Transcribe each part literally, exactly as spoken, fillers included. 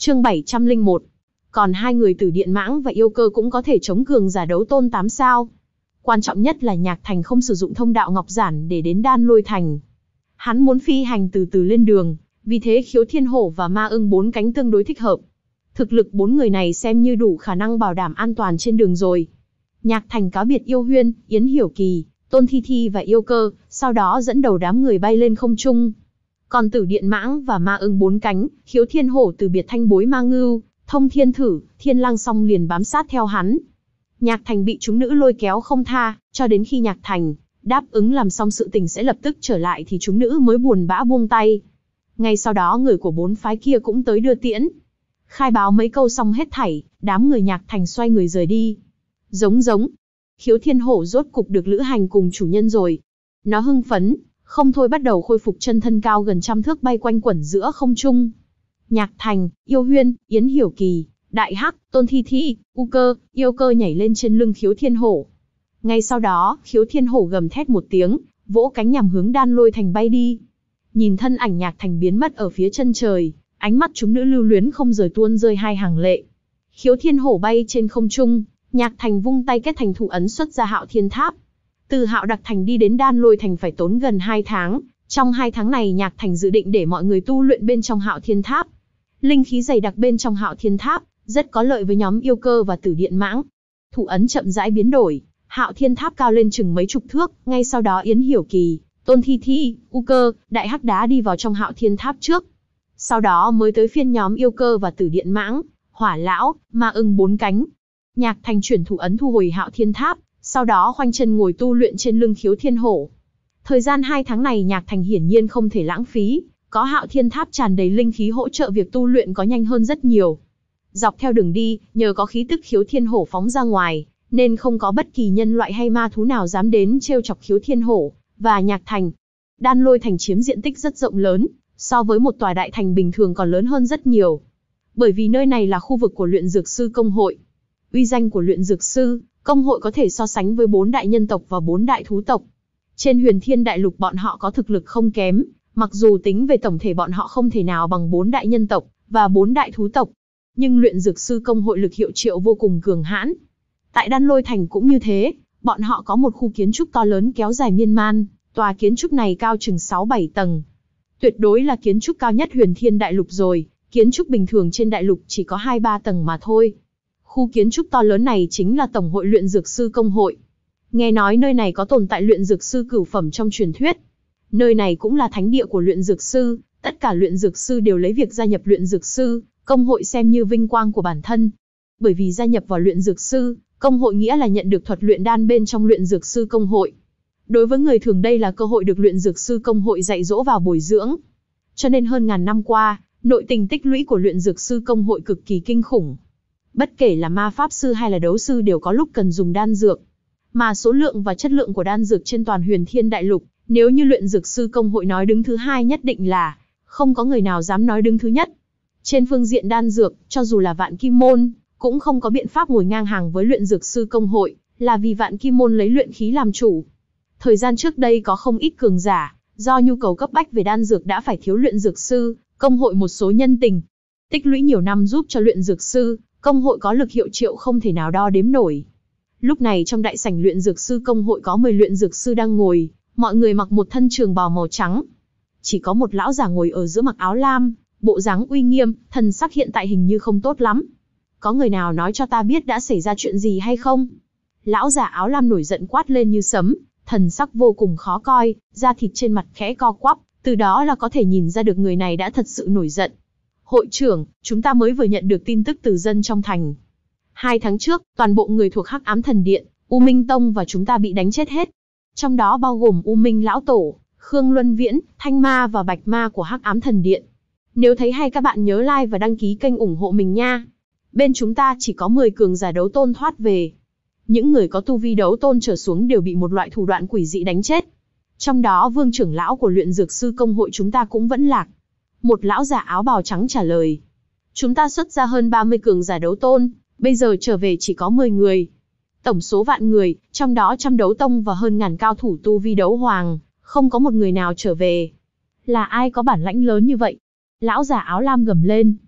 Chương bảy trăm lẻ một. Còn hai người Tử Điện Mãng và Yêu Cơ cũng có thể chống cường giả đấu tôn tám sao. Quan trọng nhất là Nhạc Thành không sử dụng thông đạo ngọc giản để đến Đan Lôi Thành. Hắn muốn phi hành từ từ lên đường, vì thế Khiếu Thiên Hổ và Ma Ưng bốn cánh tương đối thích hợp. Thực lực bốn người này xem như đủ khả năng bảo đảm an toàn trên đường rồi. Nhạc Thành cáo biệt Yêu Huyên, Yến Hiểu Kỳ, Tôn Thi Thi và Yêu Cơ, sau đó dẫn đầu đám người bay lên không trung. Còn Tử Điện Mãng và Ma Ưng bốn cánh, Khiếu Thiên Hổ từ biệt Thanh Bối Ma Ngưu, Thông Thiên Thử, Thiên Lang Song liền bám sát theo hắn. Nhạc Thành bị chúng nữ lôi kéo không tha, cho đến khi Nhạc Thành đáp ứng làm xong sự tình sẽ lập tức trở lại thì chúng nữ mới buồn bã buông tay. Ngay sau đó người của bốn phái kia cũng tới đưa tiễn. Khai báo mấy câu xong hết thảy, đám người Nhạc Thành xoay người rời đi. Giống giống, Khiếu Thiên Hổ rốt cục được lữ hành cùng chủ nhân rồi. Nó hưng phấn, không thôi bắt đầu khôi phục chân thân cao gần trăm thước bay quanh quẩn giữa không trung. Nhạc Thành, Yêu Huyên, Yến Hiểu Kỳ, Đại Hắc, Tôn Thi Thi, U Cơ, Yêu Cơ nhảy lên trên lưng Khiếu Thiên Hổ. Ngay sau đó, Khiếu Thiên Hổ gầm thét một tiếng, vỗ cánh nhằm hướng Đan Lôi Thành bay đi. Nhìn thân ảnh Nhạc Thành biến mất ở phía chân trời, ánh mắt chúng nữ lưu luyến không rời tuôn rơi hai hàng lệ. Khiếu Thiên Hổ bay trên không trung, Nhạc Thành vung tay kết thành thủ ấn xuất ra Hạo Thiên Tháp. Từ Hạo Đặc Thành đi đến Đan Lôi Thành phải tốn gần hai tháng, trong hai tháng này Nhạc Thành dự định để mọi người tu luyện bên trong Hạo Thiên Tháp. Linh khí dày đặc bên trong Hạo Thiên Tháp, rất có lợi với nhóm Yêu Cơ và Tử Điện Mãng. Thủ ấn chậm rãi biến đổi, Hạo Thiên Tháp cao lên chừng mấy chục thước, ngay sau đó Yến Hiểu Kỳ, Tôn Thi Thi, U Cơ, Đại Hắc đá đi vào trong Hạo Thiên Tháp trước. Sau đó mới tới phiên nhóm Yêu Cơ và Tử Điện Mãng, Hỏa Lão, Ma Ưng bốn cánh. Nhạc Thành chuyển thủ ấn thu hồi Hạo Thiên Tháp, sau đó khoanh chân ngồi tu luyện trên lưng Khiếu Thiên Hổ. Thời gian hai tháng này Nhạc Thành hiển nhiên không thể lãng phí, có Hạo Thiên Tháp tràn đầy linh khí hỗ trợ việc tu luyện có nhanh hơn rất nhiều. Dọc theo đường đi, nhờ có khí tức Khiếu Thiên Hổ phóng ra ngoài, nên không có bất kỳ nhân loại hay ma thú nào dám đến trêu chọc Khiếu Thiên Hổ và Nhạc Thành. Đan Lôi Thành chiếm diện tích rất rộng lớn, so với một tòa đại thành bình thường còn lớn hơn rất nhiều. Bởi vì nơi này là khu vực của luyện dược sư công hội. Uy danh của luyện dược sư công hội có thể so sánh với bốn đại nhân tộc và bốn đại thú tộc. Trên Huyền Thiên Đại Lục bọn họ có thực lực không kém, mặc dù tính về tổng thể bọn họ không thể nào bằng bốn đại nhân tộc và bốn đại thú tộc, nhưng luyện dược sư công hội lực hiệu triệu vô cùng cường hãn. Tại Đan Lôi Thành cũng như thế, bọn họ có một khu kiến trúc to lớn kéo dài miên man, tòa kiến trúc này cao chừng sáu bảy tầng. Tuyệt đối là kiến trúc cao nhất Huyền Thiên Đại Lục rồi, kiến trúc bình thường trên đại lục chỉ có hai ba tầng mà thôi. Khu kiến trúc to lớn này chính là Tổng hội luyện dược sư công hội. Nghe nói nơi này có tồn tại luyện dược sư cửu phẩm trong truyền thuyết. Nơi này cũng là thánh địa của luyện dược sư, tất cả luyện dược sư đều lấy việc gia nhập luyện dược sư công hội xem như vinh quang của bản thân. Bởi vì gia nhập vào luyện dược sư công hội nghĩa là nhận được thuật luyện đan bên trong luyện dược sư công hội. Đối với người thường đây là cơ hội được luyện dược sư công hội dạy dỗ vào bồi dưỡng. Cho nên hơn ngàn năm qua, nội tình tích lũy của luyện dược sư công hội cực kỳ kinh khủng. Bất kể là ma pháp sư hay là đấu sư đều có lúc cần dùng đan dược. Mà số lượng và chất lượng của đan dược trên toàn Huyền Thiên Đại Lục, nếu như luyện dược sư công hội nói đứng thứ hai nhất định là, không có người nào dám nói đứng thứ nhất. Trên phương diện đan dược, cho dù là Vạn Kim Môn, cũng không có biện pháp ngồi ngang hàng với luyện dược sư công hội, là vì Vạn Kim Môn lấy luyện khí làm chủ. Thời gian trước đây có không ít cường giả, do nhu cầu cấp bách về đan dược đã phải thiếu luyện dược sư công hội một số nhân tình. Tích lũy nhiều năm giúp cho luyện dược sư công hội có lực hiệu triệu không thể nào đo đếm nổi. Lúc này trong đại sảnh luyện dược sư công hội có mười luyện dược sư đang ngồi, mọi người mặc một thân trường bào màu trắng. Chỉ có một lão già ngồi ở giữa mặc áo lam, bộ dáng uy nghiêm, thần sắc hiện tại hình như không tốt lắm. Có người nào nói cho ta biết đã xảy ra chuyện gì hay không? Lão già áo lam nổi giận quát lên như sấm, thần sắc vô cùng khó coi, da thịt trên mặt khẽ co quắp, từ đó là có thể nhìn ra được người này đã thật sự nổi giận. Hội trưởng, chúng ta mới vừa nhận được tin tức từ dân trong thành. Hai tháng trước, toàn bộ người thuộc Hắc Ám Thần Điện, U Minh Tông và chúng ta bị đánh chết hết. Trong đó bao gồm U Minh Lão Tổ, Khương Luân Viễn, Thanh Ma và Bạch Ma của Hắc Ám Thần Điện. Nếu thấy hay các bạn nhớ like và đăng ký kênh ủng hộ mình nha. Bên chúng ta chỉ có mười cường giả đấu tôn thoát về. Những người có tu vi đấu tôn trở xuống đều bị một loại thủ đoạn quỷ dị đánh chết. Trong đó vương trưởng lão của luyện dược sư công hội chúng ta cũng vẫn lạc. Một lão giả áo bào trắng trả lời. Chúng ta xuất ra hơn ba mươi cường giả đấu tôn, bây giờ trở về chỉ có mười người. Tổng số vạn người, trong đó trăm đấu tông và hơn ngàn cao thủ tu vi đấu hoàng, không có một người nào trở về. Là ai có bản lãnh lớn như vậy? Lão giả áo lam gầm lên.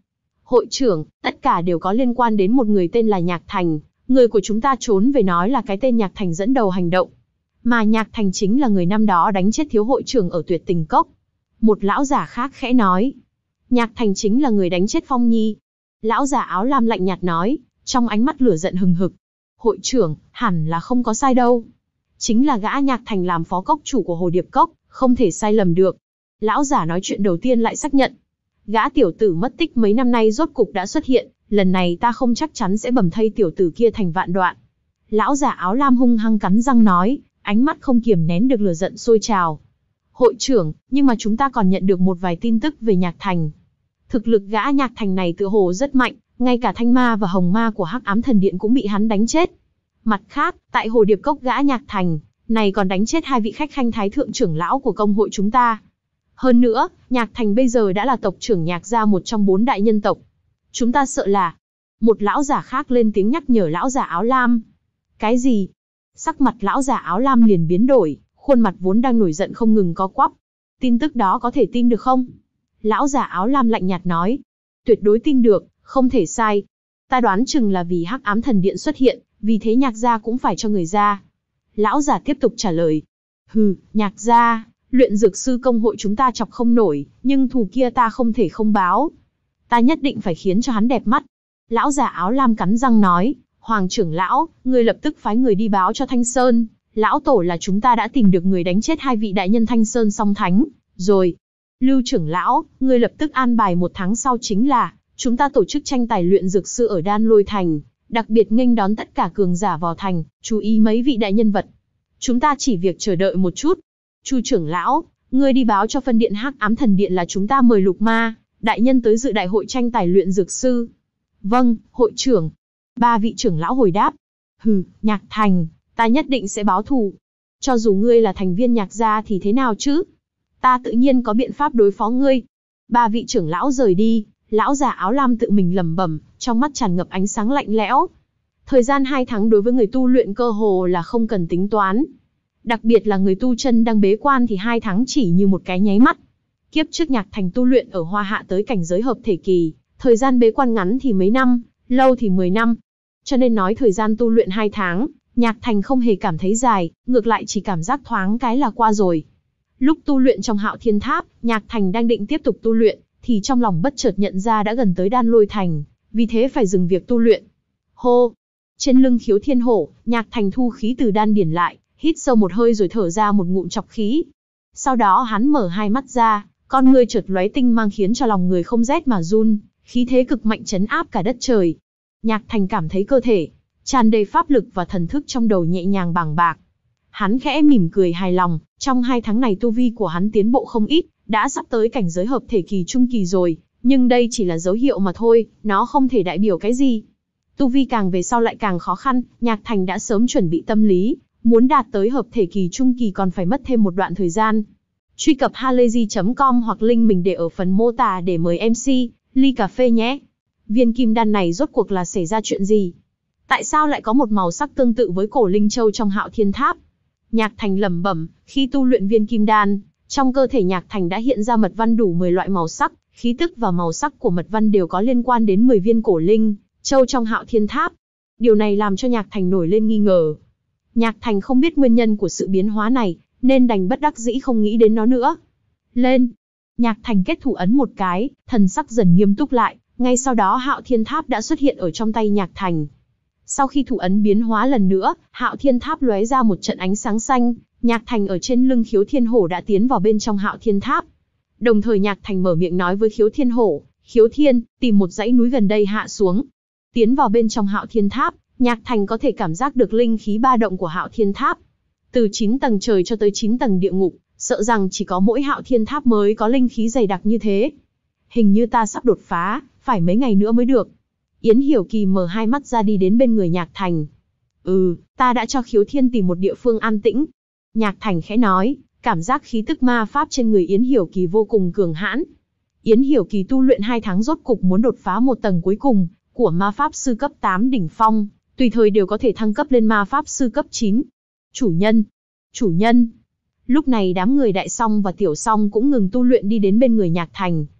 Hội trưởng, tất cả đều có liên quan đến một người tên là Nhạc Thành, người của chúng ta trốn về nói là cái tên Nhạc Thành dẫn đầu hành động. Mà Nhạc Thành chính là người năm đó đánh chết thiếu hội trưởng ở Tuyệt Tình Cốc. Một lão giả khác khẽ nói. Nhạc Thành chính là người đánh chết Phong Nhi. Lão giả áo lam lạnh nhạt nói, trong ánh mắt lửa giận hừng hực. Hội trưởng, hẳn là không có sai đâu. Chính là gã Nhạc Thành làm phó cốc chủ của Hồ Điệp Cốc, không thể sai lầm được. Lão giả nói chuyện đầu tiên lại xác nhận. Gã tiểu tử mất tích mấy năm nay rốt cục đã xuất hiện, lần này ta không chắc chắn sẽ bầm thây tiểu tử kia thành vạn đoạn. Lão giả áo lam hung hăng cắn răng nói, ánh mắt không kiềm nén được lửa giận sôi trào. Hội trưởng, nhưng mà chúng ta còn nhận được một vài tin tức về Nhạc Thành. Thực lực gã Nhạc Thành này tựa hồ rất mạnh, ngay cả Thanh Ma và Hồng Ma của Hắc Ám Thần Điện cũng bị hắn đánh chết. Mặt khác, tại Hồ Điệp Cốc gã Nhạc Thành này còn đánh chết hai vị khách khanh thái thượng trưởng lão của công hội chúng ta. Hơn nữa, Nhạc Thành bây giờ đã là tộc trưởng Nhạc gia một trong bốn đại nhân tộc. Chúng ta sợ là... Một lão giả khác lên tiếng nhắc nhở lão giả áo lam. Cái gì? Sắc mặt lão giả áo lam liền biến đổi, khuôn mặt vốn đang nổi giận không ngừng co quắp. Tin tức đó có thể tin được không? Lão giả áo lam lạnh nhạt nói. Tuyệt đối tin được, không thể sai. Ta đoán chừng là vì Hắc Ám Thần Điện xuất hiện, vì thế Nhạc gia cũng phải cho người ra. Lão giả tiếp tục trả lời. Hừ, Nhạc gia, luyện dược sư công hội chúng ta chọc không nổi, nhưng thù kia ta không thể không báo. Ta nhất định phải khiến cho hắn đẹp mắt. Lão giả áo lam cắn răng nói, Hoàng trưởng lão, ngươi lập tức phái người đi báo cho Thanh Sơn, lão tổ là chúng ta đã tìm được người đánh chết hai vị đại nhân Thanh Sơn song thánh, rồi. Lưu trưởng lão, ngươi lập tức an bài một tháng sau chính là, chúng ta tổ chức tranh tài luyện dược sư ở Đan Lôi Thành, đặc biệt nghênh đón tất cả cường giả vào thành, chú ý mấy vị đại nhân vật. Chúng ta chỉ việc chờ đợi một chút. Chu trưởng lão, ngươi đi báo cho phân điện Hắc Ám Thần Điện là chúng ta mời Lục Ma đại nhân tới dự đại hội tranh tài luyện dược sư. Vâng, hội trưởng. Ba vị trưởng lão hồi đáp. Hừ, Nhạc Thành, ta nhất định sẽ báo thù. Cho dù ngươi là thành viên Nhạc gia thì thế nào chứ? Ta tự nhiên có biện pháp đối phó ngươi. Ba vị trưởng lão rời đi, lão già áo lam tự mình lẩm bẩm, trong mắt tràn ngập ánh sáng lạnh lẽo. Thời gian hai tháng đối với người tu luyện cơ hồ là không cần tính toán. Đặc biệt là người tu chân đang bế quan thì hai tháng chỉ như một cái nháy mắt. Kiếp trước Nhạc Thành tu luyện ở Hoa Hạ tới cảnh giới hợp thể kỳ, thời gian bế quan ngắn thì mấy năm, lâu thì mười năm. Cho nên nói thời gian tu luyện hai tháng, Nhạc Thành không hề cảm thấy dài, ngược lại chỉ cảm giác thoáng cái là qua rồi. Lúc tu luyện trong Hạo Thiên Tháp, Nhạc Thành đang định tiếp tục tu luyện, thì trong lòng bất chợt nhận ra đã gần tới Đan Lôi Thành, vì thế phải dừng việc tu luyện. Hô! Trên lưng Khiếu Thiên Hổ, Nhạc Thành thu khí từ đan điển lại, hít sâu một hơi rồi thở ra một ngụm trọc khí. Sau đó hắn mở hai mắt ra, con ngươi chợt lóe tinh mang khiến cho lòng người không rét mà run, khí thế cực mạnh chấn áp cả đất trời. Nhạc Thành cảm thấy cơ thể tràn đầy pháp lực và thần thức trong đầu nhẹ nhàng bàng bạc. Hắn khẽ mỉm cười hài lòng, trong hai tháng này tu vi của hắn tiến bộ không ít, đã sắp tới cảnh giới hợp thể kỳ trung kỳ rồi, nhưng đây chỉ là dấu hiệu mà thôi, nó không thể đại biểu cái gì. Tu vi càng về sau lại càng khó khăn, Nhạc Thành đã sớm chuẩn bị tâm lý, muốn đạt tới hợp thể kỳ trung kỳ còn phải mất thêm một đoạn thời gian. Truy cập halayzi chấm com hoặc link mình để ở phần mô tả để mời em xê, ly cà phê nhé. Viên kim đan này rốt cuộc là xảy ra chuyện gì? Tại sao lại có một màu sắc tương tự với cổ linh châu trong Hạo Thiên Tháp? Nhạc Thành lẩm bẩm, khi tu luyện viên kim đan, trong cơ thể Nhạc Thành đã hiện ra mật văn đủ mười loại màu sắc, khí tức và màu sắc của mật văn đều có liên quan đến mười viên cổ linh châu trong Hạo Thiên Tháp. Điều này làm cho Nhạc Thành nổi lên nghi ngờ. Nhạc Thành không biết nguyên nhân của sự biến hóa này, nên đành bất đắc dĩ không nghĩ đến nó nữa. Lên! Nhạc Thành kết thủ ấn một cái, thần sắc dần nghiêm túc lại, ngay sau đó Hạo Thiên Tháp đã xuất hiện ở trong tay Nhạc Thành. Sau khi thủ ấn biến hóa lần nữa, Hạo Thiên Tháp lóe ra một trận ánh sáng xanh, Nhạc Thành ở trên lưng Khiếu Thiên Hổ đã tiến vào bên trong Hạo Thiên Tháp. Đồng thời Nhạc Thành mở miệng nói với Khiếu Thiên Hổ, Khiếu Thiên, tìm một dãy núi gần đây hạ xuống. Tiến vào bên trong Hạo Thiên Tháp, Nhạc Thành có thể cảm giác được linh khí ba động của Hạo Thiên Tháp. Từ chín tầng trời cho tới chín tầng địa ngục, sợ rằng chỉ có mỗi Hạo Thiên Tháp mới có linh khí dày đặc như thế. Hình như ta sắp đột phá, phải mấy ngày nữa mới được. Yến Hiểu Kỳ mở hai mắt ra đi đến bên người Nhạc Thành. Ừ, ta đã cho Khiếu Thiên tìm một địa phương an tĩnh. Nhạc Thành khẽ nói, cảm giác khí tức ma pháp trên người Yến Hiểu Kỳ vô cùng cường hãn. Yến Hiểu Kỳ tu luyện hai tháng rốt cục muốn đột phá một tầng cuối cùng của ma pháp sư cấp tám đỉnh phong, tùy thời đều có thể thăng cấp lên ma pháp sư cấp chín. Chủ nhân! Chủ nhân! Lúc này đám người Đại Song và Tiểu Song cũng ngừng tu luyện đi đến bên người Nhạc Thành.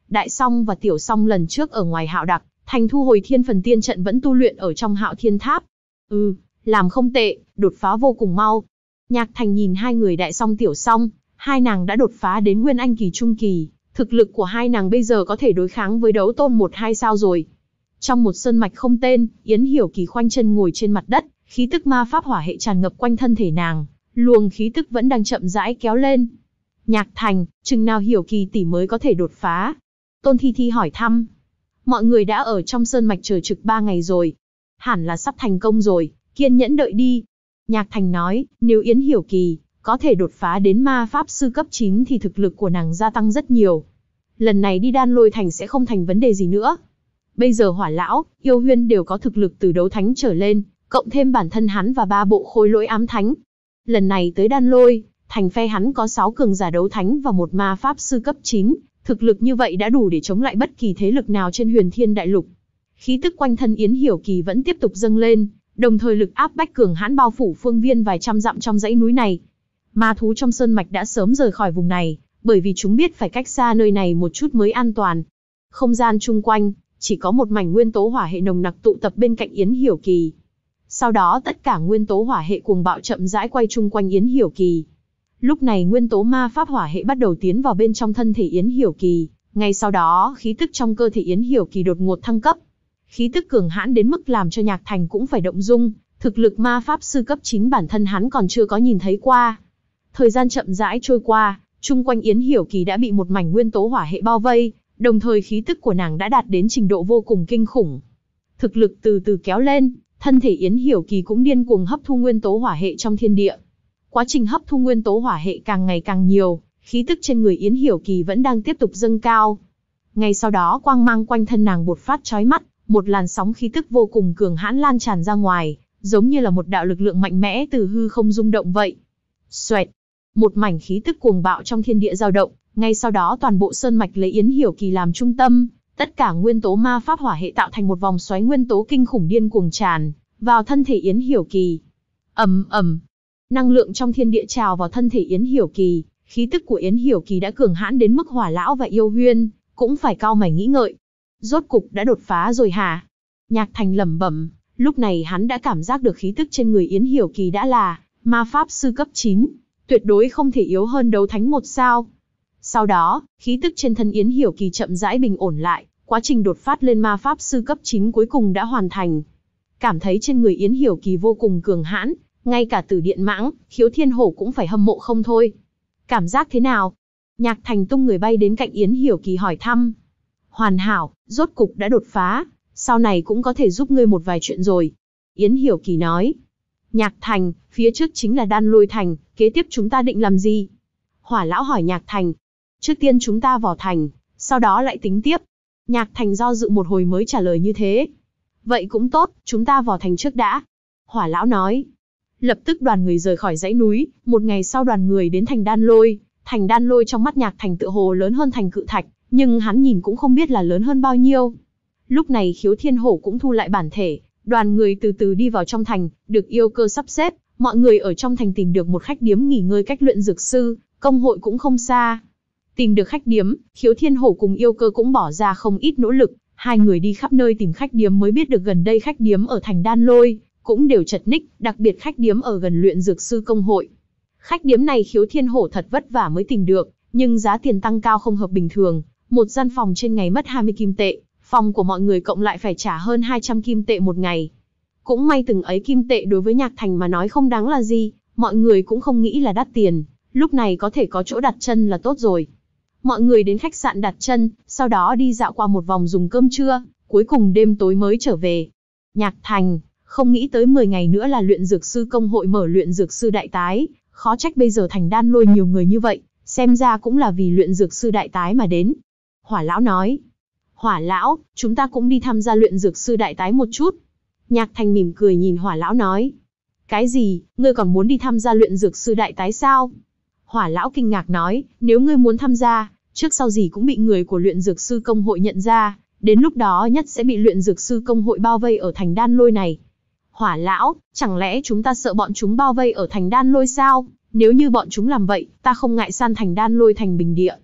Đại Song và Tiểu Song lần trước ở ngoài Hạo Đặc Thành thu hồi Thiên Phần Tiên trận vẫn tu luyện ở trong Hạo Thiên Tháp. Ừ, làm không tệ, đột phá vô cùng mau. Nhạc Thành nhìn hai người Đại Song Tiểu Song, hai nàng đã đột phá đến Nguyên Anh kỳ trung kỳ, thực lực của hai nàng bây giờ có thể đối kháng với đấu tôn một hai sao rồi. Trong một sơn mạch không tên, Yến Hiểu Kỳ khoanh chân ngồi trên mặt đất, khí tức ma pháp hỏa hệ tràn ngập quanh thân thể nàng, luồng khí tức vẫn đang chậm rãi kéo lên. Nhạc Thành, chừng nào Hiểu Kỳ tỷ mới có thể đột phá? Tôn Thi Thi hỏi thăm. Mọi người đã ở trong sơn mạch chờ trực ba ngày rồi. Hẳn là sắp thành công rồi, kiên nhẫn đợi đi. Nhạc Thành nói, nếu Yến Hiểu Kỳ có thể đột phá đến ma pháp sư cấp chín thì thực lực của nàng gia tăng rất nhiều. Lần này đi Đan Lôi Thành sẽ không thành vấn đề gì nữa. Bây giờ Hỏa Lão, Yêu Huyên đều có thực lực từ đấu thánh trở lên, cộng thêm bản thân hắn và ba bộ khôi lỗi ám thánh. Lần này tới Đan Lôi Thành phe hắn có sáu cường giả đấu thánh và một ma pháp sư cấp chín, thực lực như vậy đã đủ để chống lại bất kỳ thế lực nào trên Huyền Thiên Đại Lục. Khí tức quanh thân Yến Hiểu Kỳ vẫn tiếp tục dâng lên, đồng thời lực áp bách cường hãn bao phủ phương viên vài trăm dặm trong dãy núi này. Ma thú trong sơn mạch đã sớm rời khỏi vùng này, bởi vì chúng biết phải cách xa nơi này một chút mới an toàn. Không gian chung quanh chỉ có một mảnh nguyên tố hỏa hệ nồng nặc tụ tập bên cạnh Yến Hiểu Kỳ. Sau đó tất cả nguyên tố hỏa hệ cuồng bạo chậm rãi quay chung quanh Yến Hiểu Kỳ. Lúc này nguyên tố ma pháp hỏa hệ bắt đầu tiến vào bên trong thân thể Yến Hiểu Kỳ, ngay sau đó khí tức trong cơ thể Yến Hiểu Kỳ đột ngột thăng cấp. Khí tức cường hãn đến mức làm cho Nhạc Thành cũng phải động dung, thực lực ma pháp sư cấp chín bản thân hắn còn chưa có nhìn thấy qua. Thời gian chậm rãi trôi qua, chung quanh Yến Hiểu Kỳ đã bị một mảnh nguyên tố hỏa hệ bao vây, đồng thời khí tức của nàng đã đạt đến trình độ vô cùng kinh khủng. Thực lực từ từ kéo lên, thân thể Yến Hiểu Kỳ cũng điên cuồng hấp thu nguyên tố hỏa hệ trong thiên địa. Quá trình hấp thu nguyên tố hỏa hệ càng ngày càng nhiều, khí tức trên người Yến Hiểu Kỳ vẫn đang tiếp tục dâng cao. Ngay sau đó quang mang quanh thân nàng bột phát chói mắt, một làn sóng khí tức vô cùng cường hãn lan tràn ra ngoài, giống như là một đạo lực lượng mạnh mẽ từ hư không rung động vậy. Xoẹt, một mảnh khí tức cuồng bạo trong thiên địa dao động, ngay sau đó toàn bộ sơn mạch lấy Yến Hiểu Kỳ làm trung tâm, tất cả nguyên tố ma pháp hỏa hệ tạo thành một vòng xoáy nguyên tố kinh khủng điên cuồng tràn vào thân thể Yến Hiểu Kỳ. Ầm ầm, năng lượng trong thiên địa trào vào thân thể Yến Hiểu Kỳ, khí tức của Yến Hiểu Kỳ đã cường hãn đến mức Hỏa Lão và Yêu Huyên cũng phải cau mày nghĩ ngợi. Rốt cục đã đột phá rồi hả? Nhạc Thành lẩm bẩm, lúc này hắn đã cảm giác được khí tức trên người Yến Hiểu Kỳ đã là ma pháp sư cấp chín, tuyệt đối không thể yếu hơn đấu thánh một sao. Sau đó, khí tức trên thân Yến Hiểu Kỳ chậm rãi bình ổn lại, quá trình đột phát lên ma pháp sư cấp chín cuối cùng đã hoàn thành. Cảm thấy trên người Yến Hiểu Kỳ vô cùng cường hãn, ngay cả Tử Điện Mãng, Khiếu Thiên Hổ cũng phải hâm mộ không thôi. Cảm giác thế nào? Nhạc Thành tung người bay đến cạnh Yến Hiểu Kỳ hỏi thăm. Hoàn hảo, rốt cục đã đột phá, sau này cũng có thể giúp ngươi một vài chuyện rồi. Yến Hiểu Kỳ nói. Nhạc Thành, phía trước chính là Đan Lôi Thành, kế tiếp chúng ta định làm gì? Hỏa Lão hỏi Nhạc Thành. Trước tiên chúng ta vào thành, sau đó lại tính tiếp. Nhạc Thành do dự một hồi mới trả lời như thế. Vậy cũng tốt, chúng ta vào thành trước đã. Hỏa Lão nói. Lập tức đoàn người rời khỏi dãy núi, một ngày sau đoàn người đến thành Đan Lôi. Thành Đan Lôi trong mắt Nhạc Thành tựa hồ lớn hơn thành Cự Thạch, nhưng hắn nhìn cũng không biết là lớn hơn bao nhiêu. Lúc này Khiếu Thiên Hổ cũng thu lại bản thể, đoàn người từ từ đi vào trong thành, được yêu cơ sắp xếp, mọi người ở trong thành tìm được một khách điếm nghỉ ngơi cách luyện dược sư, công hội cũng không xa. Tìm được khách điếm, Khiếu Thiên Hổ cùng yêu cơ cũng bỏ ra không ít nỗ lực, hai người đi khắp nơi tìm khách điếm mới biết được gần đây khách điếm ở thành Đan Lôi cũng đều chật ních, đặc biệt khách điếm ở gần luyện dược sư công hội. Khách điếm này Khiếu Thiên Hổ thật vất vả mới tìm được, nhưng giá tiền tăng cao không hợp bình thường, một gian phòng trên ngày mất hai mươi kim tệ, phòng của mọi người cộng lại phải trả hơn hai trăm kim tệ một ngày. Cũng may từng ấy kim tệ đối với Nhạc Thành mà nói không đáng là gì, mọi người cũng không nghĩ là đắt tiền, lúc này có thể có chỗ đặt chân là tốt rồi. Mọi người đến khách sạn đặt chân, sau đó đi dạo qua một vòng dùng cơm trưa, cuối cùng đêm tối mới trở về. Nhạc Thành, không nghĩ tới mười ngày nữa là luyện dược sư công hội mở luyện dược sư đại tái, khó trách bây giờ thành Đan Lôi nhiều người như vậy, xem ra cũng là vì luyện dược sư đại tái mà đến. Hỏa Lão nói. Hỏa Lão, chúng ta cũng đi tham gia luyện dược sư đại tái một chút. Nhạc Thành mỉm cười nhìn Hỏa Lão nói. Cái gì, ngươi còn muốn đi tham gia luyện dược sư đại tái sao? Hỏa Lão kinh ngạc nói, nếu ngươi muốn tham gia, trước sau gì cũng bị người của luyện dược sư công hội nhận ra, đến lúc đó nhất sẽ bị luyện dược sư công hội bao vây ở thành Đan Lôi này. Hỏa Lão, chẳng lẽ chúng ta sợ bọn chúng bao vây ở thành Đan Lôi sao? Nếu như bọn chúng làm vậy, ta không ngại san thành Đan Lôi thành bình địa.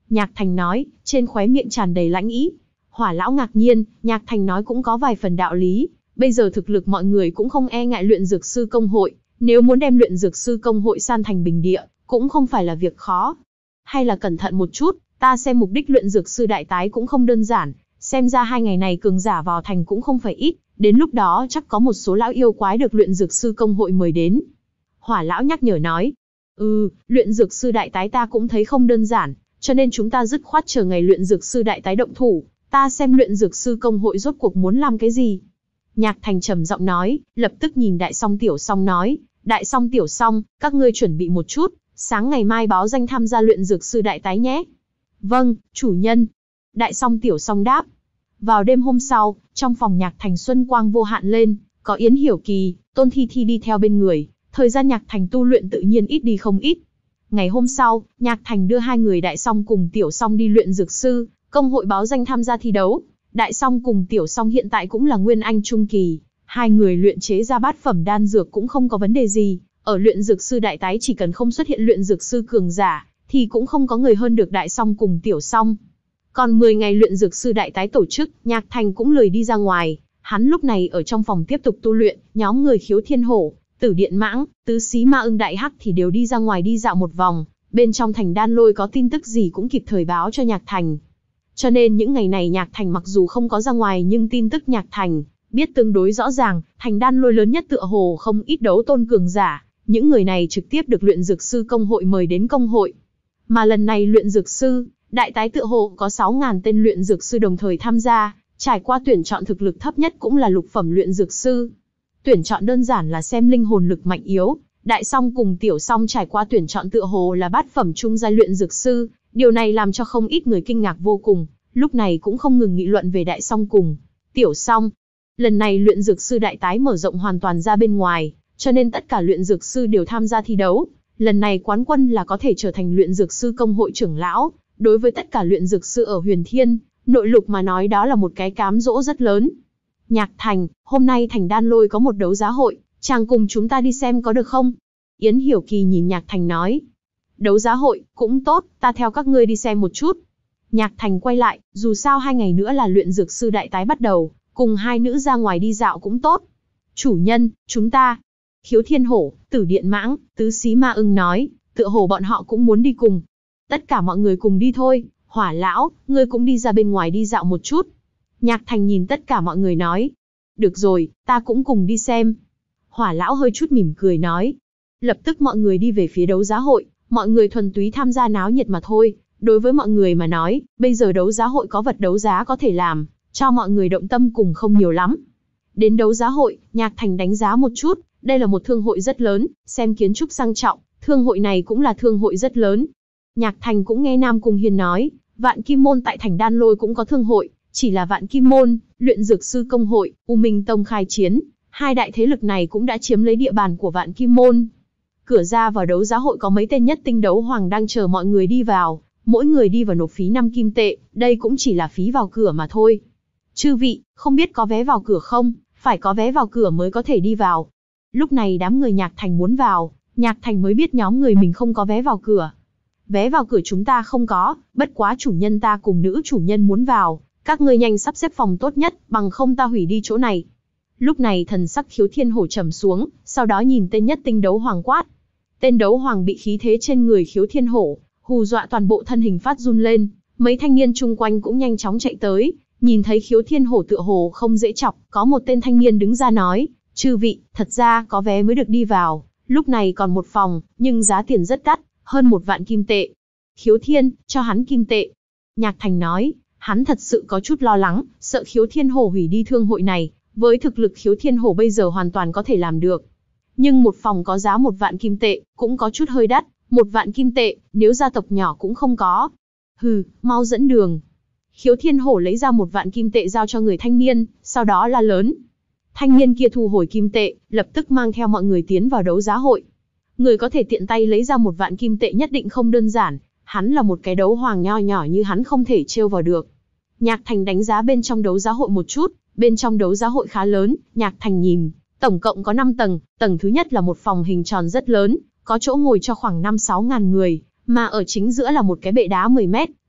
Nhạc Thành nói, trên khóe miệng tràn đầy lãnh ý. Hỏa lão ngạc nhiên, Nhạc Thành nói cũng có vài phần đạo lý. Bây giờ thực lực mọi người cũng không e ngại luyện dược sư công hội. Nếu muốn đem luyện dược sư công hội san thành bình địa, cũng không phải là việc khó. Hay là cẩn thận một chút, ta xem mục đích luyện dược sư đại tái cũng không đơn giản. Xem ra hai ngày này cường giả vào thành cũng không phải ít. Đến lúc đó chắc có một số lão yêu quái được luyện dược sư công hội mời đến. Hỏa lão nhắc nhở nói. Ừ, luyện dược sư đại tái ta cũng thấy không đơn giản. Cho nên chúng ta dứt khoát chờ ngày luyện dược sư đại tái động thủ. Ta xem luyện dược sư công hội rốt cuộc muốn làm cái gì. Nhạc Thành trầm giọng nói, lập tức nhìn Đại Song Tiểu Song nói. Đại Song Tiểu Song, các ngươi chuẩn bị một chút. Sáng ngày mai báo danh tham gia luyện dược sư đại tái nhé. Vâng, chủ nhân. Đại Song Tiểu Song đáp. Vào đêm hôm sau, trong phòng Nhạc Thành xuân quang vô hạn lên, có Yến Hiểu Kỳ, Tôn Thi Thi đi theo bên người. Thời gian Nhạc Thành tu luyện tự nhiên ít đi không ít. Ngày hôm sau, Nhạc Thành đưa hai người Đại Song cùng Tiểu Song đi luyện dược sư, công hội báo danh tham gia thi đấu. Đại Song cùng Tiểu Song hiện tại cũng là nguyên anh trung kỳ, hai người luyện chế ra bát phẩm đan dược cũng không có vấn đề gì. Ở luyện dược sư đại tái chỉ cần không xuất hiện luyện dược sư cường giả, thì cũng không có người hơn được Đại Song cùng Tiểu Song. Còn mười ngày luyện dược sư đại tái tổ chức, Nhạc Thành cũng lười đi ra ngoài, hắn lúc này ở trong phòng tiếp tục tu luyện, nhóm người Khiếu Thiên Hổ, Tử Điện Mãng, Tứ Xí Ma Ưng Đại Hắc thì đều đi ra ngoài đi dạo một vòng, bên trong thành Đan Lôi có tin tức gì cũng kịp thời báo cho Nhạc Thành. Cho nên những ngày này Nhạc Thành mặc dù không có ra ngoài nhưng tin tức Nhạc Thành biết tương đối rõ ràng, thành Đan Lôi lớn nhất tựa hồ không ít đấu tôn cường giả, những người này trực tiếp được luyện dược sư công hội mời đến công hội. Mà lần này luyện dược sư đại tái tựa hồ có sáu nghìn tên luyện dược sư đồng thời tham gia, trải qua tuyển chọn thực lực thấp nhất cũng là lục phẩm luyện dược sư. Tuyển chọn đơn giản là xem linh hồn lực mạnh yếu, Đại Song cùng Tiểu Song trải qua tuyển chọn tựa hồ là bát phẩm trung giai luyện dược sư, điều này làm cho không ít người kinh ngạc vô cùng, lúc này cũng không ngừng nghị luận về Đại Song cùng Tiểu Song. Lần này luyện dược sư đại tái mở rộng hoàn toàn ra bên ngoài, cho nên tất cả luyện dược sư đều tham gia thi đấu. Lần này quán quân là có thể trở thành luyện dược sư công hội trưởng lão. Đối với tất cả luyện dược sư ở Huyền Thiên, nội lục mà nói đó là một cái cám dỗ rất lớn. Nhạc Thành, hôm nay thành Đan Lôi có một đấu giá hội, chàng cùng chúng ta đi xem có được không? Yến Hiểu Kỳ nhìn Nhạc Thành nói. Đấu giá hội, cũng tốt, ta theo các ngươi đi xem một chút. Nhạc Thành quay lại, dù sao hai ngày nữa là luyện dược sư đại tái bắt đầu, cùng hai nữ ra ngoài đi dạo cũng tốt. Chủ nhân, chúng ta. Khiếu Thiên Hổ, Tử Điện Mãng, Tứ Xí Ma Ưng nói, tựa hồ bọn họ cũng muốn đi cùng. Tất cả mọi người cùng đi thôi, Hỏa lão, ngươi cũng đi ra bên ngoài đi dạo một chút. Nhạc Thành nhìn tất cả mọi người nói. Được rồi, ta cũng cùng đi xem. Hỏa lão hơi chút mỉm cười nói. Lập tức mọi người đi về phía đấu giá hội, mọi người thuần túy tham gia náo nhiệt mà thôi. Đối với mọi người mà nói, bây giờ đấu giá hội có vật đấu giá có thể làm, cho mọi người động tâm cùng không nhiều lắm. Đến đấu giá hội, Nhạc Thành đánh giá một chút, đây là một thương hội rất lớn, xem kiến trúc sang trọng, thương hội này cũng là thương hội rất lớn. Nhạc Thành cũng nghe Nam Cung Hiên nói, Vạn Kim Môn tại thành Đan Lôi cũng có thương hội, chỉ là Vạn Kim Môn, luyện dược sư công hội, U Minh Tông khai chiến, hai đại thế lực này cũng đã chiếm lấy địa bàn của Vạn Kim Môn. Cửa ra vào đấu giá hội có mấy tên nhất tinh đấu hoàng đang chờ mọi người đi vào, mỗi người đi vào nộp phí năm kim tệ, đây cũng chỉ là phí vào cửa mà thôi. Chư vị, không biết có vé vào cửa không? Phải có vé vào cửa mới có thể đi vào. Lúc này đám người Nhạc Thành muốn vào, Nhạc Thành mới biết nhóm người mình không có vé vào cửa. Vé vào cửa chúng ta không có, bất quá chủ nhân ta cùng nữ chủ nhân muốn vào, các ngươi nhanh sắp xếp phòng tốt nhất, bằng không ta hủy đi chỗ này. Lúc này thần sắc Khiếu Thiên Hổ trầm xuống, sau đó nhìn tên nhất tinh đấu hoàng quát. Tên đấu hoàng bị khí thế trên người Khiếu Thiên Hổ hù dọa toàn bộ thân hình phát run lên, mấy thanh niên chung quanh cũng nhanh chóng chạy tới, nhìn thấy Khiếu Thiên Hổ tựa hồ không dễ chọc, có một tên thanh niên đứng ra nói, chư vị, thật ra có vé mới được đi vào, lúc này còn một phòng, nhưng giá tiền rất đắt, hơn một vạn kim tệ. Khiếu Thiên, cho hắn kim tệ. Nhạc Thành nói, hắn thật sự có chút lo lắng, sợ Khiếu Thiên Hổ hủy đi thương hội này, với thực lực Khiếu Thiên Hổ bây giờ hoàn toàn có thể làm được. Nhưng một phòng có giá một vạn kim tệ, cũng có chút hơi đắt, một vạn kim tệ, nếu gia tộc nhỏ cũng không có. Hừ, mau dẫn đường. Khiếu Thiên Hổ lấy ra một vạn kim tệ giao cho người thanh niên, sau đó la lớn. Thanh niên kia thu hồi kim tệ, lập tức mang theo mọi người tiến vào đấu giá hội. Người có thể tiện tay lấy ra một vạn kim tệ nhất định không đơn giản, hắn là một cái đấu hoàng nho nhỏ như hắn không thể trêu vào được. Nhạc Thành đánh giá bên trong đấu giá hội một chút, bên trong đấu giá hội khá lớn, Nhạc Thành nhìn, tổng cộng có năm tầng, tầng thứ nhất là một phòng hình tròn rất lớn, có chỗ ngồi cho khoảng năm sáu ngàn người, mà ở chính giữa là một cái bệ đá mười mét,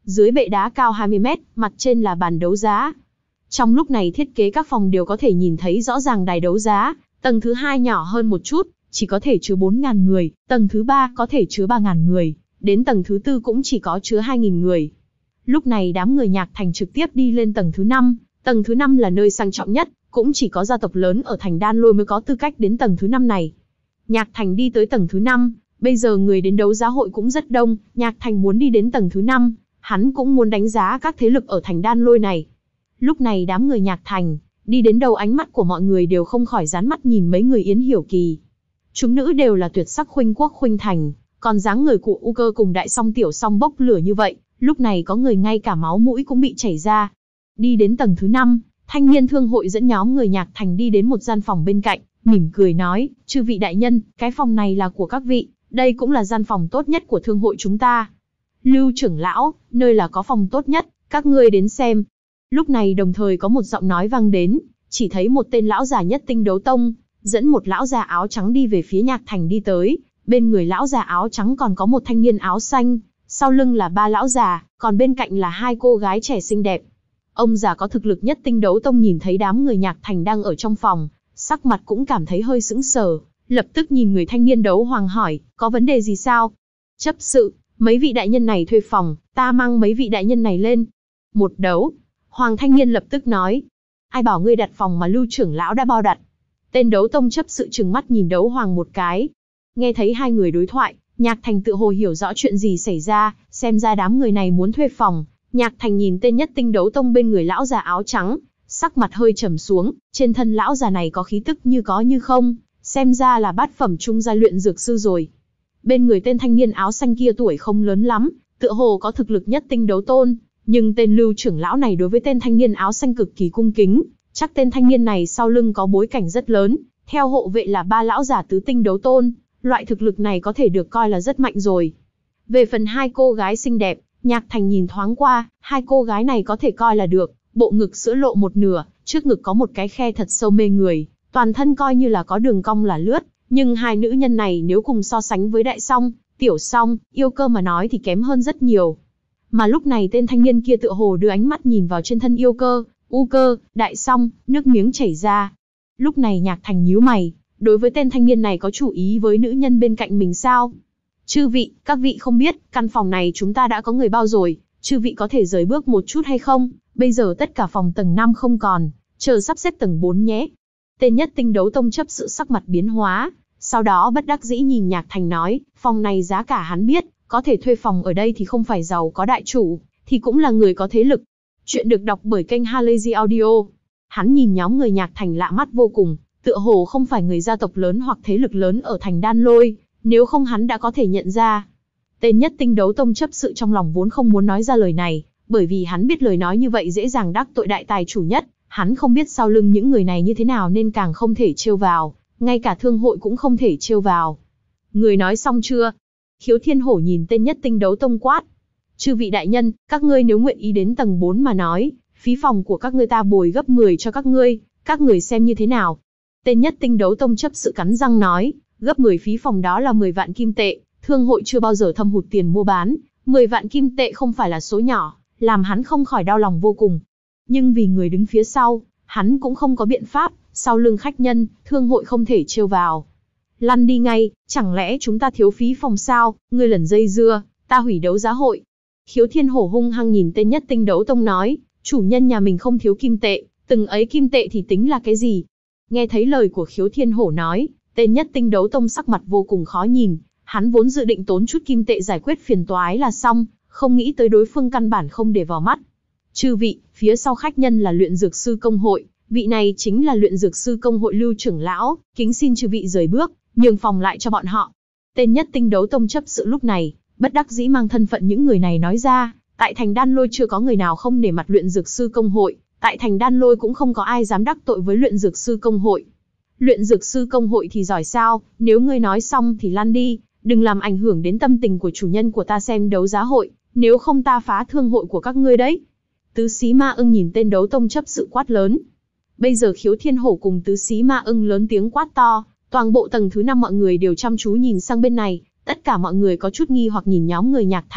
dưới bệ đá cao hai mươi mét, mặt trên là bàn đấu giá. Trong lúc này thiết kế các phòng đều có thể nhìn thấy rõ ràng đài đấu giá, tầng thứ hai nhỏ hơn một chút, chỉ có thể chứa bốn nghìn người, tầng thứ ba có thể chứa ba nghìn người, đến tầng thứ tư cũng chỉ có chứa hai nghìn người. Lúc này đám người Nhạc Thành trực tiếp đi lên tầng thứ năm, tầng thứ năm là nơi sang trọng nhất, cũng chỉ có gia tộc lớn ở thành Đan Lôi mới có tư cách đến tầng thứ năm này. Nhạc Thành đi tới tầng thứ năm, bây giờ người đến đấu giá hội cũng rất đông, Nhạc Thành muốn đi đến tầng thứ năm, hắn cũng muốn đánh giá các thế lực ở thành Đan Lôi này. Lúc này đám người Nhạc Thành, đi đến đầu ánh mắt của mọi người đều không khỏi dán mắt nhìn mấy người Yến Hiểu Kỳ. Chúng nữ đều là tuyệt sắc khuynh quốc khuynh thành, còn dáng người của U Cơ cùng Đại Song Tiểu Song bốc lửa như vậy, lúc này có người ngay cả máu mũi cũng bị chảy ra. Đi đến tầng thứ năm, thanh niên thương hội dẫn nhóm người Nhạc Thành đi đến một gian phòng bên cạnh, mỉm cười nói, chư vị đại nhân, cái phòng này là của các vị, đây cũng là gian phòng tốt nhất của thương hội chúng ta. Lưu trưởng lão, nơi là có phòng tốt nhất, các ngươi đến xem. Lúc này đồng thời có một giọng nói vang đến, chỉ thấy một tên lão già nhất Tinh Đấu Tông, dẫn một lão già áo trắng đi về phía Nhạc Thành đi tới, bên người lão già áo trắng còn có một thanh niên áo xanh, sau lưng là ba lão già, còn bên cạnh là hai cô gái trẻ xinh đẹp. Ông già có thực lực nhất Tinh Đấu Tông nhìn thấy đám người Nhạc Thành đang ở trong phòng, sắc mặt cũng cảm thấy hơi sững sờ, lập tức nhìn người thanh niên đấu hoàng hỏi, có vấn đề gì sao? Chấp sự, mấy vị đại nhân này thuê phòng, ta mang mấy vị đại nhân này lên. Một đấu, hoàng thanh niên lập tức nói, ai bảo ngươi đặt phòng mà Lưu trưởng lão đã bao đặt. Tên đấu tông chấp sự trừng mắt nhìn đấu hoàng một cái. Nghe thấy hai người đối thoại, Nhạc Thành tự hồ hiểu rõ chuyện gì xảy ra, xem ra đám người này muốn thuê phòng. Nhạc Thành nhìn tên nhất Tinh Đấu Tông bên người lão già áo trắng, sắc mặt hơi trầm xuống, trên thân lão già này có khí tức như có như không, xem ra là bát phẩm trung giai luyện dược sư rồi. Bên người tên thanh niên áo xanh kia tuổi không lớn lắm, tựa hồ có thực lực nhất Tinh Đấu Tôn, nhưng tên Lưu trưởng lão này đối với tên thanh niên áo xanh cực kỳ cung kính, chắc tên thanh niên này sau lưng có bối cảnh rất lớn, theo hộ vệ là ba lão giả tứ Tinh Đấu Tôn, loại thực lực này có thể được coi là rất mạnh rồi. Về phần hai cô gái xinh đẹp, Nhạc Thành nhìn thoáng qua, hai cô gái này có thể coi là được, bộ ngực sữa lộ một nửa, trước ngực có một cái khe thật sâu mê người, toàn thân coi như là có đường cong là lướt, nhưng hai nữ nhân này nếu cùng so sánh với Đại Song, Tiểu Song, Yêu Cơ mà nói thì kém hơn rất nhiều. Mà lúc này tên thanh niên kia tựa hồ đưa ánh mắt nhìn vào trên thân Yêu Cơ, U Cơ, Đại Song, nước miếng chảy ra. Lúc này Nhạc Thành nhíu mày, đối với tên thanh niên này có chủ ý với nữ nhân bên cạnh mình sao? Chư vị, các vị không biết, căn phòng này chúng ta đã có người bao rồi, chư vị có thể rời bước một chút hay không? Bây giờ tất cả phòng tầng năm không còn, chờ sắp xếp tầng bốn nhé. Tên nhất Tinh Đấu Tông chấp sự sắc mặt biến hóa, sau đó bất đắc dĩ nhìn Nhạc Thành nói, phòng này giá cả hắn biết, có thể thuê phòng ở đây thì không phải giàu có đại chủ, thì cũng là người có thế lực. Chuyện được đọc bởi kênh Halazy Audio. Hắn nhìn nhóm người Nhạc Thành lạ mắt vô cùng, tựa hồ không phải người gia tộc lớn hoặc thế lực lớn ở thành Đan Lôi, nếu không hắn đã có thể nhận ra. Tên nhất Tinh Đấu Tông chấp sự trong lòng vốn không muốn nói ra lời này, bởi vì hắn biết lời nói như vậy dễ dàng đắc tội đại tài chủ nhất, hắn không biết sau lưng những người này như thế nào nên càng không thể trêu vào, ngay cả thương hội cũng không thể trêu vào. Người nói xong chưa? Khiếu Thiên Hổ nhìn tên nhất Tinh Đấu Tông quát. Chư vị đại nhân, các ngươi nếu nguyện ý đến tầng bốn mà nói, phí phòng của các ngươi ta bồi gấp mười cho các ngươi, các người xem như thế nào? Tên nhất Tinh Đấu Tông chấp sự cắn răng nói, gấp mười phí phòng đó là mười vạn kim tệ, thương hội chưa bao giờ thâm hụt tiền mua bán, mười vạn kim tệ không phải là số nhỏ, làm hắn không khỏi đau lòng vô cùng. Nhưng vì người đứng phía sau, hắn cũng không có biện pháp, sau lưng khách nhân, thương hội không thể trêu vào. Lăn đi ngay, chẳng lẽ chúng ta thiếu phí phòng sao, ngươi lần dây dưa, ta hủy đấu giá hội. Khiếu Thiên Hổ hung hăng nhìn tên nhất Tinh Đấu Tông nói, chủ nhân nhà mình không thiếu kim tệ, từng ấy kim tệ thì tính là cái gì? Nghe thấy lời của Khiếu Thiên Hổ nói, tên nhất Tinh Đấu Tông sắc mặt vô cùng khó nhìn, hắn vốn dự định tốn chút kim tệ giải quyết phiền toái là xong, không nghĩ tới đối phương căn bản không để vào mắt. Chư vị, phía sau khách nhân là luyện dược sư công hội, vị này chính là luyện dược sư công hội Lưu trưởng lão, kính xin chư vị rời bước, nhường phòng lại cho bọn họ. Tên nhất Tinh Đấu Tông chấp sự lúc này, bất đắc dĩ mang thân phận những người này nói ra, tại thành Đan Lôi chưa có người nào không nể mặt luyện dược sư công hội, tại thành Đan Lôi cũng không có ai dám đắc tội với luyện dược sư công hội. Luyện dược sư công hội thì giỏi sao, nếu ngươi nói xong thì lăn đi, đừng làm ảnh hưởng đến tâm tình của chủ nhân của ta xem đấu giá hội, nếu không ta phá thương hội của các ngươi đấy. Tứ Xí Ma Ưng nhìn tên Đấu Tông chấp sự quát lớn. Bây giờ Khiếu Thiên Hổ cùng Tứ Xí Ma Ưng lớn tiếng quát to, toàn bộ tầng thứ năm mọi người đều chăm chú nhìn sang bên này, tất cả mọi người có chút nghi hoặc nhìn nhóm người Nhạc Thành,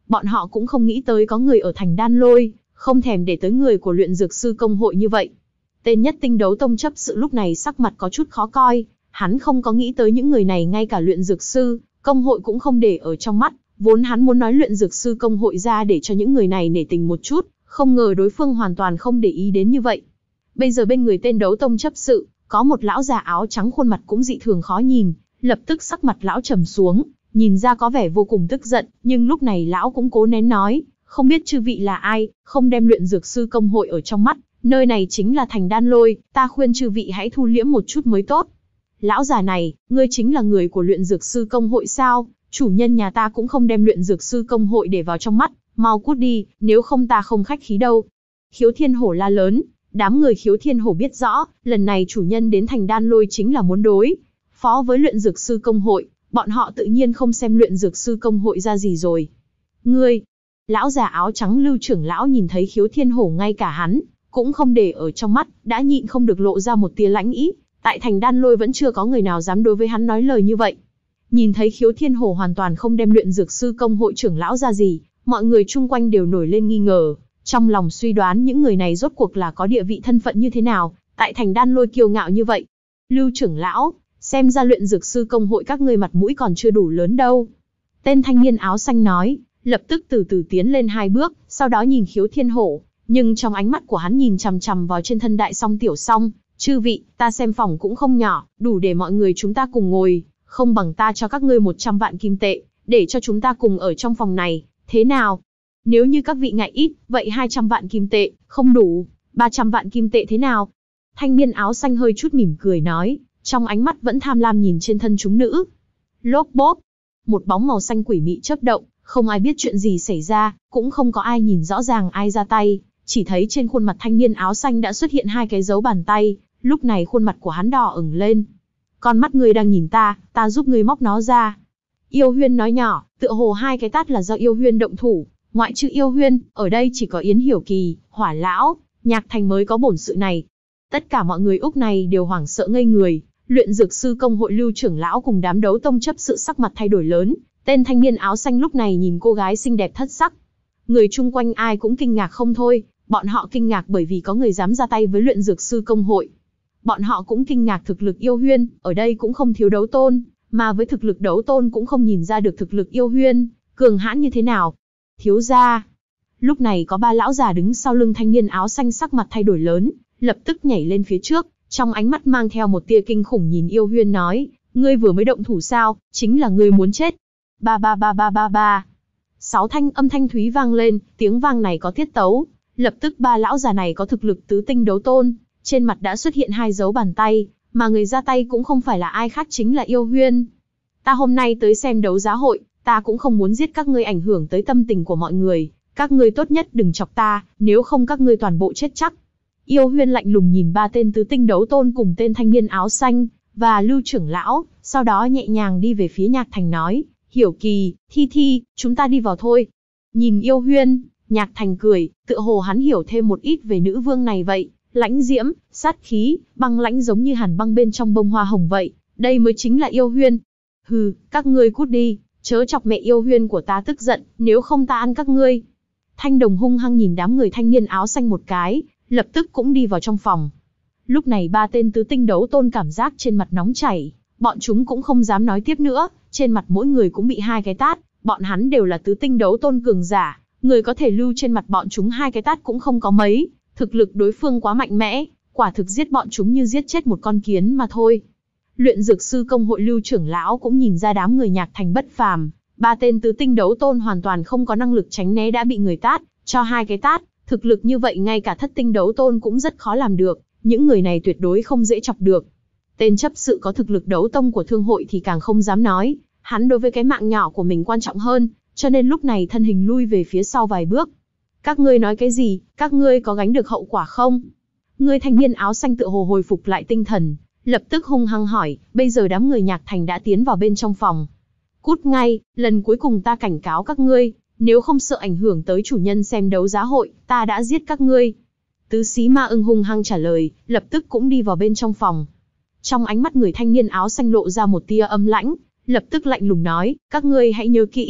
bọn họ cũng không nghĩ tới có người ở thành Đan Lôi, không thèm để tới người của luyện dược sư công hội như vậy. Tên nhất tinh đấu tông chấp sự lúc này sắc mặt có chút khó coi, hắn không có nghĩ tới những người này ngay cả luyện dược sư, công hội cũng không để ở trong mắt, vốn hắn muốn nói luyện dược sư công hội ra để cho những người này nể tình một chút, không ngờ đối phương hoàn toàn không để ý đến như vậy. Bây giờ bên người tên đấu tông chấp sự, có một lão già áo trắng khuôn mặt cũng dị thường khó nhìn, lập tức sắc mặt lão trầm xuống, nhìn ra có vẻ vô cùng tức giận, nhưng lúc này lão cũng cố nén nói, không biết chư vị là ai, không đem luyện dược sư công hội ở trong mắt, nơi này chính là thành Đan Lôi, ta khuyên chư vị hãy thu liễm một chút mới tốt. Lão già này, ngươi chính là người của luyện dược sư công hội sao? Chủ nhân nhà ta cũng không đem luyện dược sư công hội để vào trong mắt, mau cút đi, nếu không ta không khách khí đâu. Khiếu Thiên Hổ la lớn, đám người Khiếu Thiên Hổ biết rõ, lần này chủ nhân đến thành Đan Lôi chính là muốn đối phó với luyện dược sư công hội, bọn họ tự nhiên không xem luyện dược sư công hội ra gì rồi. Ngươi, lão già áo trắng Lưu trưởng lão nhìn thấy Khiếu Thiên Hổ ngay cả hắn cũng không để ở trong mắt, đã nhịn không được lộ ra một tia lãnh ý, tại thành Đan Lôi vẫn chưa có người nào dám đối với hắn nói lời như vậy. Nhìn thấy Khiếu Thiên Hổ hoàn toàn không đem luyện dược sư công hội trưởng lão ra gì, mọi người chung quanh đều nổi lên nghi ngờ, trong lòng suy đoán những người này rốt cuộc là có địa vị thân phận như thế nào, tại thành Đan Lôi kiêu ngạo như vậy. Lưu trưởng lão, xem ra luyện dược sư công hội các ngươi mặt mũi còn chưa đủ lớn đâu. Tên thanh niên áo xanh nói, lập tức từ từ tiến lên hai bước, sau đó nhìn Khiếu Thiên Hổ, nhưng trong ánh mắt của hắn nhìn chằm chằm vào trên thân Đại Song Tiểu Song, chư vị, ta xem phòng cũng không nhỏ, đủ để mọi người chúng ta cùng ngồi, không bằng ta cho các ngươi một trăm vạn kim tệ, để cho chúng ta cùng ở trong phòng này, thế nào? Nếu như các vị ngại ít, vậy hai trăm vạn kim tệ, không đủ, ba trăm vạn kim tệ thế nào? Thanh niên áo xanh hơi chút mỉm cười nói, trong ánh mắt vẫn tham lam nhìn trên thân chúng nữ. Lốp bốp, một bóng màu xanh quỷ mị chớp động, không ai biết chuyện gì xảy ra, cũng không có ai nhìn rõ ràng ai ra tay, chỉ thấy trên khuôn mặt thanh niên áo xanh đã xuất hiện hai cái dấu bàn tay, lúc này khuôn mặt của hắn đỏ ửng lên. Con mắt ngươi đang nhìn ta, ta giúp ngươi móc nó ra. Yêu Huyên nói nhỏ, tựa hồ hai cái tát là do Yêu Huyên động thủ, ngoại trừ Yêu Huyên, ở đây chỉ có Yến Hiểu Kỳ, Hỏa Lão, Nhạc Thành mới có bổn sự này. Tất cả mọi người Úc này đều hoảng sợ ngây người, luyện dược sư công hội Lưu trưởng lão cùng đám đấu tông chấp sự sắc mặt thay đổi lớn, tên thanh niên áo xanh lúc này nhìn cô gái xinh đẹp thất sắc. Người chung quanh ai cũng kinh ngạc không thôi, bọn họ kinh ngạc bởi vì có người dám ra tay với luyện dược sư công hội. Bọn họ cũng kinh ngạc thực lực Yêu Huyên, ở đây cũng không thiếu đấu tôn, mà với thực lực đấu tôn cũng không nhìn ra được thực lực Yêu Huyên, cường hãn như thế nào. Thiếu gia. Lúc này có ba lão già đứng sau lưng thanh niên áo xanh sắc mặt thay đổi lớn, lập tức nhảy lên phía trước, trong ánh mắt mang theo một tia kinh khủng nhìn Yêu Huyên nói, ngươi vừa mới động thủ sao, chính là ngươi muốn chết. Ba ba ba ba ba ba. Sáu thanh âm thanh thúy vang lên, tiếng vang này có tiết tấu, lập tức ba lão già này có thực lực tứ tinh đấu tôn, trên mặt đã xuất hiện hai dấu bàn tay, mà người ra tay cũng không phải là ai khác chính là Yêu Huyên. Ta hôm nay tới xem đấu giá hội, ta cũng không muốn giết các ngươi ảnh hưởng tới tâm tình của mọi người, các ngươi tốt nhất đừng chọc ta, nếu không các ngươi toàn bộ chết chắc. Yêu Huyên lạnh lùng nhìn ba tên tứ tinh đấu tôn cùng tên thanh niên áo xanh, và Lưu trưởng lão, sau đó nhẹ nhàng đi về phía Nhạc Thành nói, Hiểu Kỳ, Thi Thi, chúng ta đi vào thôi. Nhìn Yêu Huyên, Nhạc Thành cười, tựa hồ hắn hiểu thêm một ít về nữ vương này vậy, lãnh diễm, sát khí, băng lãnh giống như hàn băng bên trong bông hoa hồng vậy, đây mới chính là Yêu Huyên. Hừ, các ngươi cút đi, chớ chọc mẹ Yêu Huyên của ta tức giận, nếu không ta ăn các ngươi. Thanh Đồng hung hăng nhìn đám người thanh niên áo xanh một cái, lập tức cũng đi vào trong phòng. Lúc này ba tên tứ tinh đấu tôn cảm giác trên mặt nóng chảy, bọn chúng cũng không dám nói tiếp nữa, trên mặt mỗi người cũng bị hai cái tát, bọn hắn đều là tứ tinh đấu tôn cường giả, người có thể lưu trên mặt bọn chúng hai cái tát cũng không có mấy, thực lực đối phương quá mạnh mẽ, quả thực giết bọn chúng như giết chết một con kiến mà thôi. Luyện dược sư công hội Lưu trưởng lão cũng nhìn ra đám người Nhạc Thành bất phàm, ba tên tứ tinh đấu tôn hoàn toàn không có năng lực tránh né đã bị người tát, cho hai cái tát, thực lực như vậy ngay cả thất tinh đấu tôn cũng rất khó làm được, những người này tuyệt đối không dễ chọc được. Tên chấp sự có thực lực đấu tông của thương hội thì càng không dám nói, hắn đối với cái mạng nhỏ của mình quan trọng hơn, cho nên lúc này thân hình lui về phía sau vài bước. Các ngươi nói cái gì, các ngươi có gánh được hậu quả không? Người thanh niên áo xanh tựa hồ hồi phục lại tinh thần, lập tức hung hăng hỏi, bây giờ đám người Nhạc Thành đã tiến vào bên trong phòng. Cút ngay, lần cuối cùng ta cảnh cáo các ngươi, nếu không sợ ảnh hưởng tới chủ nhân xem đấu giá hội, ta đã giết các ngươi. Tứ Xí Ma Ưng hung hăng trả lời, lập tức cũng đi vào bên trong phòng. Trong ánh mắt người thanh niên áo xanh lộ ra một tia âm lãnh, lập tức lạnh lùng nói, các ngươi hãy nhớ kỹ,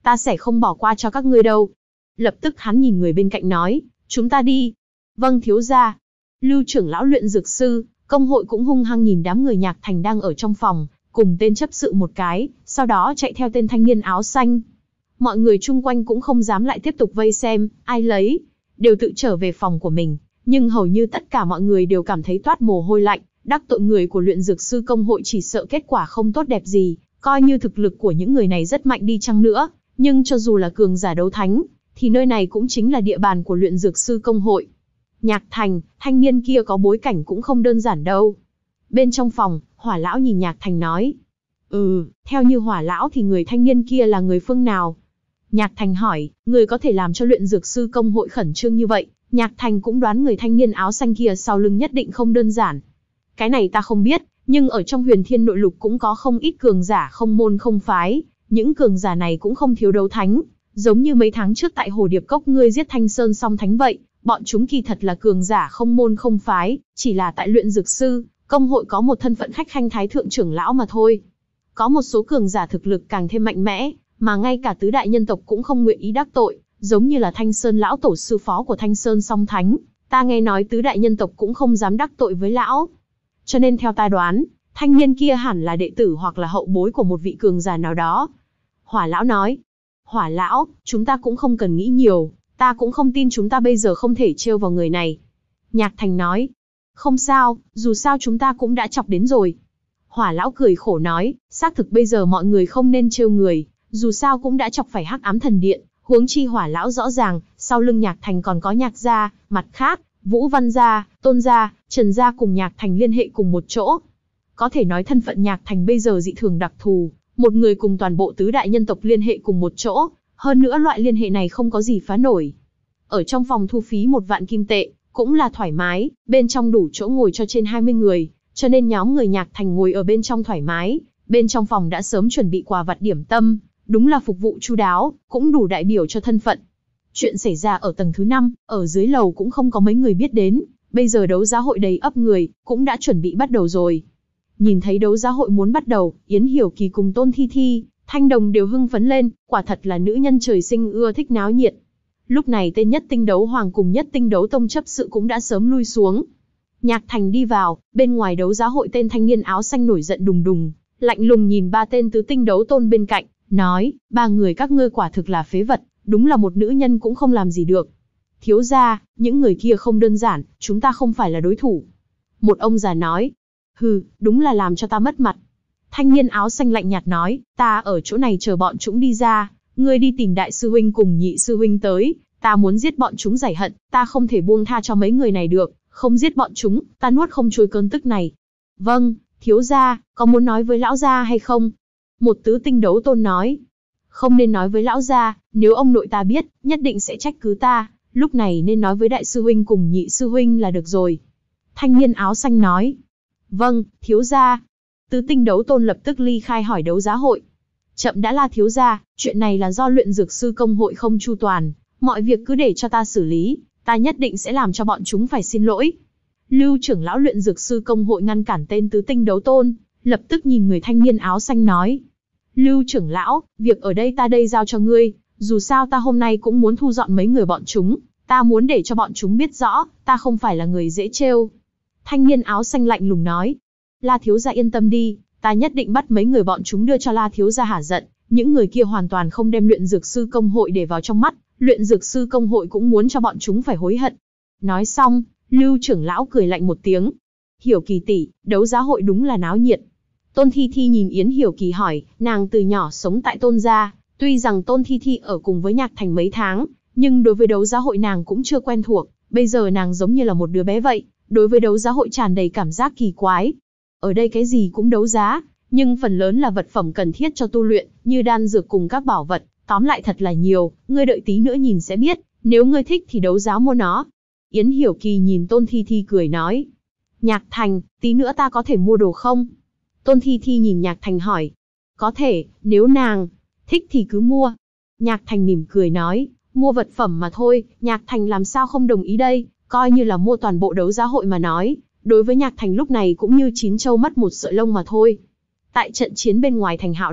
ta sẽ không bỏ qua cho các ngươi đâu. Lập tức hắn nhìn người bên cạnh nói, chúng ta đi. Vâng thiếu gia. Lưu trưởng lão luyện dược sư, công hội cũng hung hăng nhìn đám người Nhạc Thành đang ở trong phòng, cùng tên chấp sự một cái, sau đó chạy theo tên thanh niên áo xanh. Mọi người chung quanh cũng không dám lại tiếp tục vây xem, ai lấy, đều tự trở về phòng của mình, nhưng hầu như tất cả mọi người đều cảm thấy toát mồ hôi lạnh, đắc tội người của luyện dược sư công hội chỉ sợ kết quả không tốt đẹp gì, coi như thực lực của những người này rất mạnh đi chăng nữa, nhưng cho dù là cường giả đấu thánh, thì nơi này cũng chính là địa bàn của luyện dược sư công hội. Nhạc Thành, thanh niên kia có bối cảnh cũng không đơn giản đâu. Bên trong phòng, Hỏa lão nhìn Nhạc Thành nói. Ừ, theo như Hỏa lão thì người thanh niên kia là người phương nào? Nhạc Thành hỏi, người có thể làm cho luyện dược sư công hội khẩn trương như vậy, Nhạc Thành cũng đoán người thanh niên áo xanh kia sau lưng nhất định không đơn giản. Cái này ta không biết, nhưng ở trong Huyền Thiên Nội Lục cũng có không ít cường giả không môn không phái, những cường giả này cũng không thiếu đấu thánh, giống như mấy tháng trước tại Hồ Điệp Cốc ngươi giết Thanh Sơn Song Thánh vậy, bọn chúng kỳ thật là cường giả không môn không phái, chỉ là tại luyện dược sư, công hội có một thân phận khách khanh thái thượng trưởng lão mà thôi. Có một số cường giả thực lực càng thêm mạnh mẽ, mà ngay cả tứ đại nhân tộc cũng không nguyện ý đắc tội, giống như là Thanh Sơn lão tổ sư phó của Thanh Sơn Song Thánh, ta nghe nói tứ đại nhân tộc cũng không dám đắc tội với lão. Cho nên theo ta đoán, thanh niên kia hẳn là đệ tử hoặc là hậu bối của một vị cường giả nào đó. Hỏa lão nói, Hỏa lão, chúng ta cũng không cần nghĩ nhiều, ta cũng không tin chúng ta bây giờ không thể trêu vào người này. Nhạc Thành nói, không sao, dù sao chúng ta cũng đã chọc đến rồi. Hỏa lão cười khổ nói, xác thực bây giờ mọi người không nên trêu người, dù sao cũng đã chọc phải Hắc Ám Thần Điện, huống chi Hỏa lão rõ ràng, sau lưng Nhạc Thành còn có Nhạc gia, mặt khác, Vũ Văn gia, Tôn gia, Trần gia cùng Nhạc Thành liên hệ cùng một chỗ. Có thể nói thân phận Nhạc Thành bây giờ dị thường đặc thù, một người cùng toàn bộ tứ đại nhân tộc liên hệ cùng một chỗ, hơn nữa loại liên hệ này không có gì phá nổi. Ở trong phòng thu phí một vạn kim tệ, cũng là thoải mái, bên trong đủ chỗ ngồi cho trên hai mươi người, cho nên nhóm người Nhạc Thành ngồi ở bên trong thoải mái, bên trong phòng đã sớm chuẩn bị quà vặt điểm tâm, đúng là phục vụ chu đáo, cũng đủ đại biểu cho thân phận. Chuyện xảy ra ở tầng thứ năm, ở dưới lầu cũng không có mấy người biết đến, bây giờ đấu giá hội đầy ắp người, cũng đã chuẩn bị bắt đầu rồi. Nhìn thấy đấu giá hội muốn bắt đầu, Yến Hiểu Kỳ cùng Tôn Thi Thi, Thanh Đồng đều hưng phấn lên, quả thật là nữ nhân trời sinh ưa thích náo nhiệt. Lúc này tên Nhất Tinh Đấu Hoàng cùng Nhất Tinh Đấu Tông chấp sự cũng đã sớm lui xuống. Nhạc Thành đi vào, bên ngoài đấu giá hội tên thanh niên áo xanh nổi giận đùng đùng, lạnh lùng nhìn ba tên tứ tinh đấu tôn bên cạnh, nói, ba người các ngươi quả thực là phế vật, đúng là một nữ nhân cũng không làm gì được. Thiếu gia, những người kia không đơn giản, chúng ta không phải là đối thủ. Một ông già nói, hừ, đúng là làm cho ta mất mặt. Thanh niên áo xanh lạnh nhạt nói, ta ở chỗ này chờ bọn chúng đi ra, ngươi đi tìm đại sư huynh cùng nhị sư huynh tới, ta muốn giết bọn chúng giải hận, ta không thể buông tha cho mấy người này được, không giết bọn chúng, ta nuốt không trôi cơn tức này. Vâng, thiếu gia, có muốn nói với lão gia hay không? Một tứ tinh đấu tôn nói, không nên nói với lão gia, nếu ông nội ta biết, nhất định sẽ trách cứ ta, lúc này nên nói với đại sư huynh cùng nhị sư huynh là được rồi. Thanh niên áo xanh nói, vâng, thiếu gia. Tứ tinh đấu tôn lập tức ly khai hỏi đấu giá hội. Chậm đã La thiếu gia, chuyện này là do luyện dược sư công hội không chu toàn, mọi việc cứ để cho ta xử lý, ta nhất định sẽ làm cho bọn chúng phải xin lỗi. Lưu trưởng lão luyện dược sư công hội ngăn cản tên tứ tinh đấu tôn, lập tức nhìn người thanh niên áo xanh nói. Lưu trưởng lão, việc ở đây ta đây giao cho ngươi, dù sao ta hôm nay cũng muốn thu dọn mấy người bọn chúng, ta muốn để cho bọn chúng biết rõ, ta không phải là người dễ trêu. Thanh niên áo xanh lạnh lùng nói. La thiếu gia yên tâm đi, ta nhất định bắt mấy người bọn chúng đưa cho La thiếu gia hả giận, những người kia hoàn toàn không đem luyện dược sư công hội để vào trong mắt, luyện dược sư công hội cũng muốn cho bọn chúng phải hối hận. Nói xong, Lưu trưởng lão cười lạnh một tiếng. Hiểu Kỳ tỷ, đấu giá hội đúng là náo nhiệt. Tôn Thi Thi nhìn Yến Hiểu Kỳ hỏi, nàng từ nhỏ sống tại Tôn gia, tuy rằng Tôn Thi Thi ở cùng với Nhạc Thành mấy tháng, nhưng đối với đấu giá hội nàng cũng chưa quen thuộc, bây giờ nàng giống như là một đứa bé vậy, đối với đấu giá hội tràn đầy cảm giác kỳ quái. Ở đây cái gì cũng đấu giá, nhưng phần lớn là vật phẩm cần thiết cho tu luyện, như đan dược cùng các bảo vật, tóm lại thật là nhiều, ngươi đợi tí nữa nhìn sẽ biết, nếu ngươi thích thì đấu giá mua nó. Yến Hiểu Kỳ nhìn Tôn Thi Thi cười nói. Nhạc Thành, tí nữa ta có thể mua đồ không? Tôn Thi Thi nhìn Nhạc Thành hỏi. Có thể, nếu nàng thích thì cứ mua. Nhạc Thành mỉm cười nói, mua vật phẩm mà thôi, Nhạc Thành làm sao không đồng ý đây, coi như là mua toàn bộ đấu giá hội mà nói. Đối với Nhạc Thành lúc này cũng như chín châu mất một sợi lông mà thôi. Tại trận chiến bên ngoài thành Hạo Đặc,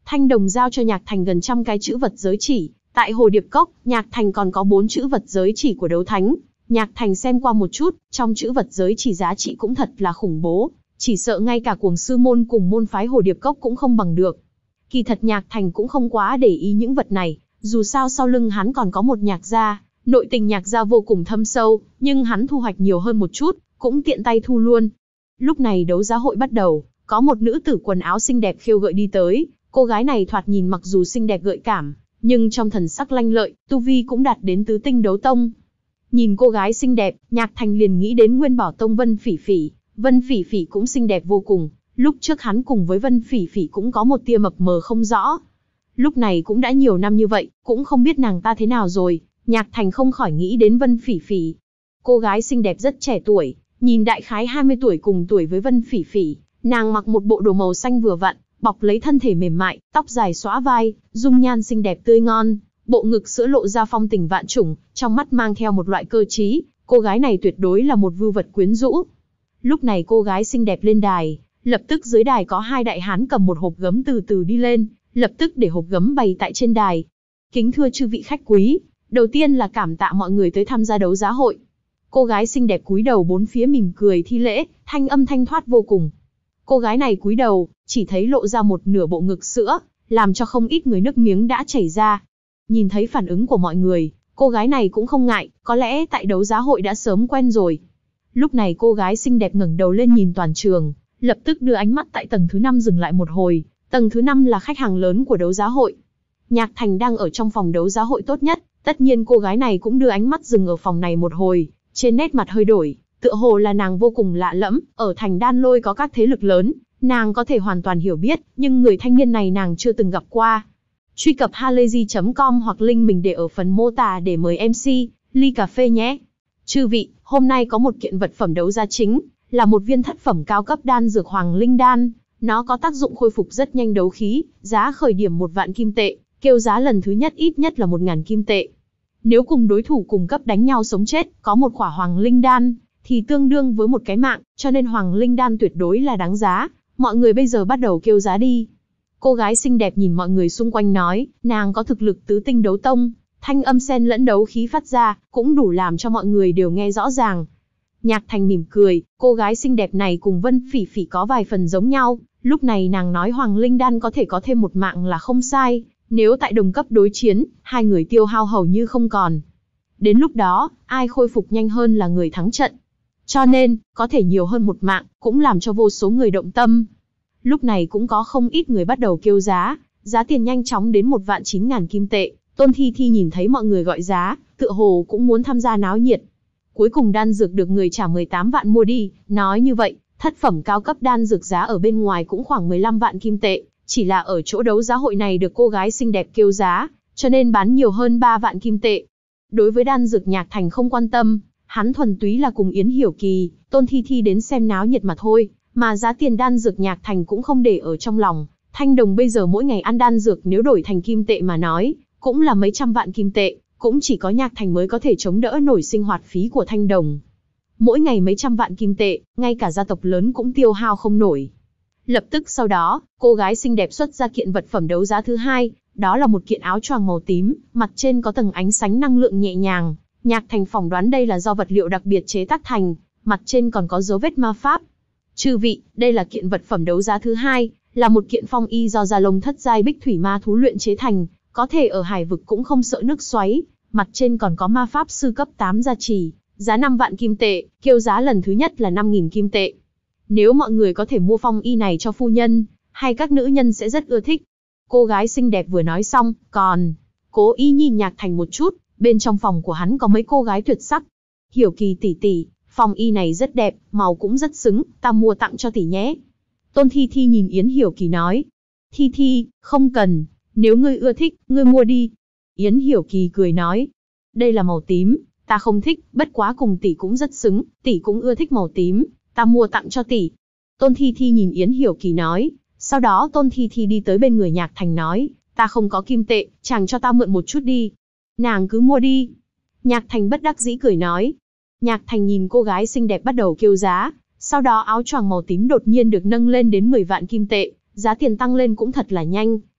Thanh Đồng giao cho Nhạc Thành gần trăm cái chữ vật giới chỉ. Tại Hồ Điệp Cốc, Nhạc Thành còn có bốn chữ vật giới chỉ của đấu thánh. Nhạc Thành xem qua một chút, trong chữ vật giới chỉ giá trị cũng thật là khủng bố. Chỉ sợ ngay cả cuồng sư môn cùng môn phái Hồ Điệp Cốc cũng không bằng được. Kỳ thật Nhạc Thành cũng không quá để ý những vật này, dù sao sau lưng hắn còn có một Nhạc gia, nội tình Nhạc gia vô cùng thâm sâu, nhưng hắn thu hoạch nhiều hơn một chút, cũng tiện tay thu luôn. Lúc này đấu giá hội bắt đầu, có một nữ tử quần áo xinh đẹp khiêu gợi đi tới, cô gái này thoạt nhìn mặc dù xinh đẹp gợi cảm, nhưng trong thần sắc lanh lợi, tu vi cũng đạt đến tứ tinh đấu tông. Nhìn cô gái xinh đẹp, Nhạc Thành liền nghĩ đến Nguyên Bảo Tông Vân Phỉ Phỉ, Vân Phỉ Phỉ cũng xinh đẹp vô cùng, lúc trước hắn cùng với Vân Phỉ Phỉ cũng có một tia mập mờ không rõ. Lúc này cũng đã nhiều năm như vậy, cũng không biết nàng ta thế nào rồi, Nhạc Thành không khỏi nghĩ đến Vân Phỉ Phỉ. Cô gái xinh đẹp rất trẻ tuổi, nhìn đại khái hai mươi tuổi cùng tuổi với Vân Phỉ Phỉ, nàng mặc một bộ đồ màu xanh vừa vặn, bọc lấy thân thể mềm mại, tóc dài xõa vai, dung nhan xinh đẹp tươi ngon, bộ ngực sữa lộ ra phong tình vạn trùng, trong mắt mang theo một loại cơ trí, cô gái này tuyệt đối là một vưu vật quyến rũ. Lúc này cô gái xinh đẹp lên đài, lập tức dưới đài có hai đại hán cầm một hộp gấm từ từ đi lên, lập tức để hộp gấm bày tại trên đài. Kính thưa chư vị khách quý, đầu tiên là cảm tạ mọi người tới tham gia đấu giá hội. Cô gái xinh đẹp cúi đầu bốn phía mỉm cười thi lễ, thanh âm thanh thoát vô cùng. Cô gái này cúi đầu, chỉ thấy lộ ra một nửa bộ ngực sữa, làm cho không ít người nước miếng đã chảy ra. Nhìn thấy phản ứng của mọi người, cô gái này cũng không ngại, có lẽ tại đấu giá hội đã sớm quen rồi. Lúc này cô gái xinh đẹp ngẩng đầu lên nhìn toàn trường, lập tức đưa ánh mắt tại tầng thứ năm dừng lại một hồi. Tầng thứ năm là khách hàng lớn của đấu giá hội. Nhạc Thành đang ở trong phòng đấu giá hội tốt nhất, tất nhiên cô gái này cũng đưa ánh mắt dừng ở phòng này một hồi, trên nét mặt hơi đổi, tựa hồ là nàng vô cùng lạ lẫm, ở thành Đan Lôi có các thế lực lớn, nàng có thể hoàn toàn hiểu biết, nhưng người thanh niên này nàng chưa từng gặp qua. Truy cập halayzi chấm com hoặc link mình để ở phần mô tả để mời em xê, ly cà phê nhé. Chư vị, hôm nay có một kiện vật phẩm đấu giá chính, là một viên thất phẩm cao cấp đan dược Hoàng Linh Đan. Nó có tác dụng khôi phục rất nhanh đấu khí, giá khởi điểm một vạn kim tệ, kêu giá lần thứ nhất ít nhất là một ngàn kim tệ. Nếu cùng đối thủ cùng cấp đánh nhau sống chết, có một khỏa Hoàng Linh Đan, thì tương đương với một cái mạng, cho nên Hoàng Linh Đan tuyệt đối là đáng giá. Mọi người bây giờ bắt đầu kêu giá đi. Cô gái xinh đẹp nhìn mọi người xung quanh nói, nàng có thực lực tứ tinh đấu tông, thanh âm xen lẫn đấu khí phát ra, cũng đủ làm cho mọi người đều nghe rõ ràng. Nhạc Thành mỉm cười, cô gái xinh đẹp này cùng Vân Phỉ Phỉ có vài phần giống nhau, lúc này nàng nói Hoàng Linh Đan có thể có thêm một mạng là không sai, nếu tại đồng cấp đối chiến, hai người tiêu hao hầu như không còn. Đến lúc đó, ai khôi phục nhanh hơn là người thắng trận. Cho nên, có thể nhiều hơn một mạng, cũng làm cho vô số người động tâm. Lúc này cũng có không ít người bắt đầu kêu giá, giá tiền nhanh chóng đến một vạn chín ngàn kim tệ. Tôn Thi Thi nhìn thấy mọi người gọi giá, tựa hồ cũng muốn tham gia náo nhiệt. Cuối cùng đan dược được người trả mười tám vạn mua đi, nói như vậy, thất phẩm cao cấp đan dược giá ở bên ngoài cũng khoảng mười lăm vạn kim tệ, chỉ là ở chỗ đấu giá hội này được cô gái xinh đẹp kêu giá, cho nên bán nhiều hơn ba vạn kim tệ. Đối với đan dược Nhạc Thành không quan tâm, hắn thuần túy là cùng Yến Hiểu Kỳ, Tôn Thi Thi đến xem náo nhiệt mà thôi, mà giá tiền đan dược Nhạc Thành cũng không để ở trong lòng. Thanh đồng bây giờ mỗi ngày ăn đan dược nếu đổi thành kim tệ mà nói, cũng là mấy trăm vạn kim tệ, cũng chỉ có Nhạc Thành mới có thể chống đỡ nổi sinh hoạt phí của thanh đồng. Mỗi ngày mấy trăm vạn kim tệ, ngay cả gia tộc lớn cũng tiêu hao không nổi. Lập tức sau đó, cô gái xinh đẹp xuất ra kiện vật phẩm đấu giá thứ hai, đó là một kiện áo choàng màu tím, mặt trên có tầng ánh sáng năng lượng nhẹ nhàng. Nhạc Thành phỏng đoán đây là do vật liệu đặc biệt chế tác thành, mặt trên còn có dấu vết ma pháp. Chư vị, đây là kiện vật phẩm đấu giá thứ hai, là một kiện phong y do da lông thất giai bích thủy ma thú luyện chế thành, có thể ở hải vực cũng không sợ nước xoáy, mặt trên còn có ma pháp sư cấp tám gia trì, giá năm vạn kim tệ, kêu giá lần thứ nhất là năm nghìn kim tệ. Nếu mọi người có thể mua phong y này cho phu nhân, hay các nữ nhân sẽ rất ưa thích. Cô gái xinh đẹp vừa nói xong, còn Cố Ý nhìn Nhạc Thành một chút, bên trong phòng của hắn có mấy cô gái tuyệt sắc. Hiểu Kỳ tỷ tỷ, phong y này rất đẹp, màu cũng rất xứng, ta mua tặng cho tỷ nhé. Tôn Thi Thi nhìn Yến Hiểu Kỳ nói. Thi Thi, không cần, nếu ngươi ưa thích, ngươi mua đi. Yến Hiểu Kỳ cười nói. Đây là màu tím, ta không thích, bất quá cùng tỷ cũng rất xứng, tỷ cũng ưa thích màu tím, ta mua tặng cho tỷ. Tôn Thi Thi nhìn Yến Hiểu Kỳ nói. Sau đó Tôn Thi Thi đi tới bên người Nhạc Thành nói, ta không có kim tệ, chàng cho ta mượn một chút đi. Nàng cứ mua đi. Nhạc Thành bất đắc dĩ cười nói. Nhạc Thành nhìn cô gái xinh đẹp bắt đầu kêu giá, sau đó áo choàng màu tím đột nhiên được nâng lên đến mười vạn kim tệ, giá tiền tăng lên cũng thật là nhanh.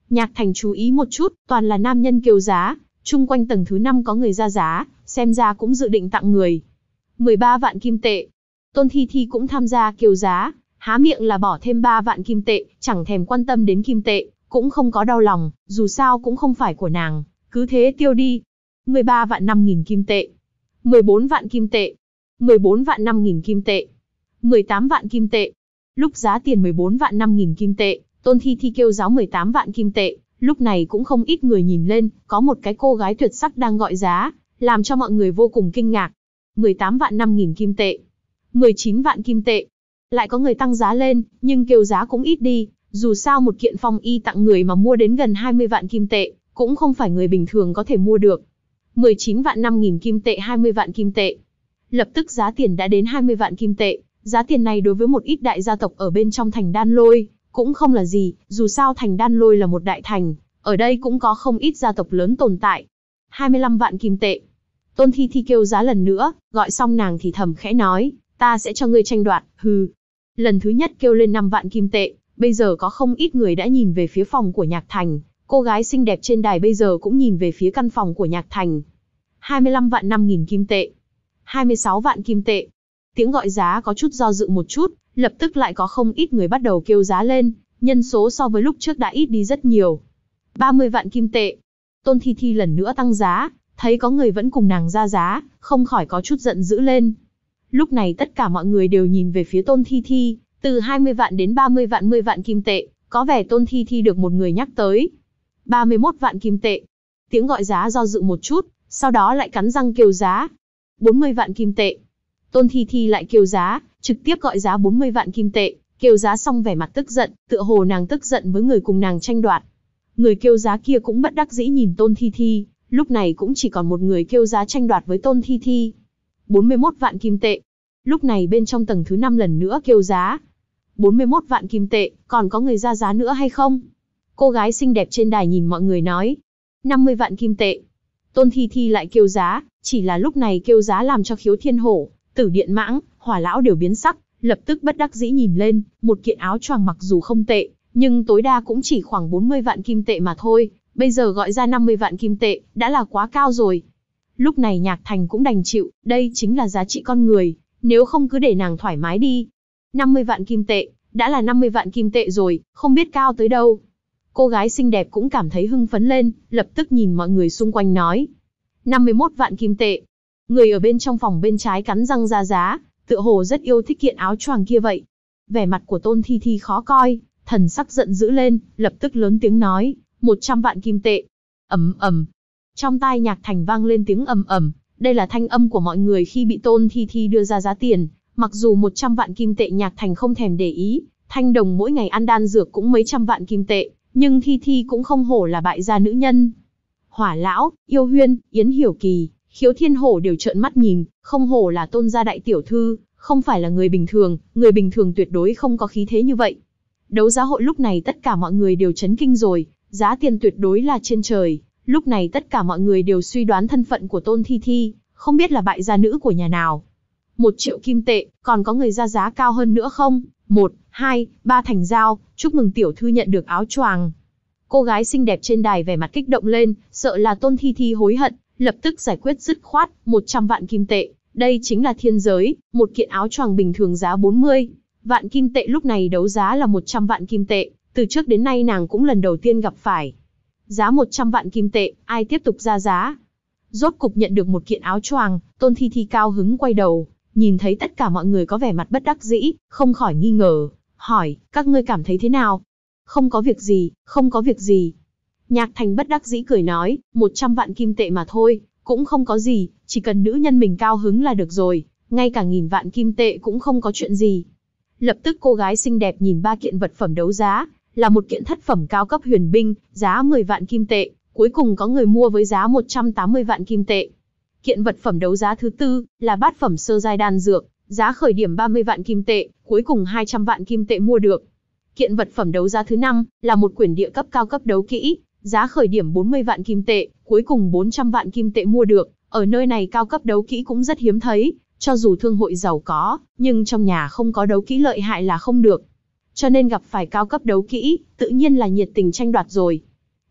Nhạc Thành chú ý một chút, toàn là nam nhân kêu giá, chung quanh tầng thứ năm có người ra giá, xem ra cũng dự định tặng người. mười ba vạn kim tệ. Tôn Thi Thi cũng tham gia kêu giá, há miệng là bỏ thêm ba vạn kim tệ, chẳng thèm quan tâm đến kim tệ, cũng không có đau lòng, dù sao cũng không phải của nàng, cứ thế tiêu đi. mười ba vạn năm nghìn kim tệ. mười bốn vạn kim tệ. mười bốn vạn năm nghìn kim tệ. mười tám vạn kim tệ. Lúc giá tiền mười bốn vạn năm nghìn kim tệ, Tôn Thi Thi kêu giá mười tám vạn kim tệ, lúc này cũng không ít người nhìn lên, có một cái cô gái tuyệt sắc đang gọi giá, làm cho mọi người vô cùng kinh ngạc. mười tám vạn năm nghìn kim tệ. mười chín vạn kim tệ. Lại có người tăng giá lên, nhưng kêu giá cũng ít đi, dù sao một kiện phong y tặng người mà mua đến gần hai mươi vạn kim tệ, cũng không phải người bình thường có thể mua được. mười chín vạn năm nghìn kim tệ, hai mươi vạn kim tệ. Lập tức giá tiền đã đến hai mươi vạn kim tệ, giá tiền này đối với một ít đại gia tộc ở bên trong thành Đan Lôi, cũng không là gì, dù sao thành Đan Lôi là một đại thành, ở đây cũng có không ít gia tộc lớn tồn tại. hai mươi lăm vạn kim tệ. Tôn Thi Thi kêu giá lần nữa, gọi xong nàng thì thầm khẽ nói, ta sẽ cho ngươi tranh đoạt, hừ. Lần thứ nhất kêu lên năm vạn kim tệ, bây giờ có không ít người đã nhìn về phía phòng của Nhạc Thành, cô gái xinh đẹp trên đài bây giờ cũng nhìn về phía căn phòng của Nhạc Thành. hai mươi lăm vạn năm nghìn kim tệ. hai mươi sáu vạn kim tệ. Tiếng gọi giá có chút do dự một chút, lập tức lại có không ít người bắt đầu kêu giá lên, nhân số so với lúc trước đã ít đi rất nhiều. ba mươi vạn kim tệ. Tôn Thi Thi lần nữa tăng giá, thấy có người vẫn cùng nàng ra giá, không khỏi có chút giận dữ lên. Lúc này tất cả mọi người đều nhìn về phía Tôn Thi Thi, từ hai mươi vạn đến ba mươi vạn, mười vạn kim tệ, có vẻ Tôn Thi Thi được một người nhắc tới. ba mươi mốt vạn kim tệ. Tiếng gọi giá do dự một chút, sau đó lại cắn răng kêu giá. bốn mươi vạn kim tệ. Tôn Thi Thi lại kêu giá, trực tiếp gọi giá bốn mươi vạn kim tệ, kêu giá xong vẻ mặt tức giận, tựa hồ nàng tức giận với người cùng nàng tranh đoạt. Người kêu giá kia cũng bất đắc dĩ nhìn Tôn Thi Thi, lúc này cũng chỉ còn một người kêu giá tranh đoạt với Tôn Thi Thi. bốn mươi mốt vạn kim tệ. Lúc này bên trong tầng thứ năm lần nữa kêu giá. bốn mươi mốt vạn kim tệ, còn có người ra giá nữa hay không? Cô gái xinh đẹp trên đài nhìn mọi người nói. năm mươi vạn kim tệ. Tôn Thi Thi lại kêu giá, chỉ là lúc này kêu giá làm cho Khiếu Thiên Hổ, Tử Điện Mãng, Hỏa Lão đều biến sắc, lập tức bất đắc dĩ nhìn lên, một kiện áo choàng mặc dù không tệ, nhưng tối đa cũng chỉ khoảng bốn mươi vạn kim tệ mà thôi, bây giờ gọi ra năm mươi vạn kim tệ, đã là quá cao rồi. Lúc này Nhạc Thành cũng đành chịu, đây chính là giá trị con người, nếu không cứ để nàng thoải mái đi. năm mươi vạn kim tệ, đã là năm mươi vạn kim tệ rồi, không biết cao tới đâu. Cô gái xinh đẹp cũng cảm thấy hưng phấn lên, lập tức nhìn mọi người xung quanh nói. năm mươi mốt vạn kim tệ. Người ở bên trong phòng bên trái cắn răng ra giá, tựa hồ rất yêu thích kiện áo choàng kia vậy. Vẻ mặt của Tôn Thi Thi khó coi, thần sắc giận dữ lên, lập tức lớn tiếng nói, một trăm vạn kim tệ. Ầm ầm. Trong tai Nhạc Thành vang lên tiếng ầm ầm, đây là thanh âm của mọi người khi bị Tôn Thi Thi đưa ra giá tiền, mặc dù một trăm vạn kim tệ Nhạc Thành không thèm để ý, Thanh Đồng mỗi ngày ăn đan dược cũng mấy trăm vạn kim tệ, nhưng Thi Thi cũng không hổ là bại gia nữ nhân. Hỏa Lão, Yêu Huyên, Yến Hiểu Kỳ, Khiếu Thiên Hổ đều trợn mắt nhìn, không hổ là Tôn gia đại tiểu thư, không phải là người bình thường, người bình thường tuyệt đối không có khí thế như vậy. Đấu giá hội lúc này tất cả mọi người đều chấn kinh rồi, giá tiền tuyệt đối là trên trời, lúc này tất cả mọi người đều suy đoán thân phận của Tôn Thi Thi, không biết là bại gia nữ của nhà nào. Một triệu kim tệ, còn có người ra giá cao hơn nữa không? Một, hai, ba thành giao, chúc mừng tiểu thư nhận được áo choàng. Cô gái xinh đẹp trên đài vẻ mặt kích động lên, sợ là Tôn Thi Thi hối hận, lập tức giải quyết dứt khoát, một trăm vạn kim tệ. Đây chính là thiên giới, một kiện áo choàng bình thường giá bốn mươi vạn kim tệ lúc này đấu giá là một trăm vạn kim tệ, từ trước đến nay nàng cũng lần đầu tiên gặp phải. Giá một trăm vạn kim tệ, ai tiếp tục ra giá? Rốt cục nhận được một kiện áo choàng, Tôn Thi Thi cao hứng quay đầu, nhìn thấy tất cả mọi người có vẻ mặt bất đắc dĩ, không khỏi nghi ngờ, hỏi, các ngươi cảm thấy thế nào? Không có việc gì, không có việc gì. Nhạc Thành bất đắc dĩ cười nói, một trăm vạn kim tệ mà thôi, cũng không có gì, chỉ cần nữ nhân mình cao hứng là được rồi, ngay cả nghìn vạn kim tệ cũng không có chuyện gì. Lập tức cô gái xinh đẹp nhìn ba kiện vật phẩm đấu giá, là một kiện thất phẩm cao cấp huyền binh, giá mười vạn kim tệ, cuối cùng có người mua với giá một trăm tám mươi vạn kim tệ. Kiện vật phẩm đấu giá thứ tư, là bát phẩm sơ giai đan dược, giá khởi điểm ba mươi vạn kim tệ, cuối cùng hai trăm vạn kim tệ mua được. Kiện vật phẩm đấu giá thứ năm, là một quyển địa cấp cao cấp đấu kỹ, giá khởi điểm bốn mươi vạn kim tệ, cuối cùng bốn trăm vạn kim tệ mua được. Ở nơi này cao cấp đấu kỹ cũng rất hiếm thấy, cho dù thương hội giàu có, nhưng trong nhà không có đấu kỹ lợi hại là không được. Cho nên gặp phải cao cấp đấu kỹ, tự nhiên là nhiệt tình tranh đoạt rồi.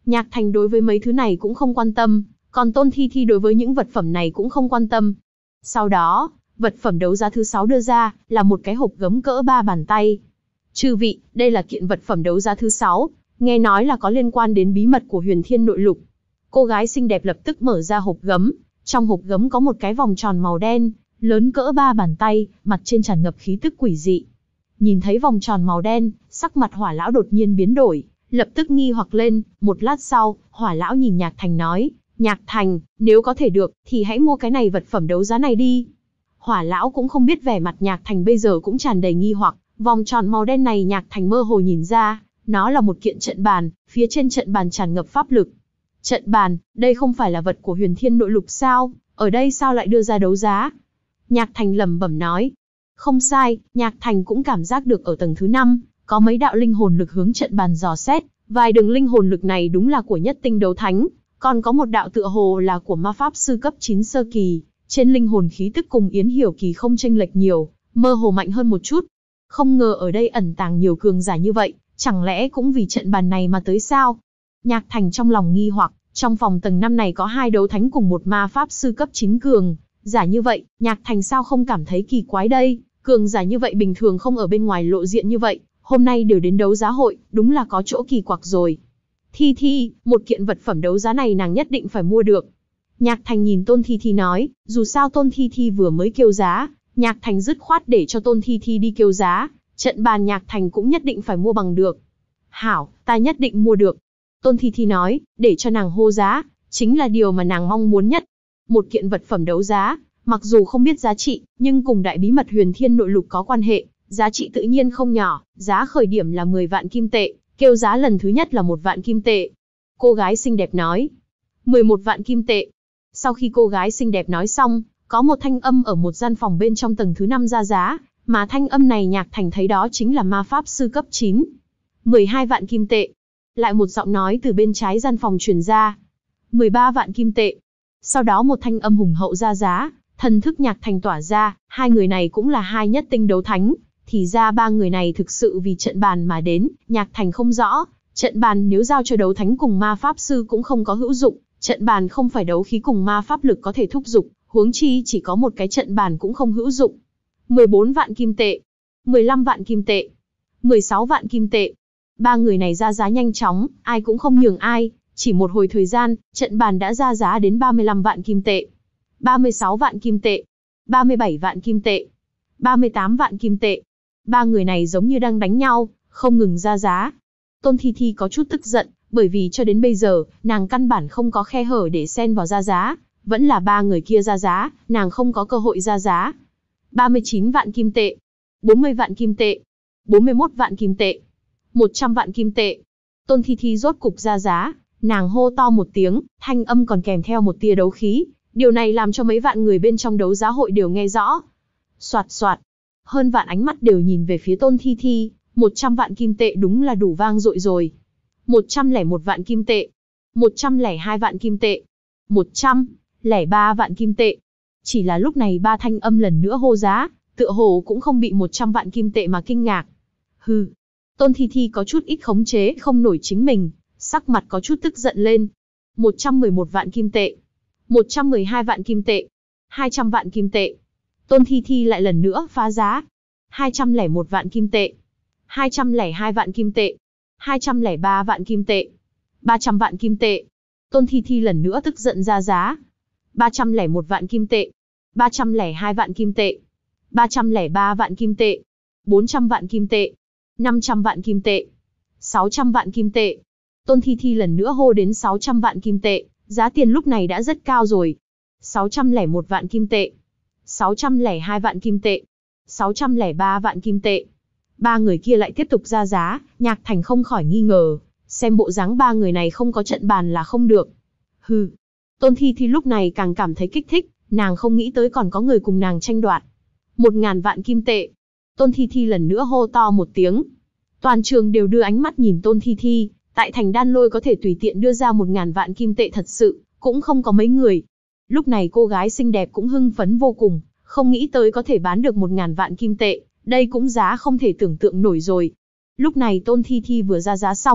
Nhạc Thành đối với mấy thứ này cũng không quan tâm, còn Tôn Thi Thi đối với những vật phẩm này cũng không quan tâm. Sau đó, vật phẩm đấu giá thứ sáu đưa ra, là một cái hộp gấm cỡ ba bàn tay. Chư vị, đây là kiện vật phẩm đấu giá thứ sáu, nghe nói là có liên quan đến bí mật của Huyền Thiên Nội Lục. Cô gái xinh đẹp lập tức mở ra hộp gấm, trong hộp gấm có một cái vòng tròn màu đen, lớn cỡ ba bàn tay, mặt trên tràn ngập khí tức quỷ dị. Nhìn thấy vòng tròn màu đen, sắc mặt Hỏa lão đột nhiên biến đổi, lập tức nghi hoặc lên, một lát sau, Hỏa lão nhìn Nhạc Thành nói, Nhạc Thành, nếu có thể được, thì hãy mua cái này vật phẩm đấu giá này đi. Hỏa lão cũng không biết vẻ mặt Nhạc Thành bây giờ cũng tràn đầy nghi hoặc, vòng tròn màu đen này Nhạc Thành mơ hồ nhìn ra, nó là một kiện trận bàn, phía trên trận bàn tràn ngập pháp lực. Trận bàn, đây không phải là vật của Huyền Thiên Nội Lục sao, ở đây sao lại đưa ra đấu giá? Nhạc Thành lẩm bẩm nói. Không sai, Nhạc Thành cũng cảm giác được ở tầng thứ năm, có mấy đạo linh hồn lực hướng trận bàn dò xét, vài đường linh hồn lực này đúng là của nhất tinh đấu thánh, còn có một đạo tựa hồ là của ma pháp sư cấp chín sơ kỳ, trên linh hồn khí tức cùng Yến Hiểu Kỳ không chênh lệch nhiều, mơ hồ mạnh hơn một chút. Không ngờ ở đây ẩn tàng nhiều cường giả như vậy, chẳng lẽ cũng vì trận bàn này mà tới sao? Nhạc Thành trong lòng nghi hoặc, trong phòng tầng năm này có hai đấu thánh cùng một ma pháp sư cấp chín cường, giả như vậy, Nhạc Thành sao không cảm thấy kỳ quái đây, cường giả như vậy bình thường không ở bên ngoài lộ diện như vậy, hôm nay đều đến đấu giá hội, đúng là có chỗ kỳ quặc rồi. Thi Thi, một kiện vật phẩm đấu giá này nàng nhất định phải mua được. Nhạc Thành nhìn Tôn Thi Thi nói, dù sao Tôn Thi Thi vừa mới kêu giá, Nhạc Thành dứt khoát để cho Tôn Thi Thi đi kêu giá, trận bàn Nhạc Thành cũng nhất định phải mua bằng được. Hảo, ta nhất định mua được. Tôn Thi Thi nói, để cho nàng hô giá, chính là điều mà nàng mong muốn nhất. Một kiện vật phẩm đấu giá, mặc dù không biết giá trị, nhưng cùng đại bí mật Huyền Thiên Nội Lục có quan hệ, giá trị tự nhiên không nhỏ, giá khởi điểm là mười vạn kim tệ, kêu giá lần thứ nhất là một vạn kim tệ. Cô gái xinh đẹp nói, mười một vạn kim tệ. Sau khi cô gái xinh đẹp nói xong, có một thanh âm ở một gian phòng bên trong tầng thứ năm ra giá, mà thanh âm này Nhạc Thành thấy đó chính là ma pháp sư cấp chín. mười hai vạn kim tệ. Lại một giọng nói từ bên trái gian phòng truyền ra. mười ba vạn kim tệ. Sau đó một thanh âm hùng hậu ra giá, thần thức Nhạc Thành tỏa ra, hai người này cũng là hai nhất tinh đấu thánh, thì ra ba người này thực sự vì trận bàn mà đến, Nhạc Thành không rõ, trận bàn nếu giao cho đấu thánh cùng ma pháp sư cũng không có hữu dụng, trận bàn không phải đấu khí cùng ma pháp lực có thể thúc giục, huống chi chỉ có một cái trận bàn cũng không hữu dụng. mười bốn vạn kim tệ, mười lăm vạn kim tệ, mười sáu vạn kim tệ. Ba người này ra giá nhanh chóng, ai cũng không nhường ai, chỉ một hồi thời gian, trận bàn đã ra giá đến ba mươi lăm vạn kim tệ, ba mươi sáu vạn kim tệ, ba mươi bảy vạn kim tệ, ba mươi tám vạn kim tệ. Ba người này giống như đang đánh nhau, không ngừng ra giá. Tôn Thi Thi có chút tức giận, bởi vì cho đến bây giờ, nàng căn bản không có khe hở để xen vào ra giá, vẫn là ba người kia ra giá, nàng không có cơ hội ra giá. ba mươi chín vạn kim tệ, bốn mươi vạn kim tệ, bốn mươi mốt vạn kim tệ, một trăm vạn kim tệ. Tôn Thi Thi rốt cục ra giá, nàng hô to một tiếng, thanh âm còn kèm theo một tia đấu khí, điều này làm cho mấy vạn người bên trong đấu giá hội đều nghe rõ. Soạt soạt, hơn vạn ánh mắt đều nhìn về phía Tôn Thi Thi, một trăm vạn kim tệ đúng là đủ vang dội rồi. một trăm lẻ một vạn kim tệ, một trăm lẻ hai vạn kim tệ, một trăm lẻ ba vạn kim tệ. Chỉ là lúc này ba thanh âm lần nữa hô giá, tựa hồ cũng không bị một trăm vạn kim tệ mà kinh ngạc. Hừ, Tôn Thi Thi có chút ít khống chế không nổi chính mình, sắc mặt có chút tức giận lên. một trăm mười một vạn kim tệ, một trăm mười hai vạn kim tệ, hai trăm vạn kim tệ. Tôn Thi Thi lại lần nữa phá giá. hai trăm lẻ một vạn kim tệ, hai trăm lẻ hai vạn kim tệ, hai trăm lẻ ba vạn kim tệ, ba trăm vạn kim tệ. Tôn Thi Thi lần nữa tức giận ra giá. ba trăm lẻ một vạn kim tệ, ba trăm lẻ hai vạn kim tệ, ba trăm lẻ ba vạn kim tệ, bốn trăm vạn kim tệ, năm trăm vạn kim tệ, sáu trăm vạn kim tệ. Tôn Thi Thi lần nữa hô đến sáu trăm vạn kim tệ, giá tiền lúc này đã rất cao rồi. sáu trăm lẻ một vạn kim tệ, sáu trăm lẻ hai vạn kim tệ, sáu trăm lẻ ba vạn kim tệ. Ba người kia lại tiếp tục ra giá, Nhạc Thành không khỏi nghi ngờ, xem bộ dáng ba người này không có trận bàn là không được. Hừ. Tôn Thi Thi lúc này càng cảm thấy kích thích, nàng không nghĩ tới còn có người cùng nàng tranh đoạt. Một ngàn vạn kim tệ. Tôn Thi Thi lần nữa hô to một tiếng. Toàn trường đều đưa ánh mắt nhìn Tôn Thi Thi, tại thành Đan Lôi có thể tùy tiện đưa ra một ngàn vạn kim tệ thật sự, cũng không có mấy người. Lúc này cô gái xinh đẹp cũng hưng phấn vô cùng, không nghĩ tới có thể bán được một ngàn vạn kim tệ, đây cũng giá không thể tưởng tượng nổi rồi. Lúc này Tôn Thi Thi vừa ra giá xong,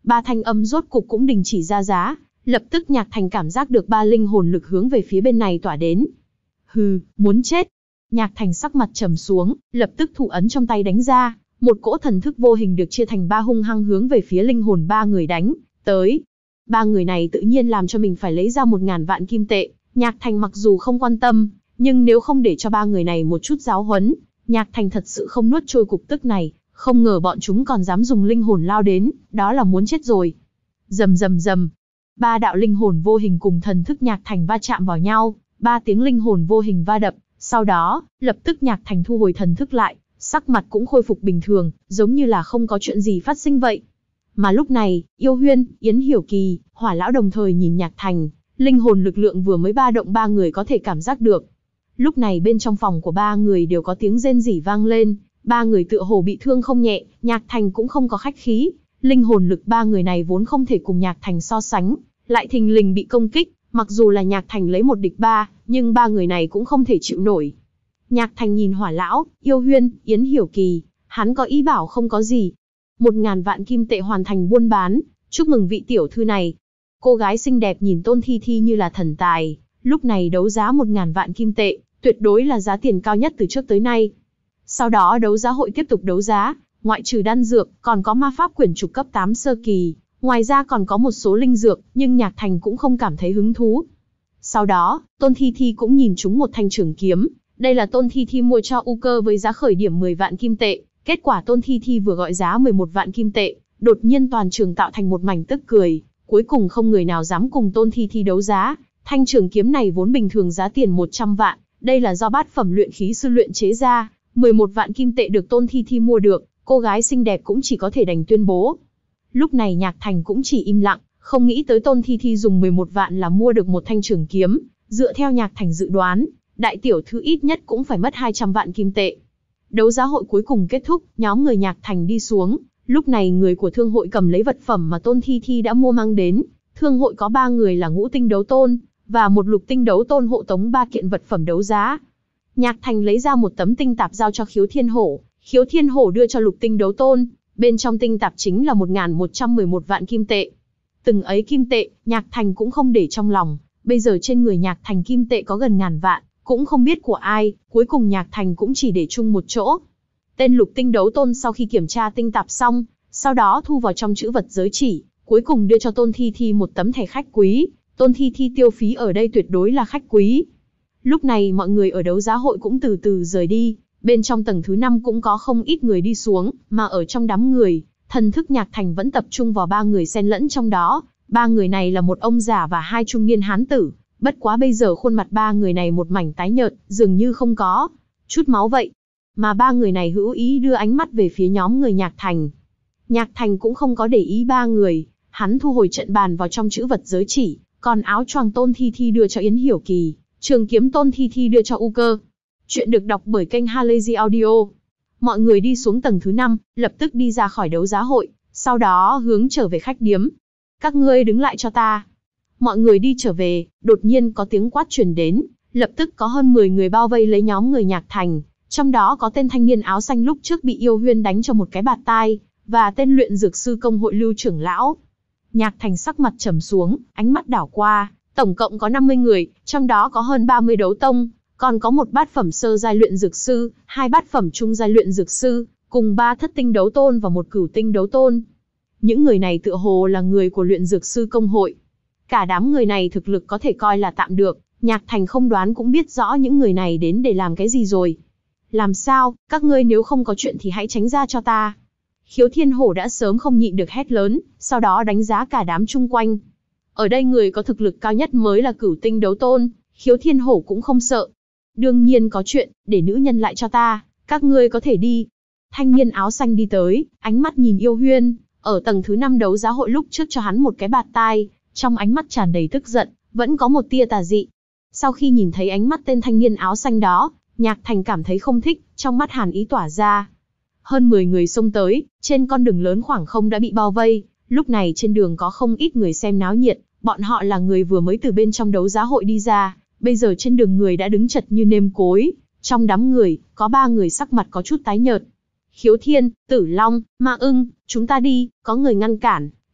Ba thanh âm rốt cục cũng đình chỉ ra giá, lập tức Nhạc Thành cảm giác được ba linh hồn lực hướng về phía bên này tỏa đến. Hừ, muốn chết. Nhạc Thành sắc mặt trầm xuống, lập tức thủ ấn trong tay đánh ra, một cỗ thần thức vô hình được chia thành ba hung hăng hướng về phía linh hồn ba người đánh tới. Ba người này tự nhiên làm cho mình phải lấy ra một ngàn vạn kim tệ. Nhạc Thành mặc dù không quan tâm, nhưng nếu không để cho ba người này một chút giáo huấn, Nhạc Thành thật sự không nuốt trôi cục tức này. Không ngờ bọn chúng còn dám dùng linh hồn lao đến, đó là muốn chết rồi. Rầm rầm rầm, ba đạo linh hồn vô hình cùng thần thức Nhạc Thành va chạm vào nhau, ba tiếng linh hồn vô hình va đập. Sau đó, lập tức Nhạc Thành thu hồi thần thức lại, sắc mặt cũng khôi phục bình thường, giống như là không có chuyện gì phát sinh vậy. Mà lúc này, Yêu Huyên, Yến Hiểu Kỳ, Hỏa Lão đồng thời nhìn Nhạc Thành, linh hồn lực lượng vừa mới ba động ba người có thể cảm giác được. Lúc này bên trong phòng của ba người đều có tiếng rên rỉ vang lên, ba người tựa hồ bị thương không nhẹ, Nhạc Thành cũng không có khách khí, linh hồn lực ba người này vốn không thể cùng Nhạc Thành so sánh, lại thình lình bị công kích, mặc dù là Nhạc Thành lấy một địch ba, nhưng ba người này cũng không thể chịu nổi. Nhạc Thành nhìn Hỏa Lão, Yêu Huyên, Yến Hiểu Kỳ, hắn có ý bảo không có gì. Một ngàn vạn kim tệ hoàn thành buôn bán, chúc mừng vị tiểu thư này. Cô gái xinh đẹp nhìn Tôn Thi Thi như là thần tài, lúc này đấu giá một ngàn vạn kim tệ, tuyệt đối là giá tiền cao nhất từ trước tới nay. Sau đó đấu giá hội tiếp tục đấu giá, ngoại trừ đan dược, còn có ma pháp quyển trục cấp tám sơ kỳ, ngoài ra còn có một số linh dược, nhưng Nhạc Thành cũng không cảm thấy hứng thú. Sau đó, Tôn Thi Thi cũng nhìn trúng một thanh trường kiếm, đây là Tôn Thi Thi mua cho U Cơ với giá khởi điểm mười vạn kim tệ, kết quả Tôn Thi Thi vừa gọi giá mười một vạn kim tệ, đột nhiên toàn trường tạo thành một mảnh tức cười, cuối cùng không người nào dám cùng Tôn Thi Thi đấu giá, thanh trường kiếm này vốn bình thường giá tiền một trăm vạn, đây là do bát phẩm luyện khí sư luyện chế ra, mười một vạn kim tệ được Tôn Thi Thi mua được, cô gái xinh đẹp cũng chỉ có thể đành tuyên bố. Lúc này Nhạc Thành cũng chỉ im lặng, không nghĩ tới Tôn Thi Thi dùng mười một vạn là mua được một thanh trường kiếm, dựa theo Nhạc Thành dự đoán, đại tiểu thư ít nhất cũng phải mất hai trăm vạn kim tệ. Đấu giá hội cuối cùng kết thúc, nhóm người Nhạc Thành đi xuống, lúc này người của thương hội cầm lấy vật phẩm mà Tôn Thi Thi đã mua mang đến, thương hội có ba người là ngũ tinh đấu tôn, và một lục tinh đấu tôn hộ tống ba kiện vật phẩm đấu giá. Nhạc Thành lấy ra một tấm tinh tạp giao cho Khiếu Thiên Hổ, Khiếu Thiên Hổ đưa cho lục tinh đấu tôn, bên trong tinh tạp chính là một nghìn một trăm mười một vạn kim tệ. Từng ấy kim tệ, Nhạc Thành cũng không để trong lòng, bây giờ trên người Nhạc Thành kim tệ có gần ngàn vạn, cũng không biết của ai, cuối cùng Nhạc Thành cũng chỉ để chung một chỗ. Tên lục tinh đấu tôn sau khi kiểm tra tinh tạp xong, sau đó thu vào trong chữ vật giới chỉ, cuối cùng đưa cho Tôn Thi Thi một tấm thẻ khách quý, Tôn Thi Thi tiêu phí ở đây tuyệt đối là khách quý. Lúc này mọi người ở đấu giá hội cũng từ từ rời đi, bên trong tầng thứ năm cũng có không ít người đi xuống, mà ở trong đám người, thần thức Nhạc Thành vẫn tập trung vào ba người xen lẫn trong đó, ba người này là một ông già và hai trung niên hán tử, bất quá bây giờ khuôn mặt ba người này một mảnh tái nhợt, dường như không có chút máu vậy. Mà ba người này hữu ý đưa ánh mắt về phía nhóm người Nhạc Thành. Nhạc Thành cũng không có để ý ba người, hắn thu hồi trận bàn vào trong chữ vật giới chỉ, còn áo choàng Tôn Thi Thi đưa cho Yến Hiểu Kỳ, trường kiếm Tôn Thi Thi đưa cho U Cơ. Chuyện được đọc bởi kênh Halazy Audio. Mọi người đi xuống tầng thứ năm, lập tức đi ra khỏi đấu giá hội, sau đó hướng trở về khách điếm. Các ngươi đứng lại cho ta. Mọi người đi trở về, đột nhiên có tiếng quát truyền đến, lập tức có hơn mười người bao vây lấy nhóm người Nhạc Thành, trong đó có tên thanh niên áo xanh lúc trước bị Yêu Huyên đánh cho một cái bạt tai, và tên luyện dược sư công hội Lưu trưởng lão. Nhạc Thành sắc mặt trầm xuống, ánh mắt đảo qua, tổng cộng có năm mươi người, trong đó có hơn ba mươi đấu tông, còn có một bát phẩm sơ giai luyện dược sư, hai bát phẩm trung giai luyện dược sư, cùng ba thất tinh đấu tôn và một cửu tinh đấu tôn. Những người này tựa hồ là người của luyện dược sư công hội. Cả đám người này thực lực có thể coi là tạm được, Nhạc Thành không đoán cũng biết rõ những người này đến để làm cái gì rồi. Làm sao, các ngươi nếu không có chuyện thì hãy tránh ra cho ta. Khiếu Thiên Hổ đã sớm không nhịn được hét lớn, sau đó đánh giá cả đám chung quanh. Ở đây người có thực lực cao nhất mới là cửu tinh đấu tôn, Khiếu Thiên Hổ cũng không sợ. Đương nhiên có chuyện, để nữ nhân lại cho ta, các ngươi có thể đi. Thanh niên áo xanh đi tới, ánh mắt nhìn Yêu Huyên, ở tầng thứ năm đấu giá hội lúc trước cho hắn một cái bạt tai, trong ánh mắt tràn đầy tức giận, vẫn có một tia tà dị. Sau khi nhìn thấy ánh mắt tên thanh niên áo xanh đó, Nhạc Thành cảm thấy không thích, trong mắt hàn ý tỏa ra. Hơn mười người xông tới, trên con đường lớn khoảng không đã bị bao vây, lúc này trên đường có không ít người xem náo nhiệt, bọn họ là người vừa mới từ bên trong đấu giá hội đi ra, bây giờ trên đường người đã đứng chật như nêm cối, trong đám người, có ba người sắc mặt có chút tái nhợt. Khiếu Thiên, Tử Long, Ma Ưng, chúng ta đi, có người ngăn cản,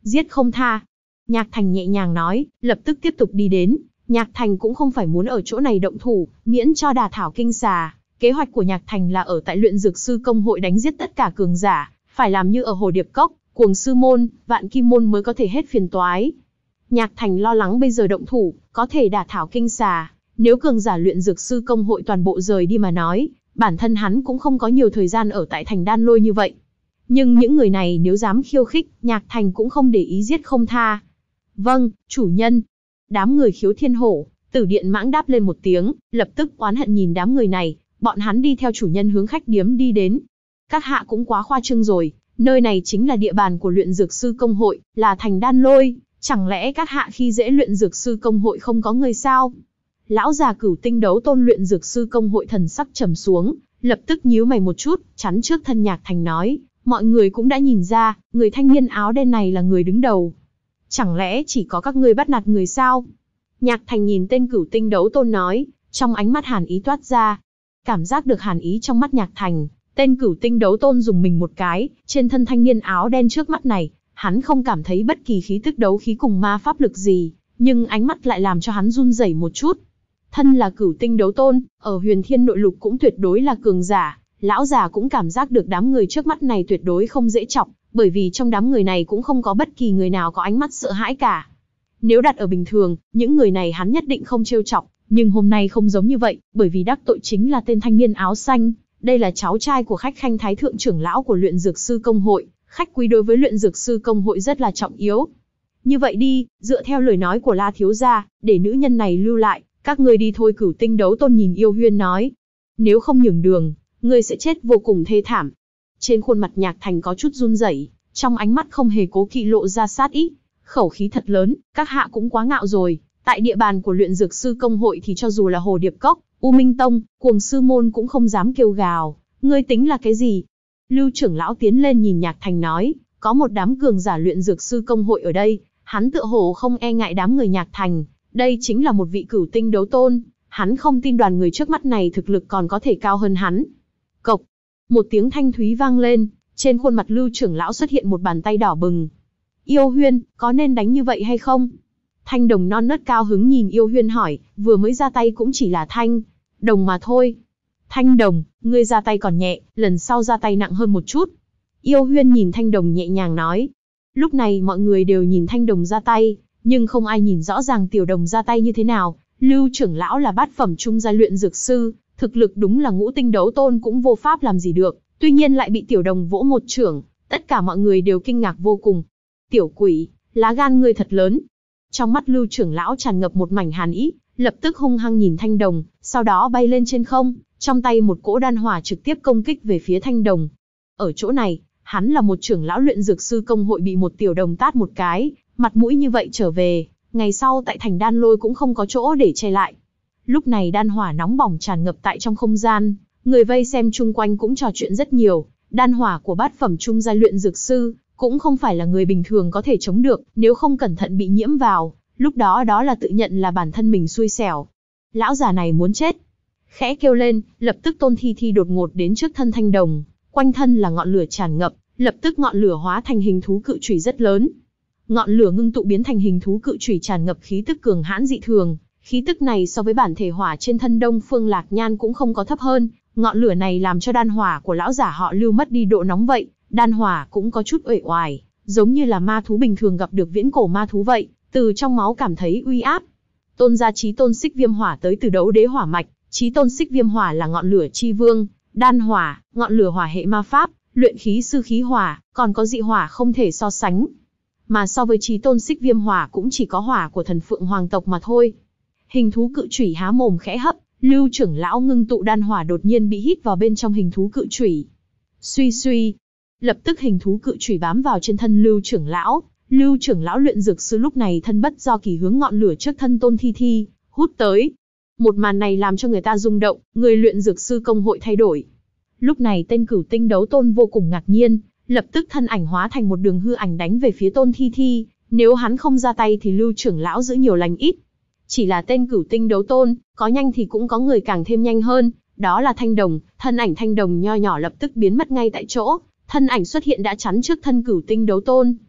giết không tha. Nhạc Thành nhẹ nhàng nói, lập tức tiếp tục đi đến. Nhạc Thành cũng không phải muốn ở chỗ này động thủ, miễn cho đả thảo kinh xà. Kế hoạch của Nhạc Thành là ở tại luyện dược sư công hội đánh giết tất cả cường giả, phải làm như ở Hồ Điệp Cốc, Cuồng Sư Môn, Vạn Kim Môn mới có thể hết phiền toái. Nhạc Thành lo lắng bây giờ động thủ, có thể đả thảo kinh xà. Nếu cường giả luyện dược sư công hội toàn bộ rời đi mà nói, bản thân hắn cũng không có nhiều thời gian ở tại thành Đan Lôi như vậy. Nhưng những người này nếu dám khiêu khích, Nhạc Thành cũng không để ý giết không tha. Vâng, chủ nhân. Đám người Khiếu Thiên Hổ, Tử Điện Mãng đáp lên một tiếng, lập tức oán hận nhìn đám người này, bọn hắn đi theo chủ nhân hướng khách điếm đi đến. Các hạ cũng quá khoa trương rồi, nơi này chính là địa bàn của luyện dược sư công hội, là thành Đan Lôi, chẳng lẽ các hạ khi dễ luyện dược sư công hội không có người sao? Lão già Cửu Tinh Đấu Tôn luyện dược sư công hội thần sắc trầm xuống, lập tức nhíu mày một chút, chắn trước thân Nhạc Thành nói, mọi người cũng đã nhìn ra, người thanh niên áo đen này là người đứng đầu. Chẳng lẽ chỉ có các ngươi bắt nạt người sao? Nhạc Thành nhìn tên Cửu Tinh Đấu Tôn nói, trong ánh mắt hàn ý toát ra. Cảm giác được hàn ý trong mắt Nhạc Thành, tên Cửu Tinh Đấu Tôn dùng mình một cái, trên thân thanh niên áo đen trước mắt này, hắn không cảm thấy bất kỳ khí tức đấu khí cùng ma pháp lực gì, nhưng ánh mắt lại làm cho hắn run rẩy một chút. Thân là Cửu Tinh Đấu Tôn, ở Huyền Thiên Nội Lục cũng tuyệt đối là cường giả, lão già cũng cảm giác được đám người trước mắt này tuyệt đối không dễ chọc, bởi vì trong đám người này cũng không có bất kỳ người nào có ánh mắt sợ hãi cả. Nếu đặt ở bình thường, những người này hắn nhất định không trêu chọc, nhưng hôm nay không giống như vậy, bởi vì đắc tội chính là tên thanh niên áo xanh, đây là cháu trai của khách khanh thái thượng trưởng lão của luyện dược sư công hội, khách quý đối với luyện dược sư công hội rất là trọng yếu. Như vậy đi, dựa theo lời nói của La thiếu gia, để nữ nhân này lưu lại, các ngươi đi thôi. Cửu Tinh Đấu Tôn nhìn Yêu Huyên nói, nếu không nhường đường, ngươi sẽ chết vô cùng thê thảm. Trên khuôn mặt Nhạc Thành có chút run rẩy, trong ánh mắt không hề cố kỵ lộ ra sát ý, khẩu khí thật lớn, các hạ cũng quá ngạo rồi. Tại địa bàn của luyện dược sư công hội thì cho dù là Hồ Điệp Cốc, U Minh Tông, Cuồng Sư Môn cũng không dám kêu gào, ngươi tính là cái gì? Lưu trưởng lão tiến lên nhìn Nhạc Thành nói, có một đám cường giả luyện dược sư công hội ở đây, hắn tựa hồ không e ngại đám người Nhạc Thành, đây chính là một vị Cửu Tinh Đấu Tôn, hắn không tin đoàn người trước mắt này thực lực còn có thể cao hơn hắn. Cộc, một tiếng thanh thúy vang lên, trên khuôn mặt Lưu trưởng lão xuất hiện một bàn tay đỏ bừng. Yêu Huyên, có nên đánh như vậy hay không? Thanh Đồng non nớt cao hứng nhìn Yêu Huyên hỏi, vừa mới ra tay cũng chỉ là Thanh Đồng mà thôi. Thanh Đồng, ngươi ra tay còn nhẹ, lần sau ra tay nặng hơn một chút. Yêu Huyên nhìn Thanh Đồng nhẹ nhàng nói. Lúc này mọi người đều nhìn Thanh Đồng ra tay, nhưng không ai nhìn rõ ràng Tiểu Đồng ra tay như thế nào. Lưu trưởng lão là bát phẩm trung gia luyện dược sư, thực lực đúng là ngũ tinh đấu tôn cũng vô pháp làm gì được, tuy nhiên lại bị Tiểu Đồng vỗ một chưởng, tất cả mọi người đều kinh ngạc vô cùng. Tiểu quỷ, lá gan ngươi thật lớn. Trong mắt Lưu trưởng lão tràn ngập một mảnh hàn ý, lập tức hung hăng nhìn Thanh Đồng, sau đó bay lên trên không, trong tay một cỗ đan hỏa trực tiếp công kích về phía Thanh Đồng. Ở chỗ này, hắn là một trưởng lão luyện dược sư công hội bị một Tiểu Đồng tát một cái, mặt mũi như vậy trở về, ngày sau tại thành Đan Lôi cũng không có chỗ để che lại. Lúc này đan hỏa nóng bỏng tràn ngập tại trong không gian, người vây xem chung quanh cũng trò chuyện rất nhiều. Đan hỏa của bát phẩm trung gia luyện dược sư cũng không phải là người bình thường có thể chống được, nếu không cẩn thận bị nhiễm vào, lúc đó đó là tự nhận là bản thân mình xui xẻo. Lão già này muốn chết. Khẽ kêu lên, lập tức Tôn Thi Thi đột ngột đến trước thân Thanh Đồng, quanh thân là ngọn lửa tràn ngập, lập tức ngọn lửa hóa thành hình thú cự chùy rất lớn. Ngọn lửa ngưng tụ biến thành hình thú cự chùy tràn ngập khí tức cường hãn dị thường, khí tức này so với bản thể hỏa trên thân Đông Phương Lạc Nhan cũng không có thấp hơn, ngọn lửa này làm cho đan hỏa của lão giả họ Lưu mất đi độ nóng vậy, đan hỏa cũng có chút uể oải, giống như là ma thú bình thường gặp được viễn cổ ma thú vậy, từ trong máu cảm thấy uy áp. Tôn gia Chí Tôn Xích Viêm Hỏa tới từ Đấu Đế Hỏa mạch, Chí Tôn Xích Viêm Hỏa là ngọn lửa chi vương, đan hỏa, ngọn lửa hỏa hệ ma pháp, luyện khí sư khí hỏa, còn có dị hỏa không thể so sánh. Mà so với Chí Tôn Xích Viêm Hỏa cũng chỉ có hỏa của thần Phượng Hoàng tộc mà thôi. Hình thú cự chủy há mồm khẽ hấp, Lưu trưởng lão ngưng tụ đan hỏa đột nhiên bị hít vào bên trong hình thú cự chủy. Suy suy, lập tức hình thú cự chủy bám vào trên thân Lưu trưởng lão. Lưu trưởng lão luyện dược sư lúc này thân bất do kỳ hướng ngọn lửa trước thân Tôn Thi Thi hút tới. Một màn này làm cho người ta rung động, người luyện dược sư công hội thay đổi. Lúc này tên Cửu Tinh Đấu Tôn vô cùng ngạc nhiên, lập tức thân ảnh hóa thành một đường hư ảnh đánh về phía Tôn Thi Thi. Nếu hắn không ra tay thì Lưu trưởng lão giữ nhiều lành ít. Chỉ là tên Cửu Tinh Đấu Tôn, có nhanh thì cũng có người càng thêm nhanh hơn, đó là Thanh Đồng. Thân ảnh Thanh Đồng nho nhỏ lập tức biến mất ngay tại chỗ, thân ảnh xuất hiện đã chắn trước thân Cửu Tinh Đấu Tôn.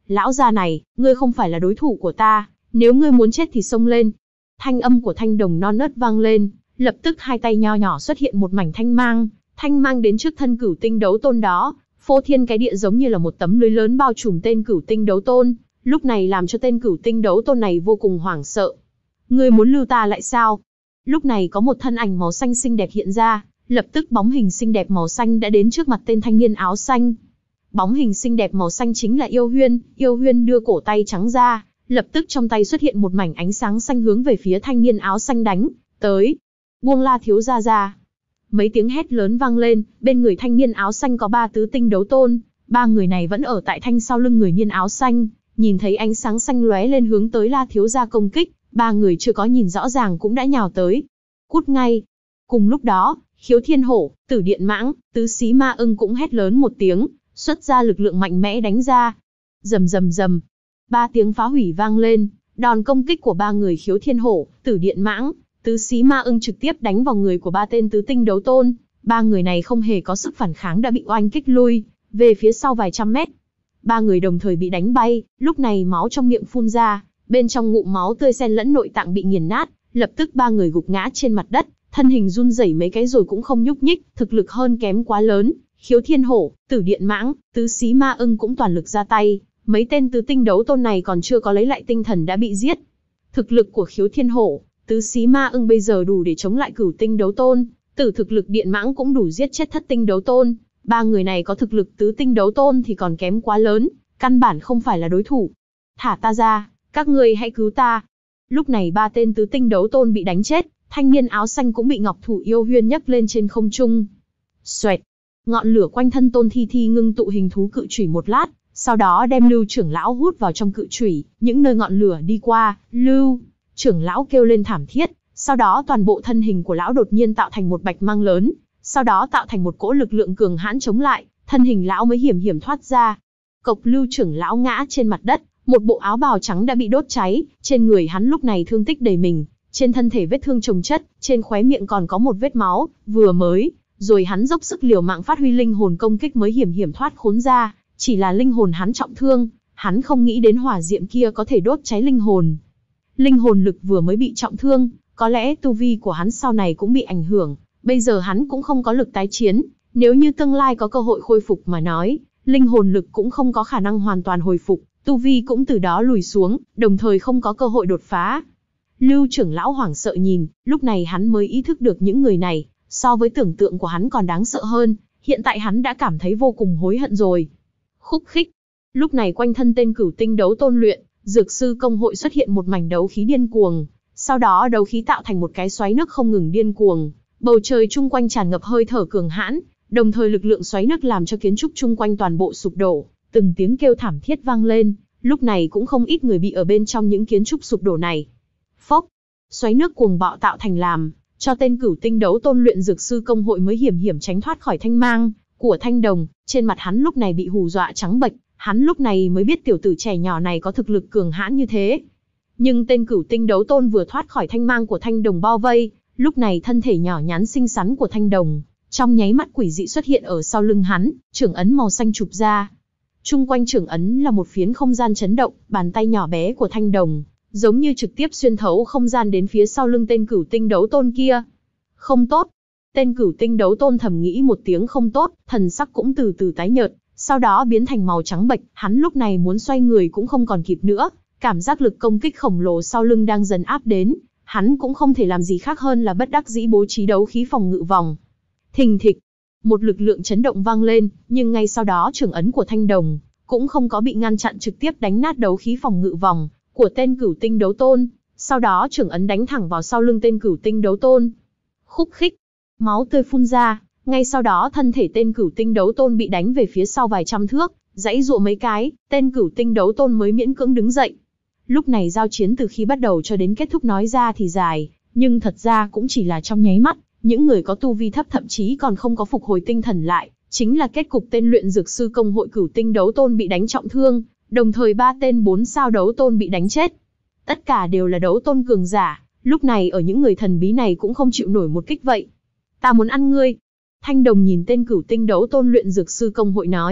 Lão già này, ngươi không phải là đối thủ của ta, nếu ngươi muốn chết thì xông lên. Thanh âm của Thanh Đồng non nớt vang lên, lập tức hai tay nho nhỏ xuất hiện một mảnh thanh mang, thanh mang đến trước thân Cửu Tinh Đấu Tôn đó, phô thiên cái địa giống như là một tấm lưới lớn bao trùm tên Cửu Tinh Đấu Tôn, lúc này làm cho tên Cửu Tinh Đấu Tôn này vô cùng hoảng sợ. Ngươi muốn lưu ta lại sao? Lúc này có một thân ảnh màu xanh xinh đẹp hiện ra, lập tức bóng hình xinh đẹp màu xanh đã đến trước mặt tên thanh niên áo xanh. Bóng hình xinh đẹp màu xanh chính là Yêu Huyên, Yêu Huyên đưa cổ tay trắng ra, lập tức trong tay xuất hiện một mảnh ánh sáng xanh hướng về phía thanh niên áo xanh đánh tới. Buông La thiếu gia ra. Mấy tiếng hét lớn vang lên, bên người thanh niên áo xanh có ba tứ tinh đấu tôn, ba người này vẫn ở tại thanh sau lưng người niên áo xanh, nhìn thấy ánh sáng xanh lóe lên hướng tới La thiếu gia công kích, ba người chưa có nhìn rõ ràng cũng đã nhào tới. Cút ngay. Cùng lúc đó, Khiếu Thiên Hổ, Tử Điện Mãng, Tứ Xí Ma Ưng cũng hét lớn một tiếng, xuất ra lực lượng mạnh mẽ đánh ra. Rầm rầm rầm. Ba tiếng phá hủy vang lên, đòn công kích của ba người Khiếu Thiên Hổ, Tử Điện Mãng, Tứ Xí Ma Ưng trực tiếp đánh vào người của ba tên tứ tinh đấu tôn. Ba người này không hề có sức phản kháng đã bị oanh kích lui về phía sau vài trăm mét. Ba người đồng thời bị đánh bay, lúc này máu trong miệng phun ra, bên trong ngụm máu tươi xen lẫn nội tạng bị nghiền nát, lập tức ba người gục ngã trên mặt đất, thân hình run rẩy mấy cái rồi cũng không nhúc nhích, thực lực hơn kém quá lớn. Khiếu Thiên Hổ, Tử Điện Mãng, Tứ Xí Ma Ưng cũng toàn lực ra tay, mấy tên tứ tinh đấu tôn này còn chưa có lấy lại tinh thần đã bị giết. Thực lực của Khiếu Thiên Hổ, Tứ Xí Ma Ưng bây giờ đủ để chống lại Cửu Tinh đấu tôn, Tử thực lực Điện Mãng cũng đủ giết chết Thất Tinh đấu tôn. Ba người này có thực lực tứ tinh đấu tôn thì còn kém quá lớn, căn bản không phải là đối thủ. Thả ta ra, các ngươi hãy cứu ta. Lúc này ba tên tứ tinh đấu tôn bị đánh chết, thanh niên áo xanh cũng bị Ngọc Thủ Yêu Huyên nhấc lên trên không trung. Xoẹt, ngọn lửa quanh thân Tôn Thi Thi ngưng tụ hình thú cự chủy một lát, sau đó đem Lưu trưởng lão hút vào trong cự chủy, những nơi ngọn lửa đi qua, Lưu trưởng lão kêu lên thảm thiết, sau đó toàn bộ thân hình của lão đột nhiên tạo thành một bạch mang lớn, sau đó tạo thành một cỗ lực lượng cường hãn chống lại, thân hình lão mới hiểm hiểm thoát ra. Cộc Lưu trưởng lão ngã trên mặt đất, một bộ áo bào trắng đã bị đốt cháy, trên người hắn lúc này thương tích đầy mình, trên thân thể vết thương chồng chất, trên khóe miệng còn có một vết máu, vừa mới, rồi hắn dốc sức liều mạng phát huy linh hồn công kích mới hiểm hiểm thoát khốn ra, chỉ là linh hồn hắn trọng thương, hắn không nghĩ đến hỏa diệm kia có thể đốt cháy linh hồn. Linh hồn lực vừa mới bị trọng thương, có lẽ tu vi của hắn sau này cũng bị ảnh hưởng, bây giờ hắn cũng không có lực tái chiến, nếu như tương lai có cơ hội khôi phục mà nói, linh hồn lực cũng không có khả năng hoàn toàn hồi phục, tu vi cũng từ đó lùi xuống, đồng thời không có cơ hội đột phá. Lưu trưởng lão hoảng sợ nhìn, lúc này hắn mới ý thức được những người này, so với tưởng tượng của hắn còn đáng sợ hơn, hiện tại hắn đã cảm thấy vô cùng hối hận rồi. Khúc khích. Lúc này quanh thân tên Cửu Tinh đấu tôn luyện, dược sư công hội xuất hiện một mảnh đấu khí điên cuồng, sau đó đấu khí tạo thành một cái xoáy nước không ngừng điên cuồng, bầu trời chung quanh tràn ngập hơi thở cường hãn, đồng thời lực lượng xoáy nước làm cho kiến trúc chung quanh toàn bộ sụp đổ, từng tiếng kêu thảm thiết vang lên, lúc này cũng không ít người bị ở bên trong những kiến trúc sụp đổ này. Phốc, xoáy nước cuồng bạo tạo thành làm cho tên Cửu Tinh đấu tôn luyện dược sư công hội mới hiểm hiểm tránh thoát khỏi thanh mang của Thanh Đồng, trên mặt hắn lúc này bị hù dọa trắng bệch, hắn lúc này mới biết tiểu tử trẻ nhỏ này có thực lực cường hãn như thế. Nhưng tên Cửu Tinh đấu tôn vừa thoát khỏi thanh mang của Thanh Đồng bao vây, lúc này thân thể nhỏ nhắn xinh xắn của Thanh Đồng, trong nháy mắt quỷ dị xuất hiện ở sau lưng hắn, trưởng ấn màu xanh chụp ra. Chung quanh trưởng ấn là một phiến không gian chấn động, bàn tay nhỏ bé của Thanh Đồng, giống như trực tiếp xuyên thấu không gian đến phía sau lưng tên Cửu Tinh đấu tôn kia. Không tốt. Tên Cửu Tinh đấu tôn thầm nghĩ một tiếng không tốt, thần sắc cũng từ từ tái nhợt, sau đó biến thành màu trắng bệch, hắn lúc này muốn xoay người cũng không còn kịp nữa, cảm giác lực công kích khổng lồ sau lưng đang dần áp đến, hắn cũng không thể làm gì khác hơn là bất đắc dĩ bố trí đấu khí phòng ngự vòng. Thình thịch, một lực lượng chấn động vang lên, nhưng ngay sau đó trưởng ấn của Thanh Đồng cũng không có bị ngăn chặn, trực tiếp đánh nát đấu khí phòng ngự vòng của tên Cửu Tinh đấu tôn, sau đó trưởng ấn đánh thẳng vào sau lưng tên Cửu Tinh đấu tôn. Khúc khích, máu tươi phun ra, ngay sau đó thân thể tên Cửu Tinh đấu tôn bị đánh về phía sau vài trăm thước, giãy giụa mấy cái, tên Cửu Tinh đấu tôn mới miễn cưỡng đứng dậy. Lúc này giao chiến từ khi bắt đầu cho đến kết thúc nói ra thì dài, nhưng thật ra cũng chỉ là trong nháy mắt, những người có tu vi thấp thậm chí còn không có phục hồi tinh thần lại, chính là kết cục tên luyện dược sư công hội Cửu Tinh đấu tôn bị đánh trọng thương, đồng thời ba tên bốn sao đấu tôn bị đánh chết. Tất cả đều là đấu tôn cường giả, lúc này ở những người thần bí này cũng không chịu nổi một kích vậy. Ta muốn ăn ngươi. Thanh Đồng nhìn tên Cửu Tinh đấu tôn luyện dược sư công hội nói,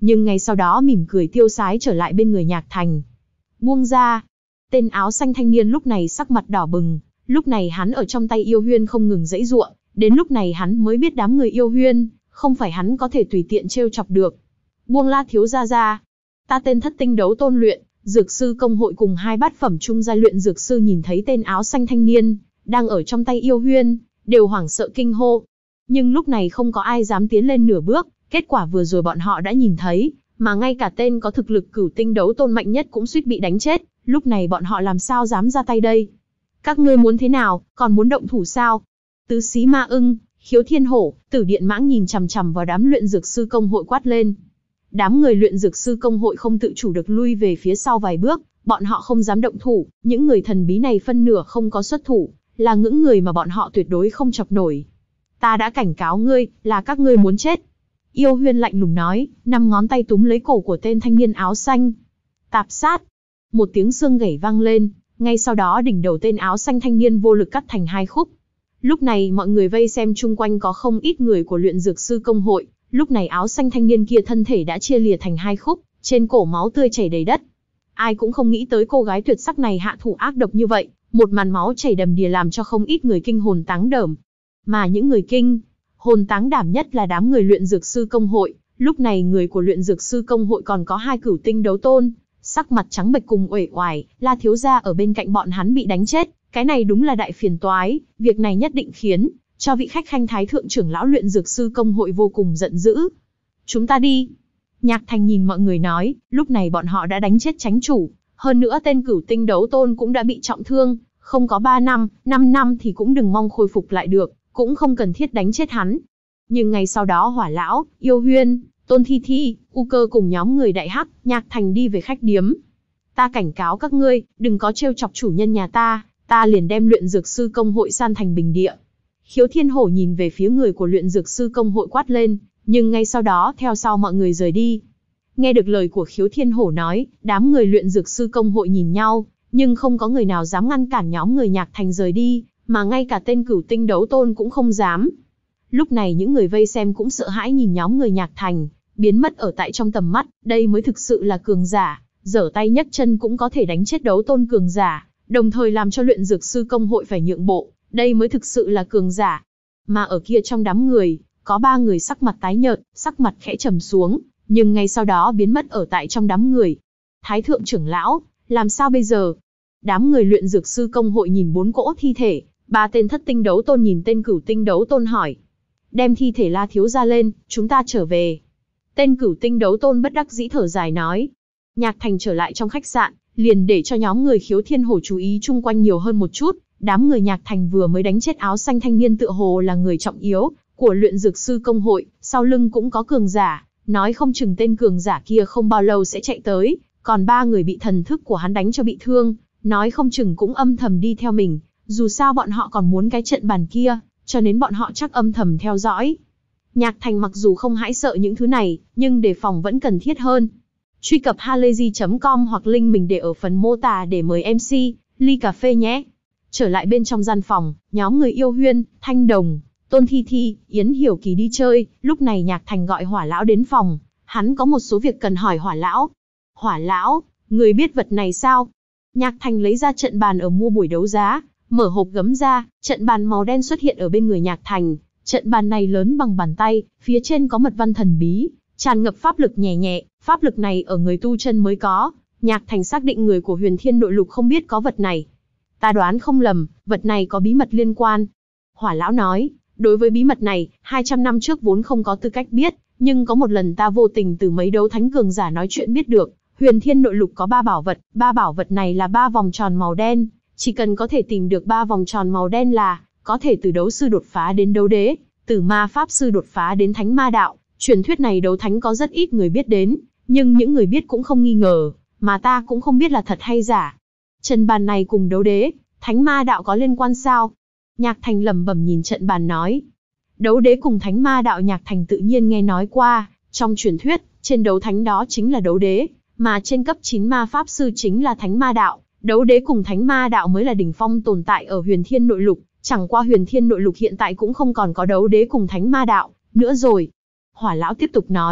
nhưng ngay sau đó mỉm cười tiêu sái trở lại bên người Nhạc Thành. Buông ra. Tên áo xanh thanh niên lúc này sắc mặt đỏ bừng, lúc này hắn ở trong tay Yêu Huyên không ngừng giãy giụa, đến lúc này hắn mới biết đám người Yêu Huyên, không phải hắn có thể tùy tiện trêu chọc được. Buông La thiếu gia ra. Ta tên Thất Tinh Đấu Tôn luyện, dược sư công hội cùng hai bát phẩm trung giai luyện dược sư nhìn thấy tên áo xanh thanh niên, đang ở trong tay Yêu Huyên, đều hoảng sợ kinh hô. Nhưng lúc này không có ai dám tiến lên nửa bước, kết quả vừa rồi bọn họ đã nhìn thấy, mà ngay cả tên có thực lực cửu tinh đấu tôn mạnh nhất cũng suýt bị đánh chết, lúc này bọn họ làm sao dám ra tay đây? Các ngươi muốn thế nào, còn muốn động thủ sao? Tứ Xí Ma Ưng, Khiếu Thiên Hổ, Tử Điện Mãng nhìn chằm chằm vào đám luyện dược sư công hội quát lên. Đám người luyện dược sư công hội không tự chủ được lui về phía sau vài bước, bọn họ không dám động thủ, những người thần bí này phân nửa không có xuất thủ, là những người mà bọn họ tuyệt đối không chọc nổi. Ta đã cảnh cáo ngươi, là các ngươi muốn chết. Yêu Huyên lạnh lùng nói, năm ngón tay túm lấy cổ của tên thanh niên áo xanh. Tạp sát. Một tiếng xương gãy vang lên, ngay sau đó đỉnh đầu tên áo xanh thanh niên vô lực cắt thành hai khúc. Lúc này mọi người vây xem chung quanh có không ít người của luyện dược sư công hội, lúc này áo xanh thanh niên kia thân thể đã chia lìa thành hai khúc, trên cổ máu tươi chảy đầy đất. Ai cũng không nghĩ tới cô gái tuyệt sắc này hạ thủ ác độc như vậy, một màn máu chảy đầm đìa làm cho không ít người kinh hồn táng đởm. Mà những người kinh hồn táng đảm nhất là đám người luyện dược sư công hội, lúc này người của luyện dược sư công hội còn có hai cửu tinh đấu tôn, sắc mặt trắng bệch cùng uể oải, La thiếu gia ở bên cạnh bọn hắn bị đánh chết, cái này đúng là đại phiền toái, việc này nhất định khiến cho vị khách khanh thái thượng trưởng lão luyện dược sư công hội vô cùng giận dữ. Chúng ta đi. Nhạc Thành nhìn mọi người nói, lúc này bọn họ đã đánh chết chánh chủ, hơn nữa tên cửu tinh đấu tôn cũng đã bị trọng thương, không có ba năm, năm năm thì cũng đừng mong khôi phục lại được, cũng không cần thiết đánh chết hắn. Nhưng ngày sau đó Hỏa lão, Yêu Huyên, Tôn Thi Thi, U Cơ cùng nhóm người Đại Hắc, Nhạc Thành đi về khách điếm. Ta cảnh cáo các ngươi, đừng có trêu chọc chủ nhân nhà ta, ta liền đem luyện dược sư công hội san thành bình địa. Khiếu Thiên Hổ nhìn về phía người của luyện dược sư công hội quát lên, nhưng ngay sau đó theo sau mọi người rời đi. Nghe được lời của Khiếu Thiên Hổ nói, đám người luyện dược sư công hội nhìn nhau, nhưng không có người nào dám ngăn cản nhóm người Nhạc Thành rời đi, mà ngay cả tên cửu tinh đấu tôn cũng không dám. Lúc này những người vây xem cũng sợ hãi nhìn nhóm người Nhạc Thành, biến mất ở tại trong tầm mắt, đây mới thực sự là cường giả, giở tay nhấc chân cũng có thể đánh chết đấu tôn cường giả, đồng thời làm cho luyện dược sư công hội phải nhượng bộ, đây mới thực sự là cường giả. Mà ở kia trong đám người, có ba người sắc mặt tái nhợt, sắc mặt khẽ trầm xuống, nhưng ngay sau đó biến mất ở tại trong đám người. Thái thượng trưởng lão, làm sao bây giờ? Đám người luyện dược sư công hội nhìn bốn cỗ thi thể, ba tên thất tinh đấu tôn nhìn tên cửu tinh đấu tôn hỏi. Đem thi thể La thiếu gia lên, chúng ta trở về. Tên cửu tinh đấu tôn bất đắc dĩ thở dài nói. Nhạc Thành trở lại trong khách sạn, liền để cho nhóm người Khiếu Thiên Hổ chú ý chung quanh nhiều hơn một chút. Đám người Nhạc Thành vừa mới đánh chết áo xanh thanh niên tựa hồ là người trọng yếu của luyện dược sư công hội, sau lưng cũng có cường giả, nói không chừng tên cường giả kia không bao lâu sẽ chạy tới, còn ba người bị thần thức của hắn đánh cho bị thương, nói không chừng cũng âm thầm đi theo mình, dù sao bọn họ còn muốn cái trận bàn kia, cho nên bọn họ chắc âm thầm theo dõi. Nhạc Thành mặc dù không hãi sợ những thứ này, nhưng đề phòng vẫn cần thiết hơn. Truy cập halayzi chấm com hoặc link mình để ở phần mô tả để mời em xê, ly cà phê nhé. Trở lại bên trong gian phòng, nhóm người Yêu Huyên, Thanh Đồng, Tôn Thi Thi, Yến Hiểu Kỳ đi chơi, lúc này Nhạc Thành gọi Hỏa lão đến phòng, hắn có một số việc cần hỏi Hỏa lão. Hỏa lão, người biết vật này sao? Nhạc Thành lấy ra trận bàn ở mua buổi đấu giá, mở hộp gấm ra, trận bàn màu đen xuất hiện ở bên người Nhạc Thành, trận bàn này lớn bằng bàn tay, phía trên có mật văn thần bí, tràn ngập pháp lực nhẹ nhẹ, pháp lực này ở người tu chân mới có, Nhạc Thành xác định người của Huyền Thiên Nội Lục không biết có vật này. Ta đoán không lầm, vật này có bí mật liên quan. Hỏa lão nói, đối với bí mật này, hai trăm năm trước vốn không có tư cách biết, nhưng có một lần ta vô tình từ mấy đấu thánh cường giả nói chuyện biết được, Huyền Thiên Nội Lục có ba bảo vật, ba bảo vật này là ba vòng tròn màu đen, chỉ cần có thể tìm được ba vòng tròn màu đen là có thể từ đấu sư đột phá đến đấu đế, từ ma pháp sư đột phá đến thánh ma đạo. Truyền thuyết này đấu thánh có rất ít người biết đến, nhưng những người biết cũng không nghi ngờ, mà ta cũng không biết là thật hay giả. Trận bàn này cùng đấu đế, thánh ma đạo có liên quan sao? Nhạc Thành lẩm bẩm nhìn trận bàn nói. Đấu đế cùng thánh ma đạo Nhạc Thành tự nhiên nghe nói qua, trong truyền thuyết, trên đấu thánh đó chính là đấu đế, mà trên cấp chín ma pháp sư chính là thánh ma đạo. Đấu đế cùng thánh ma đạo mới là đỉnh phong tồn tại ở Huyền Thiên Nội Lục, chẳng qua Huyền Thiên Nội Lục hiện tại cũng không còn có đấu đế cùng thánh ma đạo nữa rồi. Hỏa lão tiếp tục nói,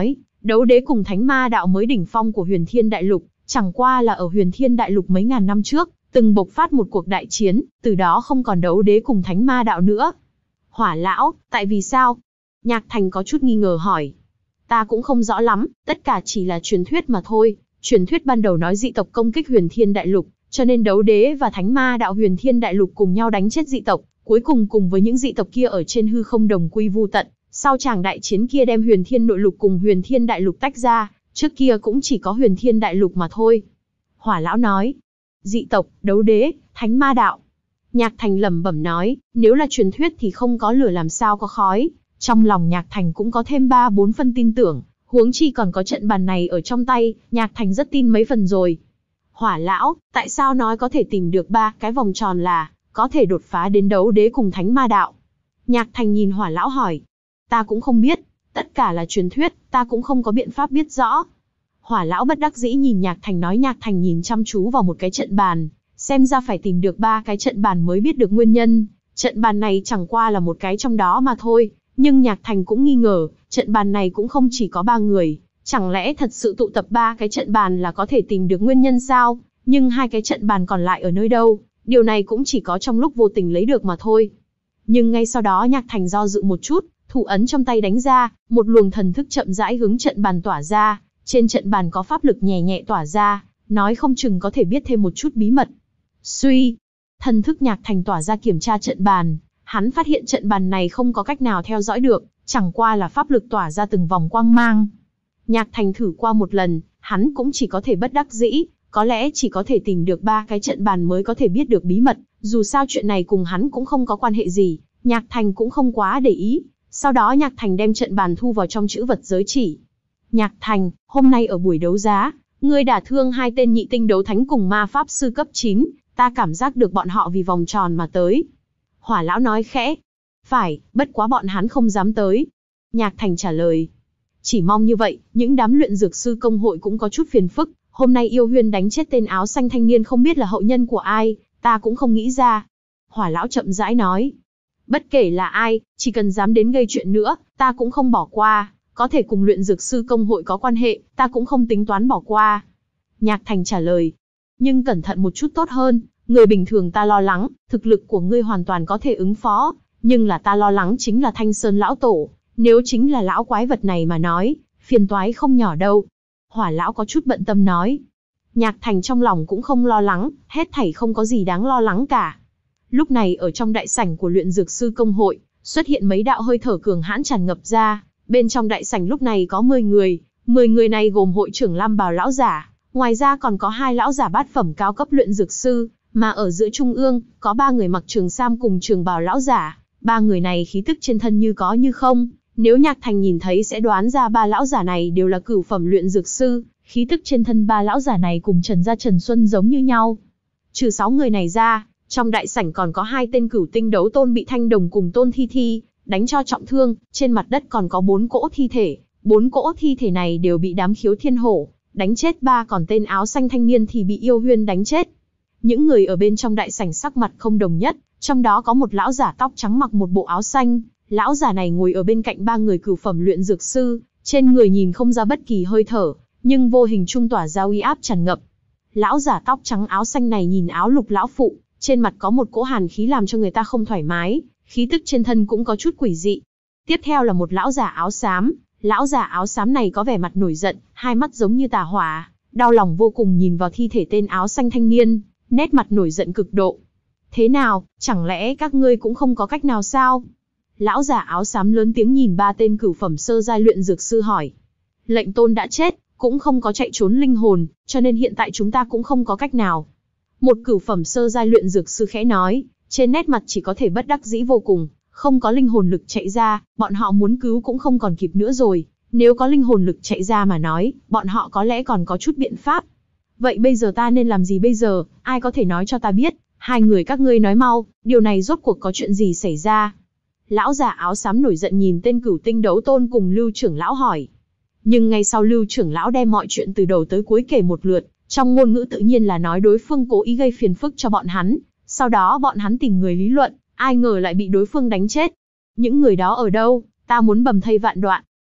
Đấu đế cùng thánh ma đạo mới đỉnh phong của Huyền Thiên Đại Lục, chẳng qua là ở Huyền Thiên Đại Lục mấy ngàn năm trước, từng bộc phát một cuộc đại chiến, từ đó không còn đấu đế cùng thánh ma đạo nữa. Hỏa lão, tại vì sao? Nhạc Thành có chút nghi ngờ hỏi. Ta cũng không rõ lắm, tất cả chỉ là truyền thuyết mà thôi. Truyền thuyết ban đầu nói dị tộc công kích Huyền Thiên Đại Lục, cho nên đấu đế và thánh ma đạo Huyền Thiên Đại Lục cùng nhau đánh chết dị tộc, cuối cùng cùng với những dị tộc kia ở trên hư không đồng quy vu tận. Sau tràng đại chiến kia đem Huyền Thiên Nội Lục cùng Huyền Thiên Đại Lục tách ra, trước kia cũng chỉ có Huyền Thiên Đại Lục mà thôi. Hỏa lão nói. Dị tộc, đấu đế, thánh ma đạo. Nhạc Thành lẩm bẩm nói, nếu là truyền thuyết thì không có lửa làm sao có khói. Trong lòng Nhạc Thành cũng có thêm ba bốn phân tin tưởng, huống chi còn có trận bàn này ở trong tay, Nhạc Thành rất tin mấy phần rồi. Hỏa lão, tại sao nói có thể tìm được ba cái vòng tròn là có thể đột phá đến đấu đế cùng thánh ma đạo? Nhạc Thành nhìn Hỏa lão hỏi. Ta cũng không biết, tất cả là truyền thuyết, ta cũng không có biện pháp biết rõ. Hỏa lão bất đắc dĩ nhìn Nhạc Thành nói. Nhạc Thành nhìn chăm chú vào một cái trận bàn, xem ra phải tìm được ba cái trận bàn mới biết được nguyên nhân. Trận bàn này chẳng qua là một cái trong đó mà thôi, nhưng Nhạc Thành cũng nghi ngờ, trận bàn này cũng không chỉ có ba người, chẳng lẽ thật sự tụ tập ba cái trận bàn là có thể tìm được nguyên nhân sao? Nhưng hai cái trận bàn còn lại ở nơi đâu? Điều này cũng chỉ có trong lúc vô tình lấy được mà thôi. Nhưng ngay sau đó Nhạc Thành do dự một chút, thủ ấn trong tay đánh ra, một luồng thần thức chậm rãi hướng trận bàn tỏa ra, trên trận bàn có pháp lực nhẹ nhẹ tỏa ra, nói không chừng có thể biết thêm một chút bí mật. Suy, thần thức Nhạc Thành tỏa ra kiểm tra trận bàn, hắn phát hiện trận bàn này không có cách nào theo dõi được, chẳng qua là pháp lực tỏa ra từng vòng quang mang. Nhạc Thành thử qua một lần, hắn cũng chỉ có thể bất đắc dĩ, có lẽ chỉ có thể tìm được ba cái trận bàn mới có thể biết được bí mật, dù sao chuyện này cùng hắn cũng không có quan hệ gì, Nhạc Thành cũng không quá để ý. Sau đó Nhạc Thành đem trận bàn thu vào trong chữ vật giới chỉ. Nhạc Thành, hôm nay ở buổi đấu giá, ngươi đả thương hai tên nhị tinh đấu thánh cùng ma pháp sư cấp chín, ta cảm giác được bọn họ vì vòng tròn mà tới. Hỏa lão nói khẽ. Phải, bất quá bọn hắn không dám tới. Nhạc Thành trả lời. Chỉ mong như vậy, những đám luyện dược sư công hội cũng có chút phiền phức. Hôm nay Yêu Huyên đánh chết tên áo xanh thanh niên không biết là hậu nhân của ai, ta cũng không nghĩ ra. Hỏa lão chậm rãi nói. Bất kể là ai, chỉ cần dám đến gây chuyện nữa, ta cũng không bỏ qua. Có thể cùng luyện dược sư công hội có quan hệ, ta cũng không tính toán bỏ qua. Nhạc Thành trả lời. Nhưng cẩn thận một chút tốt hơn, người bình thường ta lo lắng, thực lực của ngươi hoàn toàn có thể ứng phó, nhưng là ta lo lắng chính là Thanh Sơn lão tổ, nếu chính là lão quái vật này mà nói, phiền toái không nhỏ đâu. Hỏa lão có chút bận tâm nói. Nhạc Thành trong lòng cũng không lo lắng, hết thảy không có gì đáng lo lắng cả. Lúc này ở trong đại sảnh của luyện dược sư công hội, xuất hiện mấy đạo hơi thở cường hãn tràn ngập ra, bên trong đại sảnh lúc này có mười người, mười người này gồm hội trưởng Lam Bào lão giả, ngoài ra còn có hai lão giả bát phẩm cao cấp luyện dược sư, mà ở giữa trung ương, có ba người mặc trường sam cùng trường bào lão giả, ba người này khí tức trên thân như có như không, nếu Nhạc Thành nhìn thấy sẽ đoán ra ba lão giả này đều là cửu phẩm luyện dược sư, khí tức trên thân ba lão giả này cùng Trần gia Trần Xuân giống như nhau. Trừ sáu người này ra, trong đại sảnh còn có hai tên cửu tinh đấu tôn bị Thanh Đồng cùng Tôn Thi Thi đánh cho trọng thương, trên mặt đất còn có bốn cỗ thi thể, bốn cỗ thi thể này đều bị đám khiếu thiên hổ đánh chết, ba còn tên áo xanh thanh niên thì bị Yêu Huyên đánh chết. Những người ở bên trong đại sảnh sắc mặt không đồng nhất, trong đó có một lão giả tóc trắng mặc một bộ áo xanh, lão giả này ngồi ở bên cạnh ba người cửu phẩm luyện dược sư, trên người nhìn không ra bất kỳ hơi thở, nhưng vô hình trung tỏa ra uy áp tràn ngập. Lão giả tóc trắng áo xanh này nhìn áo lục lão phụ, trên mặt có một cỗ hàn khí làm cho người ta không thoải mái, khí tức trên thân cũng có chút quỷ dị. Tiếp theo là một lão giả áo xám, lão giả áo xám này có vẻ mặt nổi giận, hai mắt giống như tà hỏa, đau lòng vô cùng nhìn vào thi thể tên áo xanh thanh niên, nét mặt nổi giận cực độ. Thế nào, chẳng lẽ các ngươi cũng không có cách nào sao? Lão giả áo xám lớn tiếng nhìn ba tên cửu phẩm sơ giai luyện dược sư hỏi. Lệnh tôn đã chết, cũng không có chạy trốn linh hồn, cho nên hiện tại chúng ta cũng không có cách nào. Một cửu phẩm sơ giai luyện dược sư khẽ nói, trên nét mặt chỉ có thể bất đắc dĩ vô cùng, không có linh hồn lực chạy ra, bọn họ muốn cứu cũng không còn kịp nữa rồi, nếu có linh hồn lực chạy ra mà nói, bọn họ có lẽ còn có chút biện pháp. Vậy bây giờ ta nên làm gì bây giờ, ai có thể nói cho ta biết, hai người các ngươi nói mau, điều này rốt cuộc có chuyện gì xảy ra? Lão già áo xám nổi giận nhìn tên cửu tinh đấu tôn cùng Lưu trưởng lão hỏi. Nhưng ngay sau Lưu trưởng lão đem mọi chuyện từ đầu tới cuối kể một lượt, trong ngôn ngữ tự nhiên là nói đối phương cố ý gây phiền phức cho bọn hắn, sau đó bọn hắn tìm người lý luận, ai ngờ lại bị đối phương đánh chết. Những người đó ở đâu, ta muốn bầm thây vạn đoạn.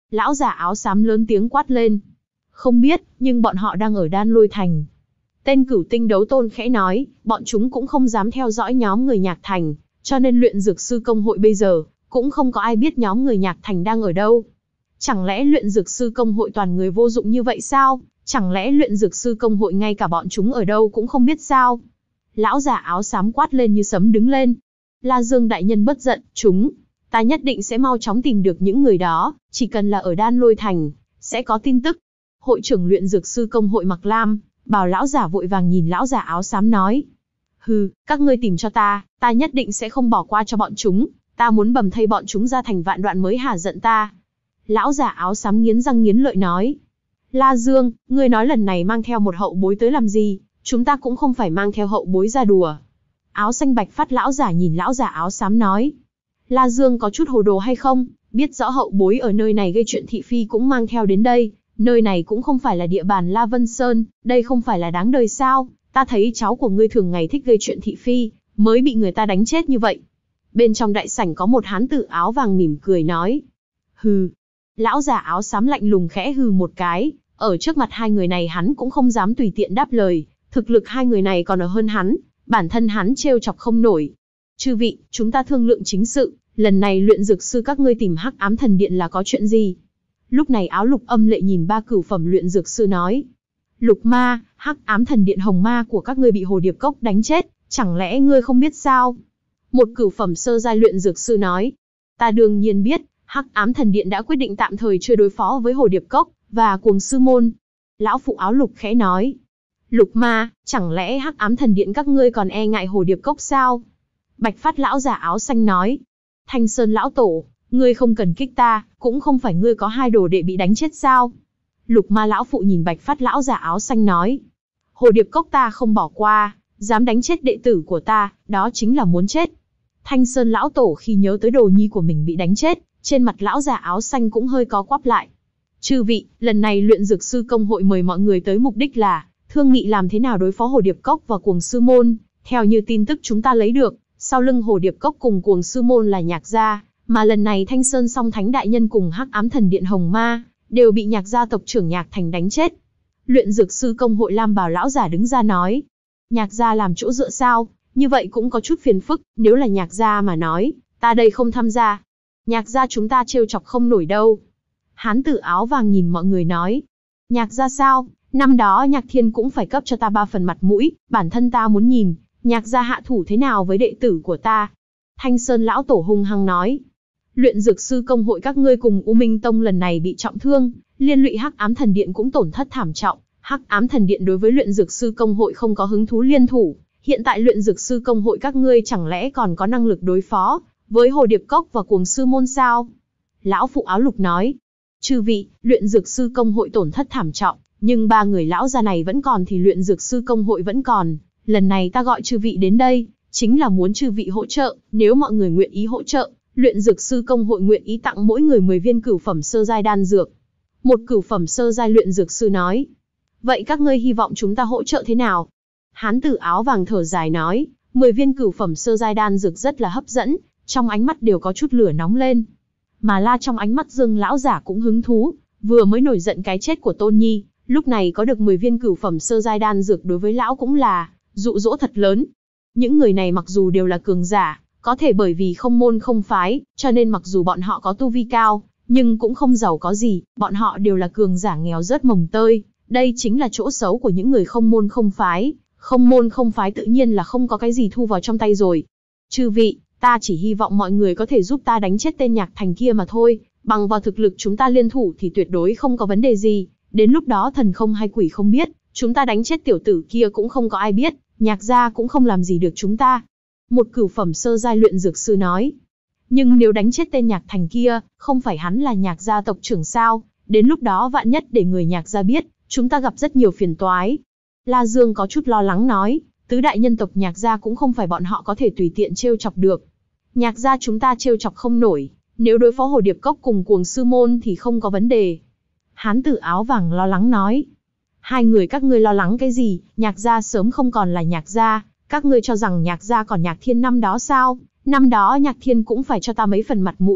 Lão già áo xám lớn tiếng quát lên. Không biết, nhưng bọn họ đang ở Đan Lôi Thành. Tên Cửu Tinh Đấu Tôn khẽ nói, bọn chúng cũng không dám theo dõi nhóm người Nhạc Thành, cho nên luyện dược sư công hội bây giờ, cũng không có ai biết nhóm người Nhạc Thành đang ở đâu. Chẳng lẽ luyện dược sư công hội toàn người vô dụng như vậy sao? Chẳng lẽ luyện dược sư công hội ngay cả bọn chúng ở đâu cũng không biết sao? Lão già áo xám quát lên như sấm đứng lên. La Dương đại nhân bất giận, chúng, ta nhất định sẽ mau chóng tìm được những người đó, chỉ cần là ở Đan Lôi Thành, sẽ có tin tức. Hội trưởng luyện dược sư công hội mặc lam, bảo lão giả vội vàng nhìn lão già áo xám nói. Hừ, các ngươi tìm cho ta, ta nhất định sẽ không bỏ qua cho bọn chúng, ta muốn bầm thây bọn chúng ra thành vạn đoạn mới hả giận ta. Lão già áo xám nghiến răng nghiến lợi nói. La Dương, ngươi nói lần này mang theo một hậu bối tới làm gì, chúng ta cũng không phải mang theo hậu bối ra đùa. Áo xanh bạch phát lão giả nhìn lão già áo xám nói. La Dương có chút hồ đồ hay không, biết rõ hậu bối ở nơi này gây chuyện thị phi cũng mang theo đến đây, nơi này cũng không phải là địa bàn La Vân Sơn, đây không phải là đáng đời sao, ta thấy cháu của ngươi thường ngày thích gây chuyện thị phi, mới bị người ta đánh chết như vậy. Bên trong đại sảnh có một hán tử áo vàng mỉm cười nói. Hừ. Lão già áo xám lạnh lùng khẽ hừ một cái, ở trước mặt hai người này hắn cũng không dám tùy tiện đáp lời, thực lực hai người này còn ở hơn hắn, bản thân hắn trêu chọc không nổi. Chư vị, chúng ta thương lượng chính sự, lần này luyện dược sư các ngươi tìm Hắc Ám Thần Điện là có chuyện gì? Lúc này áo lục âm lệ nhìn ba cửu phẩm luyện dược sư nói. Lục ma, Hắc Ám Thần Điện hồng ma của các ngươi bị Hồ Điệp Cốc đánh chết, chẳng lẽ ngươi không biết sao? Một cửu phẩm sơ giai luyện dược sư nói. Ta đương nhiên biết, Hắc Ám Thần Điện đã quyết định tạm thời chưa đối phó với Hồ Điệp Cốc và Cuồng Sư Môn. Lão phụ áo lục khẽ nói. Lục ma, chẳng lẽ Hắc Ám Thần Điện các ngươi còn e ngại Hồ Điệp Cốc sao? Bạch phát lão giả áo xanh nói. Thanh Sơn lão tổ, ngươi không cần kích ta, cũng không phải ngươi có hai đồ đệ bị đánh chết sao? Lục ma lão phụ nhìn bạch phát lão giả áo xanh nói. Hồ Điệp Cốc ta không bỏ qua, dám đánh chết đệ tử của ta, đó chính là muốn chết. Thanh Sơn lão tổ khi nhớ tới đồ nhi của mình bị đánh chết, trên mặt lão già áo xanh cũng hơi có quắp lại. Chư vị, lần này luyện dược sư công hội mời mọi người tới mục đích là thương nghị làm thế nào đối phó Hồ Điệp Cốc và Cuồng Sư Môn. Theo như tin tức chúng ta lấy được, sau lưng Hồ Điệp Cốc cùng Cuồng Sư Môn là Nhạc gia, mà lần này Thanh Sơn Song Thánh đại nhân cùng Hắc Ám Thần Điện Hồng Ma đều bị Nhạc gia tộc trưởng Nhạc Thành đánh chết. Luyện dược sư công hội lam bào lão giả đứng ra nói, Nhạc gia làm chỗ dựa sao? Như vậy cũng có chút phiền phức, nếu là Nhạc gia mà nói, ta đây không tham gia. Nhạc gia chúng ta trêu chọc không nổi đâu. Hán tử áo vàng nhìn mọi người nói, Nhạc gia sao? Năm đó Nhạc Thiên cũng phải cấp cho ta ba phần mặt mũi, bản thân ta muốn nhìn Nhạc gia hạ thủ thế nào với đệ tử của ta. Thanh Sơn lão tổ hung hăng nói, luyện dược sư công hội các ngươi cùng U Minh Tông lần này bị trọng thương, liên lụy Hắc Ám Thần Điện cũng tổn thất thảm trọng. Hắc Ám Thần Điện đối với luyện dược sư công hội không có hứng thú liên thủ, hiện tại luyện dược sư công hội các ngươi chẳng lẽ còn có năng lực đối phó với Hồ Điệp Cốc và Cuồng Sư Môn sao? Lão phụ áo lục nói, chư vị, luyện dược sư công hội tổn thất thảm trọng, nhưng ba người lão già này vẫn còn thì luyện dược sư công hội vẫn còn. Lần này ta gọi chư vị đến đây, chính là muốn chư vị hỗ trợ, nếu mọi người nguyện ý hỗ trợ, luyện dược sư công hội nguyện ý tặng mỗi người mười viên cửu phẩm sơ giai đan dược. Một cửu phẩm sơ giai luyện dược sư nói, vậy các ngươi hy vọng chúng ta hỗ trợ thế nào? Hán tử áo vàng thở dài nói, mười viên cửu phẩm sơ giai đan dược rất là hấp dẫn, trong ánh mắt đều có chút lửa nóng lên. Mà la trong ánh mắt Dương lão giả cũng hứng thú, vừa mới nổi giận cái chết của Tôn Nhi, lúc này có được mười viên cửu phẩm sơ giai đan dược đối với lão cũng là dụ dỗ thật lớn. Những người này mặc dù đều là cường giả, có thể bởi vì không môn không phái, cho nên mặc dù bọn họ có tu vi cao, nhưng cũng không giàu có gì, bọn họ đều là cường giả nghèo rớt mồng tơi. Đây chính là chỗ xấu của những người không môn không phái, không môn không phái tự nhiên là không có cái gì thu vào trong tay rồi. Chư vị, ta chỉ hy vọng mọi người có thể giúp ta đánh chết tên Nhạc Thành kia mà thôi, bằng vào thực lực chúng ta liên thủ thì tuyệt đối không có vấn đề gì, đến lúc đó thần không hay quỷ không biết, chúng ta đánh chết tiểu tử kia cũng không có ai biết, Nhạc gia cũng không làm gì được chúng ta. Một cửu phẩm sơ giai luyện dược sư nói, nhưng nếu đánh chết tên Nhạc Thành kia, không phải hắn là Nhạc gia tộc trưởng sao, đến lúc đó vạn nhất để người Nhạc gia biết, chúng ta gặp rất nhiều phiền toái. La Dương có chút lo lắng nói, tứ đại nhân tộc Nhạc gia cũng không phải bọn họ có thể tùy tiện trêu chọc được. Nhạc gia chúng ta trêu chọc không nổi, nếu đối phó Hồ Điệp Cốc cùng Cuồng Sư Môn thì không có vấn đề. Hán tử áo vàng lo lắng nói, hai người các ngươi lo lắng cái gì, Nhạc gia sớm không còn là Nhạc gia, các ngươi cho rằng Nhạc gia còn Nhạc Thiên năm đó sao, năm đó Nhạc Thiên cũng phải cho ta mấy phần mặt mũi,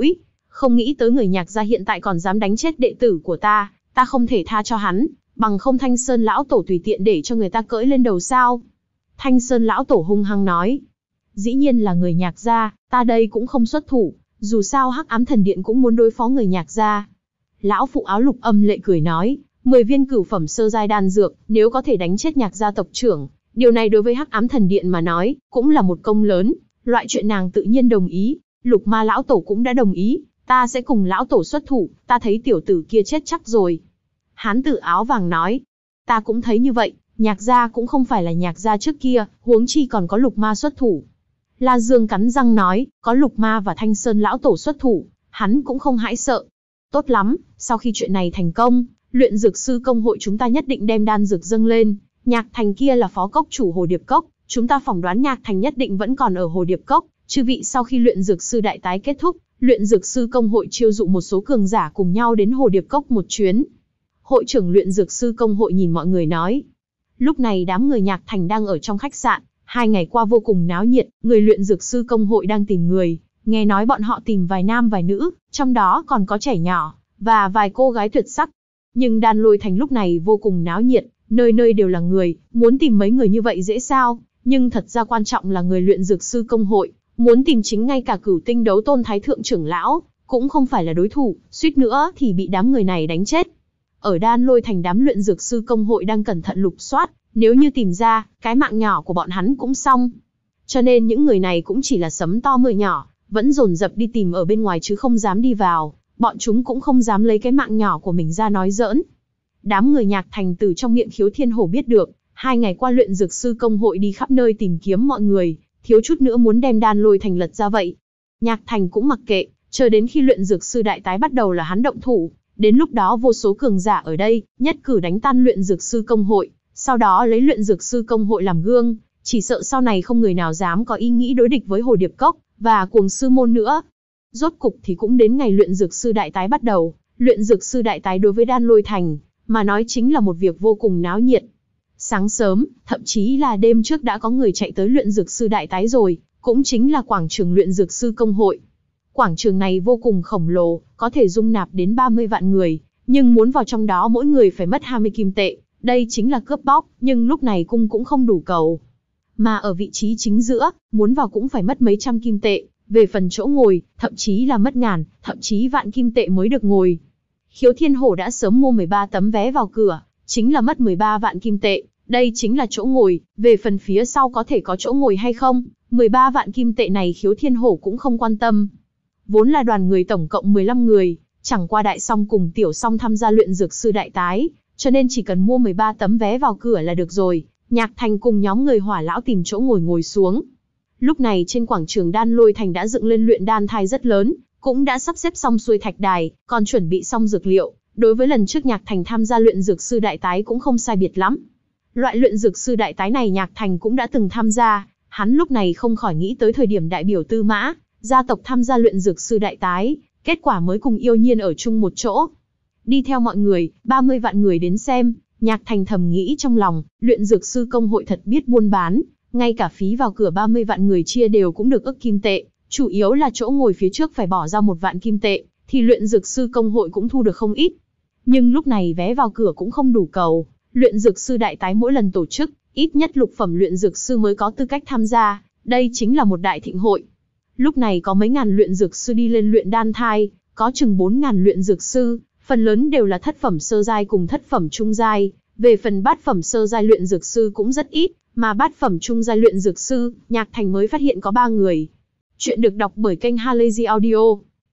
Không nghĩ tới người Nhạc gia hiện tại còn dám đánh chết đệ tử của ta, ta không thể tha cho hắn, bằng không Thanh Sơn lão tổ tùy tiện để cho người ta cưỡi lên đầu sao. Thanh Sơn lão tổ hung hăng nói. Dĩ nhiên là người Nhạc gia, ta đây cũng không xuất thủ, dù sao Hắc Ám Thần Điện cũng muốn đối phó người Nhạc gia. Lão phụ áo lục âm lệ cười nói, mười viên cửu phẩm sơ giai đan dược, nếu có thể đánh chết Nhạc gia tộc trưởng, điều này đối với Hắc Ám Thần Điện mà nói, cũng là một công lớn, loại chuyện nàng tự nhiên đồng ý, Lục Ma lão tổ cũng đã đồng ý, ta sẽ cùng lão tổ xuất thủ, ta thấy tiểu tử kia chết chắc rồi. Hán tử áo vàng nói, ta cũng thấy như vậy, Nhạc gia cũng không phải là Nhạc gia trước kia, huống chi còn có Lục Ma xuất thủ. La Dương cắn răng nói, có Lục Ma và Thanh Sơn lão tổ xuất thủ, hắn cũng không hãi sợ. Tốt lắm, sau khi chuyện này thành công, luyện dược sư công hội chúng ta nhất định đem đan dược dâng lên. Nhạc Thành kia là phó cốc chủ Hồ Điệp Cốc, chúng ta phỏng đoán Nhạc Thành nhất định vẫn còn ở Hồ Điệp Cốc. Chư vị sau khi luyện dược sư đại tái kết thúc, luyện dược sư công hội chiêu dụ một số cường giả cùng nhau đến Hồ Điệp Cốc một chuyến. Hội trưởng luyện dược sư công hội nhìn mọi người nói. Lúc này đám người Nhạc Thành đang ở trong khách sạn, hai ngày qua vô cùng náo nhiệt, người luyện dược sư công hội đang tìm người, nghe nói bọn họ tìm vài nam vài nữ, trong đó còn có trẻ nhỏ, và vài cô gái tuyệt sắc. Nhưng Đan Lôi Thành lúc này vô cùng náo nhiệt, nơi nơi đều là người, muốn tìm mấy người như vậy dễ sao, nhưng thật ra quan trọng là người luyện dược sư công hội, muốn tìm chính ngay cả Cửu Tinh Đấu Tôn Thái Thượng trưởng lão, cũng không phải là đối thủ, suýt nữa thì bị đám người này đánh chết. Ở Đan Lôi Thành đám luyện dược sư công hội đang cẩn thận lục soát, nếu như tìm ra, cái mạng nhỏ của bọn hắn cũng xong. Cho nên những người này cũng chỉ là sấm to mưa nhỏ, vẫn dồn dập đi tìm ở bên ngoài chứ không dám đi vào, bọn chúng cũng không dám lấy cái mạng nhỏ của mình ra nói giỡn. Đám người Nhạc Thành từ trong miệng Khiếu Thiên Hổ biết được, hai ngày qua luyện dược sư công hội đi khắp nơi tìm kiếm mọi người, thiếu chút nữa muốn đem Đan Lôi Thành lật ra vậy. Nhạc Thành cũng mặc kệ, chờ đến khi luyện dược sư đại tái bắt đầu là hắn động thủ, đến lúc đó vô số cường giả ở đây, nhất cử đánh tan luyện dược sư công hội, sau đó lấy luyện dược sư công hội làm gương, chỉ sợ sau này không người nào dám có ý nghĩ đối địch với Hồ Điệp Cốc và Cuồng Sư Môn nữa. Rốt cục thì cũng đến ngày luyện dược sư đại tái bắt đầu, luyện dược sư đại tái đối với Đan Lôi Thành mà nói chính là một việc vô cùng náo nhiệt. Sáng sớm, thậm chí là đêm trước đã có người chạy tới luyện dược sư đại tái rồi, cũng chính là quảng trường luyện dược sư công hội. Quảng trường này vô cùng khổng lồ, có thể dung nạp đến ba mươi vạn người, nhưng muốn vào trong đó mỗi người phải mất hai mươi kim tệ, đây chính là cướp bóc, nhưng lúc này cung cũng không đủ cầu. Mà ở vị trí chính giữa, muốn vào cũng phải mất mấy trăm kim tệ, về phần chỗ ngồi, thậm chí là mất ngàn, thậm chí vạn kim tệ mới được ngồi. Khiếu Thiên Hổ đã sớm mua mười ba tấm vé vào cửa, chính là mất mười ba vạn kim tệ, đây chính là chỗ ngồi, về phần phía sau có thể có chỗ ngồi hay không, mười ba vạn kim tệ này Khiếu Thiên Hổ cũng không quan tâm. Vốn là đoàn người tổng cộng mười lăm người, chẳng qua Đại Song cùng Tiểu Song tham gia luyện dược sư đại tái, cho nên chỉ cần mua mười ba tấm vé vào cửa là được rồi. Nhạc Thành cùng nhóm người Hỏa lão tìm chỗ ngồi ngồi xuống. Lúc này trên quảng trường Đan Lôi Thành đã dựng lên luyện đan thai rất lớn, cũng đã sắp xếp xong xuôi thạch đài, còn chuẩn bị xong dược liệu. Đối với lần trước Nhạc Thành tham gia luyện dược sư đại tái cũng không sai biệt lắm. Loại luyện dược sư đại tái này Nhạc Thành cũng đã từng tham gia, hắn lúc này không khỏi nghĩ tới thời điểm đại biểu Tư Mã gia tộc tham gia luyện dược sư đại tái, kết quả mới cùng Yêu Nhiên ở chung một chỗ. Đi theo mọi người, ba mươi vạn người đến xem, Nhạc Thành thầm nghĩ trong lòng, luyện dược sư công hội thật biết buôn bán, ngay cả phí vào cửa ba mươi vạn người chia đều cũng được ức kim tệ, chủ yếu là chỗ ngồi phía trước phải bỏ ra một vạn kim tệ, thì luyện dược sư công hội cũng thu được không ít. Nhưng lúc này vé vào cửa cũng không đủ cầu, luyện dược sư đại tái mỗi lần tổ chức, ít nhất lục phẩm luyện dược sư mới có tư cách tham gia, đây chính là một đại thịnh hội. Lúc này có mấy ngàn luyện dược sư đi lên luyện đan thai, có chừng bốn ngàn luyện dược sư, phần lớn đều là thất phẩm sơ giai cùng thất phẩm trung giai, về phần bát phẩm sơ giai luyện dược sư cũng rất ít, mà bát phẩm trung giai luyện dược sư, Nhạc Thành mới phát hiện có ba người. Chuyện được đọc bởi kênh Halazy Audio.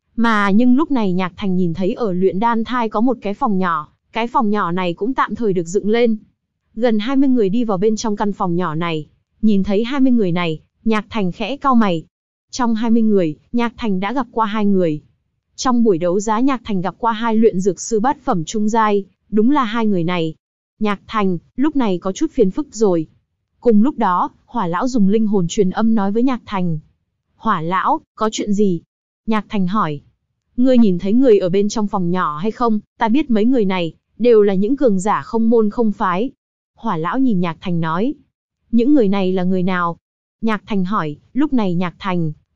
Mà nhưng lúc này Nhạc Thành nhìn thấy ở luyện đan thai có một cái phòng nhỏ, cái phòng nhỏ này cũng tạm thời được dựng lên. Gần hai mươi người đi vào bên trong căn phòng nhỏ này, nhìn thấy hai mươi người này, Nhạc Thành khẽ cau mày. Trong hai mươi người, Nhạc Thành đã gặp qua hai người. Trong buổi đấu giá Nhạc Thành gặp qua hai luyện dược sư bát phẩm trung giai, đúng là hai người này. Nhạc Thành, lúc này có chút phiền phức rồi. Cùng lúc đó, Hỏa lão dùng linh hồn truyền âm nói với Nhạc Thành. Hỏa lão, có chuyện gì? Nhạc Thành hỏi. Ngươi nhìn thấy người ở bên trong phòng nhỏ hay không? Ta biết mấy người này, đều là những cường giả không môn không phái. Hỏa lão nhìn Nhạc Thành nói. Những người này là người nào? Nhạc Thành hỏi, lúc này Nhạc Thành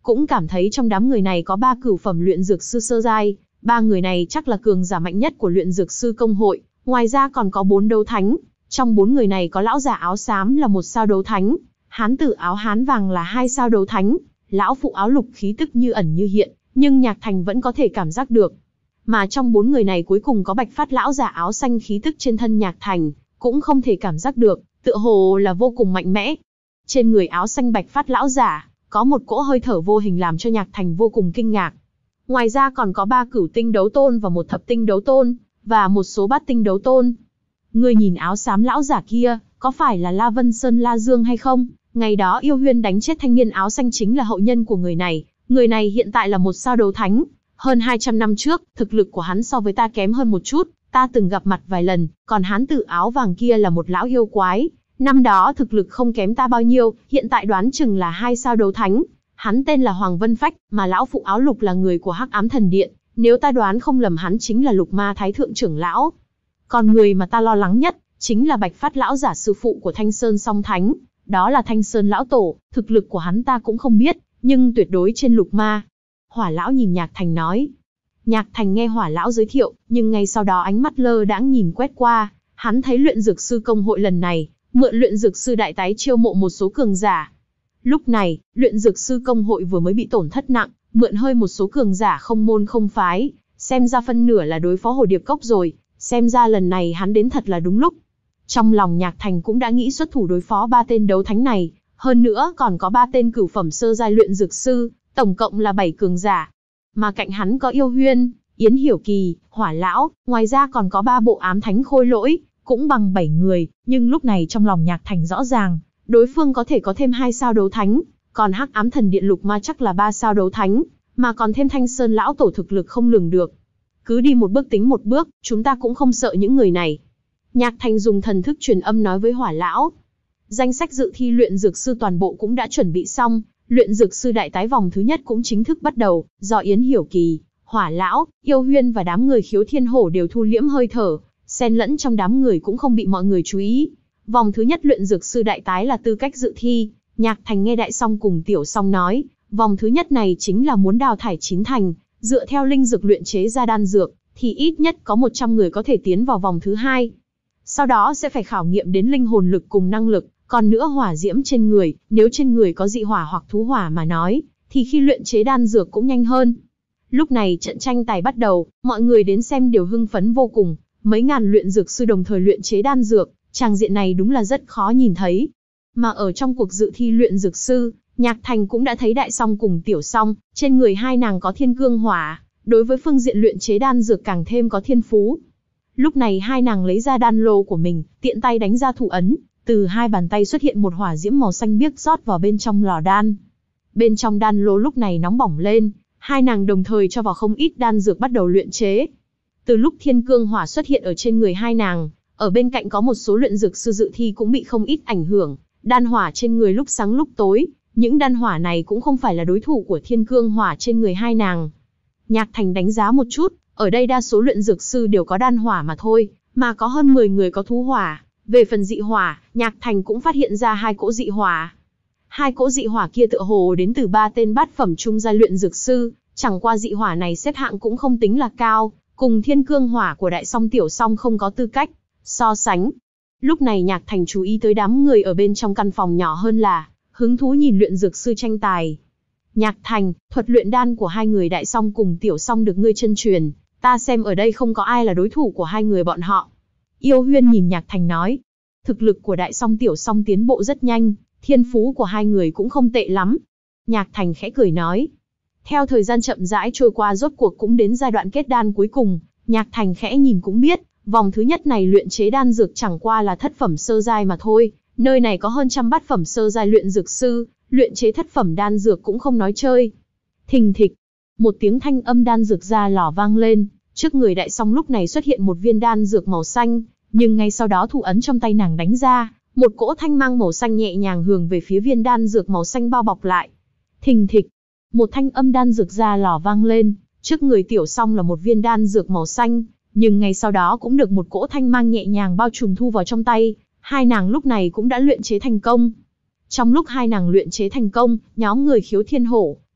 cũng cảm thấy trong đám người này có ba cửu phẩm luyện dược sư sơ giai, ba người này chắc là cường giả mạnh nhất của luyện dược sư công hội, ngoài ra còn có bốn đấu thánh, trong bốn người này có lão giả áo xám là một sao đấu thánh, hán tử áo hán vàng là hai sao đấu thánh, lão phụ áo lục khí tức như ẩn như hiện, nhưng Nhạc Thành vẫn có thể cảm giác được. Mà trong bốn người này cuối cùng có Bạch Phát lão giả áo xanh, khí tức trên thân Nhạc Thành cũng không thể cảm giác được, tựa hồ là vô cùng mạnh mẽ. Trên người áo xanh Bạch Phát lão giả có một cỗ hơi thở vô hình làm cho Nhạc Thành vô cùng kinh ngạc. Ngoài ra còn có ba cửu tinh đấu tôn và một thập tinh đấu tôn, và một số bát tinh đấu tôn. Ngươi nhìn áo xám lão giả kia, có phải là La Vân Sơn La Dương hay không? Ngày đó Yêu Huyên đánh chết thanh niên áo xanh chính là hậu nhân của người này, người này hiện tại là một sao đấu thánh. Hơn hai trăm năm trước, thực lực của hắn so với ta kém hơn một chút, ta từng gặp mặt vài lần, còn hán tử áo vàng kia là một lão yêu quái. Năm đó thực lực không kém ta bao nhiêu, hiện tại đoán chừng là hai sao đấu thánh. Hắn tên là Hoàng Vân Phách, mà lão phụ áo lục là người của Hắc Ám Thần Điện, nếu ta đoán không lầm hắn chính là Lục Ma Thái Thượng trưởng lão. Còn người mà ta lo lắng nhất, chính là Bạch Phát lão giả sư phụ của Thanh Sơn Song Thánh, đó là Thanh Sơn lão tổ, thực lực của hắn ta cũng không biết, nhưng tuyệt đối trên Lục Ma. Hỏa lão nhìn Nhạc Thành nói. Nhạc Thành nghe Hỏa lão giới thiệu, nhưng ngay sau đó ánh mắt lơ đãng nhìn quét qua, hắn thấy luyện dược sư công hội lần này, mượn luyện dược sư đại tái chiêu mộ một số cường giả. Lúc này, luyện dược sư công hội vừa mới bị tổn thất nặng, mượn hơi một số cường giả không môn không phái, xem ra phân nửa là đối phó Hồ Điệp Cốc rồi, xem ra lần này hắn đến thật là đúng lúc. Trong lòng Nhạc Thành cũng đã nghĩ xuất thủ đối phó ba tên đấu thánh này, hơn nữa còn có ba tên cửu phẩm sơ giai luyện dược sư, tổng cộng là bảy cường giả. Mà cạnh hắn có Yêu Huyên, Yến Hiểu Kỳ, Hỏa lão, ngoài ra còn có ba bộ ám thánh khôi lỗi, cũng bằng bảy người, nhưng lúc này trong lòng Nhạc Thành rõ ràng, đối phương có thể có thêm hai sao đấu thánh, còn Hắc Ám Thần Điện Lục Ma chắc là ba sao đấu thánh, mà còn thêm Thanh Sơn lão tổ thực lực không lường được. Cứ đi một bước tính một bước, chúng ta cũng không sợ những người này. Nhạc Thành dùng thần thức truyền âm nói với Hỏa lão. Danh sách dự thi luyện dược sư toàn bộ cũng đã chuẩn bị xong, luyện dược sư đại tái vòng thứ nhất cũng chính thức bắt đầu, do Yến Hiểu Kỳ, Hỏa lão, Yêu Huyên và đám người Khiếu Thiên Hổ đều thu liễm hơi thở, xen lẫn trong đám người cũng không bị mọi người chú ý. Vòng thứ nhất luyện dược sư đại tái là tư cách dự thi, Nhạc Thành nghe Đại Song cùng Tiểu Song nói, vòng thứ nhất này chính là muốn đào thải chín thành, dựa theo linh dược luyện chế ra đan dược, thì ít nhất có một trăm người có thể tiến vào vòng thứ hai. Sau đó sẽ phải khảo nghiệm đến linh hồn lực cùng năng lực, còn nữa hỏa diễm trên người, nếu trên người có dị hỏa hoặc thú hỏa mà nói, thì khi luyện chế đan dược cũng nhanh hơn. Lúc này trận tranh tài bắt đầu, mọi người đến xem đều hưng phấn vô cùng, mấy ngàn luyện dược sư đồng thời luyện chế đan dược, tràng diện này đúng là rất khó nhìn thấy. Mà ở trong cuộc dự thi luyện dược sư, Nhạc Thành cũng đã thấy Đại Song cùng Tiểu Song, trên người hai nàng có thiên cương hỏa, đối với phương diện luyện chế đan dược càng thêm có thiên phú. Lúc này hai nàng lấy ra đan lô của mình, tiện tay đánh ra thủ ấn, từ hai bàn tay xuất hiện một hỏa diễm màu xanh biếc rót vào bên trong lò đan. Bên trong đan lô lúc này nóng bỏng lên, hai nàng đồng thời cho vào không ít đan dược bắt đầu luyện chế. Từ lúc thiên cương hỏa xuất hiện ở trên người hai nàng, ở bên cạnh có một số luyện dược sư dự thi cũng bị không ít ảnh hưởng, đan hỏa trên người lúc sáng lúc tối, những đan hỏa này cũng không phải là đối thủ của thiên cương hỏa trên người hai nàng. Nhạc Thành đánh giá một chút, ở đây đa số luyện dược sư đều có đan hỏa mà thôi, mà có hơn mười người có thú hỏa. Về phần dị hỏa, Nhạc Thành cũng phát hiện ra hai cỗ dị hỏa. Hai cỗ dị hỏa kia tựa hồ đến từ ba tên bát phẩm trung giai luyện dược sư, chẳng qua dị hỏa này xếp hạng cũng không tính là cao, cùng thiên cương hỏa của Đại Song Tiểu Song không có tư cách so sánh. Lúc này Nhạc Thành chú ý tới đám người ở bên trong căn phòng nhỏ hơn là hứng thú nhìn luyện dược sư tranh tài. Nhạc Thành, thuật luyện đan của hai người Đại Song cùng Tiểu Song được ngươi chân truyền, ta xem ở đây không có ai là đối thủ của hai người bọn họ. Yêu Huyên nhìn Nhạc Thành nói, thực lực của Đại Song Tiểu Song tiến bộ rất nhanh, thiên phú của hai người cũng không tệ lắm. Nhạc Thành khẽ cười nói. Theo thời gian chậm rãi trôi qua rốt cuộc cũng đến giai đoạn kết đan cuối cùng, Nhạc Thành khẽ nhìn cũng biết, vòng thứ nhất này luyện chế đan dược chẳng qua là thất phẩm sơ giai mà thôi, nơi này có hơn trăm bát phẩm sơ giai luyện dược sư, luyện chế thất phẩm đan dược cũng không nói chơi. Thình thịch, một tiếng thanh âm đan dược ra lò vang lên, trước người Đại Song lúc này xuất hiện một viên đan dược màu xanh, nhưng ngay sau đó thủ ấn trong tay nàng đánh ra, một cỗ thanh mang màu xanh nhẹ nhàng hướng về phía viên đan dược màu xanh bao bọc lại. Thình thịch, một thanh âm đan dược ra lò vang lên, trước người Tiểu Song là một viên đan dược màu xanh, nhưng ngay sau đó cũng được một cỗ thanh mang nhẹ nhàng bao trùm thu vào trong tay, hai nàng lúc này cũng đã luyện chế thành công. Trong lúc hai nàng luyện chế thành công, nhóm người Khiếu Thiên Hổ,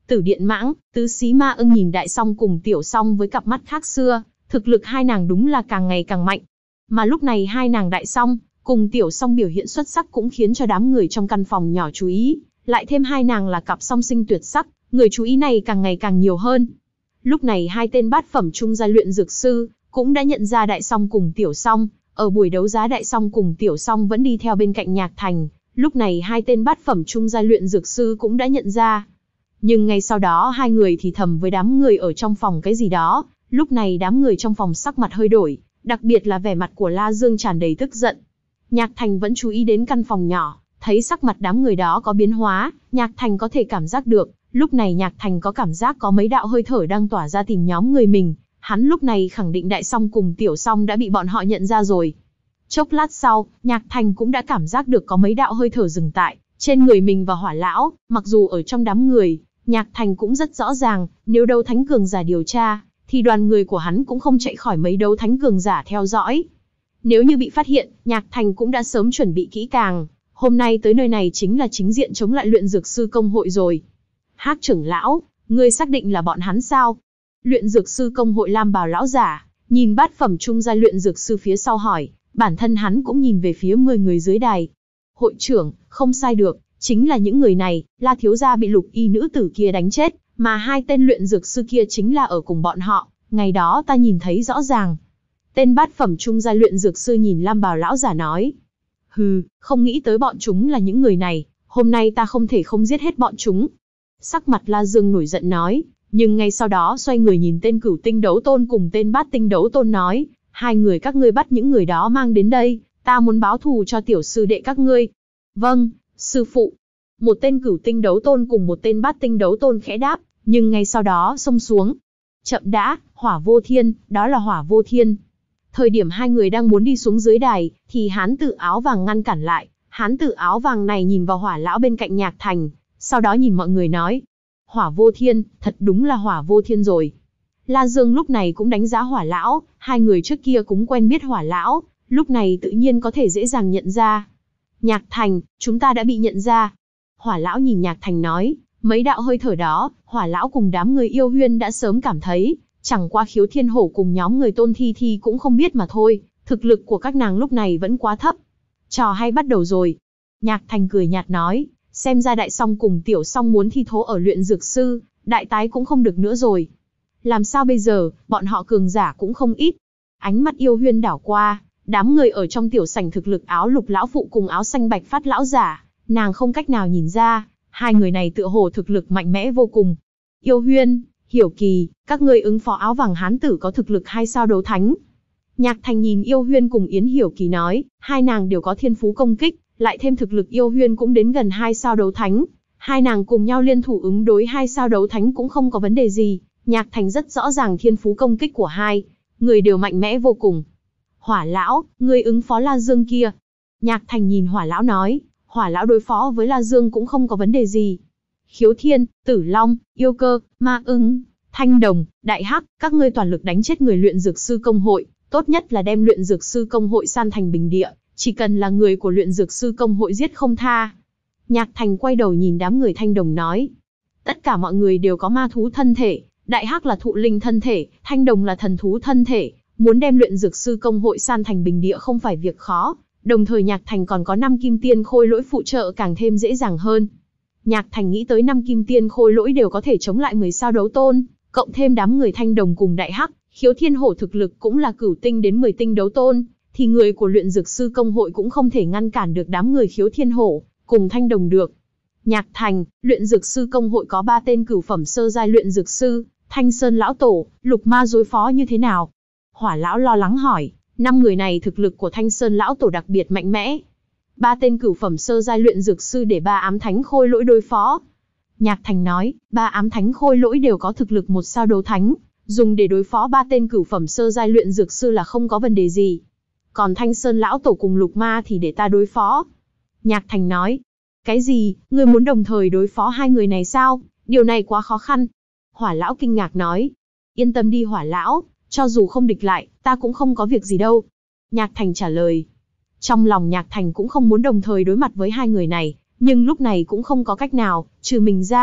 Tử Điện Mãng, Tứ Xí Ma Ưng nhìn Đại Song cùng Tiểu Song với cặp mắt khác xưa, thực lực hai nàng đúng là càng ngày càng mạnh. Mà lúc này hai nàng Đại Song cùng Tiểu Song biểu hiện xuất sắc cũng khiến cho đám người trong căn phòng nhỏ chú ý, lại thêm hai nàng là cặp song sinh tuyệt sắc, người chú ý này càng ngày càng nhiều hơn. Lúc này hai tên bát phẩm trung gia luyện dược sư cũng đã nhận ra Đại Song cùng Tiểu Song, ở buổi đấu giá Đại Song cùng Tiểu Song vẫn đi theo bên cạnh Nhạc Thành, lúc này hai tên bát phẩm trung gia luyện dược sư cũng đã nhận ra. Nhưng ngay sau đó hai người thì thầm với đám người ở trong phòng cái gì đó, lúc này đám người trong phòng sắc mặt hơi đổi, đặc biệt là vẻ mặt của La Dương tràn đầy tức giận. Nhạc Thành vẫn chú ý đến căn phòng nhỏ, thấy sắc mặt đám người đó có biến hóa, Nhạc Thành có thể cảm giác được, lúc này Nhạc Thành có cảm giác có mấy đạo hơi thở đang tỏa ra tìm nhóm người mình, hắn lúc này khẳng định Đại Song cùng Tiểu Song đã bị bọn họ nhận ra rồi. Chốc lát sau, Nhạc Thành cũng đã cảm giác được có mấy đạo hơi thở dừng tại trên người mình và Hỏa Lão, mặc dù ở trong đám người, Nhạc Thành cũng rất rõ ràng, nếu đấu thánh cường giả điều tra, thì đoàn người của hắn cũng không chạy khỏi mấy đấu thánh cường giả theo dõi. Nếu như bị phát hiện, Nhạc Thành cũng đã sớm chuẩn bị kỹ càng, hôm nay tới nơi này chính là chính diện chống lại luyện dược sư công hội rồi. Hắc trưởng lão, ngươi xác định là bọn hắn sao? Luyện dược sư công hội lam bào lão giả, nhìn bát phẩm trung gia luyện dược sư phía sau hỏi, bản thân hắn cũng nhìn về phía mười người dưới đài. Hội trưởng, không sai được, chính là những người này, La thiếu gia bị lục y nữ tử kia đánh chết, mà hai tên luyện dược sư kia chính là ở cùng bọn họ, ngày đó ta nhìn thấy rõ ràng. Tên bát phẩm trung gia luyện dược sư nhìn lam bào lão giả nói. Hừ, không nghĩ tới bọn chúng là những người này, hôm nay ta không thể không giết hết bọn chúng. Sắc mặt La Dương nổi giận nói, nhưng ngay sau đó xoay người nhìn tên cửu tinh đấu tôn cùng tên bát tinh đấu tôn nói, hai người các ngươi bắt những người đó mang đến đây, ta muốn báo thù cho tiểu sư đệ các ngươi. Vâng, sư phụ. Một tên cửu tinh đấu tôn cùng một tên bát tinh đấu tôn khẽ đáp, nhưng ngay sau đó xông xuống. Chậm đã, Hỏa Vô Thiên, đó là Hỏa Vô Thiên. Thời điểm hai người đang muốn đi xuống dưới đài, thì hán tử áo vàng ngăn cản lại. Hán tử áo vàng này nhìn vào Hỏa lão bên cạnh Nhạc Thành, sau đó nhìn mọi người nói. Hỏa Vô Thiên, thật đúng là Hỏa Vô Thiên rồi. La Dương lúc này cũng đánh giá Hỏa lão, hai người trước kia cũng quen biết Hỏa lão, lúc này tự nhiên có thể dễ dàng nhận ra. Nhạc Thành, chúng ta đã bị nhận ra. Hỏa lão nhìn Nhạc Thành nói, mấy đạo hơi thở đó, Hỏa lão cùng đám người yêu huyên đã sớm cảm thấy, chẳng qua Khiếu Thiên Hổ cùng nhóm người Tôn Thi Thi cũng không biết mà thôi, thực lực của các nàng lúc này vẫn quá thấp. Trò hay bắt đầu rồi. Nhạc Thành cười nhạt nói, xem ra Đại Song cùng Tiểu Song muốn thi thố ở luyện dược sư, đại tái cũng không được nữa rồi. Làm sao bây giờ, bọn họ cường giả cũng không ít. Ánh mắt yêu huyên đảo qua, đám người ở trong tiểu sảnh thực lực áo lục lão phụ cùng áo xanh bạch phát lão giả, nàng không cách nào nhìn ra, hai người này tựa hồ thực lực mạnh mẽ vô cùng. Yêu huyên, Hiểu Kỳ, các ngươi ứng phó áo vàng hán tử có thực lực hai sao đấu thánh. Nhạc Thành nhìn Yêu huyên cùng Yến Hiểu Kỳ nói, hai nàng đều có thiên phú công kích, lại thêm thực lực Yêu huyên cũng đến gần hai sao đấu thánh. Hai nàng cùng nhau liên thủ ứng đối hai sao đấu thánh cũng không có vấn đề gì. Nhạc Thành rất rõ ràng thiên phú công kích của hai người đều mạnh mẽ vô cùng. Hỏa lão, ngươi ứng phó La Dương kia. Nhạc Thành nhìn Hỏa lão nói, Hỏa lão đối phó với La Dương cũng không có vấn đề gì. Khiếu Thiên, Tử Long, Yêu Cơ, Ma Ưng, Thanh Đồng, Đại Hắc, các ngươi toàn lực đánh chết người luyện dược sư công hội, tốt nhất là đem luyện dược sư công hội san thành bình địa, chỉ cần là người của luyện dược sư công hội giết không tha. Nhạc Thành quay đầu nhìn đám người Thanh Đồng nói, tất cả mọi người đều có ma thú thân thể, Đại Hắc là thụ linh thân thể, Thanh Đồng là thần thú thân thể, muốn đem luyện dược sư công hội san thành bình địa không phải việc khó, đồng thời Nhạc Thành còn có năm kim tiên khôi lỗi phụ trợ càng thêm dễ dàng hơn. Nhạc Thành nghĩ tới năm kim tiên khôi lỗi đều có thể chống lại mười sao đấu tôn, cộng thêm đám người Thanh Đồng cùng Đại Hắc, Khiếu Thiên Hổ thực lực cũng là cửu tinh đến mười tinh đấu tôn, thì người của luyện dược sư công hội cũng không thể ngăn cản được đám người Khiếu Thiên Hổ cùng Thanh Đồng được. Nhạc Thành, luyện dược sư công hội có ba tên cửu phẩm sơ giai luyện dược sư, Thanh Sơn lão tổ, Lục Ma đối phó như thế nào? Hỏa lão lo lắng hỏi, năm người này thực lực của Thanh Sơn lão tổ đặc biệt mạnh mẽ. Ba tên cửu phẩm sơ giai luyện dược sư để ba ám thánh khôi lỗi đối phó. Nhạc Thành nói, ba ám thánh khôi lỗi đều có thực lực một sao đấu thánh, dùng để đối phó ba tên cửu phẩm sơ giai luyện dược sư là không có vấn đề gì. Còn Thanh Sơn lão tổ cùng Lục Ma thì để ta đối phó. Nhạc Thành nói, cái gì, ngươi muốn đồng thời đối phó hai người này sao? Điều này quá khó khăn. Hỏa lão kinh ngạc nói, yên tâm đi Hỏa lão, cho dù không địch lại, ta cũng không có việc gì đâu. Nhạc Thành trả lời. Trong lòng Nhạc Thành cũng không muốn đồng thời đối mặt với hai người này, nhưng lúc này cũng không có cách nào, trừ mình ra,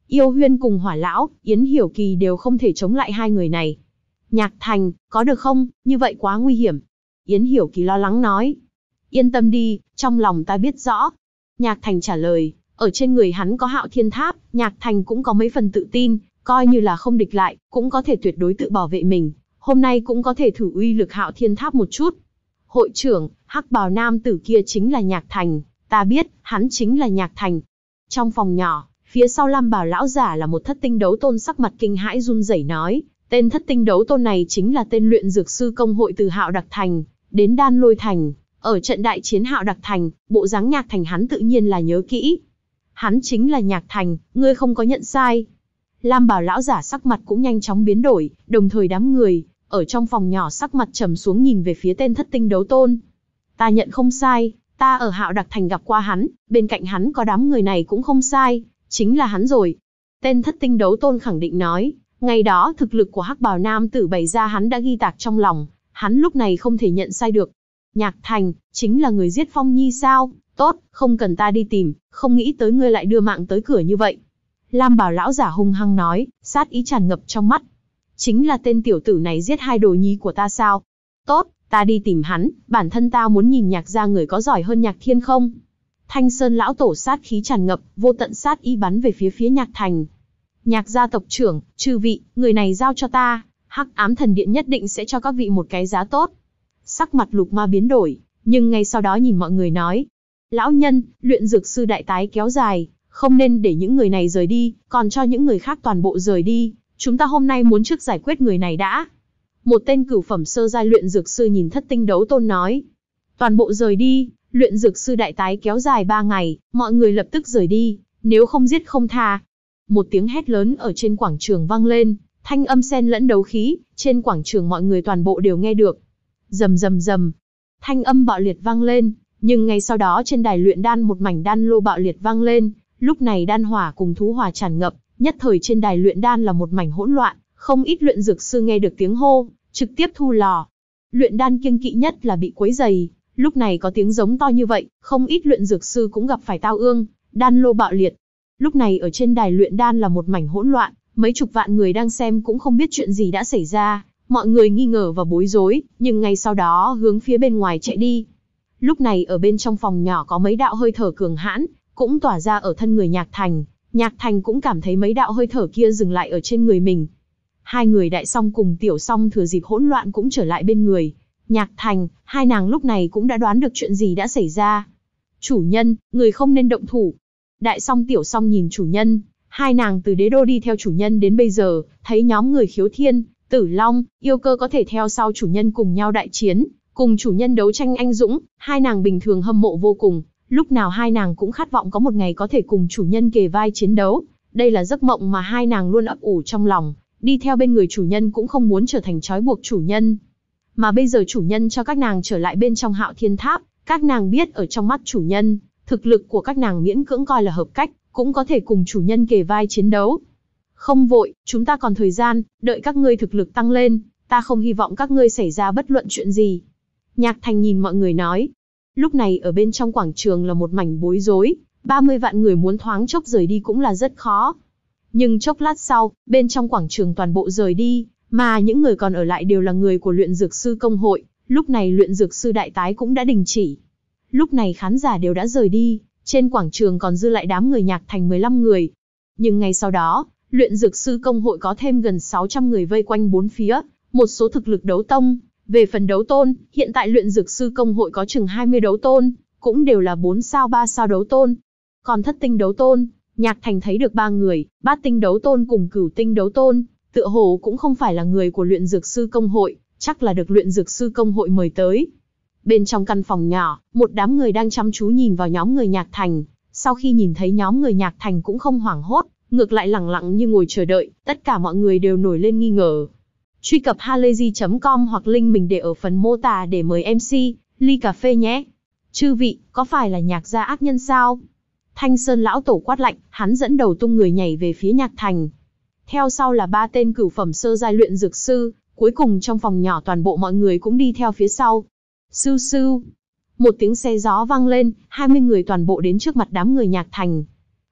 Yêu Huyên cùng Hỏa Lão, Yến Hiểu Kỳ đều không thể chống lại hai người này. Nhạc Thành, có được không, như vậy quá nguy hiểm. Yến Hiểu Kỳ lo lắng nói. Yên tâm đi, trong lòng ta biết rõ. Nhạc Thành trả lời, ở trên người hắn có Hạo Thiên Tháp, Nhạc Thành cũng có mấy phần tự tin, coi như là không địch lại, cũng có thể tuyệt đối tự bảo vệ mình. Hôm nay cũng có thể thử uy lực Hạo Thiên Tháp một chút. Hội trưởng, hắc bào nam tử kia chính là Nhạc Thành, ta biết, hắn chính là Nhạc Thành. Trong phòng nhỏ, phía sau lam bào lão giả là một thất tinh đấu tôn sắc mặt kinh hãi run rẩy nói, tên thất tinh đấu tôn này chính là tên luyện dược sư công hội từ Hạo Đặc Thành đến Đan Lôi Thành. Ở trận đại chiến Hạo Đặc Thành, bộ dáng Nhạc Thành hắn tự nhiên là nhớ kỹ. Hắn chính là Nhạc Thành, ngươi không có nhận sai. Lam bào lão giả sắc mặt cũng nhanh chóng biến đổi, đồng thời đám người ở trong phòng nhỏ sắc mặt trầm xuống nhìn về phía tên thất tinh đấu tôn. Ta nhận không sai, ta ở Hạo Đặc Thành gặp qua hắn, bên cạnh hắn có đám người này cũng không sai, chính là hắn rồi. Tên thất tinh đấu tôn khẳng định nói, ngày đó thực lực của hắc bào nam tử bày ra hắn đã ghi tạc trong lòng, hắn lúc này không thể nhận sai được. Nhạc Thành, chính là người giết Phong Nhi sao? Tốt, không cần ta đi tìm, không nghĩ tới ngươi lại đưa mạng tới cửa như vậy. Lam bào lão giả hung hăng nói, sát ý tràn ngập trong mắt. Chính là tên tiểu tử này giết hai đồ nhi của ta sao? Tốt, ta đi tìm hắn, bản thân ta muốn nhìn Nhạc gia người có giỏi hơn Nhạc Thiên không? Thanh Sơn lão tổ sát khí tràn ngập, vô tận sát ý bắn về phía phía Nhạc Thành. Nhạc gia tộc trưởng, chư vị, người này giao cho ta, Hắc Ám Thần Điện nhất định sẽ cho các vị một cái giá tốt. Sắc mặt Lục Ma biến đổi, nhưng ngay sau đó nhìn mọi người nói, lão nhân, luyện dược sư đại tái kéo dài, không nên để những người này rời đi, còn cho những người khác toàn bộ rời đi. Chúng ta hôm nay muốn trước giải quyết người này đã. Một tên cửu phẩm sơ giai luyện dược sư nhìn thất tinh đấu tôn nói. Toàn bộ rời đi, luyện dược sư đại tái kéo dài ba ngày, mọi người lập tức rời đi, nếu không giết không tha. Một tiếng hét lớn ở trên quảng trường vang lên, thanh âm xen lẫn đấu khí, trên quảng trường mọi người toàn bộ đều nghe được. Rầm rầm rầm, thanh âm bạo liệt vang lên, nhưng ngay sau đó trên đài luyện đan một mảnh đan lô bạo liệt vang lên, lúc này đan hỏa cùng thú hỏa tràn ngập, nhất thời trên đài luyện đan là một mảnh hỗn loạn, không ít luyện dược sư nghe được tiếng hô, trực tiếp thu lò. Luyện đan kiêng kỵ nhất là bị quấy rầy, lúc này có tiếng giống to như vậy, không ít luyện dược sư cũng gặp phải tao ương, đan lô bạo liệt. Lúc này ở trên đài luyện đan là một mảnh hỗn loạn, mấy chục vạn người đang xem cũng không biết chuyện gì đã xảy ra, mọi người nghi ngờ và bối rối, nhưng ngay sau đó hướng phía bên ngoài chạy đi. Lúc này ở bên trong phòng nhỏ có mấy đạo hơi thở cường hãn, cũng tỏa ra ở thân người Nhạc Thành. Nhạc Thành cũng cảm thấy mấy đạo hơi thở kia dừng lại ở trên người mình. Hai người Đại Song cùng Tiểu Song thừa dịp hỗn loạn cũng trở lại bên người. Nhạc Thành, hai nàng lúc này cũng đã đoán được chuyện gì đã xảy ra. Chủ nhân, người không nên động thủ. Đại Song Tiểu Song nhìn chủ nhân, hai nàng từ đế đô đi theo chủ nhân đến bây giờ, thấy nhóm người Khiếu Thiên, Tử Long, Yêu Cơ có thể theo sau chủ nhân cùng nhau đại chiến, cùng chủ nhân đấu tranh anh dũng, hai nàng bình thường hâm mộ vô cùng. Lúc nào hai nàng cũng khát vọng có một ngày có thể cùng chủ nhân kề vai chiến đấu. Đây là giấc mộng mà hai nàng luôn ấp ủ trong lòng, đi theo bên người chủ nhân cũng không muốn trở thành trói buộc chủ nhân. Mà bây giờ chủ nhân cho các nàng trở lại bên trong Hạo Thiên Tháp, các nàng biết ở trong mắt chủ nhân, thực lực của các nàng miễn cưỡng coi là hợp cách, cũng có thể cùng chủ nhân kề vai chiến đấu. Không vội, chúng ta còn thời gian, đợi các ngươi thực lực tăng lên, ta không hy vọng các ngươi xảy ra bất luận chuyện gì. Nhạc Thành nhìn mọi người nói. Lúc này ở bên trong quảng trường là một mảnh bối rối, ba mươi vạn người muốn thoáng chốc rời đi cũng là rất khó. Nhưng chốc lát sau, bên trong quảng trường toàn bộ rời đi, mà những người còn ở lại đều là người của luyện dược sư công hội, lúc này luyện dược sư đại tái cũng đã đình chỉ. Lúc này khán giả đều đã rời đi, trên quảng trường còn dư lại đám người Nhạc Thành mười lăm người. Nhưng ngay sau đó, luyện dược sư công hội có thêm gần sáu trăm người vây quanh bốn phía, một số thực lực đấu tông. Về phần đấu tôn, hiện tại luyện dược sư công hội có chừng hai mươi đấu tôn, cũng đều là bốn sao ba sao đấu tôn. Còn thất tinh đấu tôn, Nhạc Thành thấy được ba người, bát tinh đấu tôn cùng cửu tinh đấu tôn, tựa hồ cũng không phải là người của luyện dược sư công hội, chắc là được luyện dược sư công hội mời tới. Bên trong căn phòng nhỏ, một đám người đang chăm chú nhìn vào nhóm người Nhạc Thành, sau khi nhìn thấy nhóm người Nhạc Thành cũng không hoảng hốt, ngược lại lặng lặng như ngồi chờ đợi, tất cả mọi người đều nổi lên nghi ngờ. Truy cập halayzi chấm com hoặc link mình để ở phần mô tả để mời em xê, ly cà phê nhé. Chư vị, có phải là Nhạc gia ác nhân sao? Thanh Sơn lão tổ quát lạnh, hắn dẫn đầu tung người nhảy về phía Nhạc Thành. Theo sau là ba tên cửu phẩm sơ giai luyện dược sư, cuối cùng trong phòng nhỏ toàn bộ mọi người cũng đi theo phía sau. Sưu sưu. Một tiếng xe gió vang lên, hai mươi người toàn bộ đến trước mặt đám người Nhạc Thành.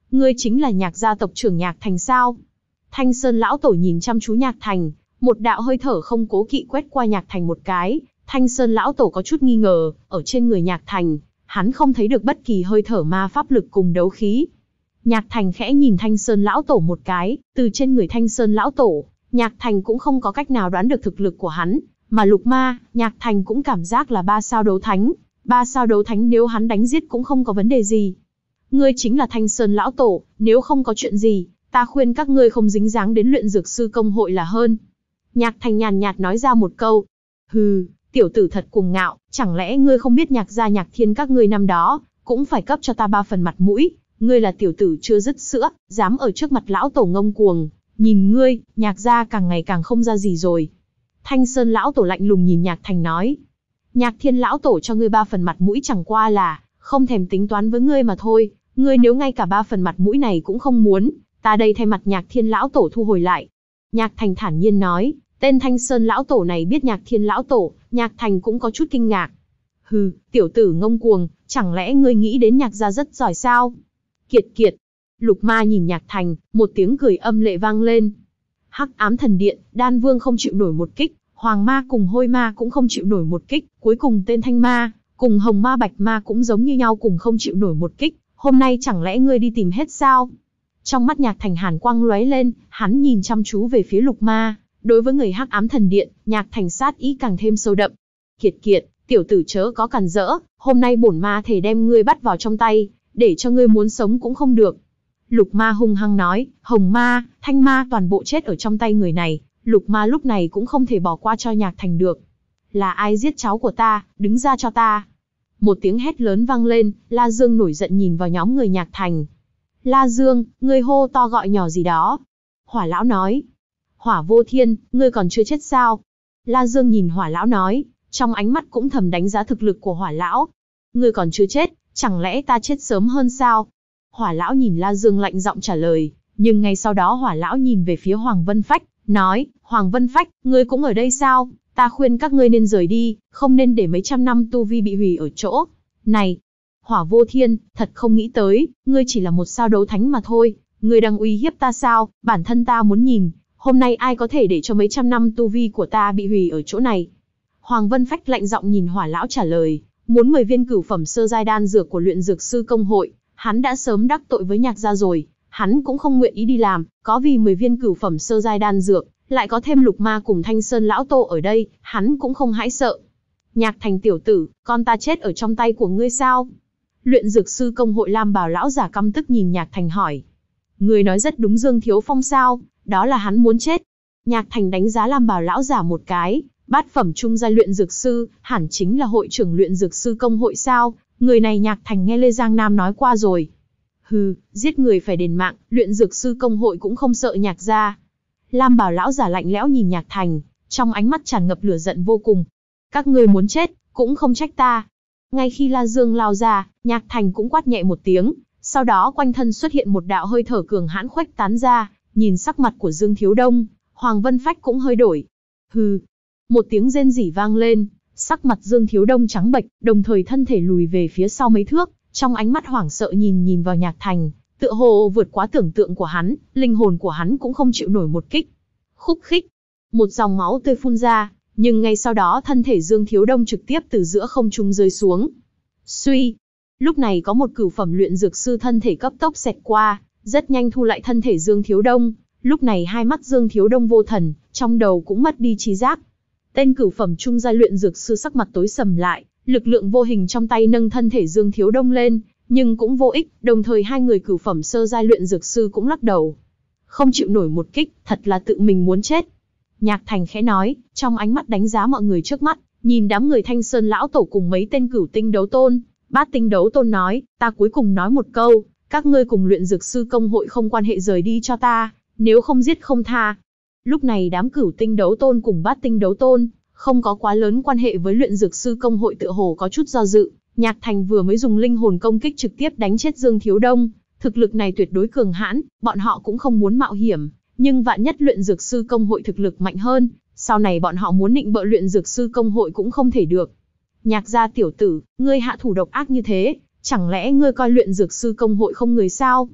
ngươi chính là Nhạc gia tộc trưởng Nhạc Thành sao? Thanh Sơn lão tổ nhìn chăm chú Nhạc Thành, một đạo hơi thở không cố kỵ quét qua Nhạc Thành một cái. Thanh Sơn lão tổ có chút nghi ngờ, ở trên người Nhạc Thành, hắn không thấy được bất kỳ hơi thở ma pháp lực cùng đấu khí. Nhạc Thành khẽ nhìn Thanh Sơn lão tổ một cái, từ trên người Thanh Sơn lão tổ, Nhạc Thành cũng không có cách nào đoán được thực lực của hắn, mà Lục Ma, Nhạc Thành cũng cảm giác là ba sao đấu thánh, ba sao đấu thánh nếu hắn đánh giết cũng không có vấn đề gì. Ngươi chính là Thanh Sơn lão tổ, nếu không có chuyện gì, ta khuyên các ngươi không dính dáng đến luyện dược sư công hội là hơn. Nhạc Thành nhàn nhạt nói ra một câu. Hừ, tiểu tử thật cuồng ngạo, chẳng lẽ ngươi không biết Nhạc gia Nhạc Thiên các ngươi năm đó, cũng phải cấp cho ta ba phần mặt mũi, ngươi là tiểu tử chưa dứt sữa, dám ở trước mặt lão tổ ngông cuồng, nhìn ngươi, Nhạc gia càng ngày càng không ra gì rồi. Thanh Sơn lão tổ lạnh lùng nhìn Nhạc Thành nói. Nhạc Thiên lão tổ cho ngươi ba phần mặt mũi chẳng qua là, không thèm tính toán với ngươi mà thôi, ngươi nếu ngay cả ba phần mặt mũi này cũng không muốn, ta đây thay mặt Nhạc Thiên lão tổ thu hồi lại. Nhạc Thành thản nhiên nói, tên Thanh Sơn lão tổ này biết Nhạc Thiên lão tổ, Nhạc Thành cũng có chút kinh ngạc. Hừ, tiểu tử ngông cuồng, chẳng lẽ ngươi nghĩ đến Nhạc gia rất giỏi sao? Kiệt kiệt. Lục Ma nhìn Nhạc Thành, một tiếng cười âm lệ vang lên. Hắc ám thần điện, Đan Vương không chịu nổi một kích, Hoàng Ma cùng Hôi Ma cũng không chịu nổi một kích, cuối cùng tên Thanh Ma, cùng Hồng Ma Bạch Ma cũng giống như nhau cùng không chịu nổi một kích, hôm nay chẳng lẽ ngươi đi tìm hết sao? Trong mắt Nhạc Thành hàn quang lóe lên, hắn nhìn chăm chú về phía Lục Ma, đối với người Hắc ám thần điện, Nhạc Thành sát ý càng thêm sâu đậm. Kiệt kiệt, tiểu tử chớ có càn rỡ, hôm nay bổn ma thể đem ngươi bắt vào trong tay, để cho ngươi muốn sống cũng không được. Lục Ma hung hăng nói, Hồng Ma, Thanh Ma toàn bộ chết ở trong tay người này, Lục Ma lúc này cũng không thể bỏ qua cho Nhạc Thành được. Là ai giết cháu của ta, đứng ra cho ta. Một tiếng hét lớn vang lên, La Dương nổi giận nhìn vào nhóm người Nhạc Thành. La Dương, ngươi hô to gọi nhỏ gì đó. Hỏa lão nói. Hỏa Vô Thiên, ngươi còn chưa chết sao? La Dương nhìn Hỏa lão nói, trong ánh mắt cũng thầm đánh giá thực lực của Hỏa lão. Ngươi còn chưa chết, chẳng lẽ ta chết sớm hơn sao? Hỏa lão nhìn La Dương lạnh giọng trả lời, nhưng ngay sau đó Hỏa lão nhìn về phía Hoàng Vân Phách, nói, Hoàng Vân Phách, ngươi cũng ở đây sao? Ta khuyên các ngươi nên rời đi, không nên để mấy trăm năm tu vi bị hủy ở chỗ này. Hỏa Vô Thiên, thật không nghĩ tới, ngươi chỉ là một sao đấu thánh mà thôi, ngươi đang uy hiếp ta sao? Bản thân ta muốn nhìn, hôm nay ai có thể để cho mấy trăm năm tu vi của ta bị hủy ở chỗ này? Hoàng Vân Phách lạnh giọng nhìn Hỏa lão trả lời, muốn mười viên cửu phẩm sơ giai đan dược của luyện dược sư công hội, hắn đã sớm đắc tội với Nhạc gia rồi, hắn cũng không nguyện ý đi làm, có vì mười viên cửu phẩm sơ giai đan dược, lại có thêm Lục Ma cùng Thanh Sơn lão tổ ở đây, hắn cũng không hãi sợ. Nhạc Thành tiểu tử, con ta chết ở trong tay của ngươi sao? Luyện dược sư công hội Lam Bào lão giả căm tức nhìn Nhạc Thành hỏi. Ngươi nói rất đúng, Dương Thiếu Phong sao? Đó là hắn muốn chết. Nhạc Thành đánh giá Lam Bào lão giả một cái, bát phẩm trung giai luyện dược sư, hẳn chính là hội trưởng luyện dược sư công hội sao? Người này Nhạc Thành nghe Lê Giang Nam nói qua rồi. Hừ, giết người phải đền mạng, luyện dược sư công hội cũng không sợ Nhạc gia. Lam Bào lão giả lạnh lẽo nhìn Nhạc Thành, trong ánh mắt tràn ngập lửa giận vô cùng. Các ngươi muốn chết, cũng không trách ta. Ngay khi La Dương lao ra, Nhạc Thành cũng quát nhẹ một tiếng, sau đó quanh thân xuất hiện một đạo hơi thở cường hãn khuếch tán ra, nhìn sắc mặt của Dương Thiếu Đông, Hoàng Vân Phách cũng hơi đổi. Hừ, một tiếng rên rỉ vang lên, sắc mặt Dương Thiếu Đông trắng bệch, đồng thời thân thể lùi về phía sau mấy thước, trong ánh mắt hoảng sợ nhìn nhìn vào Nhạc Thành, tựa hồ vượt quá tưởng tượng của hắn, linh hồn của hắn cũng không chịu nổi một kích. Khúc khích, một dòng máu tươi phun ra, nhưng ngay sau đó thân thể Dương Thiếu Đông trực tiếp từ giữa không trung rơi xuống. Suy, lúc này có một cửu phẩm luyện dược sư thân thể cấp tốc xẹt qua, rất nhanh thu lại thân thể Dương Thiếu Đông. Lúc này hai mắt Dương Thiếu Đông vô thần, trong đầu cũng mất đi trí giác. Tên cửu phẩm trung giai luyện dược sư sắc mặt tối sầm lại, lực lượng vô hình trong tay nâng thân thể Dương Thiếu Đông lên, nhưng cũng vô ích, đồng thời hai người cửu phẩm sơ giai luyện dược sư cũng lắc đầu. Không chịu nổi một kích, thật là tự mình muốn chết. Nhạc Thành khẽ nói, trong ánh mắt đánh giá mọi người trước mắt, nhìn đám người Thanh Sơn lão tổ cùng mấy tên cửu tinh đấu tôn, bát tinh đấu tôn nói, ta cuối cùng nói một câu, các ngươi cùng luyện dược sư công hội không quan hệ, rời đi cho ta, nếu không giết không tha. Lúc này đám cửu tinh đấu tôn cùng bát tinh đấu tôn, không có quá lớn quan hệ với luyện dược sư công hội tựa hồ có chút do dự. Nhạc Thành vừa mới dùng linh hồn công kích trực tiếp đánh chết Dương Thiếu Đông, thực lực này tuyệt đối cường hãn, bọn họ cũng không muốn mạo hiểm, nhưng vạn nhất luyện dược sư công hội thực lực mạnh hơn, sau này bọn họ muốn nịnh bợ luyện dược sư công hội cũng không thể được. Nhạc gia tiểu tử, ngươi hạ thủ độc ác như thế, chẳng lẽ ngươi coi luyện dược sư công hội không người sao?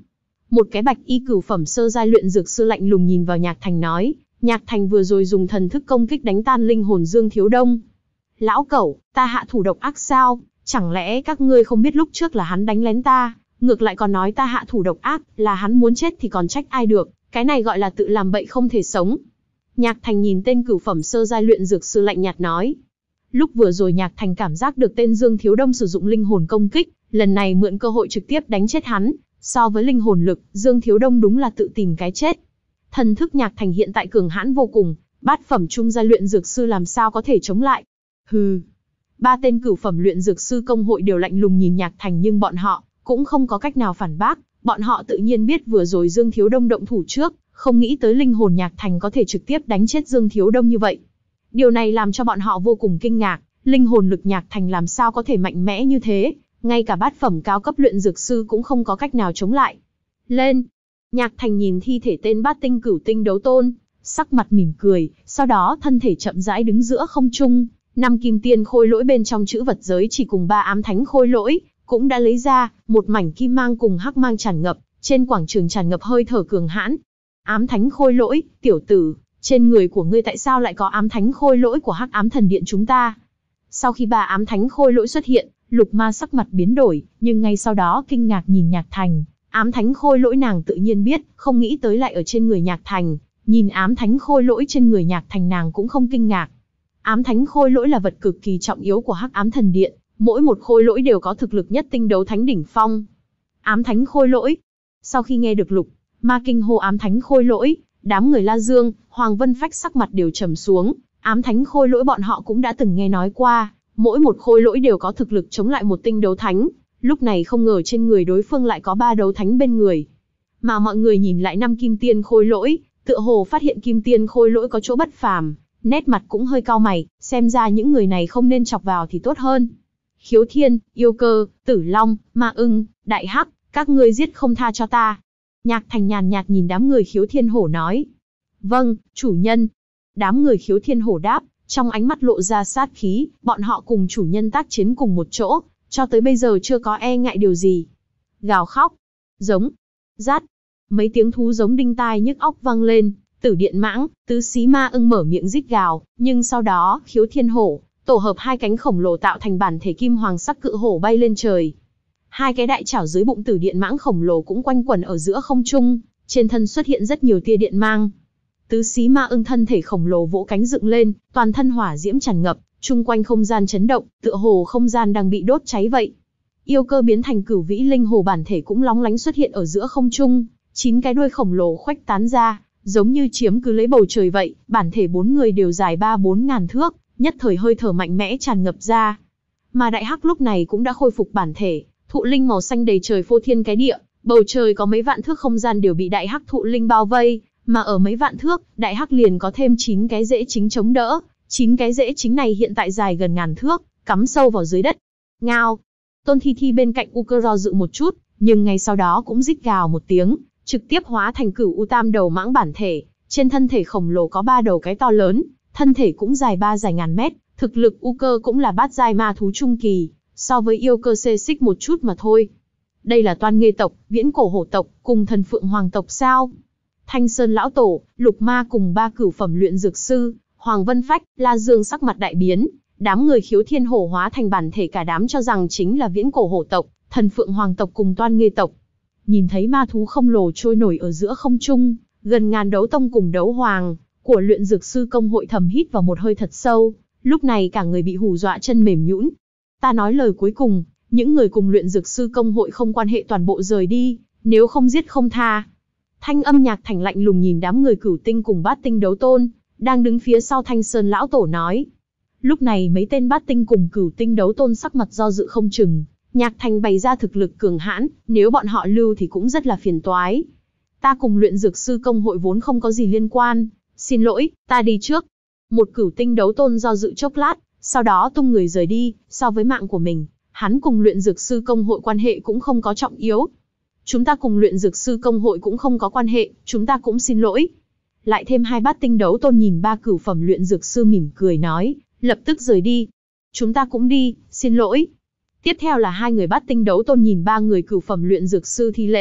Một cái bạch y cửu phẩm sơ giai luyện dược sư lạnh lùng nhìn vào Nhạc Thành nói, Nhạc Thành vừa rồi dùng thần thức công kích đánh tan linh hồn Dương Thiếu Đông. Lão cẩu, ta hạ thủ độc ác sao? Chẳng lẽ các ngươi không biết lúc trước là hắn đánh lén ta, ngược lại còn nói ta hạ thủ độc ác, là hắn muốn chết thì còn trách ai được, cái này gọi là tự làm bậy không thể sống. Nhạc Thành nhìn tên cửu phẩm sơ giai luyện dược sư lạnh nhạt nói. Lúc vừa rồi Nhạc Thành cảm giác được tên Dương Thiếu Đông sử dụng linh hồn công kích, lần này mượn cơ hội trực tiếp đánh chết hắn, so với linh hồn lực, Dương Thiếu Đông đúng là tự tìm cái chết. Thần thức Nhạc Thành hiện tại cường hãn vô cùng, bát phẩm trung giai luyện dược sư làm sao có thể chống lại. Hừ. Ba tên cửu phẩm luyện dược sư công hội đều lạnh lùng nhìn Nhạc Thành nhưng bọn họ cũng không có cách nào phản bác, bọn họ tự nhiên biết vừa rồi Dương Thiếu Đông động thủ trước, không nghĩ tới linh hồn Nhạc Thành có thể trực tiếp đánh chết Dương Thiếu Đông như vậy. Điều này làm cho bọn họ vô cùng kinh ngạc, linh hồn lực Nhạc Thành làm sao có thể mạnh mẽ như thế, ngay cả bát phẩm cao cấp luyện dược sư cũng không có cách nào chống lại. Lên! Nhạc Thành nhìn thi thể tên bát tinh cửu tinh đấu tôn, sắc mặt mỉm cười, sau đó thân thể chậm rãi đứng giữa không trung, năm kim tiên khôi lỗi bên trong chữ vật giới chỉ cùng ba ám thánh khôi lỗi, cũng đã lấy ra, một mảnh kim mang cùng hắc mang tràn ngập, trên quảng trường tràn ngập hơi thở cường hãn. Ám thánh khôi lỗi, tiểu tử, trên người của ngươi tại sao lại có ám thánh khôi lỗi của hắc ám thần điện chúng ta? Sau khi ba ám thánh khôi lỗi xuất hiện, Lục Ma sắc mặt biến đổi, nhưng ngay sau đó kinh ngạc nhìn Nhạc Thành. Ám thánh khôi lỗi nàng tự nhiên biết, không nghĩ tới lại ở trên người Nhạc Thành. Nhìn ám thánh khôi lỗi trên người Nhạc Thành nàng cũng không kinh ngạc. Ám thánh khôi lỗi là vật cực kỳ trọng yếu của hắc ám thần điện, mỗi một khôi lỗi đều có thực lực nhất tinh đấu thánh đỉnh phong. Ám thánh khôi lỗi. Sau khi nghe được Lục Ma kinh hô ám thánh khôi lỗi, đám người La Dương, Hoàng Vân Phách sắc mặt đều trầm xuống. Ám thánh khôi lỗi bọn họ cũng đã từng nghe nói qua, mỗi một khôi lỗi đều có thực lực chống lại một tinh đấu thánh. Lúc này không ngờ trên người đối phương lại có ba đấu thánh bên người. Mà mọi người nhìn lại năm kim tiên khôi lỗi, tựa hồ phát hiện kim tiên khôi lỗi có chỗ bất phàm, nét mặt cũng hơi cau mày, xem ra những người này không nên chọc vào thì tốt hơn. Khiếu Thiên, Yêu Cơ, Tử Long, Ma Ưng, Đại Hắc, các ngươi giết không tha cho ta. Nhạc Thành nhàn nhạt nhìn đám người Khiếu Thiên Hổ nói. Vâng, chủ nhân. Đám người Khiếu Thiên Hổ đáp, trong ánh mắt lộ ra sát khí, bọn họ cùng chủ nhân tác chiến cùng một chỗ, cho tới bây giờ chưa có e ngại điều gì. Gào khóc, giống, rát, mấy tiếng thú giống đinh tai nhức óc vang lên, Tử Điện Mãng, Tứ Xí Ma Ưng mở miệng rít gào, nhưng sau đó, Khiếu Thiên Hổ tổ hợp hai cánh khổng lồ tạo thành bản thể kim hoàng sắc cự hổ bay lên trời. Hai cái đại chảo dưới bụng Tử Điện Mãng khổng lồ cũng quanh quẩn ở giữa không trung, trên thân xuất hiện rất nhiều tia điện mang. Tứ Xí Ma Ưng thân thể khổng lồ vỗ cánh dựng lên, toàn thân hỏa diễm tràn ngập, chung quanh không gian chấn động, tựa hồ không gian đang bị đốt cháy vậy. Yêu Cơ biến thành Cửu Vĩ Linh Hồ bản thể cũng lóng lánh xuất hiện ở giữa không trung, chín cái đuôi khổng lồ khuếch tán ra, giống như chiếm cứ lấy bầu trời vậy, bản thể bốn người đều dài ba bốn ngàn thước, nhất thời hơi thở mạnh mẽ tràn ngập ra. Mà Đại Hắc lúc này cũng đã khôi phục bản thể, thụ linh màu xanh đầy trời phô thiên cái địa, bầu trời có mấy vạn thước không gian đều bị Đại Hắc thụ linh bao vây, mà ở mấy vạn thước, Đại Hắc liền có thêm chín cái rễ chính chống đỡ, chín cái rễ chính này hiện tại dài gần ngàn thước, cắm sâu vào dưới đất. Ngao. Tôn Thi Thi bên cạnh U Cơ do dự một chút, nhưng ngay sau đó cũng rít gào một tiếng, trực tiếp hóa thành Cửu U Tam đầu mãng bản thể, trên thân thể khổng lồ có ba đầu cái to lớn, thân thể cũng dài ba dài ngàn mét, thực lực U Cơ cũng là bát giai ma thú trung kỳ, so với Yêu Cơ xê xích một chút mà thôi. Đây là Toan Nghê tộc, Viễn Cổ Hổ tộc, cùng Thần Phượng Hoàng tộc sao? Thanh Sơn lão tổ, Lục Ma cùng ba cửu phẩm luyện dược sư, Hoàng Vân Phách, La Dương sắc mặt đại biến, đám người Khiếu Thiên Hổ hóa thành bản thể cả đám cho rằng chính là Viễn Cổ Hổ tộc, Thần Phượng Hoàng tộc cùng Toan Nghê tộc. Nhìn thấy ma thú khổng lồ trôi nổi ở giữa không trung, gần ngàn đấu tông cùng đấu hoàng của luyện dược sư công hội thầm hít vào một hơi thật sâu, lúc này cả người bị hù dọa chân mềm nhũn. Ta nói lời cuối cùng, những người cùng luyện dược sư công hội không quan hệ toàn bộ rời đi, nếu không giết không tha. Thanh âm Nhạc Thành lạnh lùng nhìn đám người cửu tinh cùng bát tinh đấu tôn, đang đứng phía sau Thanh Sơn lão tổ nói. Lúc này mấy tên bát tinh cùng cửu tinh đấu tôn sắc mặt do dự không chừng, Nhạc Thành bày ra thực lực cường hãn, nếu bọn họ lưu thì cũng rất là phiền toái. Ta cùng luyện dược sư công hội vốn không có gì liên quan, xin lỗi, ta đi trước. Một cửu tinh đấu tôn do dự chốc lát, sau đó tung người rời đi, so với mạng của mình, hắn cùng luyện dược sư công hội quan hệ cũng không có trọng yếu. Chúng ta cùng luyện dược sư công hội cũng không có quan hệ, chúng ta cũng xin lỗi. Lại thêm hai bát tinh đấu tôn nhìn ba cửu phẩm luyện dược sư mỉm cười nói, lập tức rời đi. Chúng ta cũng đi, xin lỗi. Tiếp theo là hai người bát tinh đấu tôn nhìn ba người cửu phẩm luyện dược sư thi lễ,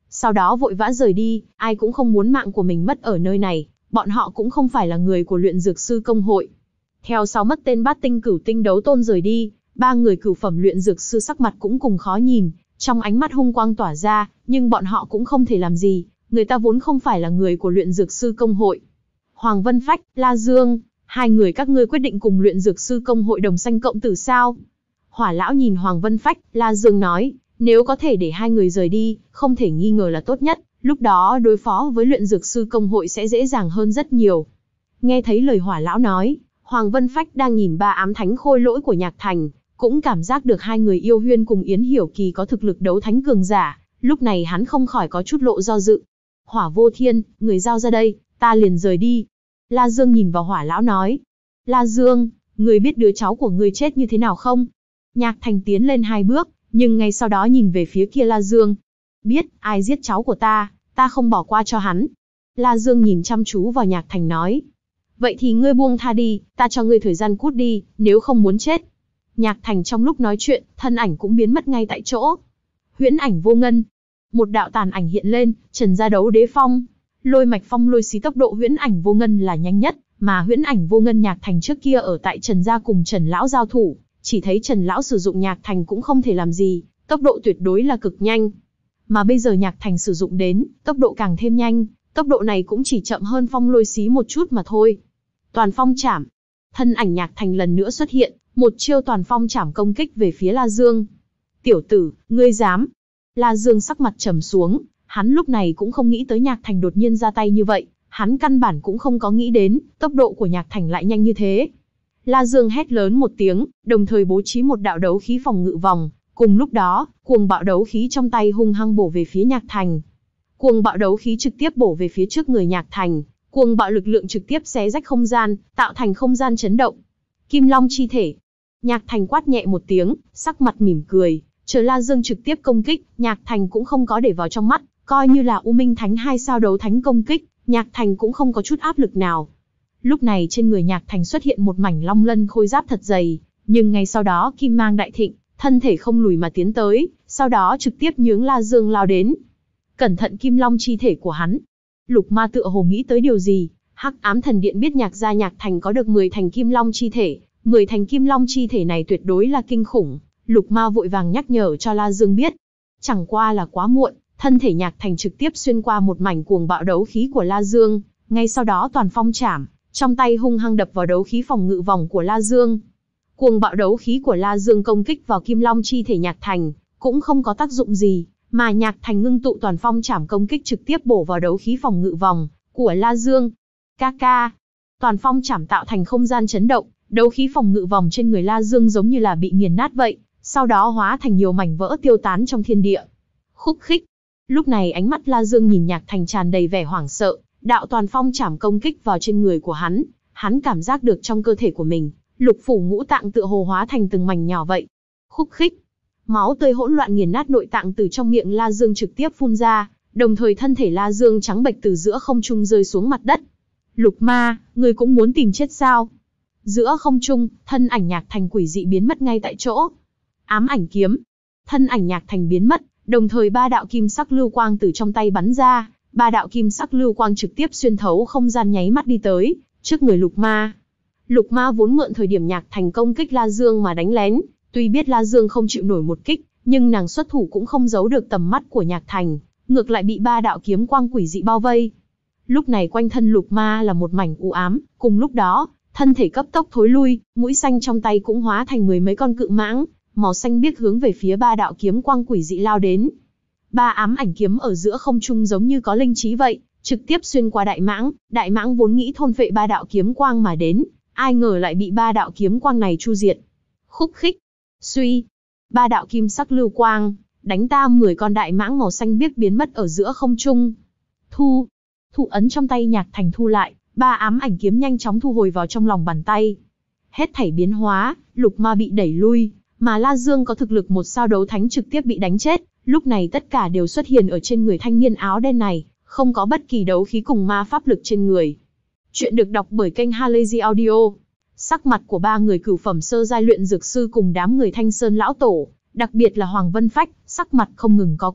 sau đó vội vã rời đi, ai cũng không muốn mạng của mình mất ở nơi này, bọn họ cũng không phải là người của luyện dược sư công hội. Theo sau mất tên bát tinh cửu tinh đấu tôn rời đi, ba người cửu phẩm luyện dược sư sắc mặt cũng cùng khó nhìn, trong ánh mắt hung quang tỏa ra, nhưng bọn họ cũng không thể làm gì, người ta vốn không phải là người của luyện dược sư công hội. Hoàng Vân Phách, La Dương, hai người các ngươi quyết định cùng luyện dược sư công hội đồng sanh cộng tử sao? Hỏa lão nhìn Hoàng Vân Phách, La Dương nói, nếu có thể để hai người rời đi, không thể nghi ngờ là tốt nhất, lúc đó đối phó với luyện dược sư công hội sẽ dễ dàng hơn rất nhiều. Nghe thấy lời Hỏa lão nói, Hoàng Vân Phách đang nhìn ba ám thánh khôi lỗi của Nhạc Thành, cũng cảm giác được hai người Yêu Huyên cùng Yến Hiểu Kỳ có thực lực đấu thánh cường giả, lúc này hắn không khỏi có chút lộ do dự. Hỏa Vô Thiên, người giao ra đây, ta liền rời đi. La Dương nhìn vào Hỏa lão nói. La Dương, người biết đứa cháu của người chết như thế nào không? Nhạc Thành tiến lên hai bước, nhưng ngay sau đó nhìn về phía kia La Dương. Biết, ai giết cháu của ta, ta không bỏ qua cho hắn. La Dương nhìn chăm chú vào Nhạc Thành nói. Vậy thì ngươi buông tha đi, ta cho ngươi thời gian cút đi, nếu không muốn chết. Nhạc Thành trong lúc nói chuyện, thân ảnh cũng biến mất ngay tại chỗ. Huyễn ảnh vô ngân. Một đạo tàn ảnh hiện lên, trần gia đấu đế phong. Lôi mạch phong lôi xí tốc độ huyễn ảnh vô ngân là nhanh nhất, mà huyễn ảnh vô ngân Nhạc Thành trước kia ở tại Trần gia cùng Trần lão giao thủ, chỉ thấy Trần lão sử dụng Nhạc Thành cũng không thể làm gì, tốc độ tuyệt đối là cực nhanh. Mà bây giờ Nhạc Thành sử dụng đến, tốc độ càng thêm nhanh, tốc độ này cũng chỉ chậm hơn phong lôi xí một chút mà thôi. Toàn phong chảm. Thân ảnh Nhạc Thành lần nữa xuất hiện, một chiêu toàn phong chảm công kích về phía La Dương. Tiểu tử, ngươi dám. La Dương sắc mặt trầm xuống, hắn lúc này cũng không nghĩ tới Nhạc Thành đột nhiên ra tay như vậy, hắn căn bản cũng không có nghĩ đến, tốc độ của Nhạc Thành lại nhanh như thế. La Dương hét lớn một tiếng, đồng thời bố trí một đạo đấu khí phòng ngự vòng, cùng lúc đó, cuồng bạo đấu khí trong tay hung hăng bổ về phía Nhạc Thành. Cuồng bạo đấu khí trực tiếp bổ về phía trước người Nhạc Thành, cuồng bạo lực lượng trực tiếp xé rách không gian, tạo thành không gian chấn động. Kim Long chi thể. Nhạc Thành quát nhẹ một tiếng, sắc mặt mỉm cười, chờ La Dương trực tiếp công kích, Nhạc Thành cũng không có để vào trong mắt, coi như là U Minh Thánh hai sao đấu thánh công kích, Nhạc Thành cũng không có chút áp lực nào. Lúc này trên người Nhạc Thành xuất hiện một mảnh long lân khôi giáp thật dày, nhưng ngay sau đó kim mang đại thịnh, thân thể không lùi mà tiến tới, sau đó trực tiếp nhướng La Dương lao đến. Cẩn thận Kim Long chi thể của hắn. Lục Ma tựa hồ nghĩ tới điều gì, Hắc Ám Thần Điện biết Nhạc gia Nhạc Thành có được mười thành Kim Long chi thể, mười thành Kim Long chi thể này tuyệt đối là kinh khủng, Lục Ma vội vàng nhắc nhở cho La Dương biết. Chẳng qua là quá muộn, thân thể Nhạc Thành trực tiếp xuyên qua một mảnh cuồng bạo đấu khí của La Dương, ngay sau đó toàn phong chảm, trong tay hung hăng đập vào đấu khí phòng ngự vòng của La Dương. Cuồng bạo đấu khí của La Dương công kích vào Kim Long chi thể Nhạc Thành, cũng không có tác dụng gì, mà Nhạc Thành ngưng tụ toàn phong chảm công kích trực tiếp bổ vào đấu khí phòng ngự vòng của La Dương. Ca ca. Toàn phong chảm tạo thành không gian chấn động, đấu khí phòng ngự vòng trên người La Dương giống như là bị nghiền nát vậy, sau đó hóa thành nhiều mảnh vỡ tiêu tán trong thiên địa. Khúc khích. Lúc này ánh mắt La Dương nhìn Nhạc Thành tràn đầy vẻ hoảng sợ, đạo toàn phong chảm công kích vào trên người của hắn, hắn cảm giác được trong cơ thể của mình, lục phủ ngũ tạng tựa hồ hóa thành từng mảnh nhỏ vậy. Khúc khích. Máu tươi hỗn loạn nghiền nát nội tạng từ trong miệng La Dương trực tiếp phun ra, đồng thời thân thể La Dương trắng bệch từ giữa không trung rơi xuống mặt đất. Lục Ma, ngươi cũng muốn tìm chết sao? Giữa không trung, thân ảnh Nhạc Thành quỷ dị biến mất ngay tại chỗ. Ám ảnh kiếm. Thân ảnh Nhạc Thành biến mất, đồng thời ba đạo kim sắc lưu quang từ trong tay bắn ra, ba đạo kim sắc lưu quang trực tiếp xuyên thấu không gian nháy mắt đi tới trước người Lục Ma. Lục Ma vốn mượn thời điểm Nhạc Thành công kích La Dương mà đánh lén, tuy biết La Dương không chịu nổi một kích, nhưng nàng xuất thủ cũng không giấu được tầm mắt của Nhạc Thành, ngược lại bị ba đạo kiếm quang quỷ dị bao vây. Lúc này quanh thân Lục Ma là một mảnh u ám, cùng lúc đó, thân thể cấp tốc thối lui, mũi xanh trong tay cũng hóa thành mười mấy con cự mãng, màu xanh biếc hướng về phía ba đạo kiếm quang quỷ dị lao đến. Ba ám ảnh kiếm ở giữa không trung giống như có linh trí vậy, trực tiếp xuyên qua đại mãng, đại mãng vốn nghĩ thôn phệ ba đạo kiếm quang mà đến, ai ngờ lại bị ba đạo kiếm quang này chu diệt. Khúc khích. Suy. Ba đạo kim sắc lưu quang, đánh ta mười con đại mãng màu xanh biếc biến mất ở giữa không trung. Thu. Thụ ấn trong tay Nhạc Thành thu lại, ba ám ảnh kiếm nhanh chóng thu hồi vào trong lòng bàn tay. Hết thảy biến hóa, Lục Ma bị đẩy lui, mà La Dương có thực lực một sao đấu thánh trực tiếp bị đánh chết, lúc này tất cả đều xuất hiện ở trên người thanh niên áo đen này, không có bất kỳ đấu khí cùng ma pháp lực trên người. Chuyện được đọc bởi kênh Halazy Audio. Sắc mặt của ba người cửu phẩm sơ giai luyện dược sư cùng đám người Thanh Sơn lão tổ, đặc biệt là Hoàng Vân Phách, sắc mặt không ngừng có quắp,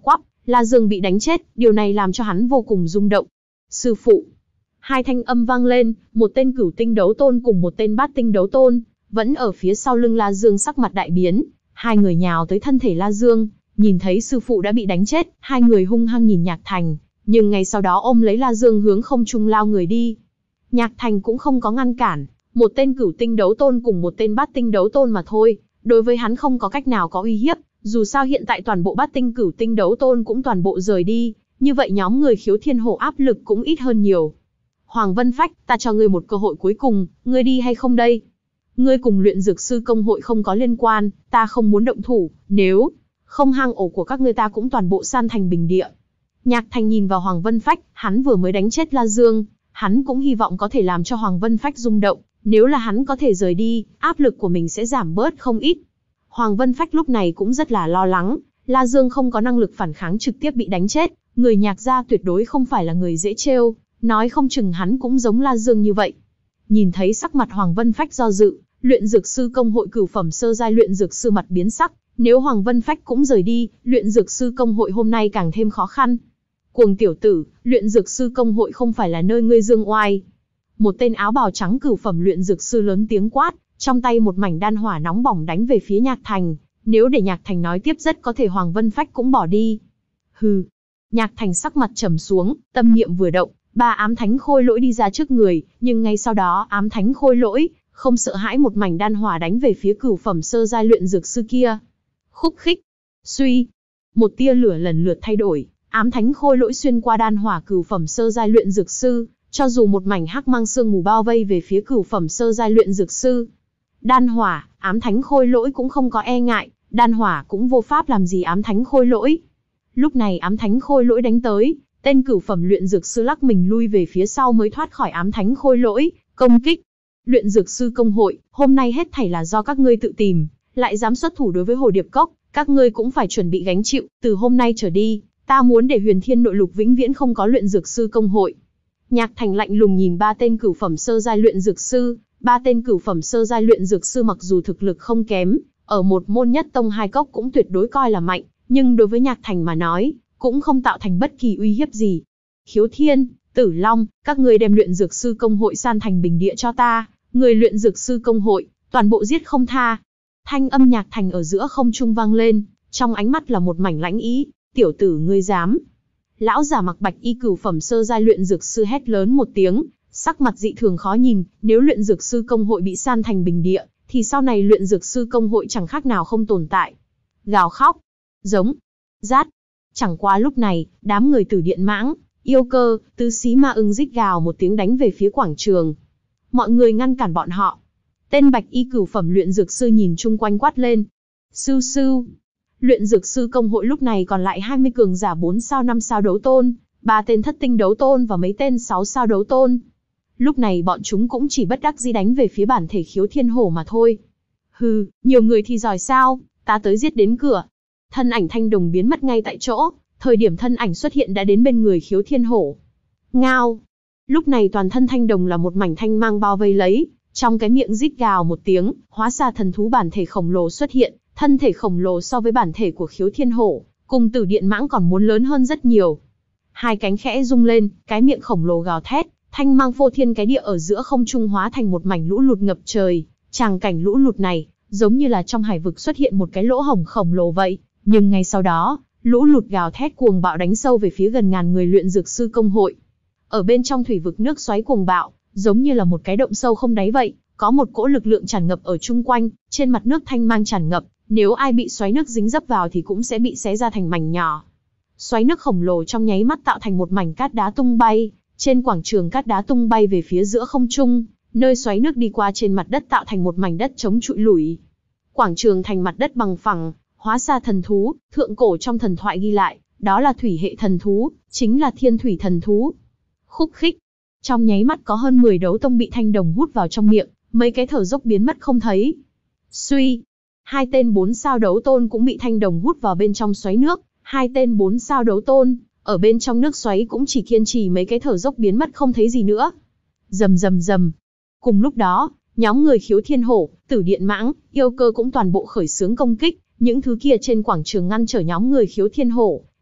La Dương bị đánh chết, điều này làm cho hắn vô cùng rung động. Sư phụ. Hai thanh âm vang lên, một tên cửu tinh đấu tôn cùng một tên bát tinh đấu tôn, vẫn ở phía sau lưng La Dương sắc mặt đại biến. Hai người nhào tới thân thể La Dương, nhìn thấy sư phụ đã bị đánh chết, hai người hung hăng nhìn Nhạc Thành, nhưng ngay sau đó ôm lấy La Dương hướng không trung lao người đi. Nhạc Thành cũng không có ngăn cản, một tên cửu tinh đấu tôn cùng một tên bát tinh đấu tôn mà thôi, đối với hắn không có cách nào có uy hiếp, dù sao hiện tại toàn bộ bát tinh cửu tinh đấu tôn cũng toàn bộ rời đi, như vậy nhóm người Khiếu Thiên Hổ áp lực cũng ít hơn nhiều. Hoàng Vân Phách, ta cho ngươi một cơ hội cuối cùng, ngươi đi hay không đây? Ngươi cùng luyện dược sư công hội không có liên quan, ta không muốn động thủ, nếu không hang ổ của các ngươi ta cũng toàn bộ san thành bình địa. Nhạc Thành nhìn vào Hoàng Vân Phách, hắn vừa mới đánh chết La Dương, hắn cũng hy vọng có thể làm cho Hoàng Vân Phách rung động, nếu là hắn có thể rời đi, áp lực của mình sẽ giảm bớt không ít. Hoàng Vân Phách lúc này cũng rất là lo lắng, La Dương không có năng lực phản kháng trực tiếp bị đánh chết, người Nhạc gia tuyệt đối không phải là người dễ trêu, nói không chừng hắn cũng giống La Dương như vậy. Nhìn thấy sắc mặt Hoàng Vân Phách do dự, luyện dược sư công hội cửu phẩm sơ giai luyện dược sư mặt biến sắc, nếu Hoàng Vân Phách cũng rời đi, luyện dược sư công hội hôm nay càng thêm khó khăn. Cuồng tiểu tử, luyện dược sư công hội không phải là nơi ngươi dương oai. Một tên áo bào trắng cửu phẩm luyện dược sư lớn tiếng quát, trong tay một mảnh đan hỏa nóng bỏng đánh về phía Nhạc Thành, nếu để Nhạc Thành nói tiếp rất có thể Hoàng Vân Phách cũng bỏ đi. Hừ. Nhạc Thành sắc mặt trầm xuống, tâm niệm vừa động, ba ám thánh khôi lỗi đi ra trước người, nhưng ngay sau đó ám thánh khôi lỗi không sợ hãi một mảnh đan hỏa đánh về phía cửu phẩm sơ giai luyện dược sư kia. Khúc khích, suy, một tia lửa lần lượt thay đổi, ám thánh khôi lỗi xuyên qua đan hỏa cửu phẩm sơ giai luyện dược sư, cho dù một mảnh hắc mang sương mù bao vây về phía cửu phẩm sơ giai luyện dược sư. Đan hỏa, ám thánh khôi lỗi cũng không có e ngại, đan hỏa cũng vô pháp làm gì ám thánh khôi lỗi. Lúc này ám thánh khôi lỗi đánh tới, tên cửu phẩm luyện dược sư lắc mình lui về phía sau mới thoát khỏi ám thánh khôi lỗi công kích. Luyện dược sư công hội, hôm nay hết thảy là do các ngươi tự tìm, lại dám xuất thủ đối với Hồ Điệp Cốc, các ngươi cũng phải chuẩn bị gánh chịu, từ hôm nay trở đi, ta muốn để Huyền Thiên Nội Lục vĩnh viễn không có luyện dược sư công hội. Nhạc Thành lạnh lùng nhìn ba tên cửu phẩm sơ giai luyện dược sư, ba tên cửu phẩm sơ giai luyện dược sư mặc dù thực lực không kém, ở một môn nhất tông hai cốc cũng tuyệt đối coi là mạnh, nhưng đối với Nhạc Thành mà nói, cũng không tạo thành bất kỳ uy hiếp gì. Khiếu Thiên, Tử Long, các ngươi đem luyện dược sư công hội san thành bình địa cho ta, người luyện dược sư công hội, toàn bộ giết không tha. Thanh âm Nhạc Thành ở giữa không trung vang lên, trong ánh mắt là một mảnh lãnh ý, tiểu tử ngươi dám. Lão giả mặc bạch y cửu phẩm sơ giai luyện dược sư hét lớn một tiếng, sắc mặt dị thường khó nhìn, nếu luyện dược sư công hội bị san thành bình địa, thì sau này luyện dược sư công hội chẳng khác nào không tồn tại. Gào khóc, giống, rát. Chẳng qua lúc này, đám người Tử Điện Mãng, Yêu Cơ, Tứ Xí Ma Ưng rít gào một tiếng đánh về phía quảng trường. Mọi người ngăn cản bọn họ. Tên bạch y cửu phẩm luyện dược sư nhìn chung quanh quát lên. Sưu sưu. Luyện dược sư công hội lúc này còn lại hai mươi cường giả bốn sao năm sao đấu tôn, ba tên thất tinh đấu tôn và mấy tên sáu sao đấu tôn. Lúc này bọn chúng cũng chỉ bất đắc dĩ đánh về phía bản thể Khiếu Thiên Hổ mà thôi. Hừ, nhiều người thì giỏi sao, ta tới giết đến cửa. Thân ảnh Thanh Đồng biến mất ngay tại chỗ, thời điểm thân ảnh xuất hiện đã đến bên người Khiếu Thiên Hổ. Ngao. Lúc này toàn thân Thanh Đồng là một mảnh thanh mang bao vây lấy, trong cái miệng rít gào một tiếng, hóa ra thần thú bản thể khổng lồ xuất hiện, thân thể khổng lồ so với bản thể của Khiếu Thiên Hổ, cùng Tử Điện Mãng còn muốn lớn hơn rất nhiều. Hai cánh khẽ rung lên, cái miệng khổng lồ gào thét, thanh mang phô thiên cái địa ở giữa không trung hóa thành một mảnh lũ lụt ngập trời. Tràng cảnh lũ lụt này, giống như là trong hải vực xuất hiện một cái lỗ hổng khổng lồ vậy, nhưng ngay sau đó, lũ lụt gào thét cuồng bạo đánh sâu về phía gần ngàn người luyện dược sư công hội. Ở bên trong thủy vực nước xoáy cuồng bạo, giống như là một cái động sâu không đáy vậy, có một cỗ lực lượng tràn ngập ở chung quanh, trên mặt nước thanh mang tràn ngập, nếu ai bị xoáy nước dính dấp vào thì cũng sẽ bị xé ra thành mảnh nhỏ. Xoáy nước khổng lồ trong nháy mắt tạo thành một mảnh cát đá tung bay, trên quảng trường cát đá tung bay về phía giữa không trung, nơi xoáy nước đi qua trên mặt đất tạo thành một mảnh đất trống trụi lủi. Quảng trường thành mặt đất bằng phẳng, hóa ra thần thú, thượng cổ trong thần thoại ghi lại, đó là thủy hệ thần thú, chính là thiên thủy thần thú. Khúc khích. Trong nháy mắt có hơn mười đấu tông bị Thanh Đồng hút vào trong miệng, mấy cái thở dốc biến mất không thấy. Suy. Hai tên bốn sao đấu tôn cũng bị Thanh Đồng hút vào bên trong xoáy nước, hai tên bốn sao đấu tôn, ở bên trong nước xoáy cũng chỉ kiên trì mấy cái thở dốc biến mất không thấy gì nữa. Rầm rầm rầm. Cùng lúc đó, nhóm người Khiếu Thiên Hổ, Tử Điện Mãng, Yêu Cơ cũng toàn bộ khởi xướng công kích, những thứ kia trên quảng trường ngăn trở nhóm người Khiếu Thiên Hổ,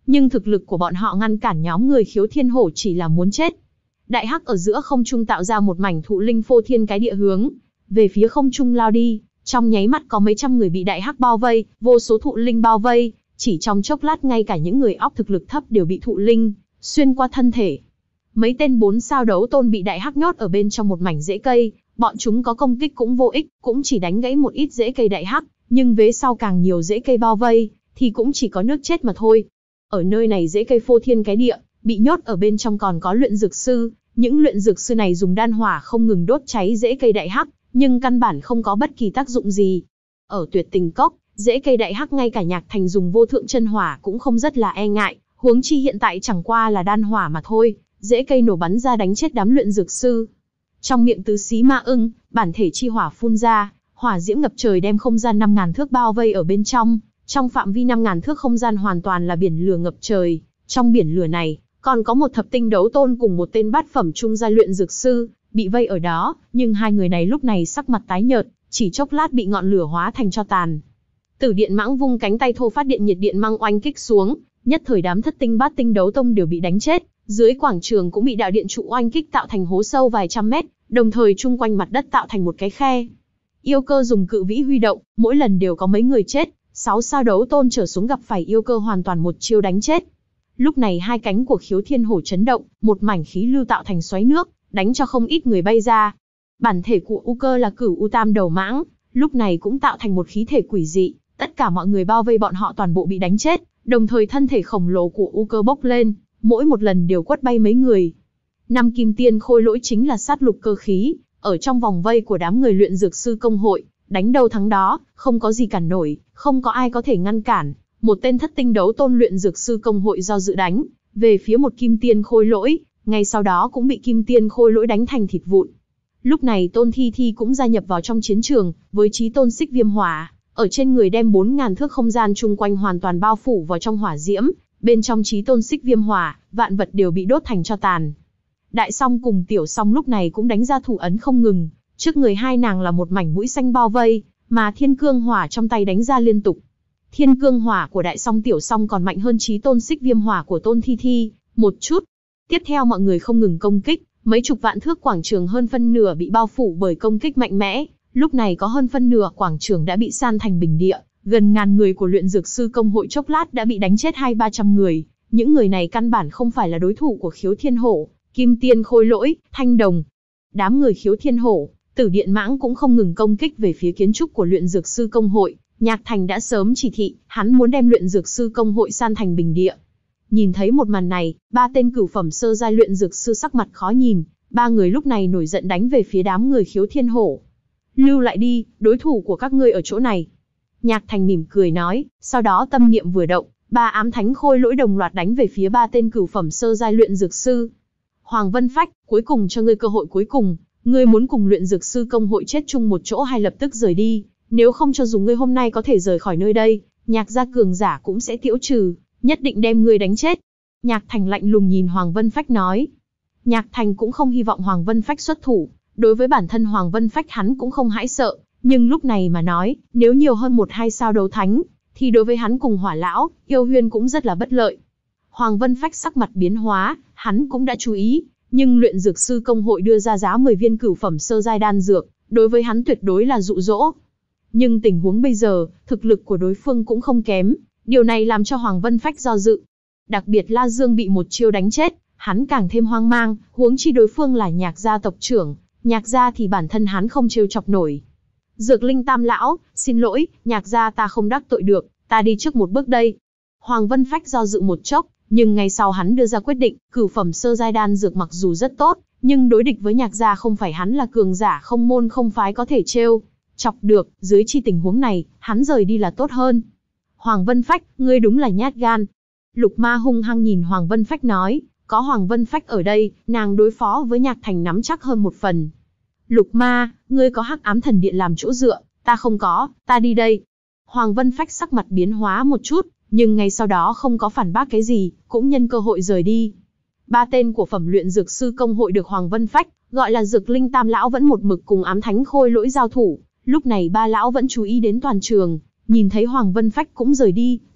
nhưng thực lực của bọn họ ngăn cản nhóm người khiếu thiên hổ chỉ là muốn chết. Đại hắc ở giữa không trung tạo ra một mảnh thụ linh phô thiên cái địa hướng về phía không trung lao đi, trong nháy mắt có mấy trăm người bị đại hắc bao vây, vô số thụ linh bao vây, chỉ trong chốc lát ngay cả những người óc thực lực thấp đều bị thụ linh xuyên qua thân thể. Mấy tên bốn sao đấu tôn bị đại hắc nhốt ở bên trong một mảnh rễ cây, bọn chúng có công kích cũng vô ích, cũng chỉ đánh gãy một ít rễ cây đại hắc, nhưng vế sau càng nhiều rễ cây bao vây, thì cũng chỉ có nước chết mà thôi. Ở nơi này rễ cây phô thiên cái địa, bị nhốt ở bên trong còn có luyện dược sư, những luyện dược sư này dùng đan hỏa không ngừng đốt cháy rễ cây đại hắc, nhưng căn bản không có bất kỳ tác dụng gì. Ở Tuyệt Tình Cốc, rễ cây đại hắc ngay cả Nhạc Thành dùng vô thượng chân hỏa cũng không rất là e ngại, huống chi hiện tại chẳng qua là đan hỏa mà thôi, rễ cây nổ bắn ra đánh chết đám luyện dược sư. Trong miệng tứ xí ma ưng, bản thể chi hỏa phun ra, hỏa diễm ngập trời đem không gian năm ngàn thước bao vây ở bên trong, trong phạm vi năm ngàn thước không gian hoàn toàn là biển lửa ngập trời, trong biển lửa này, còn có một thập tinh đấu tôn cùng một tên bát phẩm trung gia luyện dược sư, bị vây ở đó, nhưng hai người này lúc này sắc mặt tái nhợt, chỉ chốc lát bị ngọn lửa hóa thành tro tàn. Tử Điện Mãng vung cánh tay thô phát điện nhiệt điện mang oanh kích xuống, nhất thời đám thất tinh bát tinh đấu tông đều bị đánh chết, dưới quảng trường cũng bị đạo điện trụ oanh kích tạo thành hố sâu vài trăm mét, đồng thời chung quanh mặt đất tạo thành một cái khe. Yêu cơ dùng cự vĩ huy động, mỗi lần đều có mấy người chết, sáu sao đấu tôn trở xuống gặp phải yêu cơ hoàn toàn một chiêu đánh chết. Lúc này hai cánh của khiếu thiên hổ chấn động, một mảnh khí lưu tạo thành xoáy nước, đánh cho không ít người bay ra. Bản thể của U cơ là Cửu U Tam đầu mãng, lúc này cũng tạo thành một khí thể quỷ dị, tất cả mọi người bao vây bọn họ toàn bộ bị đánh chết, đồng thời thân thể khổng lồ của U cơ bốc lên, mỗi một lần đều quất bay mấy người. Năm kim tiên khôi lỗi chính là sát lục cơ khí, ở trong vòng vây của đám người luyện dược sư công hội, đánh đâu thắng đó, không có gì cản nổi, không có ai có thể ngăn cản. Một tên thất tinh đấu tôn luyện dược sư công hội do dự đánh về phía một kim tiên khôi lỗi, ngay sau đó cũng bị kim tiên khôi lỗi đánh thành thịt vụn. Lúc này Tôn Thi Thi cũng gia nhập vào trong chiến trường, với chí tôn xích viêm hỏa, ở trên người đem bốn ngàn thước không gian chung quanh hoàn toàn bao phủ vào trong hỏa diễm, bên trong chí tôn xích viêm hỏa, vạn vật đều bị đốt thành tro tàn. Đại Song cùng Tiểu Song lúc này cũng đánh ra thủ ấn không ngừng, trước người hai nàng là một mảnh mũi xanh bao vây, mà thiên cương hỏa trong tay đánh ra liên tục. Thiên cương hỏa của Đại Song Tiểu Song còn mạnh hơn chí tôn xích viêm hỏa của Tôn Thi Thi một chút. Tiếp theo mọi người không ngừng công kích, mấy chục vạn thước quảng trường hơn phân nửa bị bao phủ bởi công kích mạnh mẽ, lúc này có hơn phân nửa quảng trường đã bị san thành bình địa, gần ngàn người của luyện dược sư công hội chốc lát đã bị đánh chết hai ba trăm người, những người này căn bản không phải là đối thủ của khiếu thiên hổ, kim tiên khôi lỗi, thanh đồng. Đám người khiếu thiên hổ, Tử Điện Mãng cũng không ngừng công kích về phía kiến trúc của luyện dược sư công hội, Nhạc Thành đã sớm chỉ thị, hắn muốn đem luyện dược sư công hội san thành bình địa. Nhìn thấy một màn này, ba tên cửu phẩm sơ giai luyện dược sư sắc mặt khó nhìn, ba người lúc này nổi giận đánh về phía đám người khiếu thiên hổ. Lưu lại đi, đối thủ của các ngươi ở chỗ này. Nhạc Thành mỉm cười nói, sau đó tâm niệm vừa động, ba ám thánh khôi lỗi đồng loạt đánh về phía ba tên cửu phẩm sơ giai luyện dược sư. Hoàng Vân Phách, cuối cùng cho ngươi cơ hội cuối cùng, ngươi muốn cùng luyện dược sư công hội chết chung một chỗ hay lập tức rời đi, nếu không cho dù ngươi hôm nay có thể rời khỏi nơi đây, Nhạc gia cường giả cũng sẽ tiễu trừ, nhất định đem ngươi đánh chết. Nhạc Thành lạnh lùng nhìn Hoàng Vân Phách nói. Nhạc Thành cũng không hy vọng Hoàng Vân Phách xuất thủ, đối với bản thân Hoàng Vân Phách hắn cũng không hãi sợ, nhưng lúc này mà nói, nếu nhiều hơn một hai sao đấu thánh, thì đối với hắn cùng Hỏa Lão, Yêu Huyên cũng rất là bất lợi. Hoàng Vân Phách sắc mặt biến hóa, hắn cũng đã chú ý, nhưng luyện dược sư công hội đưa ra giá mười viên cửu phẩm sơ giai đan dược, đối với hắn tuyệt đối là dụ dỗ. Nhưng tình huống bây giờ, thực lực của đối phương cũng không kém, điều này làm cho Hoàng Vân Phách do dự. Đặc biệt La Dương bị một chiêu đánh chết, hắn càng thêm hoang mang, huống chi đối phương là Nhạc gia tộc trưởng, Nhạc gia thì bản thân hắn không trêu chọc nổi. Dược Linh Tam lão, xin lỗi, Nhạc gia ta không đắc tội được, ta đi trước một bước đây. Hoàng Vân Phách do dự một chốc, nhưng ngay sau hắn đưa ra quyết định, cửu phẩm sơ giai đan dược mặc dù rất tốt, nhưng đối địch với Nhạc gia không phải hắn là cường giả không môn không phái có thể trêu chọc được, dưới chi tình huống này, hắn rời đi là tốt hơn. Hoàng Vân Phách, ngươi đúng là nhát gan. Lục Ma hung hăng nhìn Hoàng Vân Phách nói, có Hoàng Vân Phách ở đây, nàng đối phó với Nhạc Thành nắm chắc hơn một phần. Lục Ma, ngươi có Hắc Ám Thần Điện làm chỗ dựa, ta không có, ta đi đây. Hoàng Vân Phách sắc mặt biến hóa một chút, nhưng ngay sau đó không có phản bác cái gì, cũng nhân cơ hội rời đi. Ba tên của phẩm luyện dược sư công hội được Hoàng Vân Phách gọi là Dược Linh Tam lão vẫn một mực cùng ám thánh khôi lỗi giao thủ, lúc này ba lão vẫn chú ý đến toàn trường, nhìn thấy Hoàng Vân Phách cũng rời đi,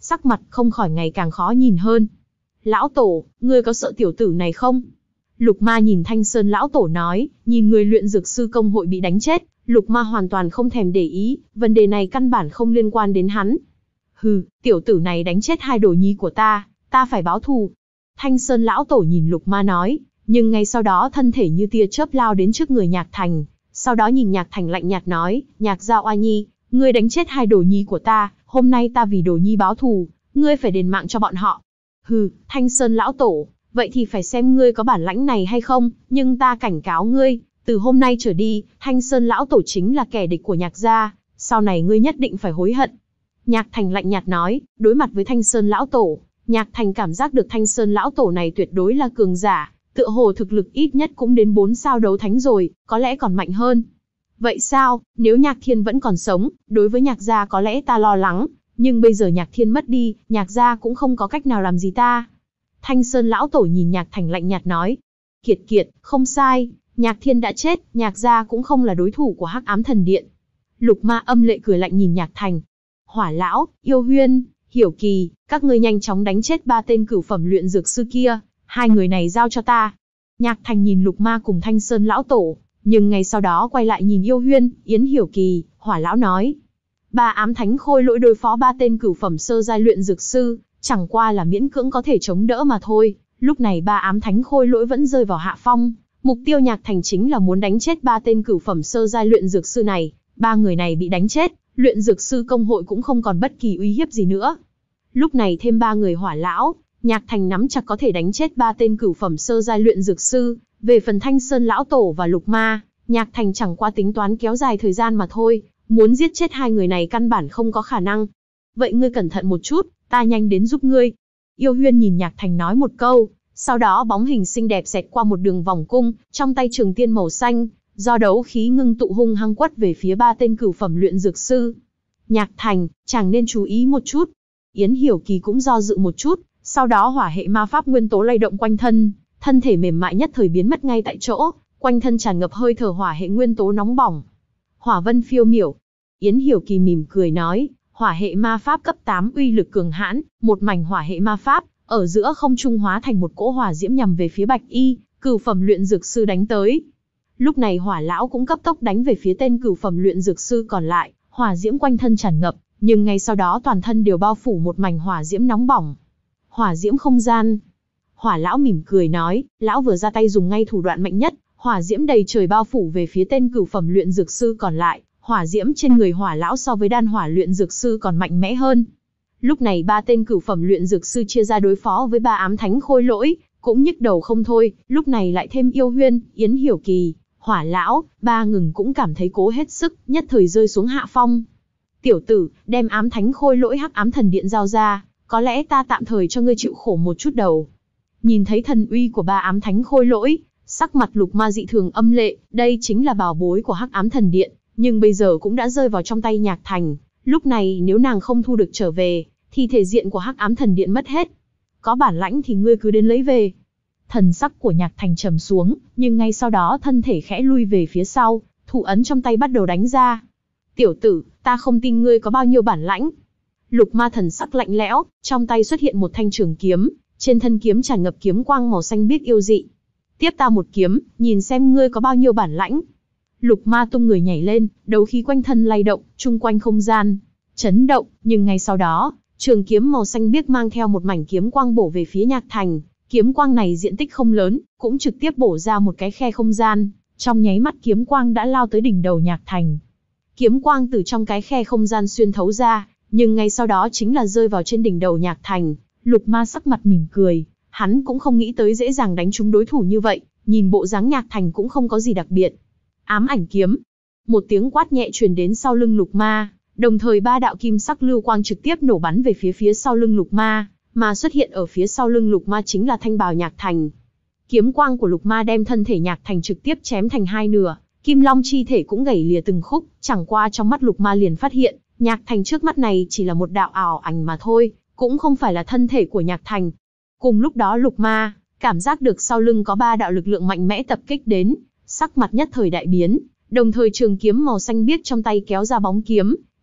sắc mặt không khỏi ngày càng khó nhìn hơn. Lão tổ, ngươi có sợ tiểu tử này không? Lục Ma nhìn Thanh Sơn lão tổ nói, nhìn người luyện dược sư công hội bị đánh chết, Lục Ma hoàn toàn không thèm để ý, vấn đề này căn bản không liên quan đến hắn. Hừ, tiểu tử này đánh chết hai đồ nhi của ta, ta phải báo thù. Thanh Sơn lão tổ nhìn Lục Ma nói, nhưng ngay sau đó thân thể như tia chớp lao đến trước người Nhạc Thành, sau đó nhìn Nhạc Thành lạnh nhạt nói, Nhạc Giao Oa Nhi, ngươi đánh chết hai đồ nhi của ta, hôm nay ta vì đồ nhi báo thù, ngươi phải đền mạng cho bọn họ. Hừ, Thanh Sơn lão tổ, vậy thì phải xem ngươi có bản lãnh này hay không, nhưng ta cảnh cáo ngươi, từ hôm nay trở đi, Thanh Sơn lão tổ chính là kẻ địch của Nhạc gia, sau này ngươi nhất định phải hối hận. Nhạc Thành lạnh nhạt nói, đối mặt với Thanh Sơn lão tổ, Nhạc Thành cảm giác được Thanh Sơn lão tổ này tuyệt đối là cường giả, tựa hồ thực lực ít nhất cũng đến bốn sao đấu thánh rồi, có lẽ còn mạnh hơn. Vậy sao, nếu Nhạc Thiên vẫn còn sống, đối với Nhạc gia có lẽ ta lo lắng, nhưng bây giờ Nhạc Thiên mất đi, Nhạc gia cũng không có cách nào làm gì ta. Thanh Sơn lão tổ nhìn Nhạc Thành lạnh nhạt nói, Kiệt Kiệt, không sai, Nhạc Thiên đã chết, Nhạc gia cũng không là đối thủ của Hắc Ám Thần Điện. Lục Ma âm lệ cười lạnh nhìn Nhạc Thành. Hỏa lão, Yêu Huyên, Hiểu Kỳ, các ngươi nhanh chóng đánh chết ba tên cửu phẩm luyện dược sư kia, hai người này giao cho ta. Nhạc Thành nhìn Lục Ma cùng Thanh Sơn lão tổ, nhưng ngay sau đó quay lại nhìn Yêu Huyên, Yến Hiểu Kỳ, Hỏa lão nói. Ba ám thánh khôi lỗi đối phó ba tên cửu phẩm sơ giai luyện dược sư, chẳng qua là miễn cưỡng có thể chống đỡ mà thôi, lúc này ba ám thánh khôi lỗi vẫn rơi vào hạ phong, mục tiêu Nhạc Thành chính là muốn đánh chết ba tên cửu phẩm sơ giai luyện dược sư này, ba người này bị đánh chết, luyện dược sư công hội cũng không còn bất kỳ uy hiếp gì nữa. Lúc này thêm ba người Hỏa lão, Nhạc Thành nắm chặt có thể đánh chết ba tên cửu phẩm sơ giai luyện dược sư, về phần Thanh Sơn lão tổ và Lục Ma, Nhạc Thành chẳng qua tính toán kéo dài thời gian mà thôi, muốn giết chết hai người này căn bản không có khả năng. Vậy ngươi cẩn thận một chút, ta nhanh đến giúp ngươi. Yêu Huyên nhìn Nhạc Thành nói một câu, sau đó bóng hình xinh đẹp xẹt qua một đường vòng cung, trong tay trường tiên màu xanh, do đấu khí ngưng tụ hung hăng quất về phía ba tên cửu phẩm luyện dược sư. Nhạc Thành, chàng nên chú ý một chút. Yến Hiểu Kỳ cũng do dự một chút, sau đó hỏa hệ ma pháp nguyên tố lay động quanh thân, thân thể mềm mại nhất thời biến mất ngay tại chỗ, quanh thân tràn ngập hơi thở hỏa hệ nguyên tố nóng bỏng. Hỏa vân phiêu miểu. Yến Hiểu Kỳ mỉm cười nói, hỏa hệ ma pháp cấp tám uy lực cường hãn, một mảnh hỏa hệ ma pháp, ở giữa không trung hóa thành một cỗ hỏa diễm nhằm về phía Bạch Y, cửu phẩm luyện dược sư đánh tới. Lúc này Hỏa lão cũng cấp tốc đánh về phía tên cửu phẩm luyện dược sư còn lại, hỏa diễm quanh thân tràn ngập, nhưng ngay sau đó toàn thân đều bao phủ một mảnh hỏa diễm nóng bỏng. Hỏa diễm không gian. Hỏa lão mỉm cười nói, lão vừa ra tay dùng ngay thủ đoạn mạnh nhất, hỏa diễm đầy trời bao phủ về phía tên cửu phẩm luyện dược sư còn lại, hỏa diễm trên người Hỏa lão so với đan hỏa luyện dược sư còn mạnh mẽ hơn. Lúc này ba tên cửu phẩm luyện dược sư chia ra đối phó với ba ám thánh khôi lỗi, cũng nhức đầu không thôi, lúc này lại thêm Yêu Huyên, Yến Hiểu Kỳ, Hỏa lão, ba ngừng cũng cảm thấy cố hết sức, nhất thời rơi xuống hạ phong. Tiểu tử, đem ám thánh khôi lỗi Hắc Ám Thần Điện giao ra, có lẽ ta tạm thời cho ngươi chịu khổ một chút đầu. Nhìn thấy thần uy của ba ám thánh khôi lỗi, sắc mặt Lục Ma dị thường âm lệ, đây chính là bảo bối của Hắc Ám Thần Điện, nhưng bây giờ cũng đã rơi vào trong tay Nhạc Thành, lúc này nếu nàng không thu được trở về, thì thể diện của Hắc Ám Thần Điện mất hết. Có bản lãnh thì ngươi cứ đến lấy về. Thần sắc của Nhạc Thành trầm xuống, nhưng ngay sau đó thân thể khẽ lui về phía sau, thủ ấn trong tay bắt đầu đánh ra. Tiểu tử, ta không tin ngươi có bao nhiêu bản lãnh. Lục Ma thần sắc lạnh lẽo, trong tay xuất hiện một thanh trường kiếm, trên thân kiếm tràn ngập kiếm quang màu xanh biếc yêu dị. Tiếp ta một kiếm, nhìn xem ngươi có bao nhiêu bản lãnh. Lục Ma tung người nhảy lên, đấu khí quanh thân lay động, chung quanh không gian chấn động, nhưng ngay sau đó, trường kiếm màu xanh biếc mang theo một mảnh kiếm quang bổ về phía Nhạc Thành. Kiếm quang này diện tích không lớn, cũng trực tiếp bổ ra một cái khe không gian, trong nháy mắt kiếm quang đã lao tới đỉnh đầu Nhạc Thành. Kiếm quang từ trong cái khe không gian xuyên thấu ra, nhưng ngay sau đó chính là rơi vào trên đỉnh đầu Nhạc Thành. Lục Ma sắc mặt mỉm cười, hắn cũng không nghĩ tới dễ dàng đánh trúng đối thủ như vậy, nhìn bộ dáng Nhạc Thành cũng không có gì đặc biệt. Ám ảnh kiếm. Một tiếng quát nhẹ truyền đến sau lưng Lục Ma, đồng thời ba đạo kim sắc lưu quang trực tiếp nổ bắn về phía phía sau lưng Lục Ma, mà xuất hiện ở phía sau lưng Lục Ma chính là thanh bào Nhạc Thành. Kiếm quang của Lục Ma đem thân thể Nhạc Thành trực tiếp chém thành hai nửa, Kim Long chi thể cũng gãy lìa từng khúc, chẳng qua trong mắt Lục Ma liền phát hiện, Nhạc Thành trước mắt này chỉ là một đạo ảo ảnh mà thôi, cũng không phải là thân thể của Nhạc Thành. Cùng lúc đó Lục Ma cảm giác được sau lưng có ba đạo lực lượng mạnh mẽ tập kích đến, sắc mặt nhất thời đại biến, đồng thời trường kiếm màu xanh biếc trong tay kéo ra bóng kiếm,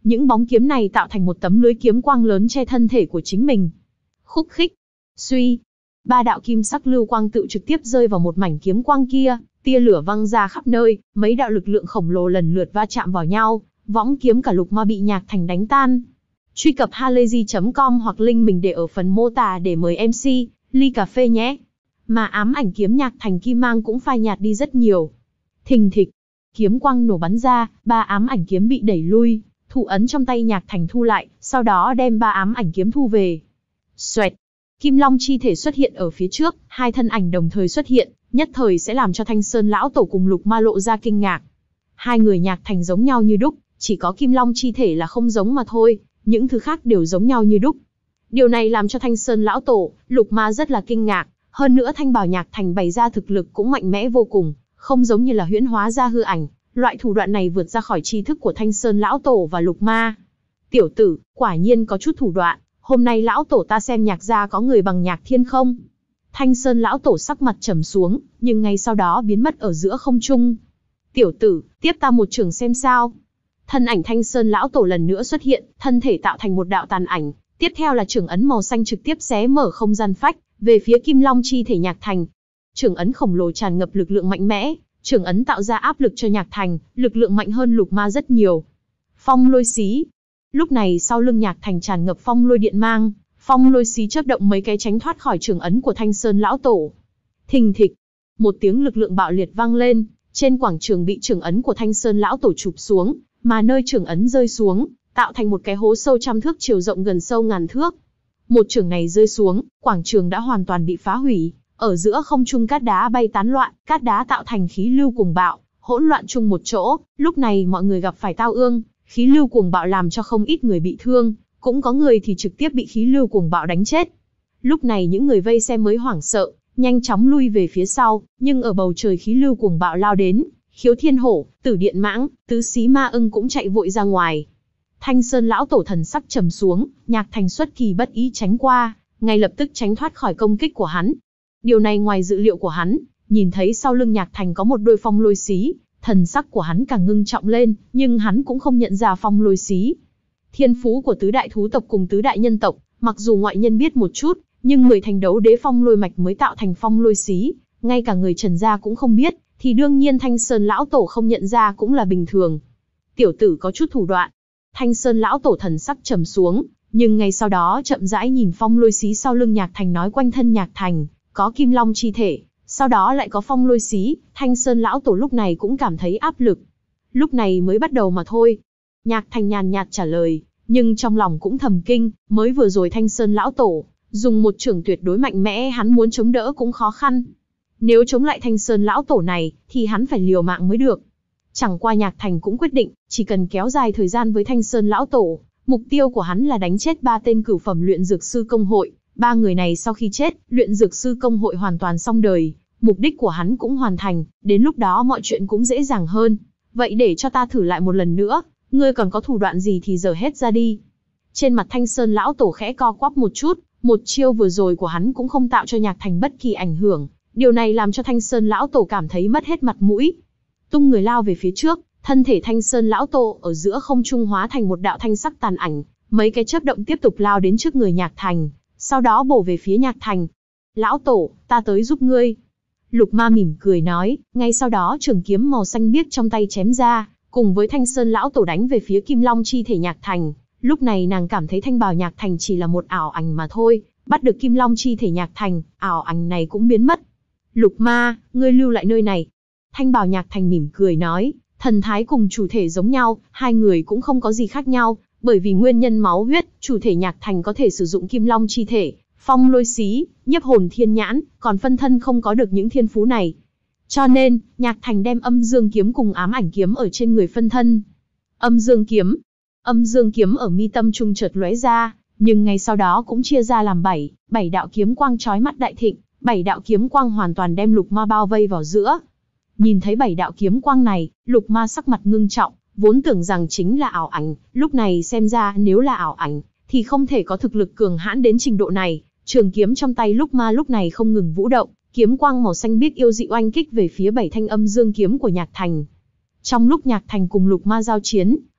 Những bóng kiếm này tạo thành một tấm lưới kiếm quang lớn che thân thể của chính mình. Khúc khích, suy, ba đạo kim sắc lưu quang tự trực tiếp rơi vào một mảnh kiếm quang kia, tia lửa văng ra khắp nơi, mấy đạo lực lượng khổng lồ lần lượt va chạm vào nhau, võng kiếm cả Lục Ma bị Nhạc Thành đánh tan. Truy cập halayzi chấm com hoặc link mình để ở phần mô tả để mời em xê, ly cà phê nhé. Mà ám ảnh kiếm Nhạc Thành kim mang cũng phai nhạt đi rất nhiều. Thình thịch, kiếm quang nổ bắn ra, ba ám ảnh kiếm bị đẩy lui, thủ ấn trong tay Nhạc Thành thu lại, sau đó đem ba ám ảnh kiếm thu về. Xoẹt, Kim Long chi thể xuất hiện ở phía trước, hai thân ảnh đồng thời xuất hiện, nhất thời sẽ làm cho Thanh Sơn lão tổ cùng Lục Ma lộ ra kinh ngạc. Hai người Nhạc Thành giống nhau như đúc, chỉ có Kim Long chi thể là không giống mà thôi, những thứ khác đều giống nhau như đúc. Điều này làm cho Thanh Sơn lão tổ, Lục Ma rất là kinh ngạc, hơn nữa thanh bào Nhạc Thành bày ra thực lực cũng mạnh mẽ vô cùng, không giống như là huyễn hóa ra hư ảnh, loại thủ đoạn này vượt ra khỏi tri thức của Thanh Sơn lão tổ và Lục Ma. Tiểu tử, quả nhiên có chút thủ đoạn, hôm nay lão tổ ta xem Nhạc gia có người bằng Nhạc Thiên không? Thanh Sơn lão tổ sắc mặt trầm xuống, nhưng ngay sau đó biến mất ở giữa không trung. Tiểu tử, tiếp ta một trường xem sao. Thân ảnh Thanh Sơn lão tổ lần nữa xuất hiện, thân thể tạo thành một đạo tàn ảnh, tiếp theo là trường ấn màu xanh trực tiếp xé mở không gian phách, về phía Kim Long chi thể Nhạc Thành. Trường ấn khổng lồ tràn ngập lực lượng mạnh mẽ, trường ấn tạo ra áp lực cho Nhạc Thành, lực lượng mạnh hơn Lục Ma rất nhiều. Phong lôi xí. Lúc này sau lưng Nhạc Thành tràn ngập phong lôi điện mang, phong lôi xí chớp động mấy cái tránh thoát khỏi trường ấn của Thanh Sơn lão tổ. Thình thịch, một tiếng lực lượng bạo liệt vang lên, trên quảng trường bị trường ấn của Thanh Sơn lão tổ chụp xuống, mà nơi trường ấn rơi xuống, tạo thành một cái hố sâu trăm thước chiều rộng gần sâu ngàn thước. Một trường này rơi xuống, quảng trường đã hoàn toàn bị phá hủy, ở giữa không trung cát đá bay tán loạn, cát đá tạo thành khí lưu cuồng bạo, hỗn loạn chung một chỗ, lúc này mọi người gặp phải tao ương, khí lưu cuồng bạo làm cho không ít người bị thương, cũng có người thì trực tiếp bị khí lưu cuồng bạo đánh chết. Lúc này những người vây xem mới hoảng sợ, nhanh chóng lui về phía sau, nhưng ở bầu trời khí lưu cuồng bạo lao đến, Khiếu Thiên Hổ, Tử Điện Mãng, Tứ Xí Ma Ưng cũng chạy vội ra ngoài. Thanh Sơn lão tổ thần sắc trầm xuống, Nhạc Thành xuất kỳ bất ý tránh qua, ngay lập tức tránh thoát khỏi công kích của hắn. Điều này ngoài dự liệu của hắn, nhìn thấy sau lưng Nhạc Thành có một đôi phong lôi xí, thần sắc của hắn càng ngưng trọng lên, nhưng hắn cũng không nhận ra phong lôi xí. Thiên phú của tứ đại thú tộc cùng tứ đại nhân tộc, mặc dù ngoại nhân biết một chút, nhưng người thành đấu đế phong lôi mạch mới tạo thành phong lôi xí, ngay cả người Trần gia cũng không biết, thì đương nhiên Thanh Sơn lão tổ không nhận ra cũng là bình thường. Tiểu tử có chút thủ đoạn. Thanh Sơn lão tổ thần sắc trầm xuống, nhưng ngay sau đó chậm rãi nhìn phong lôi xí sau lưng Nhạc Thành nói quanh thân Nhạc Thành có Kim Long chi thể, sau đó lại có phong lôi xí, Thanh Sơn lão tổ lúc này cũng cảm thấy áp lực. Lúc này mới bắt đầu mà thôi. Nhạc Thành nhàn nhạt trả lời, nhưng trong lòng cũng thầm kinh, mới vừa rồi Thanh Sơn lão tổ dùng một chưởng tuyệt đối mạnh mẽ, hắn muốn chống đỡ cũng khó khăn. Nếu chống lại Thanh Sơn lão tổ này, thì hắn phải liều mạng mới được. Chẳng qua Nhạc Thành cũng quyết định, chỉ cần kéo dài thời gian với Thanh Sơn lão tổ, mục tiêu của hắn là đánh chết ba tên cửu phẩm luyện dược sư công hội. Ba người này sau khi chết, luyện dược sư công hội hoàn toàn xong đời, mục đích của hắn cũng hoàn thành, đến lúc đó mọi chuyện cũng dễ dàng hơn. Vậy để cho ta thử lại một lần nữa, ngươi còn có thủ đoạn gì thì giờ hết ra đi. Trên mặt Thanh Sơn lão tổ khẽ co quắp một chút, một chiêu vừa rồi của hắn cũng không tạo cho Nhạc Thành bất kỳ ảnh hưởng, điều này làm cho Thanh Sơn lão tổ cảm thấy mất hết mặt mũi. Tung người lao về phía trước, thân thể Thanh Sơn lão tổ ở giữa không trung hóa thành một đạo thanh sắc tàn ảnh, mấy cái chớp động tiếp tục lao đến trước người Nhạc Thành, sau đó bổ về phía Nhạc Thành. Lão tổ, ta tới giúp ngươi. Lục Ma mỉm cười nói, ngay sau đó trường kiếm màu xanh biếc trong tay chém ra, cùng với Thanh Sơn lão tổ đánh về phía Kim Long chi thể Nhạc Thành. Lúc này nàng cảm thấy thanh bào Nhạc Thành chỉ là một ảo ảnh mà thôi, bắt được Kim Long chi thể Nhạc Thành, ảo ảnh này cũng biến mất. Lục Ma, ngươi lưu lại nơi này. Thanh bào Nhạc Thành mỉm cười nói, thần thái cùng chủ thể giống nhau, hai người cũng không có gì khác nhau, bởi vì nguyên nhân máu huyết, chủ thể Nhạc Thành có thể sử dụng Kim Long chi thể, phong lôi xí, nhiếp hồn thiên nhãn, còn phân thân không có được những thiên phú này. Cho nên, Nhạc Thành đem âm dương kiếm cùng ám ảnh kiếm ở trên người phân thân. Âm dương kiếm, âm dương kiếm ở mi tâm trung chợt lóe ra, nhưng ngay sau đó cũng chia ra làm bảy, bảy đạo kiếm quang chói mắt đại thịnh, bảy đạo kiếm quang hoàn toàn đem Lục Ma bao vây vào giữa. Nhìn thấy bảy đạo kiếm quang này, Lục Ma sắc mặt ngưng trọng, vốn tưởng rằng chính là ảo ảnh, lúc này xem ra nếu là ảo ảnh, thì không thể có thực lực cường hãn đến trình độ này. Trường kiếm trong tay Lục Ma lúc này không ngừng vũ động, kiếm quang màu xanh biếc yêu dị oanh kích về phía bảy thanh âm dương kiếm của Nhạc Thành. Trong lúc Nhạc Thành cùng Lục Ma giao chiến,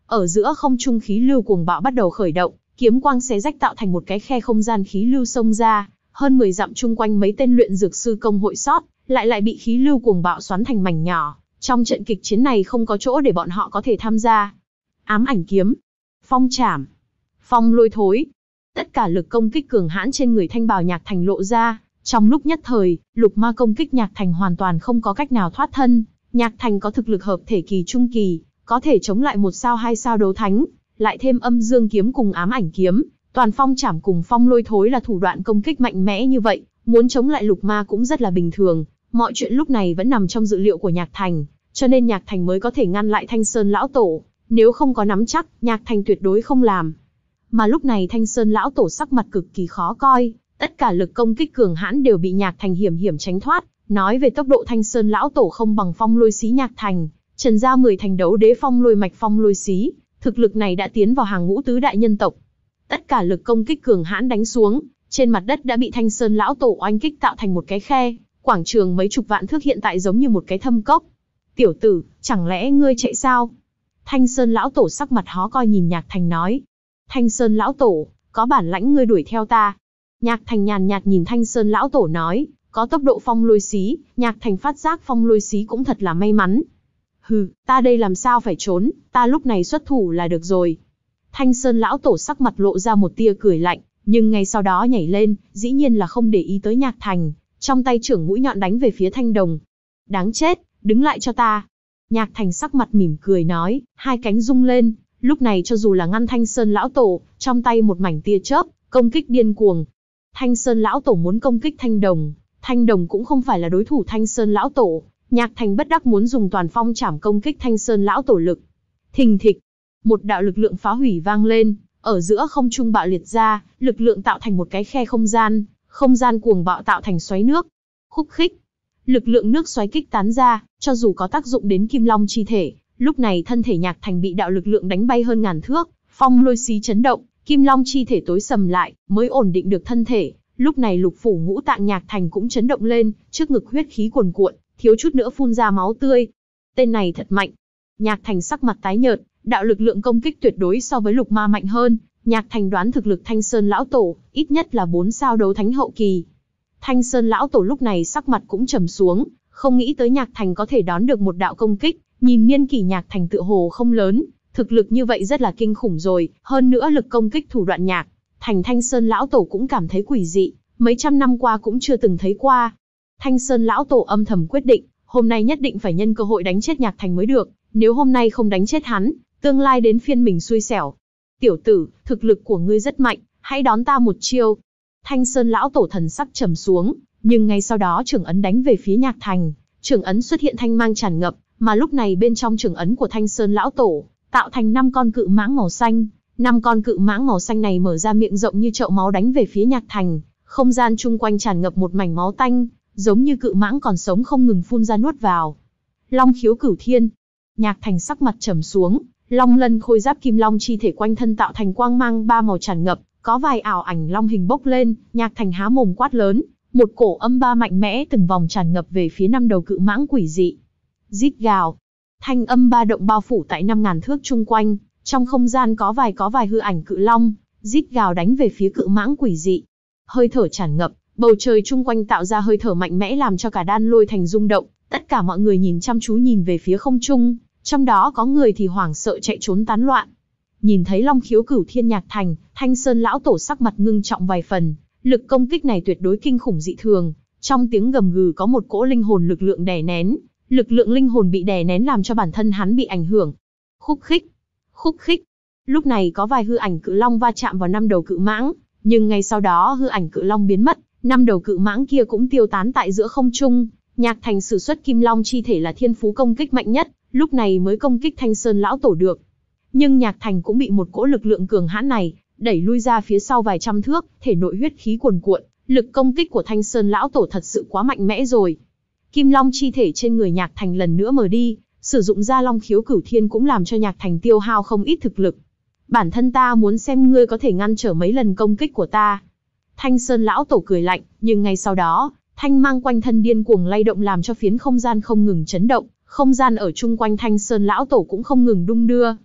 Ở giữa không trung khí lưu cuồng bạo bắt đầu khởi động, kiếm quang xé rách tạo thành một cái khe không gian khí lưu xông ra, hơn mười dặm chung quanh mấy tên luyện dược sư công hội sót, lại lại bị khí lưu cuồng bạo xoắn thành mảnh nhỏ. Trong trận kịch chiến này không có chỗ để bọn họ có thể tham gia. Ám ảnh kiếm, phong trảm, phong lôi thối. Tất cả lực công kích cường hãn trên người thanh bào Nhạc Thành lộ ra. Trong lúc nhất thời, lục ma công kích Nhạc Thành hoàn toàn không có cách nào thoát thân. Nhạc Thành có thực lực hợp thể kỳ trung kỳ, có thể chống lại một sao hai sao đấu thánh, lại thêm âm dương kiếm cùng ám ảnh kiếm, toàn phong trảm cùng phong lôi thối là thủ đoạn công kích mạnh mẽ như vậy, muốn chống lại lục ma cũng rất là bình thường. Mọi chuyện lúc này vẫn nằm trong dự liệu của Nhạc Thành, cho nên Nhạc Thành mới có thể ngăn lại Thanh Sơn lão tổ. Nếu không có nắm chắc, Nhạc Thành tuyệt đối không làm. Mà lúc này Thanh Sơn lão tổ sắc mặt cực kỳ khó coi, tất cả lực công kích cường hãn đều bị Nhạc Thành hiểm hiểm tránh thoát. Nói về tốc độ Thanh Sơn lão tổ không bằng phong lôi xí Nhạc Thành, trần ra mười thành đấu đế phong lôi mạch phong lôi xí, thực lực này đã tiến vào hàng ngũ tứ đại nhân tộc. Tất cả lực công kích cường hãn đánh xuống, trên mặt đất đã bị Thanh Sơn lão tổ oanh kích tạo thành một cái khe, quảng trường mấy chục vạn thước hiện tại giống như một cái thâm cốc. Tiểu tử, chẳng lẽ ngươi chạy sao? Thanh Sơn lão tổ sắc mặt hó coi nhìn Nhạc Thành nói. Thanh Sơn lão tổ, có bản lãnh ngươi đuổi theo ta. Nhạc Thành nhàn nhạt nhìn Thanh Sơn lão tổ nói, có tốc độ phong lôi xí, Nhạc Thành phát giác phong lôi xí cũng thật là may mắn. Hừ, ta đây làm sao phải trốn, ta lúc này xuất thủ là được rồi. Thanh Sơn lão tổ sắc mặt lộ ra một tia cười lạnh, nhưng ngay sau đó nhảy lên, dĩ nhiên là không để ý tới Nhạc Thành, trong tay trưởng mũi nhọn đánh về phía Thanh Đồng. Đáng chết, đứng lại cho ta. Nhạc Thành sắc mặt mỉm cười nói, hai cánh rung lên, lúc này cho dù là ngăn Thanh Sơn lão tổ, trong tay một mảnh tia chớp, công kích điên cuồng. Thanh Sơn lão tổ muốn công kích Thanh Đồng, Thanh Đồng cũng không phải là đối thủ Thanh Sơn lão tổ. Nhạc Thành bất đắc muốn dùng toàn phong trảm công kích Thanh Sơn lão tổ lực. Thình thịch, một đạo lực lượng phá hủy vang lên, ở giữa không trung bạo liệt ra, lực lượng tạo thành một cái khe không gian, không gian cuồng bạo tạo thành xoáy nước. Khúc khích, lực lượng nước xoáy kích tán ra, cho dù có tác dụng đến Kim Long chi thể, lúc này thân thể Nhạc Thành bị đạo lực lượng đánh bay hơn ngàn thước, phong lôi xí chấn động, Kim Long chi thể tối sầm lại, mới ổn định được thân thể. Lúc này lục phủ ngũ tạng Nhạc Thành cũng chấn động lên, trước ngực huyết khí cuồn cuộn, thiếu chút nữa phun ra máu tươi. Tên này thật mạnh. Nhạc Thành sắc mặt tái nhợt, đạo lực lượng công kích tuyệt đối so với lục ma mạnh hơn. Nhạc Thành đoán thực lực Thanh Sơn lão tổ, ít nhất là bốn sao đấu thánh hậu kỳ. Thanh Sơn lão tổ lúc này sắc mặt cũng trầm xuống, không nghĩ tới Nhạc Thành có thể đón được một đạo công kích, nhìn niên kỷ Nhạc Thành tựa hồ không lớn, thực lực như vậy rất là kinh khủng rồi, hơn nữa lực công kích thủ đoạn Nhạc Thành Thanh Sơn lão tổ cũng cảm thấy quỷ dị, mấy trăm năm qua cũng chưa từng thấy qua. Thanh Sơn lão tổ âm thầm quyết định, hôm nay nhất định phải nhân cơ hội đánh chết Nhạc Thành mới được, nếu hôm nay không đánh chết hắn, tương lai đến phiên mình xui xẻo. Tiểu tử, thực lực của ngươi rất mạnh, hãy đón ta một chiêu. Thanh Sơn lão tổ thần sắc trầm xuống, nhưng ngay sau đó trưởng ấn đánh về phía Nhạc Thành, trưởng ấn xuất hiện thanh mang tràn ngập, mà lúc này bên trong trưởng ấn của Thanh Sơn lão tổ, tạo thành năm con cự mãng màu xanh, năm con cự mãng màu xanh này mở ra miệng rộng như chậu máu đánh về phía Nhạc Thành, không gian chung quanh tràn ngập một mảnh máu tanh, giống như cự mãng còn sống không ngừng phun ra nuốt vào. Long khiếu cửu thiên. Nhạc Thành sắc mặt trầm xuống, long lân khôi giáp kim long chi thể quanh thân tạo thành quang mang ba màu tràn ngập, có vài ảo ảnh long hình bốc lên, Nhạc Thành há mồm quát lớn, một cổ âm ba mạnh mẽ từng vòng tràn ngập về phía năm đầu cự mãng quỷ dị. Rít gào, thanh âm ba động bao phủ tại năm ngàn thước chung quanh, trong không gian có vài có vài hư ảnh cự long, rít gào đánh về phía cự mãng quỷ dị. Hơi thở tràn ngập, bầu trời chung quanh tạo ra hơi thở mạnh mẽ làm cho cả đan lôi thành rung động, tất cả mọi người nhìn chăm chú nhìn về phía không trung, trong đó có người thì hoảng sợ chạy trốn tán loạn. Nhìn thấy long khiếu cửu thiên Nhạc Thành, Thanh Sơn lão tổ sắc mặt ngưng trọng vài phần, lực công kích này tuyệt đối kinh khủng dị thường, trong tiếng gầm gừ có một cỗ linh hồn lực lượng đè nén, lực lượng linh hồn bị đè nén làm cho bản thân hắn bị ảnh hưởng. Khúc khích, khúc khích. Lúc này có vài hư ảnh cự long va chạm vào năm đầu cự mãng, nhưng ngay sau đó hư ảnh cự long biến mất, năm đầu cự mãng kia cũng tiêu tán tại giữa không trung. Nhạc Thành sử xuất kim long chi thể là thiên phú công kích mạnh nhất, lúc này mới công kích Thanh Sơn lão tổ được. Nhưng Nhạc Thành cũng bị một cỗ lực lượng cường hãn này đẩy lui ra phía sau vài trăm thước, thể nội huyết khí cuồn cuộn, lực công kích của Thanh Sơn lão tổ thật sự quá mạnh mẽ rồi. Kim long chi thể trên người Nhạc Thành lần nữa mờ đi, sử dụng ra long khiếu cửu thiên cũng làm cho Nhạc Thành tiêu hao không ít thực lực. Bản thân ta muốn xem ngươi có thể ngăn trở mấy lần công kích của ta. Thanh Sơn lão tổ cười lạnh, nhưng ngay sau đó, thanh mang quanh thân điên cuồng lay động làm cho phiến không gian không ngừng chấn động, không gian ở chung quanh Thanh Sơn lão tổ cũng không ngừng đung đưa.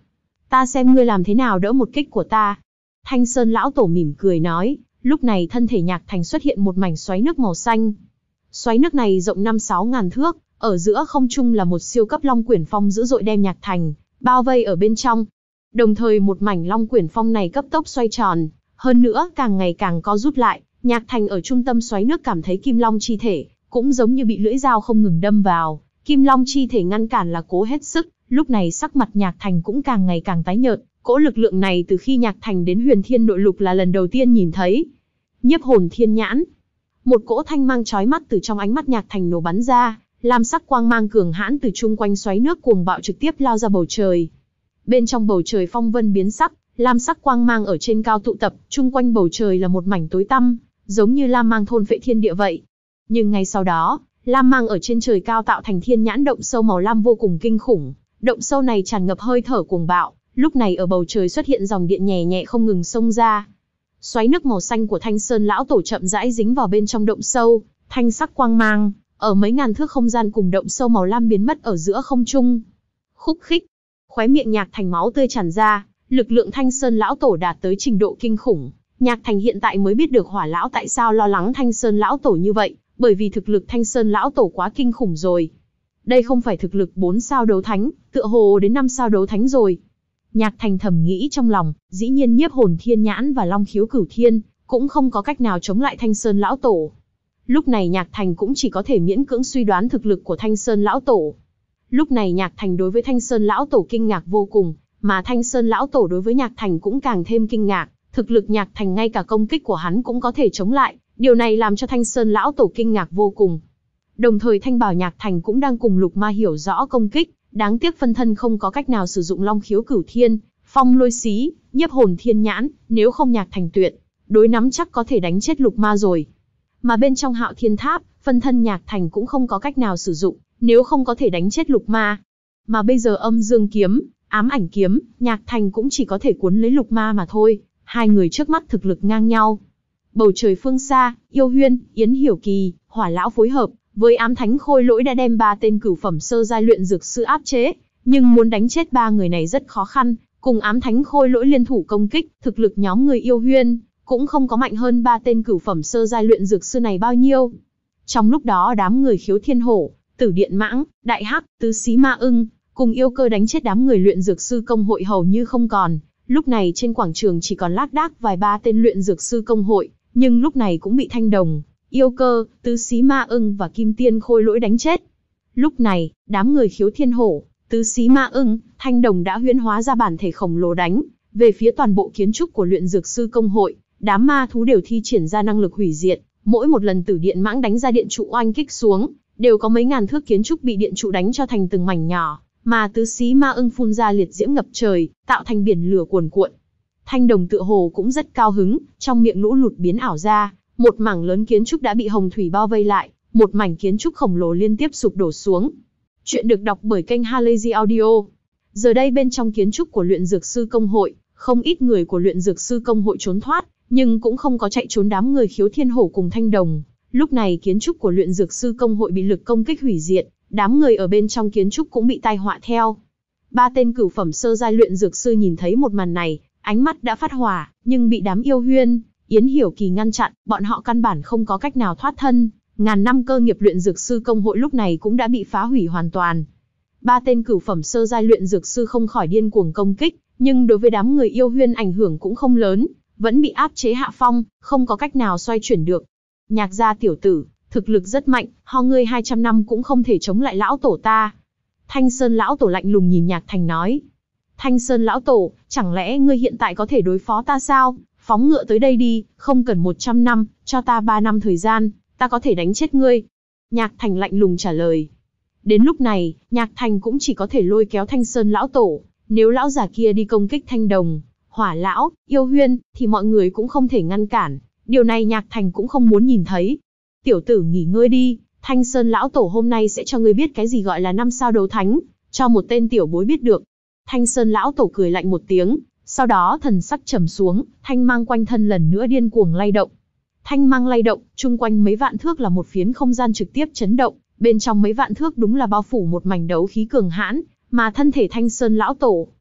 Ta xem ngươi làm thế nào đỡ một kích của ta. Thanh Sơn lão tổ mỉm cười nói, lúc này thân thể Nhạc Thành xuất hiện một mảnh xoáy nước màu xanh. Xoáy nước này rộng năm sáu ngàn thước, ở giữa không trung là một siêu cấp long quyển phong dữ dội đem Nhạc Thành bao vây ở bên trong. Đồng thời một mảnh long quyển phong này cấp tốc xoay tròn, hơn nữa càng ngày càng co rút lại, Nhạc Thành ở trung tâm xoáy nước cảm thấy kim long chi thể cũng giống như bị lưỡi dao không ngừng đâm vào, kim long chi thể ngăn cản là cố hết sức, lúc này sắc mặt Nhạc Thành cũng càng ngày càng tái nhợt, cỗ lực lượng này từ khi Nhạc Thành đến Huyền Thiên Nội Lục là lần đầu tiên nhìn thấy. Nhiếp hồn thiên nhãn. Một cỗ thanh mang chói mắt từ trong ánh mắt Nhạc Thành nổ bắn ra, lam sắc quang mang cường hãn từ chung quanh xoáy nước cuồng bạo trực tiếp lao ra bầu trời. Bên trong bầu trời phong vân biến sắc, lam sắc quang mang ở trên cao tụ tập, chung quanh bầu trời là một mảnh tối tăm, giống như lam mang thôn phệ thiên địa vậy. Nhưng ngay sau đó, lam mang ở trên trời cao tạo thành thiên nhãn động sâu màu lam vô cùng kinh khủng. Động sâu này tràn ngập hơi thở cuồng bạo, lúc này ở bầu trời xuất hiện dòng điện nhẹ nhẹ không ngừng xông ra. Xoáy nước màu xanh của Thanh Sơn lão tổ chậm rãi dính vào bên trong động sâu, thanh sắc quang mang ở mấy ngàn thước không gian cùng động sâu màu lam biến mất ở giữa không trung. Khúc khích, khóe miệng Nhạc Thành máu tươi tràn ra, lực lượng Thanh Sơn lão tổ đạt tới trình độ kinh khủng. Nhạc Thành hiện tại mới biết được Hỏa lão tại sao lo lắng Thanh Sơn lão tổ như vậy, bởi vì thực lực Thanh Sơn lão tổ quá kinh khủng rồi. Đây không phải thực lực bốn sao đấu thánh, tựa hồ đến năm sao đấu thánh rồi. Nhạc Thành thầm nghĩ trong lòng, dĩ nhiên nhiếp hồn thiên nhãn và long khiếu cửu thiên cũng không có cách nào chống lại Thanh Sơn lão tổ. Lúc này Nhạc Thành cũng chỉ có thể miễn cưỡng suy đoán thực lực của Thanh Sơn lão tổ. Lúc này Nhạc Thành đối với Thanh Sơn lão tổ kinh ngạc vô cùng, mà Thanh Sơn lão tổ đối với Nhạc Thành cũng càng thêm kinh ngạc, thực lực Nhạc Thành ngay cả công kích của hắn cũng có thể chống lại, điều này làm cho Thanh Sơn lão tổ kinh ngạc vô cùng. Đồng thời Thanh Bảo Nhạc Thành cũng đang cùng Lục Ma hiểu rõ công kích, đáng tiếc phân thân không có cách nào sử dụng long khiếu cửu thiên, phong lôi xí, nhiếp hồn thiên nhãn, nếu không Nhạc Thành tuyệt đối nắm chắc có thể đánh chết Lục Ma rồi. Mà bên trong Hạo Thiên Tháp, phân thân Nhạc Thành cũng không có cách nào sử dụng, nếu không có thể đánh chết Lục Ma. Mà bây giờ Âm Dương kiếm, Ám Ảnh kiếm, Nhạc Thành cũng chỉ có thể cuốn lấy Lục Ma mà thôi, hai người trước mắt thực lực ngang nhau. Bầu trời phương xa, Yêu Huyên, Yến Hiểu Kỳ, Hỏa lão phối hợp với Ám Thánh Khôi Lỗi đã đem ba tên cửu phẩm sơ giai luyện dược sư áp chế, nhưng muốn đánh chết ba người này rất khó khăn, cùng Ám Thánh Khôi Lỗi liên thủ công kích, thực lực nhóm người Yêu Huyên cũng không có mạnh hơn ba tên cửu phẩm sơ giai luyện dược sư này bao nhiêu. Trong lúc đó đám người Khiếu Thiên Hổ, Tử Điện Mãng, Đại Hắc, Tứ Xí Ma Ưng cùng Yêu Cơ đánh chết đám người luyện dược sư công hội hầu như không còn. Lúc này trên quảng trường chỉ còn lác đác vài ba tên luyện dược sư công hội, nhưng lúc này cũng bị Thanh Đồng, Yêu Cơ, Tứ Xí Ma Ưng và Kim Tiên Khôi Lỗi đánh chết. Lúc này, đám người Khiếu Thiên Hổ, Tứ Xí Ma Ưng, Thanh Đồng đã huyễn hóa ra bản thể khổng lồ đánh về phía toàn bộ kiến trúc của luyện dược sư công hội, đám ma thú đều thi triển ra năng lực hủy diệt, mỗi một lần Tử Điện Mãng đánh ra điện trụ oanh kích xuống, đều có mấy ngàn thước kiến trúc bị điện trụ đánh cho thành từng mảnh nhỏ, mà Tứ Xí Ma Ưng phun ra liệt diễm ngập trời, tạo thành biển lửa cuồn cuộn. Thanh Đồng tựa hồ cũng rất cao hứng, trong miệng lũ lụt biến ảo ra, một mảng lớn kiến trúc đã bị hồng thủy bao vây lại, một mảnh kiến trúc khổng lồ liên tiếp sụp đổ xuống. Chuyện được đọc bởi kênh Halazy Audio. Giờ đây bên trong kiến trúc của luyện dược sư công hội, không ít người của luyện dược sư công hội trốn thoát, nhưng cũng không có chạy trốn đám người Khiếu Thiên Hổ cùng Thanh Đồng. Lúc này kiến trúc của luyện dược sư công hội bị lực công kích hủy diệt, đám người ở bên trong kiến trúc cũng bị tai họa theo. Ba tên cửu phẩm sơ giai luyện dược sư nhìn thấy một màn này, ánh mắt đã phát hỏa, nhưng bị đám Yêu Huyên, Yến Hiểu Kỳ ngăn chặn, bọn họ căn bản không có cách nào thoát thân. Ngàn năm cơ nghiệp luyện dược sư công hội lúc này cũng đã bị phá hủy hoàn toàn. Ba tên cửu phẩm sơ giai luyện dược sư không khỏi điên cuồng công kích, nhưng đối với đám người Yêu Huyên ảnh hưởng cũng không lớn, vẫn bị áp chế hạ phong, không có cách nào xoay chuyển được. Nhạc gia tiểu tử, thực lực rất mạnh, ho ngươi hai trăm năm cũng không thể chống lại lão tổ ta. Thanh Sơn lão tổ lạnh lùng nhìn Nhạc Thành nói. Thanh Sơn lão tổ, chẳng lẽ ngươi hiện tại có thể đối phó ta sao? Phóng ngựa tới đây đi, không cần một trăm năm, cho ta ba năm thời gian, ta có thể đánh chết ngươi. Nhạc Thành lạnh lùng trả lời. Đến lúc này, Nhạc Thành cũng chỉ có thể lôi kéo Thanh Sơn lão tổ, nếu lão già kia đi công kích Thanh Đồng, Hỏa lão, Yêu Huyên, thì mọi người cũng không thể ngăn cản, điều này Nhạc Thành cũng không muốn nhìn thấy. Tiểu tử nghỉ ngơi đi, Thanh Sơn lão tổ hôm nay sẽ cho ngươi biết cái gì gọi là năm sao đấu thánh, cho một tên tiểu bối biết được. Thanh Sơn lão tổ cười lạnh một tiếng, sau đó thần sắc trầm xuống, thanh mang quanh thân lần nữa điên cuồng lay động. Thanh mang lay động, chung quanh mấy vạn thước là một phiến không gian trực tiếp chấn động, bên trong mấy vạn thước đúng là bao phủ một mảnh đấu khí cường hãn, mà thân thể Thanh Sơn lão tổ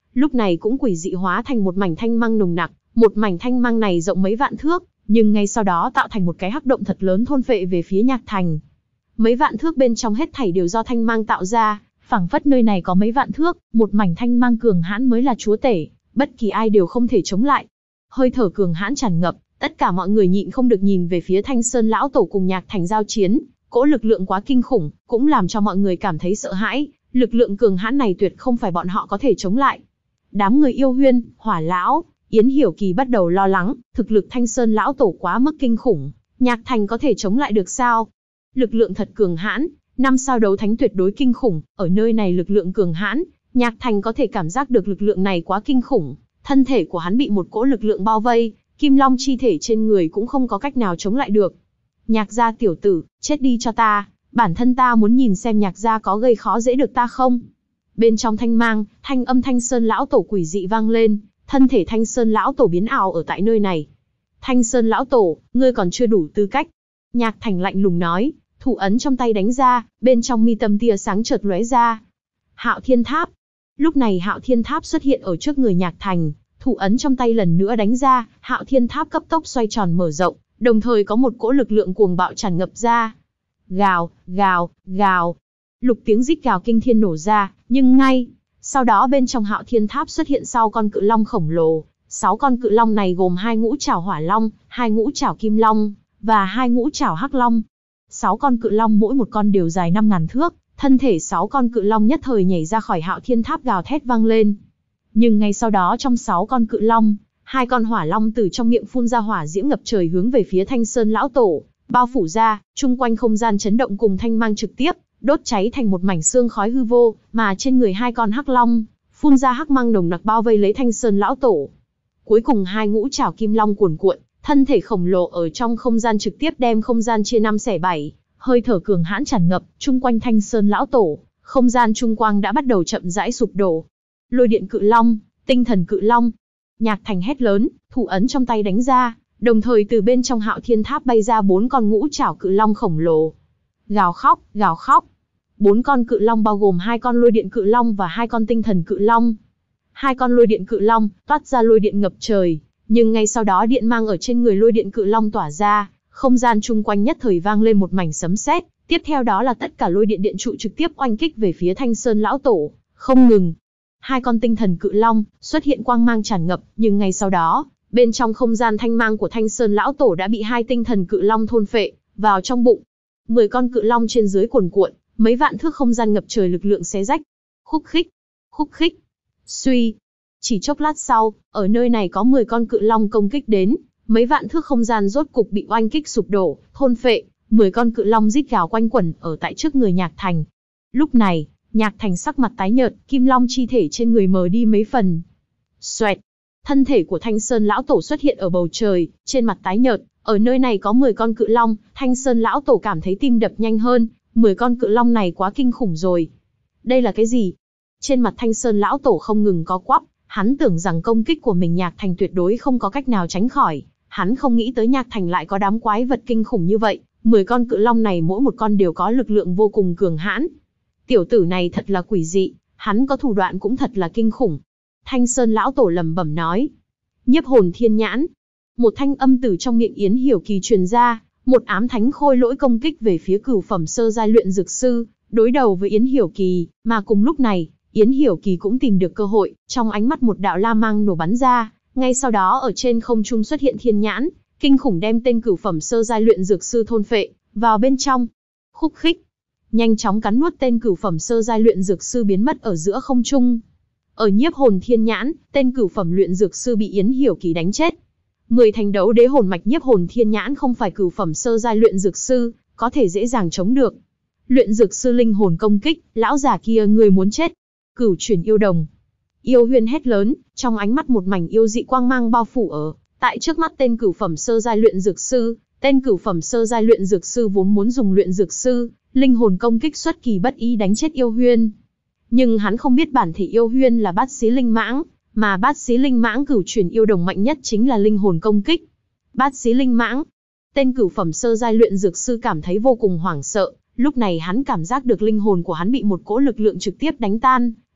lúc này cũng quỷ dị hóa thành một mảnh thanh mang nồng nặc, một mảnh thanh mang này rộng mấy vạn thước, nhưng ngay sau đó tạo thành một cái hắc động thật lớn thôn phệ về phía Nhạc Thành. Mấy vạn thước bên trong hết thảy đều do thanh mang tạo ra, phảng phất nơi này có mấy vạn thước, một mảnh thanh mang cường hãn mới là chúa tể, bất kỳ ai đều không thể chống lại. Hơi thở cường hãn tràn ngập, tất cả mọi người nhịn không được nhìn về phía Thanh Sơn lão tổ cùng Nhạc Thành giao chiến, cỗ lực lượng quá kinh khủng, cũng làm cho mọi người cảm thấy sợ hãi, lực lượng cường hãn này tuyệt không phải bọn họ có thể chống lại. Đám người Yêu Huyên, Hỏa lão, Yến Hiểu Kỳ bắt đầu lo lắng, thực lực Thanh Sơn lão tổ quá mức kinh khủng, Nhạc Thành có thể chống lại được sao? Lực lượng thật cường hãn, năm sao đấu thánh tuyệt đối kinh khủng, ở nơi này lực lượng cường hãn, Nhạc Thành có thể cảm giác được lực lượng này quá kinh khủng, thân thể của hắn bị một cỗ lực lượng bao vây, Kim Long chi thể trên người cũng không có cách nào chống lại được. Nhạc gia tiểu tử, chết đi cho ta, bản thân ta muốn nhìn xem Nhạc gia có gây khó dễ được ta không. Bên trong thanh mang, thanh âm Thanh Sơn lão tổ quỷ dị vang lên, thân thể Thanh Sơn lão tổ biến ảo ở tại nơi này. Thanh Sơn lão tổ, ngươi còn chưa đủ tư cách. Nhạc Thành lạnh lùng nói, thủ ấn trong tay đánh ra, bên trong mi tâm tia sáng chợt lóe ra. Hạo Thiên Tháp. Lúc này Hạo Thiên Tháp xuất hiện ở trước người Nhạc Thành, thủ ấn trong tay lần nữa đánh ra, Hạo Thiên Tháp cấp tốc xoay tròn mở rộng, đồng thời có một cỗ lực lượng cuồng bạo tràn ngập ra. Gào, gào, gào. Lục tiếng rít gào kinh thiên nổ ra, nhưng ngay sau đó bên trong Hạo Thiên Tháp xuất hiện sau con cự long khổng lồ. Sáu con cự long này gồm hai ngũ trảo hỏa long, hai ngũ trảo kim long và hai ngũ trảo hắc long. Sáu con cự long mỗi một con đều dài năm ngàn thước, thân thể sáu con cự long nhất thời nhảy ra khỏi Hạo Thiên Tháp gào thét vang lên. Nhưng ngay sau đó trong sáu con cự long, hai con hỏa long từ trong miệng phun ra hỏa diễm ngập trời hướng về phía Thanh Sơn lão tổ, bao phủ ra, chung quanh không gian chấn động cùng thanh mang trực tiếp đốt cháy thành một mảnh xương khói hư vô, mà trên người hai con hắc long phun ra hắc mang nồng nặc bao vây lấy Thanh Sơn lão tổ. Cuối cùng hai ngũ trảo kim long cuồn cuộn, thân thể khổng lồ ở trong không gian trực tiếp đem không gian chia năm xẻ bảy, hơi thở cường hãn tràn ngập, chung quanh Thanh Sơn lão tổ, không gian trung quang đã bắt đầu chậm rãi sụp đổ. Lôi điện cự long, tinh thần cự long. Nhạc Thành hét lớn, thủ ấn trong tay đánh ra, đồng thời từ bên trong Hạo Thiên Tháp bay ra bốn con ngũ trảo cự long khổng lồ. Gào khóc, gào khóc. Bốn con cự long bao gồm hai con lôi điện cự long và hai con tinh thần cự long. Hai con lôi điện cự long toát ra lôi điện ngập trời, nhưng ngay sau đó điện mang ở trên người lôi điện cự long tỏa ra, không gian chung quanh nhất thời vang lên một mảnh sấm sét, tiếp theo đó là tất cả lôi điện điện trụ trực tiếp oanh kích về phía Thanh Sơn lão tổ, không ngừng. Hai con tinh thần cự long xuất hiện quang mang tràn ngập, nhưng ngay sau đó, bên trong không gian thanh mang của Thanh Sơn lão tổ đã bị hai tinh thần cự long thôn phệ vào trong bụng. Mười con cự long trên dưới cuồn cuộn, mấy vạn thước không gian ngập trời lực lượng xé rách. Khúc khích, khúc khích, suy. Chỉ chốc lát sau, ở nơi này có mười con cự long công kích đến, mấy vạn thước không gian rốt cục bị oanh kích sụp đổ, thôn phệ, mười con cự long rít gào quanh quẩn ở tại trước người Nhạc Thành. Lúc này, Nhạc Thành sắc mặt tái nhợt, kim long chi thể trên người mờ đi mấy phần. Xoẹt, thân thể của Thanh Sơn lão tổ xuất hiện ở bầu trời, trên mặt tái nhợt, ở nơi này có mười con cự long, Thanh Sơn lão tổ cảm thấy tim đập nhanh hơn, mười con cự long này quá kinh khủng rồi. Đây là cái gì? Trên mặt Thanh Sơn lão tổ không ngừng có quắp, hắn tưởng rằng công kích của mình Nhạc Thành tuyệt đối không có cách nào tránh khỏi, hắn không nghĩ tới Nhạc Thành lại có đám quái vật kinh khủng như vậy, mười con cự long này mỗi một con đều có lực lượng vô cùng cường hãn. Tiểu tử này thật là quỷ dị, hắn có thủ đoạn cũng thật là kinh khủng. Thanh Sơn lão tổ lẩm bẩm nói. Nhiếp hồn thiên nhãn. Một thanh âm từ trong miệng Yến Hiểu Kỳ truyền ra, một ám thánh khôi lỗi công kích về phía cửu phẩm sơ giai luyện dược sư, đối đầu với Yến Hiểu Kỳ, mà cùng lúc này, Yến Hiểu Kỳ cũng tìm được cơ hội, trong ánh mắt một đạo la mang nổ bắn ra, ngay sau đó ở trên không trung xuất hiện thiên nhãn, kinh khủng đem tên cửu phẩm sơ giai luyện dược sư thôn phệ vào bên trong. Khúc khích, nhanh chóng cắn nuốt tên cửu phẩm sơ giai luyện dược sư biến mất ở giữa không trung. Ở nhiếp hồn thiên nhãn, tên cửu phẩm luyện dược sư bị Yến Hiểu Kỳ đánh chết. Mười thành đấu đế hồn mạch nhiếp hồn thiên nhãn không phải cửu phẩm sơ giai luyện dược sư có thể dễ dàng chống được. Luyện dược sư linh hồn công kích, lão già kia người muốn chết. Cửu chuyển yêu đồng. Yêu Huyên hét lớn, trong ánh mắt một mảnh yêu dị quang mang bao phủ ở tại trước mắt tên cửu phẩm sơ giai luyện dược sư. Tên cửu phẩm sơ giai luyện dược sư vốn muốn dùng luyện dược sư linh hồn công kích xuất kỳ bất ý đánh chết Yêu Huyên. Nhưng hắn không biết bản thể Yêu Huyên là bát xí linh mãng, mà bát xí linh mãng cửu chuyển yêu đồng mạnh nhất chính là linh hồn công kích. Bát xí linh mãng. Tên cửu phẩm sơ giai luyện dược sư cảm thấy vô cùng hoảng sợ, lúc này hắn cảm giác được linh hồn của hắn bị một cỗ lực lượng trực tiếp đánh tan,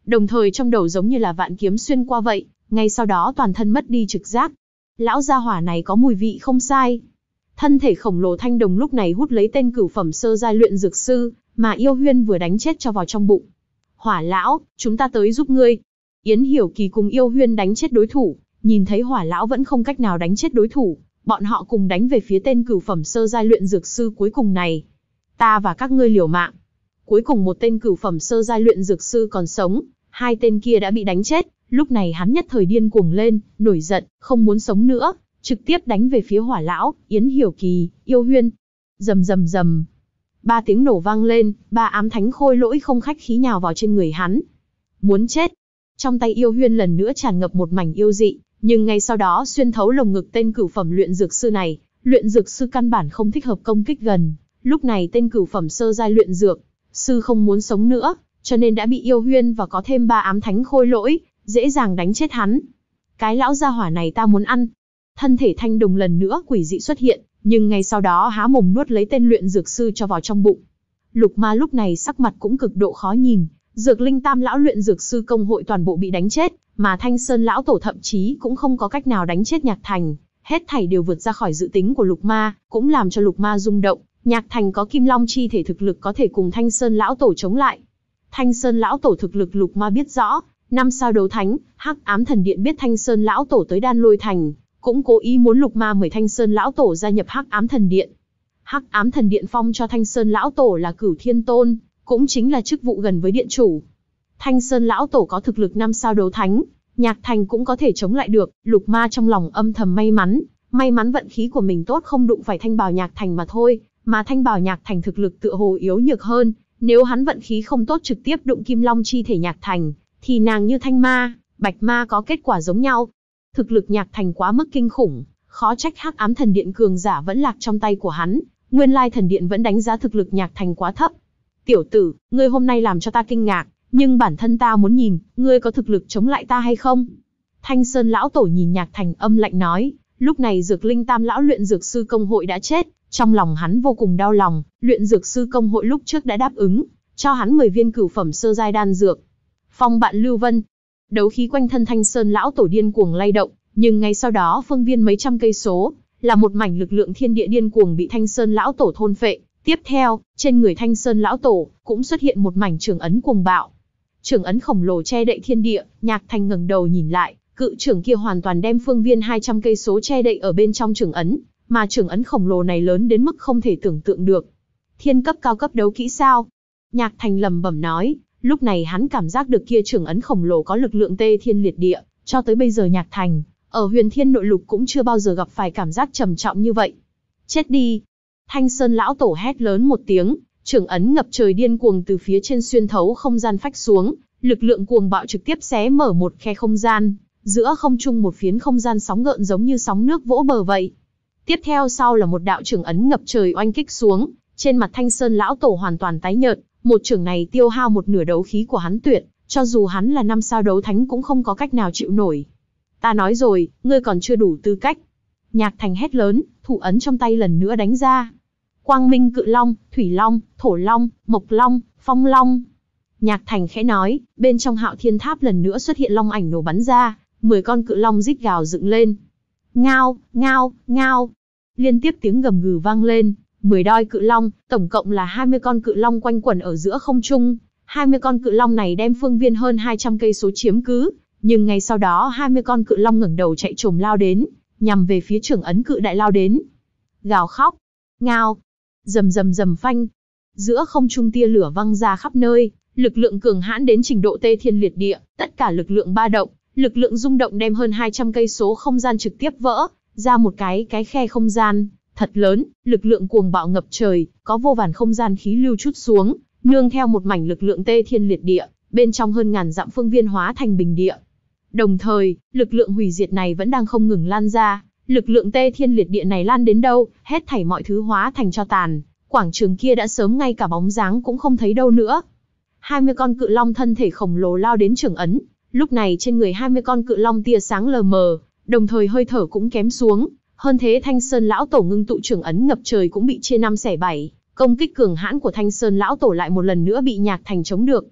đồng thời trong đầu giống như là vạn kiếm xuyên qua vậy, ngay sau đó toàn thân mất đi trực giác. Lão gia hỏa này có mùi vị không sai. Thân thể khổng lồ thanh đồng lúc này hút lấy tên cửu phẩm sơ giai luyện dược sư, mà Yêu Huyên vừa đánh chết cho vào trong bụng. Hỏa lão, chúng ta tới giúp ngươi. Yến Hiểu Kỳ cùng Yêu Huyên đánh chết đối thủ, nhìn thấy hỏa lão vẫn không cách nào đánh chết đối thủ, bọn họ cùng đánh về phía tên cửu phẩm sơ giai luyện dược sư cuối cùng này. Ta và các ngươi liều mạng. Cuối cùng một tên cửu phẩm sơ giai luyện dược sư còn sống, hai tên kia đã bị đánh chết, lúc này hắn nhất thời điên cuồng lên, nổi giận, không muốn sống nữa, trực tiếp đánh về phía hỏa lão, Yến Hiểu Kỳ, Yêu Huyên. Rầm rầm rầm. Ba tiếng nổ vang lên, ba ám thánh khôi lỗi không khách khí nhào vào trên người hắn. Muốn chết. Trong tay Yêu Huyên lần nữa tràn ngập một mảnh yêu dị, nhưng ngay sau đó xuyên thấu lồng ngực tên cửu phẩm luyện dược sư này, luyện dược sư căn bản không thích hợp công kích gần. Lúc này tên cửu phẩm sơ giai luyện dược sư không muốn sống nữa, cho nên đã bị Yêu Huyên và có thêm ba ám thánh khôi lỗi, dễ dàng đánh chết hắn. Cái lão gia hỏa này ta muốn ăn. Thân thể thanh đồng lần nữa quỷ dị xuất hiện, nhưng ngay sau đó há mồm nuốt lấy tên luyện dược sư cho vào trong bụng. Lục Ma lúc này sắc mặt cũng cực độ khó nhìn, Dược Linh Tam lão luyện dược sư công hội toàn bộ bị đánh chết, mà Thanh Sơn lão tổ thậm chí cũng không có cách nào đánh chết Nhạc Thành, hết thảy đều vượt ra khỏi dự tính của Lục Ma, cũng làm cho Lục Ma rung động. Nhạc Thành có Kim Long chi thể thực lực có thể cùng Thanh Sơn lão tổ chống lại. Thanh Sơn lão tổ thực lực Lục Ma biết rõ, năm sao đấu thánh, Hắc Ám Thần Điện biết Thanh Sơn lão tổ tới Đan Lôi Thành, cũng cố ý muốn Lục Ma mời Thanh Sơn lão tổ gia nhập Hắc Ám Thần Điện. Hắc Ám Thần Điện phong cho Thanh Sơn lão tổ là Cửu Thiên Tôn, cũng chính là chức vụ gần với điện chủ. Thanh Sơn lão tổ có thực lực năm sao đấu thánh, Nhạc Thành cũng có thể chống lại được. Lục Ma trong lòng âm thầm may mắn, may mắn vận khí của mình tốt không đụng phải Thanh Bào Nhạc Thành mà thôi, mà Thanh Bào Nhạc Thành thực lực tựa hồ yếu nhược hơn, nếu hắn vận khí không tốt trực tiếp đụng Kim Long chi thể Nhạc Thành, thì nàng như Thanh Ma, Bạch Ma có kết quả giống nhau. Thực lực Nhạc Thành quá mức kinh khủng, khó trách Hắc Ám Thần Điện cường giả vẫn lạc trong tay của hắn, nguyên lai thần điện vẫn đánh giá thực lực Nhạc Thành quá thấp. Tiểu tử, ngươi hôm nay làm cho ta kinh ngạc, nhưng bản thân ta muốn nhìn, ngươi có thực lực chống lại ta hay không? Thanh Sơn lão tổ nhìn Nhạc Thành âm lạnh nói, lúc này Dược Linh Tam lão luyện dược sư công hội đã chết, trong lòng hắn vô cùng đau lòng, luyện dược sư công hội lúc trước đã đáp ứng, cho hắn mười viên cửu phẩm sơ giai đan dược. Phong bạn Lưu Vân, đấu khí quanh thân Thanh Sơn lão tổ điên cuồng lay động, nhưng ngay sau đó phương viên mấy trăm cây số, là một mảnh lực lượng thiên địa điên cuồng bị Thanh Sơn lão tổ thôn phệ. Tiếp theo, trên người Thanh Sơn lão tổ cũng xuất hiện một mảnh trường ấn cuồng bạo. Trường ấn khổng lồ che đậy thiên địa, Nhạc Thành ngẩng đầu nhìn lại, cự trường kia hoàn toàn đem phương viên hai trăm cây số che đậy ở bên trong trường ấn, mà trường ấn khổng lồ này lớn đến mức không thể tưởng tượng được. Thiên cấp cao cấp đấu kỹ sao? Nhạc Thành lẩm bẩm nói, lúc này hắn cảm giác được kia trường ấn khổng lồ có lực lượng tê thiên liệt địa, cho tới bây giờ Nhạc Thành ở Huyền Thiên Nội Lục cũng chưa bao giờ gặp phải cảm giác trầm trọng như vậy. Chết đi! Thanh Sơn lão tổ hét lớn một tiếng, trường ấn ngập trời điên cuồng từ phía trên xuyên thấu không gian phách xuống, lực lượng cuồng bạo trực tiếp xé mở một khe không gian, giữa không trung một phiến không gian sóng gợn giống như sóng nước vỗ bờ vậy. Tiếp theo sau là một đạo trường ấn ngập trời oanh kích xuống, trên mặt Thanh Sơn lão tổ hoàn toàn tái nhợt, một trường này tiêu hao một nửa đấu khí của hắn tuyệt, cho dù hắn là năm sao đấu thánh cũng không có cách nào chịu nổi. Ta nói rồi, ngươi còn chưa đủ tư cách. Nhạc Thành hét lớn, thủ ấn trong tay lần nữa đánh ra. Quang Minh Cự Long, Thủy Long, Thổ Long, Mộc Long, Phong Long. Nhạc Thành khẽ nói, bên trong Hạo Thiên Tháp lần nữa xuất hiện long ảnh nổ bắn ra, mười con cự long rít gào dựng lên. Ngao, ngao, ngao. Liên tiếp tiếng gầm gừ vang lên, mười đôi cự long, tổng cộng là hai mươi con cự long quanh quẩn ở giữa không trung. hai mươi con cự long này đem phương viên hơn hai trăm cây số chiếm cứ, nhưng ngay sau đó hai mươi con cự long ngẩng đầu chạy trồm lao đến, nhằm về phía trường ấn cự đại lao đến. Gào khóc, ngao, rầm rầm rầm phanh. Giữa không trung tia lửa văng ra khắp nơi, lực lượng cường hãn đến trình độ tê thiên liệt địa, tất cả lực lượng ba động, lực lượng rung động đem hơn hai trăm cây số không gian trực tiếp vỡ ra một cái cái khe không gian thật lớn, lực lượng cuồng bạo ngập trời, có vô vàn không gian khí lưu trút xuống, nương theo một mảnh lực lượng tê thiên liệt địa, bên trong hơn ngàn dặm phương viên hóa thành bình địa. Đồng thời, lực lượng hủy diệt này vẫn đang không ngừng lan ra, lực lượng tê thiên liệt địa này lan đến đâu, hết thảy mọi thứ hóa thành tro tàn, quảng trường kia đã sớm ngay cả bóng dáng cũng không thấy đâu nữa. hai mươi con cự long thân thể khổng lồ lao đến trường ấn, lúc này trên người hai mươi con cự long tia sáng lờ mờ, đồng thời hơi thở cũng kém xuống, hơn thế Thanh Sơn lão tổ ngưng tụ trường ấn ngập trời cũng bị chia năm xẻ bảy, công kích cường hãn của Thanh Sơn lão tổ lại một lần nữa bị Nhạc Thành chống được.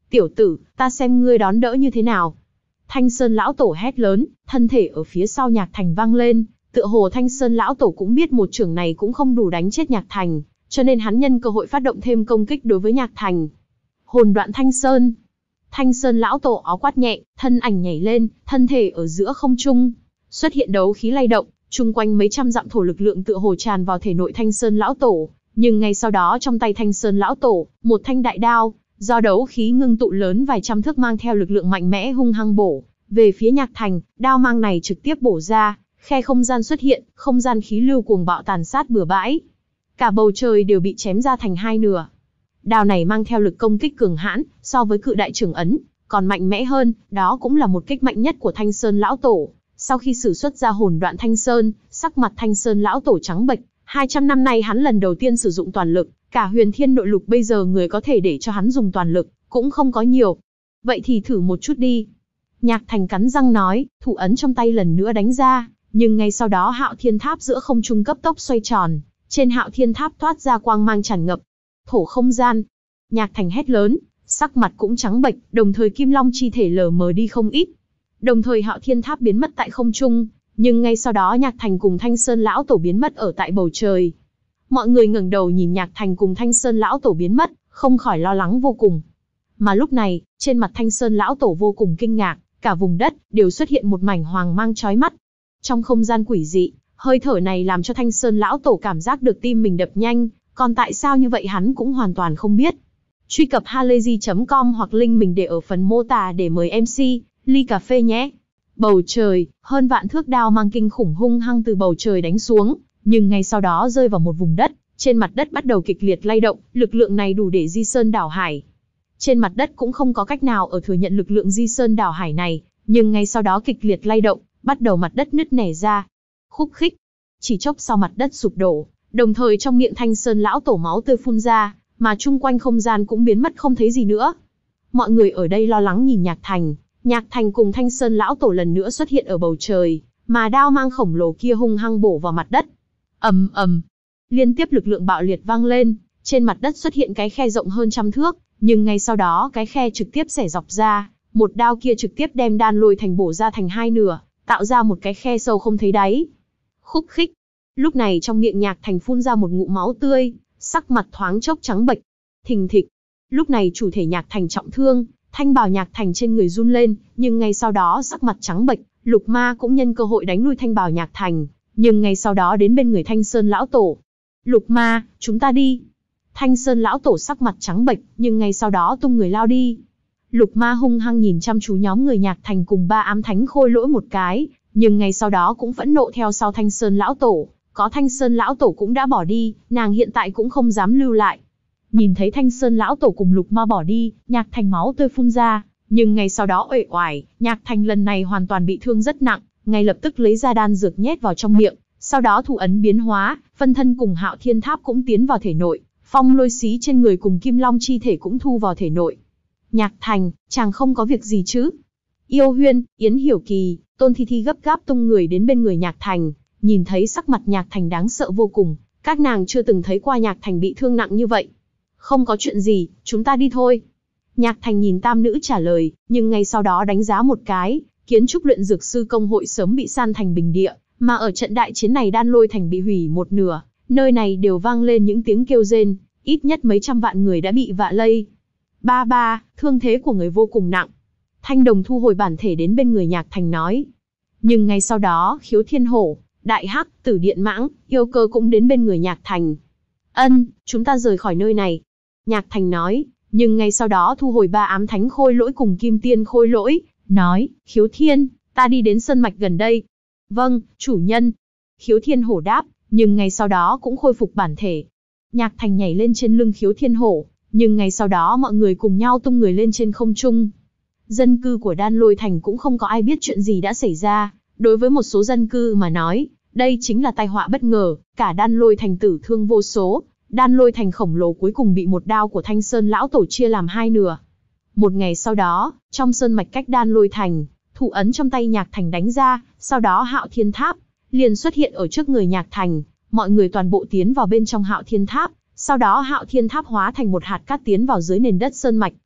Tiểu tử, ta xem ngươi đón đỡ như thế nào. Thanh Sơn lão tổ hét lớn, thân thể ở phía sau Nhạc Thành vang lên, tựa hồ Thanh Sơn lão tổ cũng biết một chưởng này cũng không đủ đánh chết Nhạc Thành, cho nên hắn nhân cơ hội phát động thêm công kích đối với Nhạc Thành. Hồn đoạn Thanh Sơn. Thanh Sơn lão tổ áo quát nhẹ, thân ảnh nhảy lên, thân thể ở giữa không trung, xuất hiện đấu khí lay động, chung quanh mấy trăm dặm thổ lực lượng tựa hồ tràn vào thể nội Thanh Sơn lão tổ, nhưng ngay sau đó trong tay Thanh Sơn lão tổ, một thanh đại đao, do đấu khí ngưng tụ lớn vài trăm thước mang theo lực lượng mạnh mẽ hung hăng bổ về phía Nhạc Thành, đao mang này trực tiếp bổ ra, khe không gian xuất hiện, không gian khí lưu cuồng bạo tàn sát bừa bãi. Cả bầu trời đều bị chém ra thành hai nửa. Đao này mang theo lực công kích cường hãn, so với cự đại trưởng ấn, còn mạnh mẽ hơn, đó cũng là một kích mạnh nhất của Thanh Sơn lão tổ. Sau khi sử xuất ra hồn đoạn Thanh Sơn, sắc mặt Thanh Sơn lão tổ trắng bệch, hai trăm năm nay hắn lần đầu tiên sử dụng toàn lực, cả huyền thiên nội lục bây giờ người có thể để cho hắn dùng toàn lực, cũng không có nhiều. Vậy thì thử một chút đi. Nhạc Thành cắn răng nói, thủ ấn trong tay lần nữa đánh ra, nhưng ngay sau đó Hạo Thiên Tháp giữa không trung cấp tốc xoay tròn, trên Hạo Thiên Tháp thoát ra quang mang tràn ngập. Thổ không gian. Nhạc Thành hét lớn, sắc mặt cũng trắng bệch, đồng thời Kim Long chi thể lờ mờ đi không ít. Đồng thời Hạo Thiên Tháp biến mất tại không trung, nhưng ngay sau đó Nhạc Thành cùng Thanh Sơn lão tổ biến mất ở tại bầu trời. Mọi người ngẩng đầu nhìn Nhạc Thành cùng Thanh Sơn lão tổ biến mất, không khỏi lo lắng vô cùng. Mà lúc này, trên mặt Thanh Sơn lão tổ vô cùng kinh ngạc, cả vùng đất đều xuất hiện một mảnh hoàng mang chói mắt. Trong không gian quỷ dị, hơi thở này làm cho Thanh Sơn lão tổ cảm giác được tim mình đập nhanh, còn tại sao như vậy hắn cũng hoàn toàn không biết. Truy cập halayzi chấm com hoặc link mình để ở phần mô tả để mời em xê ly cà phê nhé. Bầu trời, hơn vạn thước đao mang kinh khủng hung hăng từ bầu trời đánh xuống, nhưng ngay sau đó rơi vào một vùng đất, trên mặt đất bắt đầu kịch liệt lay động, lực lượng này đủ để di sơn đảo hải. Trên mặt đất cũng không có cách nào ở thừa nhận lực lượng di sơn đảo hải này, nhưng ngay sau đó kịch liệt lay động, bắt đầu mặt đất nứt nẻ ra. Khúc khích, chỉ chốc sau mặt đất sụp đổ, đồng thời trong miệng Thanh Sơn lão tổ máu tươi phun ra, mà chung quanh không gian cũng biến mất không thấy gì nữa. Mọi người ở đây lo lắng nhìn Nhạc Thành, Nhạc Thành cùng Thanh Sơn lão tổ lần nữa xuất hiện ở bầu trời, mà đao mang khổng lồ kia hung hăng bổ vào mặt đất. Ầm ầm, liên tiếp lực lượng bạo liệt vang lên, trên mặt đất xuất hiện cái khe rộng hơn trăm thước, nhưng ngay sau đó cái khe trực tiếp xẻ dọc ra, một đao kia trực tiếp đem đan lôi thành bổ ra thành hai nửa, tạo ra một cái khe sâu không thấy đáy. Khúc khích. Lúc này trong miệng Nhạc Thành phun ra một ngụm máu tươi, sắc mặt thoáng chốc trắng bệch. Thình thịch. Lúc này chủ thể Nhạc Thành trọng thương, thanh bào Nhạc Thành trên người run lên, nhưng ngay sau đó sắc mặt trắng bệch, Lục Ma cũng nhân cơ hội đánh lui thanh bào Nhạc Thành, nhưng ngay sau đó đến bên người Thanh Sơn lão tổ. Lục Ma, chúng ta đi. Thanh Sơn lão tổ sắc mặt trắng bệch, nhưng ngay sau đó tung người lao đi. Lục Ma hung hăng nhìn chăm chú nhóm người Nhạc Thành cùng ba ám thánh khôi lỗi một cái, nhưng ngay sau đó cũng phẫn nộ theo sau Thanh Sơn lão tổ. Có Thanh Sơn lão tổ cũng đã bỏ đi, nàng hiện tại cũng không dám lưu lại. Nhìn thấy Thanh Sơn lão tổ cùng Lục Ma bỏ đi, Nhạc Thành máu tươi phun ra, nhưng ngay sau đó uể oải, Nhạc Thành lần này hoàn toàn bị thương rất nặng, ngay lập tức lấy ra đan dược nhét vào trong miệng, sau đó thủ ấn biến hóa, phân thân cùng Hạo Thiên Tháp cũng tiến vào thể nội, phong lôi xí trên người cùng Kim Long chi thể cũng thu vào thể nội. Nhạc Thành, chàng không có việc gì chứ? Yêu Huyên, Yến Hiểu Kỳ, Tôn Thi Thi gấp gáp tung người đến bên người Nhạc Thành, nhìn thấy sắc mặt Nhạc Thành đáng sợ vô cùng, các nàng chưa từng thấy qua Nhạc Thành bị thương nặng như vậy. Không có chuyện gì, chúng ta đi thôi. Nhạc Thành nhìn tam nữ trả lời, nhưng ngay sau đó đánh giá một cái, kiến trúc luyện dược sư công hội sớm bị san thành bình địa, mà ở trận đại chiến này đan lôi thành bị hủy một nửa, nơi này đều vang lên những tiếng kêu rên, ít nhất mấy trăm vạn người đã bị vạ lây. Ba ba, thương thế của người vô cùng nặng. Thanh Đồng thu hồi bản thể đến bên người Nhạc Thành nói. Nhưng ngay sau đó, Khiếu Thiên Hổ, Đại Hắc, Tử Điện Mãng, Yêu Cơ cũng đến bên người Nhạc Thành. Ân, chúng ta rời khỏi nơi này. Nhạc Thành nói, nhưng ngay sau đó thu hồi ba ám thánh khôi lỗi cùng Kim Tiên khôi lỗi, nói, Khiếu Thiên, ta đi đến sơn mạch gần đây. Vâng, chủ nhân. Khiếu Thiên Hổ đáp, nhưng ngay sau đó cũng khôi phục bản thể. Nhạc Thành nhảy lên trên lưng Khiếu Thiên Hổ, nhưng ngay sau đó mọi người cùng nhau tung người lên trên không trung. Dân cư của Đan Lôi Thành cũng không có ai biết chuyện gì đã xảy ra, đối với một số dân cư mà nói, đây chính là tai họa bất ngờ, cả Đan Lôi Thành tử thương vô số, Đan Lôi Thành khổng lồ cuối cùng bị một đao của Thanh Sơn lão tổ chia làm hai nửa. Một ngày sau đó, trong sơn mạch cách Đan Lôi Thành, thủ ấn trong tay Nhạc Thành đánh ra, sau đó Hạo Thiên Tháp liền xuất hiện ở trước người Nhạc Thành, mọi người toàn bộ tiến vào bên trong Hạo Thiên Tháp, sau đó Hạo Thiên Tháp hóa thành một hạt cát tiến vào dưới nền đất sơn mạch,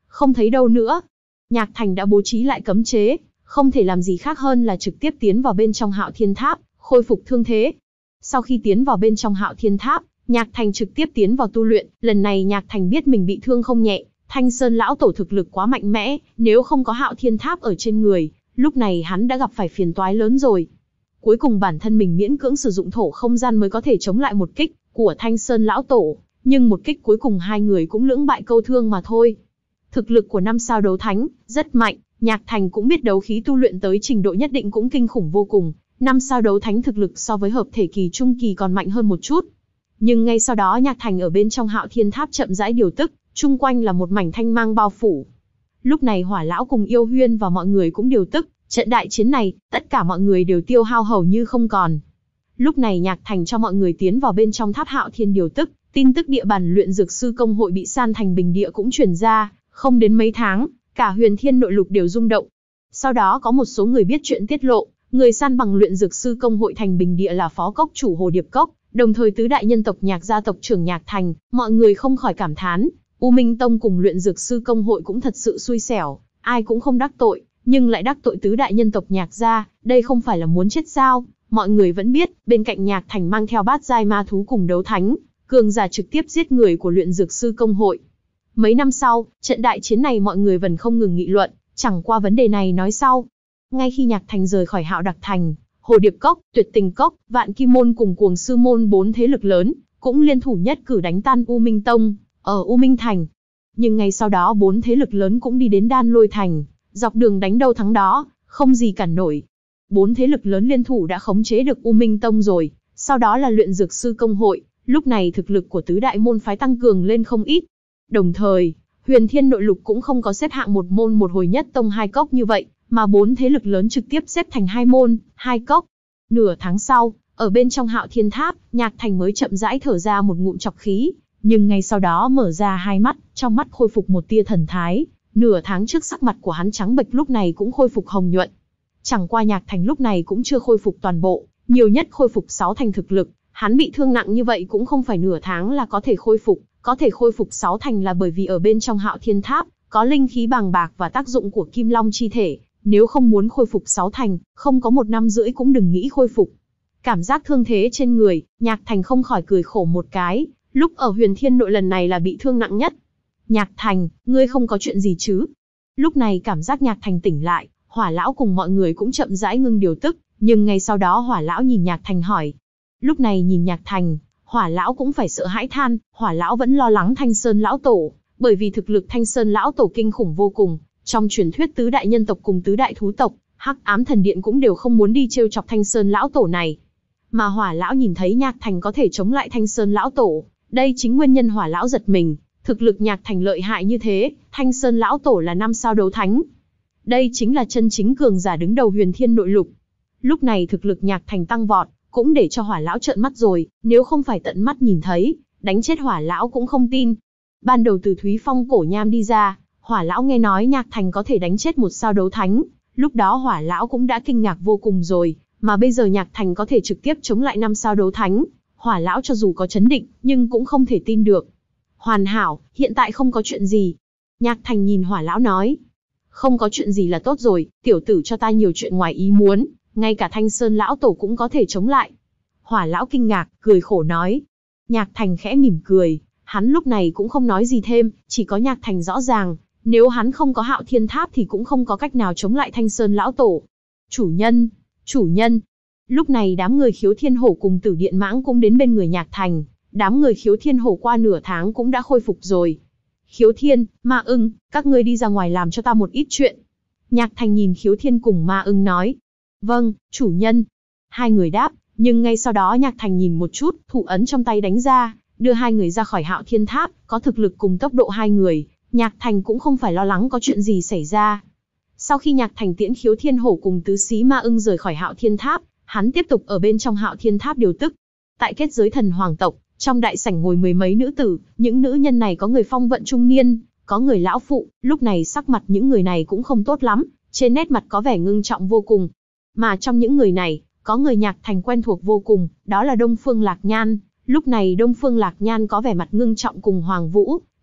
không thấy đâu nữa. Nhạc Thành đã bố trí lại cấm chế, không thể làm gì khác hơn là trực tiếp tiến vào bên trong Hạo Thiên Tháp, khôi phục thương thế. Sau khi tiến vào bên trong Hạo Thiên Tháp, Nhạc Thành trực tiếp tiến vào tu luyện, lần này Nhạc Thành biết mình bị thương không nhẹ, Thanh Sơn lão tổ thực lực quá mạnh mẽ, nếu không có Hạo Thiên Tháp ở trên người, lúc này hắn đã gặp phải phiền toái lớn rồi. Cuối cùng bản thân mình miễn cưỡng sử dụng thổ không gian mới có thể chống lại một kích của Thanh Sơn lão tổ, nhưng một kích cuối cùng hai người cũng lưỡng bại câu thương mà thôi. Thực lực của năm sao đấu thánh rất mạnh, Nhạc Thành cũng biết đấu khí tu luyện tới trình độ nhất định cũng kinh khủng vô cùng, năm sao đấu thánh thực lực so với hợp thể kỳ trung kỳ còn mạnh hơn một chút. Nhưng ngay sau đó Nhạc Thành ở bên trong Hạo Thiên Tháp chậm rãi điều tức, chung quanh là một mảnh thanh mang bao phủ. Lúc này Hỏa lão cùng Yêu Huyên và mọi người cũng điều tức, trận đại chiến này, tất cả mọi người đều tiêu hao hầu như không còn. Lúc này Nhạc Thành cho mọi người tiến vào bên trong tháp Hạo Thiên điều tức, tin tức địa bàn luyện dược sư công hội bị san thành bình địa cũng truyền ra, không đến mấy tháng, cả Huyền Thiên nội lục đều rung động. Sau đó có một số người biết chuyện tiết lộ, người san bằng luyện dược sư công hội thành bình địa là phó cốc chủ Hồ Điệp Cốc, đồng thời tứ đại nhân tộc Nhạc gia tộc trưởng Nhạc Thành, mọi người không khỏi cảm thán, U Minh Tông cùng luyện dược sư công hội cũng thật sự xui xẻo, ai cũng không đắc tội, nhưng lại đắc tội tứ đại nhân tộc Nhạc gia, đây không phải là muốn chết sao? Mọi người vẫn biết, bên cạnh Nhạc Thành mang theo bát giai ma thú cùng đấu thánh, cường giả trực tiếp giết người của luyện dược sư công hội. Mấy năm sau, trận đại chiến này mọi người vẫn không ngừng nghị luận, chẳng qua vấn đề này nói sau. Ngay khi Nhạc Thành rời khỏi Hạo Đặc Thành, Hồ Điệp Cốc, Tuyệt Tình Cốc, Vạn Kim Môn cùng Cuồng Sư Môn bốn thế lực lớn, cũng liên thủ nhất cử đánh tan U Minh Tông, ở U Minh Thành. Nhưng ngay sau đó bốn thế lực lớn cũng đi đến Đan Lôi Thành, dọc đường đánh đâu thắng đó, không gì cản nổi. Bốn thế lực lớn liên thủ đã khống chế được U Minh Tông rồi, sau đó là luyện dược sư công hội, lúc này thực lực của tứ đại môn phái tăng cường lên không ít. Đồng thời, Huyền Thiên nội lục cũng không có xếp hạng một môn một hồi nhất tông hai cốc như vậy, mà bốn thế lực lớn trực tiếp xếp thành hai môn, hai cốc. Nửa tháng sau, ở bên trong Hạo Thiên Tháp, Nhạc Thành mới chậm rãi thở ra một ngụm trọc khí, nhưng ngay sau đó mở ra hai mắt, trong mắt khôi phục một tia thần thái. Nửa tháng trước sắc mặt của hắn trắng bệch lúc này cũng khôi phục hồng nhuận. Chẳng qua Nhạc Thành lúc này cũng chưa khôi phục toàn bộ, nhiều nhất khôi phục sáu thành thực lực. Hắn bị thương nặng như vậy cũng không phải nửa tháng là có thể khôi phục, có thể khôi phục sáu thành là bởi vì ở bên trong Hạo Thiên Tháp có linh khí bàng bạc và tác dụng của Kim Long chi thể. Nếu không muốn khôi phục sáu thành, không có một năm rưỡi cũng đừng nghĩ khôi phục. Cảm giác thương thế trên người, Nhạc Thành không khỏi cười khổ một cái. Lúc ở Huyền Thiên nội lần này là bị thương nặng nhất. Nhạc Thành, ngươi không có chuyện gì chứ? Lúc này cảm giác Nhạc Thành tỉnh lại, Hỏa lão cùng mọi người cũng chậm rãi ngưng điều tức, nhưng ngay sau đó Hỏa lão nhìn Nhạc Thành hỏi. Lúc này nhìn Nhạc Thành, Hỏa lão cũng phải sợ hãi than, Hỏa lão vẫn lo lắng Thanh Sơn lão tổ, bởi vì thực lực Thanh Sơn lão tổ kinh khủng vô cùng, trong truyền thuyết tứ đại nhân tộc cùng tứ đại thú tộc, Hắc Ám Thần Điện cũng đều không muốn đi trêu chọc Thanh Sơn lão tổ này. Mà Hỏa lão nhìn thấy Nhạc Thành có thể chống lại Thanh Sơn lão tổ, đây chính nguyên nhân Hỏa lão giật mình. Thực lực Nhạc Thành lợi hại như thế, Thanh Sơn lão tổ là năm sao đấu thánh. Đây chính là chân chính cường giả đứng đầu Huyền Thiên nội lục. Lúc này thực lực Nhạc Thành tăng vọt, cũng để cho Hỏa lão trợn mắt rồi, nếu không phải tận mắt nhìn thấy, đánh chết Hỏa lão cũng không tin. Ban đầu từ Thúy Phong cổ nham đi ra, Hỏa lão nghe nói Nhạc Thành có thể đánh chết một sao đấu thánh, lúc đó Hỏa lão cũng đã kinh ngạc vô cùng rồi, mà bây giờ Nhạc Thành có thể trực tiếp chống lại năm sao đấu thánh, Hỏa lão cho dù có chấn định, nhưng cũng không thể tin được. Hoàn hảo, hiện tại không có chuyện gì. Nhạc Thành nhìn Hỏa lão nói. Không có chuyện gì là tốt rồi, tiểu tử cho ta nhiều chuyện ngoài ý muốn, ngay cả Thanh Sơn lão tổ cũng có thể chống lại. Hỏa lão kinh ngạc, cười khổ nói. Nhạc Thành khẽ mỉm cười, hắn lúc này cũng không nói gì thêm, chỉ có Nhạc Thành rõ ràng, nếu hắn không có Hạo Thiên Tháp thì cũng không có cách nào chống lại Thanh Sơn lão tổ. Chủ nhân, chủ nhân. Lúc này đám người Khiếu Thiên Hổ cùng Tử Điện Mãng cũng đến bên người Nhạc Thành. Đám người Khiếu Thiên Hổ qua nửa tháng cũng đã khôi phục rồi. Khiếu Thiên, Ma Ưng, các ngươi đi ra ngoài làm cho ta một ít chuyện. Nhạc Thành nhìn Khiếu Thiên cùng Ma Ưng nói. Vâng, chủ nhân. Hai người đáp, nhưng ngay sau đó Nhạc Thành nhìn một chút, thủ ấn trong tay đánh ra, đưa hai người ra khỏi Hạo Thiên Tháp, có thực lực cùng tốc độ hai người, Nhạc Thành cũng không phải lo lắng có chuyện gì xảy ra. Sau khi Nhạc Thành tiễn Khiếu Thiên Hổ cùng tứ xí Ma Ưng rời khỏi Hạo Thiên Tháp, hắn tiếp tục ở bên trong Hạo Thiên Tháp điều tức. Tại kết giới thần hoàng tộc, trong đại sảnh ngồi mười mấy nữ tử, những nữ nhân này có người phong vận trung niên, có người lão phụ, lúc này sắc mặt những người này cũng không tốt lắm, trên nét mặt có vẻ ngưng trọng vô cùng. Mà trong những người này, có người Nhạc Thành quen thuộc vô cùng, đó là Đông Phương Lạc Nhan. Lúc này Đông Phương Lạc Nhan có vẻ mặt ngưng trọng cùng Hoàng Vũ,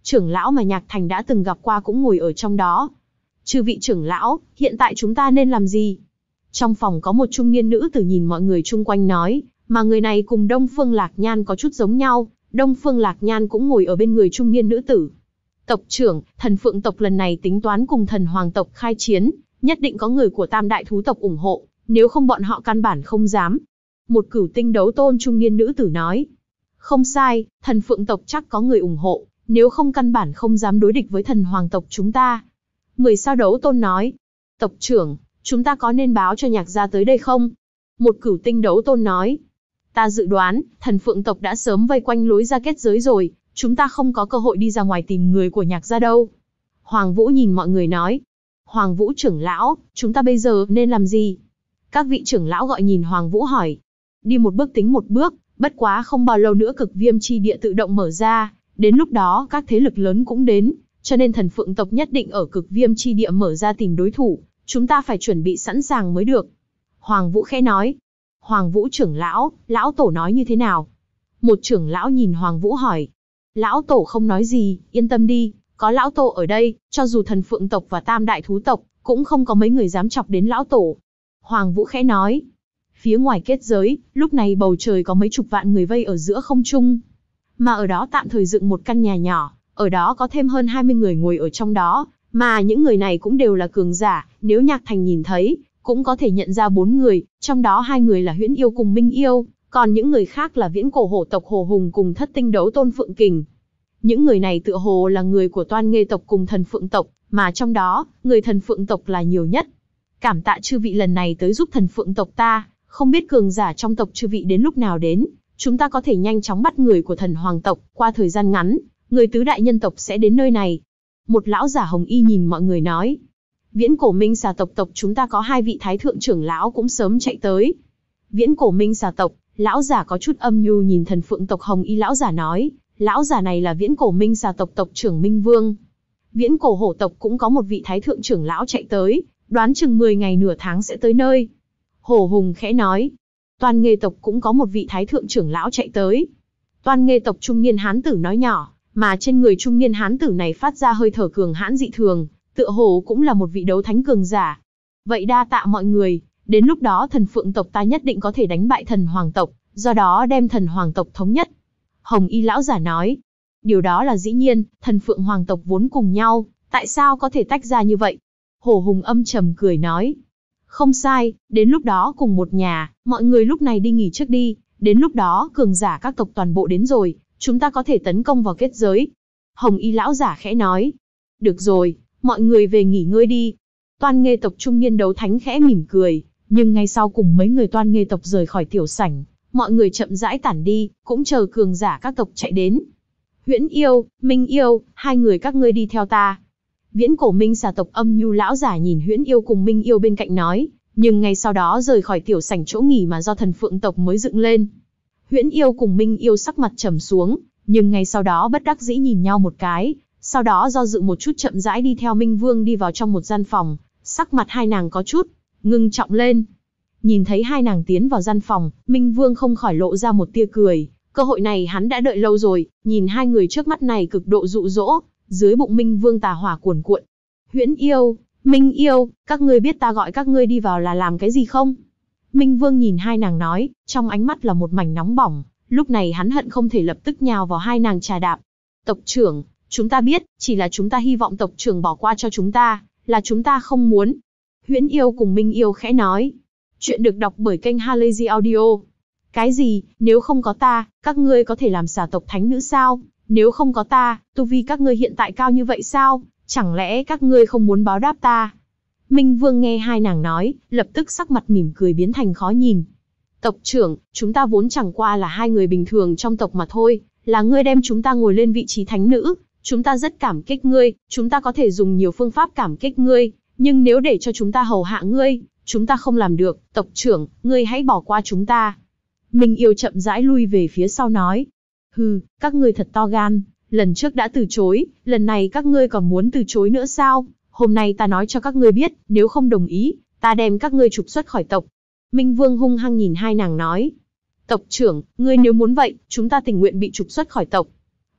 trưởng lão mà Nhạc Thành đã từng gặp qua cũng ngồi ở trong đó. Chư vị trưởng lão, hiện tại chúng ta nên làm gì? Trong phòng có một trung niên nữ tử nhìn mọi người chung quanh nói, mà người này cùng Đông Phương Lạc Nhan có chút giống nhau, Đông Phương Lạc Nhan cũng ngồi ở bên người trung niên nữ tử. Tộc trưởng, thần Phượng tộc lần này tính toán cùng thần Hoàng tộc khai chiến, nhất định có người của Tam đại thú tộc ủng hộ, nếu không bọn họ căn bản không dám. Một cửu tinh đấu tôn trung niên nữ tử nói. Không sai, thần Phượng tộc chắc có người ủng hộ, nếu không căn bản không dám đối địch với thần Hoàng tộc chúng ta. Mười sao đấu tôn nói. Tộc trưởng, chúng ta có nên báo cho Nhạc gia tới đây không? Một cửu tinh đấu tôn nói. Ta dự đoán, thần Phượng tộc đã sớm vây quanh lối ra kết giới rồi, chúng ta không có cơ hội đi ra ngoài tìm người của Nhạc gia đâu. Hoàng Vũ nhìn mọi người nói. Hoàng Vũ trưởng lão, chúng ta bây giờ nên làm gì? Các vị trưởng lão gọi nhìn Hoàng Vũ hỏi. Đi một bước tính một bước, bất quá không bao lâu nữa cực viêm chi địa tự động mở ra, đến lúc đó các thế lực lớn cũng đến, cho nên thần Phượng tộc nhất định ở cực viêm chi địa mở ra tìm đối thủ, chúng ta phải chuẩn bị sẵn sàng mới được. Hoàng Vũ khẽ nói. Hoàng Vũ trưởng lão, lão tổ nói như thế nào? Một trưởng lão nhìn Hoàng Vũ hỏi. Lão tổ không nói gì, yên tâm đi, có lão tổ ở đây, cho dù thần Phượng tộc và Tam đại thú tộc, cũng không có mấy người dám chọc đến lão tổ. Hoàng Vũ khẽ nói. Phía ngoài kết giới, lúc này bầu trời có mấy chục vạn người vây ở giữa không trung. Mà ở đó tạm thời dựng một căn nhà nhỏ, ở đó có thêm hơn hai mươi người ngồi ở trong đó, mà những người này cũng đều là cường giả, nếu Nhạc Thành nhìn thấy, cũng có thể nhận ra bốn người, trong đó hai người là Huyễn Yêu cùng Minh Yêu, còn những người khác là Viễn Cổ Hổ tộc Hồ Hùng cùng Thất Tinh Đấu Tôn Phượng Kình. Những người này tựa hồ là người của Toan Nghê tộc cùng thần Phượng tộc, mà trong đó, người thần Phượng tộc là nhiều nhất. Cảm tạ chư vị lần này tới giúp thần Phượng tộc ta, không biết cường giả trong tộc chư vị đến lúc nào đến, chúng ta có thể nhanh chóng bắt người của thần Hoàng tộc, qua thời gian ngắn, người tứ đại nhân tộc sẽ đến nơi này. Một lão giả hồng y nhìn mọi người nói. Viễn Cổ Minh xà tộc tộc chúng ta có hai vị thái thượng trưởng lão cũng sớm chạy tới. Viễn Cổ Minh xà tộc, lão giả có chút âm nhu nhìn thần Phượng tộc hồng y lão giả nói, lão giả này là Viễn Cổ Minh xà tộc tộc trưởng Minh Vương. Viễn Cổ Hổ tộc cũng có một vị thái thượng trưởng lão chạy tới, đoán chừng mười ngày nửa tháng sẽ tới nơi. Hổ Hùng khẽ nói. Toan Nghê tộc cũng có một vị thái thượng trưởng lão chạy tới. Toan Nghê tộc trung niên hán tử nói nhỏ, mà trên người trung niên hán tử này phát ra hơi thở cường hãn dị thường, tựa hồ cũng là một vị đấu thánh cường giả. Vậy đa tạ mọi người, đến lúc đó thần Phượng tộc ta nhất định có thể đánh bại thần Hoàng tộc, do đó đem thần Hoàng tộc thống nhất. Hồng y lão giả nói. Điều đó là dĩ nhiên, thần Phượng Hoàng tộc vốn cùng nhau, tại sao có thể tách ra như vậy? Hổ Hùng âm trầm cười nói. Không sai, đến lúc đó cùng một nhà, mọi người lúc này đi nghỉ trước đi, đến lúc đó cường giả các tộc toàn bộ đến rồi, chúng ta có thể tấn công vào kết giới. Hồng y lão giả khẽ nói. Được rồi, mọi người về nghỉ ngơi đi. Toan Nghê tộc trung niên đấu thánh khẽ mỉm cười, nhưng ngay sau cùng mấy người Toan Nghê tộc rời khỏi tiểu sảnh, mọi người chậm rãi tản đi, cũng chờ cường giả các tộc chạy đến. Huyễn Yêu, Minh Yêu, hai người các ngươi đi theo ta. Viễn Cổ Minh xà tộc âm nhu lão giả nhìn Huyễn Yêu cùng Minh Yêu bên cạnh nói, nhưng ngay sau đó rời khỏi tiểu sảnh chỗ nghỉ mà do thần Phượng tộc mới dựng lên. Huyễn Yêu cùng Minh Yêu sắc mặt trầm xuống, nhưng ngay sau đó bất đắc dĩ nhìn nhau một cái, sau đó do dự một chút chậm rãi đi theo Minh Vương đi vào trong một gian phòng, sắc mặt hai nàng có chút ngưng trọng lên. Nhìn thấy hai nàng tiến vào gian phòng, Minh Vương không khỏi lộ ra một tia cười, cơ hội này hắn đã đợi lâu rồi, nhìn hai người trước mắt này cực độ dụ dỗ, dưới bụng Minh Vương tà hỏa cuồn cuộn. Huyễn Yêu, Minh Yêu, các ngươi biết ta gọi các ngươi đi vào là làm cái gì không? Minh Vương nhìn hai nàng nói, trong ánh mắt là một mảnh nóng bỏng, lúc này hắn hận không thể lập tức nhào vào hai nàng trà đạp. Tộc trưởng, chúng ta biết, chỉ là chúng ta hy vọng tộc trưởng bỏ qua cho chúng ta, là chúng ta không muốn. Huyễn Yêu cùng Minh Yêu khẽ nói. Chuyện được đọc bởi kênh Halazy Audio. Cái gì, nếu không có ta, các ngươi có thể làm xà tộc thánh nữ sao? Nếu không có ta, tu vi các ngươi hiện tại cao như vậy sao? Chẳng lẽ các ngươi không muốn báo đáp ta? Minh Vương nghe hai nàng nói, lập tức sắc mặt mỉm cười biến thành khó nhìn. Tộc trưởng, chúng ta vốn chẳng qua là hai người bình thường trong tộc mà thôi, là ngươi đem chúng ta ngồi lên vị trí thánh nữ, chúng ta rất cảm kích ngươi, chúng ta có thể dùng nhiều phương pháp cảm kích ngươi, nhưng nếu để cho chúng ta hầu hạ ngươi, chúng ta không làm được, tộc trưởng, ngươi hãy bỏ qua chúng ta. Minh Yêu chậm rãi lui về phía sau nói. Hừ, các ngươi thật to gan, lần trước đã từ chối, lần này các ngươi còn muốn từ chối nữa sao? Hôm nay ta nói cho các ngươi biết, nếu không đồng ý, ta đem các ngươi trục xuất khỏi tộc. Minh Vương hung hăng nhìn hai nàng nói. Tộc trưởng, ngươi nếu muốn vậy, chúng ta tình nguyện bị trục xuất khỏi tộc.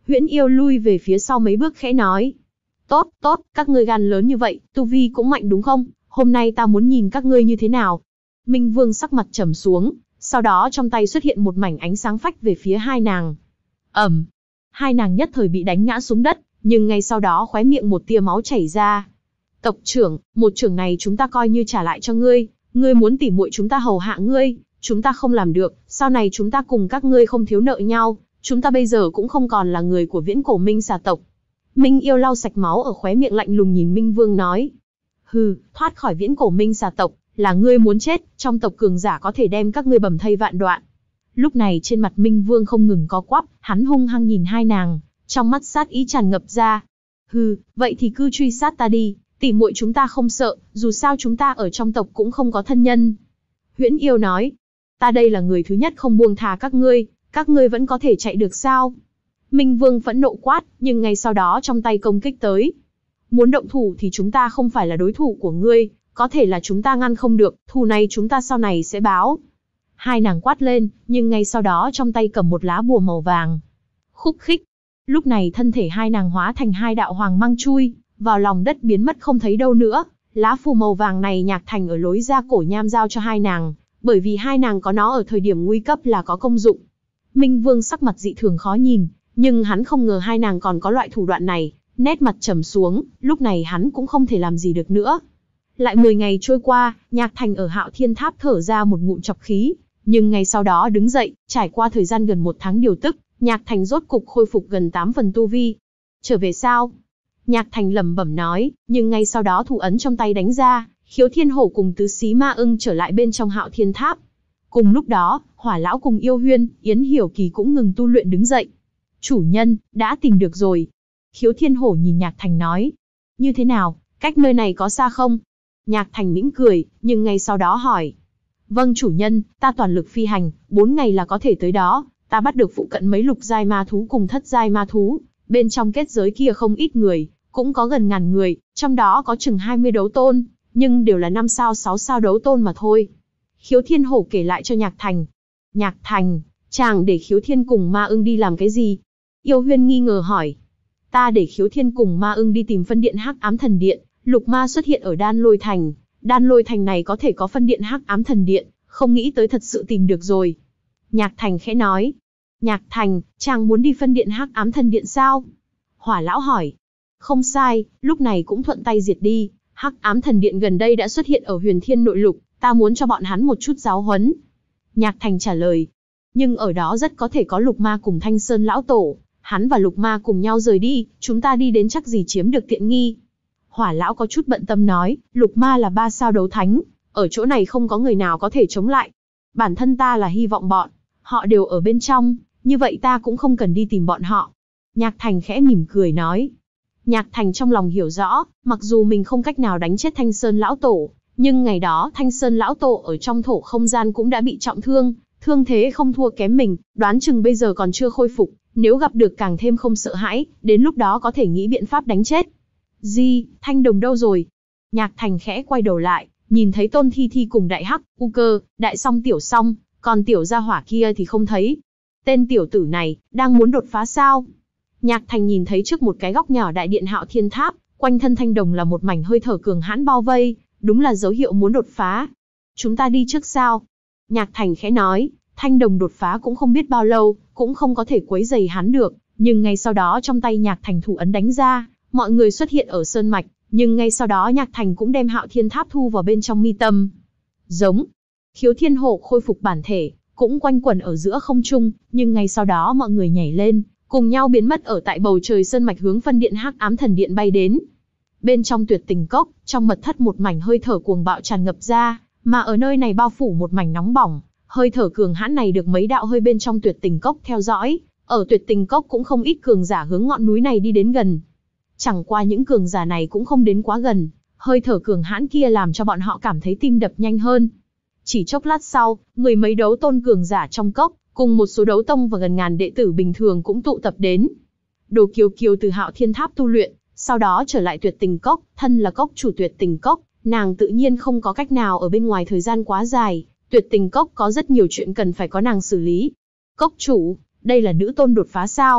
Huyễn yêu lui về phía sau mấy bước khẽ nói. Tốt, tốt, các ngươi gan lớn như vậy, tu vi cũng mạnh đúng không? Hôm nay ta muốn nhìn các ngươi như thế nào. Minh Vương sắc mặt trầm xuống, sau đó trong tay xuất hiện một mảnh ánh sáng phách về phía hai nàng. Ầm, hai nàng nhất thời bị đánh ngã xuống đất, nhưng ngay sau đó khóe miệng một tia máu chảy ra. Tộc trưởng, một trưởng này chúng ta coi như trả lại cho ngươi, ngươi muốn tỉ muội chúng ta hầu hạ ngươi, chúng ta không làm được, sau này chúng ta cùng các ngươi không thiếu nợ nhau, chúng ta bây giờ cũng không còn là người của viễn cổ Minh xà tộc. Minh yêu lau sạch máu ở khóe miệng lạnh lùng nhìn Minh Vương nói. Hừ, thoát khỏi viễn cổ Minh xà tộc, là ngươi muốn chết, trong tộc cường giả có thể đem các ngươi bầm thây vạn đoạn. Lúc này trên mặt Minh Vương không ngừng co quắp, hắn hung hăng nhìn hai nàng, trong mắt sát ý tràn ngập ra. Hừ, vậy thì cứ truy sát ta đi, tỉ muội chúng ta không sợ, dù sao chúng ta ở trong tộc cũng không có thân nhân. Huyễn yêu nói, ta đây là người thứ nhất không buông thà các ngươi, các ngươi vẫn có thể chạy được sao? Minh Vương phẫn nộ quát, nhưng ngay sau đó trong tay công kích tới. Muốn động thủ thì chúng ta không phải là đối thủ của ngươi, có thể là chúng ta ngăn không được, thù này chúng ta sau này sẽ báo. Hai nàng quát lên, nhưng ngay sau đó trong tay cầm một lá bùa màu vàng. Khúc khích. Lúc này thân thể hai nàng hóa thành hai đạo hoàng mang chui vào lòng đất biến mất không thấy đâu nữa. Lá phù màu vàng này Nhạc Thành ở lối ra cổ nham giao cho hai nàng, bởi vì hai nàng có nó ở thời điểm nguy cấp là có công dụng. Minh Vương sắc mặt dị thường khó nhìn, nhưng hắn không ngờ hai nàng còn có loại thủ đoạn này, nét mặt trầm xuống, lúc này hắn cũng không thể làm gì được nữa. Lại mười ngày trôi qua, Nhạc Thành ở Hạo Thiên Tháp thở ra một ngụm trọc khí, nhưng ngay sau đó đứng dậy, trải qua thời gian gần một tháng điều tức, Nhạc Thành rốt cục khôi phục gần tám phần tu vi. Trở về sao? Nhạc Thành lẩm bẩm nói, nhưng ngay sau đó thủ ấn trong tay đánh ra, Khiếu Thiên Hổ cùng tứ xí ma ưng trở lại bên trong Hạo Thiên Tháp. Cùng lúc đó, Hỏa Lão cùng Yêu Huyên, Yến Hiểu Kỳ cũng ngừng tu luyện đứng dậy. Chủ nhân, đã tìm được rồi. Khiếu Thiên Hổ nhìn Nhạc Thành nói. Như thế nào, cách nơi này có xa không? Nhạc Thành mỉm cười, nhưng ngay sau đó hỏi. Vâng chủ nhân, ta toàn lực phi hành, bốn ngày là có thể tới đó. Ta bắt được phụ cận mấy lục giai ma thú cùng thất giai ma thú. Bên trong kết giới kia không ít người, cũng có gần ngàn người, trong đó có chừng hai mươi đấu tôn, nhưng đều là năm sao sáu sao đấu tôn mà thôi. Khiếu Thiên Hổ kể lại cho Nhạc Thành. Nhạc Thành, chàng để Khiếu Thiên cùng ma ưng đi làm cái gì? Yêu Huyên nghi ngờ hỏi. Ta để Khiếu Thiên cùng ma ưng đi tìm phân điện Hắc Ám Thần Điện, lục ma xuất hiện ở Đan Lôi Thành. Đan Lôi Thành này có thể có phân điện Hắc Ám Thần Điện, không nghĩ tới thật sự tìm được rồi. Nhạc Thành khẽ nói. Nhạc Thành, chàng muốn đi phân điện Hắc Ám Thần Điện sao? Hỏa Lão hỏi. Không sai, lúc này cũng thuận tay diệt đi. Hắc Ám Thần Điện gần đây đã xuất hiện ở Huyền Thiên Nội Lục, ta muốn cho bọn hắn một chút giáo huấn. Nhạc Thành trả lời. Nhưng ở đó rất có thể có Lục Ma cùng Thanh Sơn Lão Tổ, hắn và Lục Ma cùng nhau rời đi, chúng ta đi đến chắc gì chiếm được tiện nghi. Hỏa Lão có chút bận tâm nói, Lục Ma là ba sao đấu thánh, ở chỗ này không có người nào có thể chống lại. Bản thân ta là hy vọng bọn họ đều ở bên trong, như vậy ta cũng không cần đi tìm bọn họ. Nhạc Thành khẽ mỉm cười nói. Nhạc Thành trong lòng hiểu rõ, mặc dù mình không cách nào đánh chết Thanh Sơn Lão Tổ, nhưng ngày đó Thanh Sơn Lão Tổ ở trong thổ không gian cũng đã bị trọng thương, thương thế không thua kém mình, đoán chừng bây giờ còn chưa khôi phục, nếu gặp được càng thêm không sợ hãi, đến lúc đó có thể nghĩ biện pháp đánh chết. Di, Thanh Đồng đâu rồi? Nhạc Thành khẽ quay đầu lại, nhìn thấy Tôn Thi Thi cùng Đại Hắc, U Cơ, Đại Song Tiểu Song, còn Tiểu Gia Hỏa kia thì không thấy. Tên tiểu tử này, đang muốn đột phá sao? Nhạc Thành nhìn thấy trước một cái góc nhỏ đại điện Hạo Thiên Tháp, quanh thân Thanh Đồng là một mảnh hơi thở cường hãn bao vây, đúng là dấu hiệu muốn đột phá. Chúng ta đi trước sao? Nhạc Thành khẽ nói, Thanh Đồng đột phá cũng không biết bao lâu, cũng không có thể quấy rầy hắn được, nhưng ngay sau đó trong tay Nhạc Thành thủ ấn đánh ra, mọi người xuất hiện ở sơn mạch, nhưng ngay sau đó Nhạc Thành cũng đem Hạo Thiên Tháp thu vào bên trong mi tâm. Giống. Khiếu Thiên Hổ khôi phục bản thể, cũng quanh quẩn ở giữa không trung, nhưng ngay sau đó mọi người nhảy lên, cùng nhau biến mất ở tại bầu trời sơn mạch hướng phân điện Hắc Ám Thần Điện bay đến. Bên trong Tuyệt Tình Cốc, trong mật thất một mảnh hơi thở cuồng bạo tràn ngập ra, mà ở nơi này bao phủ một mảnh nóng bỏng, hơi thở cường hãn này được mấy đạo hơi bên trong Tuyệt Tình Cốc theo dõi, ở Tuyệt Tình Cốc cũng không ít cường giả hướng ngọn núi này đi đến gần. Chẳng qua những cường giả này cũng không đến quá gần, hơi thở cường hãn kia làm cho bọn họ cảm thấy tim đập nhanh hơn. Chỉ chốc lát sau, mười mấy đấu tôn cường giả trong cốc, cùng một số đấu tông và gần ngàn đệ tử bình thường cũng tụ tập đến. Đồ Kiều Kiều từ Hạo Thiên Tháp tu luyện, sau đó trở lại Tuyệt Tình Cốc, thân là cốc chủ Tuyệt Tình Cốc, nàng tự nhiên không có cách nào ở bên ngoài thời gian quá dài, Tuyệt Tình Cốc có rất nhiều chuyện cần phải có nàng xử lý. Cốc chủ, đây là nữ tôn đột phá sao?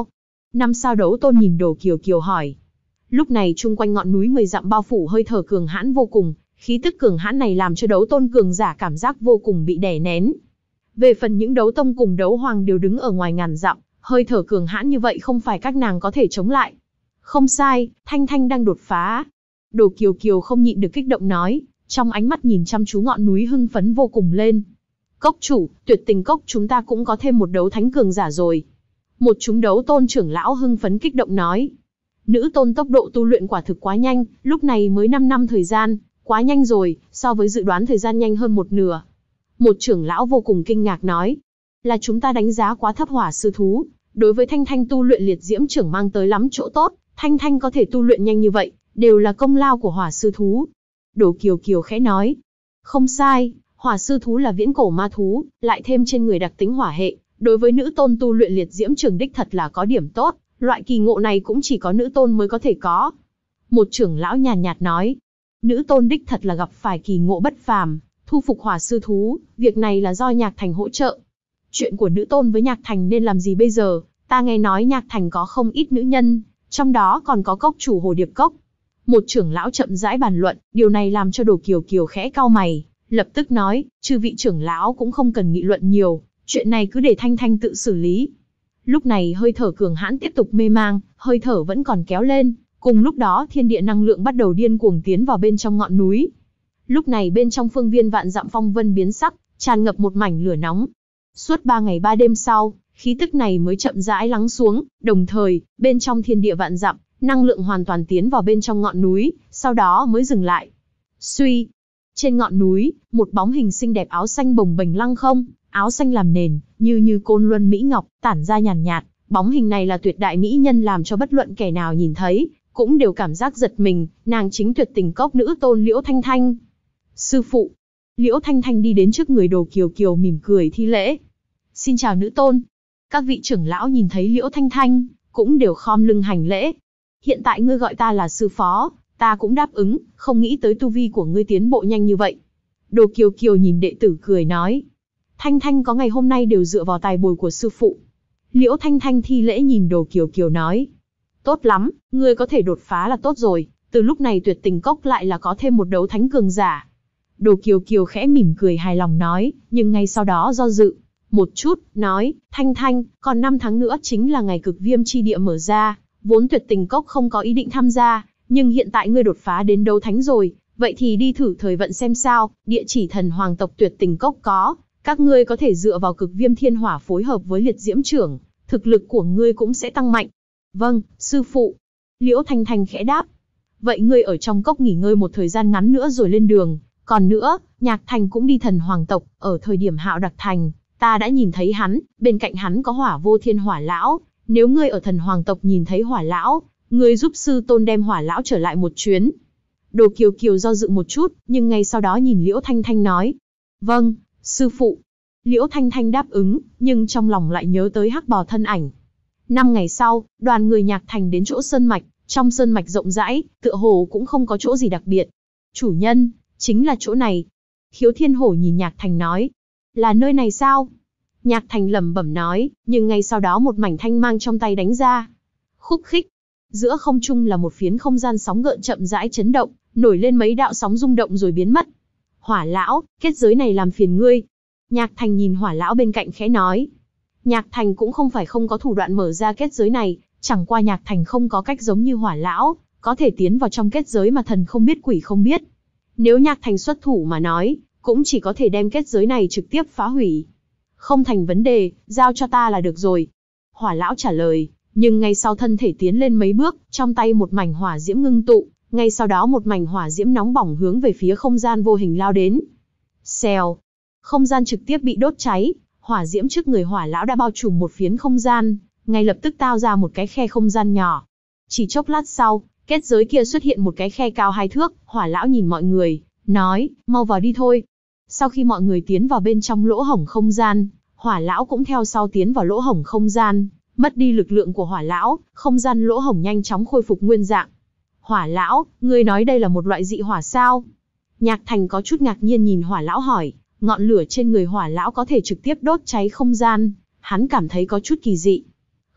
Năm sao đấu tôn nhìn Đồ Kiều Kiều hỏi. Lúc này chung quanh ngọn núi mười dặm bao phủ hơi thở cường hãn vô cùng, khí tức cường hãn này làm cho đấu tôn cường giả cảm giác vô cùng bị đè nén. Về phần những đấu tông cùng đấu hoàng đều đứng ở ngoài ngàn dặm, hơi thở cường hãn như vậy không phải các nàng có thể chống lại. Không sai, Thanh Thanh đang đột phá. Đồ Kiều Kiều không nhịn được kích động nói, trong ánh mắt nhìn chăm chú ngọn núi hưng phấn vô cùng lên. Cốc chủ, Tuyệt Tình Cốc chúng ta cũng có thêm một đấu thánh cường giả rồi. Một chúng đấu tôn trưởng lão hưng phấn kích động nói. Nữ tôn tốc độ tu luyện quả thực quá nhanh, lúc này mới năm năm thời gian, quá nhanh rồi, so với dự đoán thời gian nhanh hơn một nửa. Một trưởng lão vô cùng kinh ngạc nói, là chúng ta đánh giá quá thấp hỏa sư thú, đối với Thanh Thanh tu luyện liệt diễm trưởng mang tới lắm chỗ tốt, Thanh Thanh có thể tu luyện nhanh như vậy, đều là công lao của hỏa sư thú. Đồ Kiều Kiều khẽ nói, không sai, hỏa sư thú là viễn cổ ma thú, lại thêm trên người đặc tính hỏa hệ, đối với nữ tôn tu luyện liệt diễm trưởng đích thật là có điểm tốt, loại kỳ ngộ này cũng chỉ có nữ tôn mới có thể có. Một trưởng lão nhàn nhạt nói, nữ tôn đích thật là gặp phải kỳ ngộ bất phàm, thu phục hỏa sư thú, việc này là do Nhạc Thành hỗ trợ. Chuyện của nữ tôn với Nhạc Thành nên làm gì bây giờ? Ta nghe nói Nhạc Thành có không ít nữ nhân, trong đó còn có cốc chủ Hồ Điệp Cốc. Một trưởng lão chậm rãi bàn luận, điều này làm cho Đồ Kiều Kiều khẽ cau mày, lập tức nói, chư vị trưởng lão cũng không cần nghị luận nhiều, chuyện này cứ để Thanh Thanh tự xử lý. Lúc này hơi thở cường hãn tiếp tục mê mang, hơi thở vẫn còn kéo lên, cùng lúc đó thiên địa năng lượng bắt đầu điên cuồng tiến vào bên trong ngọn núi. Lúc này bên trong phương viên vạn dặm phong vân biến sắc, tràn ngập một mảnh lửa nóng. Suốt ba ngày ba đêm sau, khí tức này mới chậm rãi lắng xuống, đồng thời, bên trong thiên địa vạn dặm, năng lượng hoàn toàn tiến vào bên trong ngọn núi, sau đó mới dừng lại. Suy, trên ngọn núi, một bóng hình xinh đẹp áo xanh bồng bềnh lăng không, áo xanh làm nền, như như côn luân mỹ ngọc, tản ra nhàn nhạt, nhạt. Bóng hình này là tuyệt đại mỹ nhân làm cho bất luận kẻ nào nhìn thấy, cũng đều cảm giác giật mình, nàng chính Tuyệt Tình Cốc nữ tôn Liễu Thanh Thanh. Sư phụ. Liễu Thanh Thanh đi đến trước người Đồ Kiều Kiều mỉm cười thi lễ. Xin chào nữ tôn. Các vị trưởng lão nhìn thấy Liễu Thanh Thanh, cũng đều khom lưng hành lễ. Hiện tại ngươi gọi ta là sư phó, ta cũng đáp ứng, không nghĩ tới tu vi của ngươi tiến bộ nhanh như vậy. Đồ Kiều Kiều nhìn đệ tử cười nói. Thanh Thanh có ngày hôm nay đều dựa vào tài bồi của sư phụ. Liễu Thanh Thanh thi lễ nhìn Đồ Kiều Kiều nói. Tốt lắm, ngươi có thể đột phá là tốt rồi, từ lúc này Tuyệt Tình Cốc lại là có thêm một đấu thánh cường giả. Đồ Kiều Kiều khẽ mỉm cười hài lòng nói, nhưng ngay sau đó do dự một chút, nói, Thanh Thanh, còn năm tháng nữa chính là ngày cực viêm chi địa mở ra, vốn Tuyệt Tình Cốc không có ý định tham gia, nhưng hiện tại ngươi đột phá đến đấu thánh rồi, vậy thì đi thử thời vận xem sao, địa chỉ thần hoàng tộc Tuyệt Tình Cốc có, các ngươi có thể dựa vào cực viêm thiên hỏa phối hợp với liệt diễm trưởng, thực lực của ngươi cũng sẽ tăng mạnh. Vâng, sư phụ. Liễu Thanh Thanh khẽ đáp. Vậy ngươi ở trong cốc nghỉ ngơi một thời gian ngắn nữa rồi lên đường. Còn nữa, Nhạc Thành cũng đi thần hoàng tộc, ở thời điểm Hạo Đặc Thành, ta đã nhìn thấy hắn, bên cạnh hắn có Hỏa Vô Thiên Hỏa Lão. Nếu ngươi ở thần hoàng tộc nhìn thấy Hỏa Lão, ngươi giúp sư tôn đem Hỏa Lão trở lại một chuyến. Đồ Kiều Kiều do dự một chút, nhưng ngay sau đó nhìn Liễu Thanh Thanh nói. Vâng, sư phụ. Liễu Thanh Thanh đáp ứng, nhưng trong lòng lại nhớ tới Hắc Bào thân ảnh. Năm ngày sau, đoàn người Nhạc Thành đến chỗ sơn mạch, trong sơn mạch rộng rãi, tựa hồ cũng không có chỗ gì đặc biệt. Chủ nhân, chính là chỗ này. Khiếu Thiên Hổ nhìn Nhạc Thành nói. Là nơi này sao? Nhạc Thành lẩm bẩm nói, nhưng ngay sau đó một mảnh thanh mang trong tay đánh ra. Khúc khích. Giữa không trung là một phiến không gian sóng gợn chậm rãi chấn động, nổi lên mấy đạo sóng rung động rồi biến mất. Hỏa Lão, kết giới này làm phiền ngươi. Nhạc Thành nhìn Hỏa Lão bên cạnh khẽ nói. Nhạc Thành cũng không phải không có thủ đoạn mở ra kết giới này, chẳng qua Nhạc Thành không có cách giống như Hỏa Lão, có thể tiến vào trong kết giới mà thần không biết quỷ không biết. Nếu Nhạc Thành xuất thủ mà nói, cũng chỉ có thể đem kết giới này trực tiếp phá hủy. Không thành vấn đề, giao cho ta là được rồi. Hỏa Lão trả lời, nhưng ngay sau thân thể tiến lên mấy bước, trong tay một mảnh hỏa diễm ngưng tụ, ngay sau đó một mảnh hỏa diễm nóng bỏng hướng về phía không gian vô hình lao đến. Xèo, không gian trực tiếp bị đốt cháy, hỏa diễm trước người Hỏa Lão đã bao trùm một phiến không gian, ngay lập tức tạo ra một cái khe không gian nhỏ. Chỉ chốc lát sau, kết giới kia xuất hiện một cái khe cao hai thước, Hỏa Lão nhìn mọi người, nói, mau vào đi thôi. Sau khi mọi người tiến vào bên trong lỗ hổng không gian, Hỏa Lão cũng theo sau tiến vào lỗ hổng không gian, mất đi lực lượng của Hỏa Lão, không gian lỗ hổng nhanh chóng khôi phục nguyên dạng. Hỏa Lão, ngươi nói đây là một loại dị hỏa sao? Nhạc Thành có chút ngạc nhiên nhìn Hỏa Lão hỏi, ngọn lửa trên người Hỏa Lão có thể trực tiếp đốt cháy không gian, hắn cảm thấy có chút kỳ dị.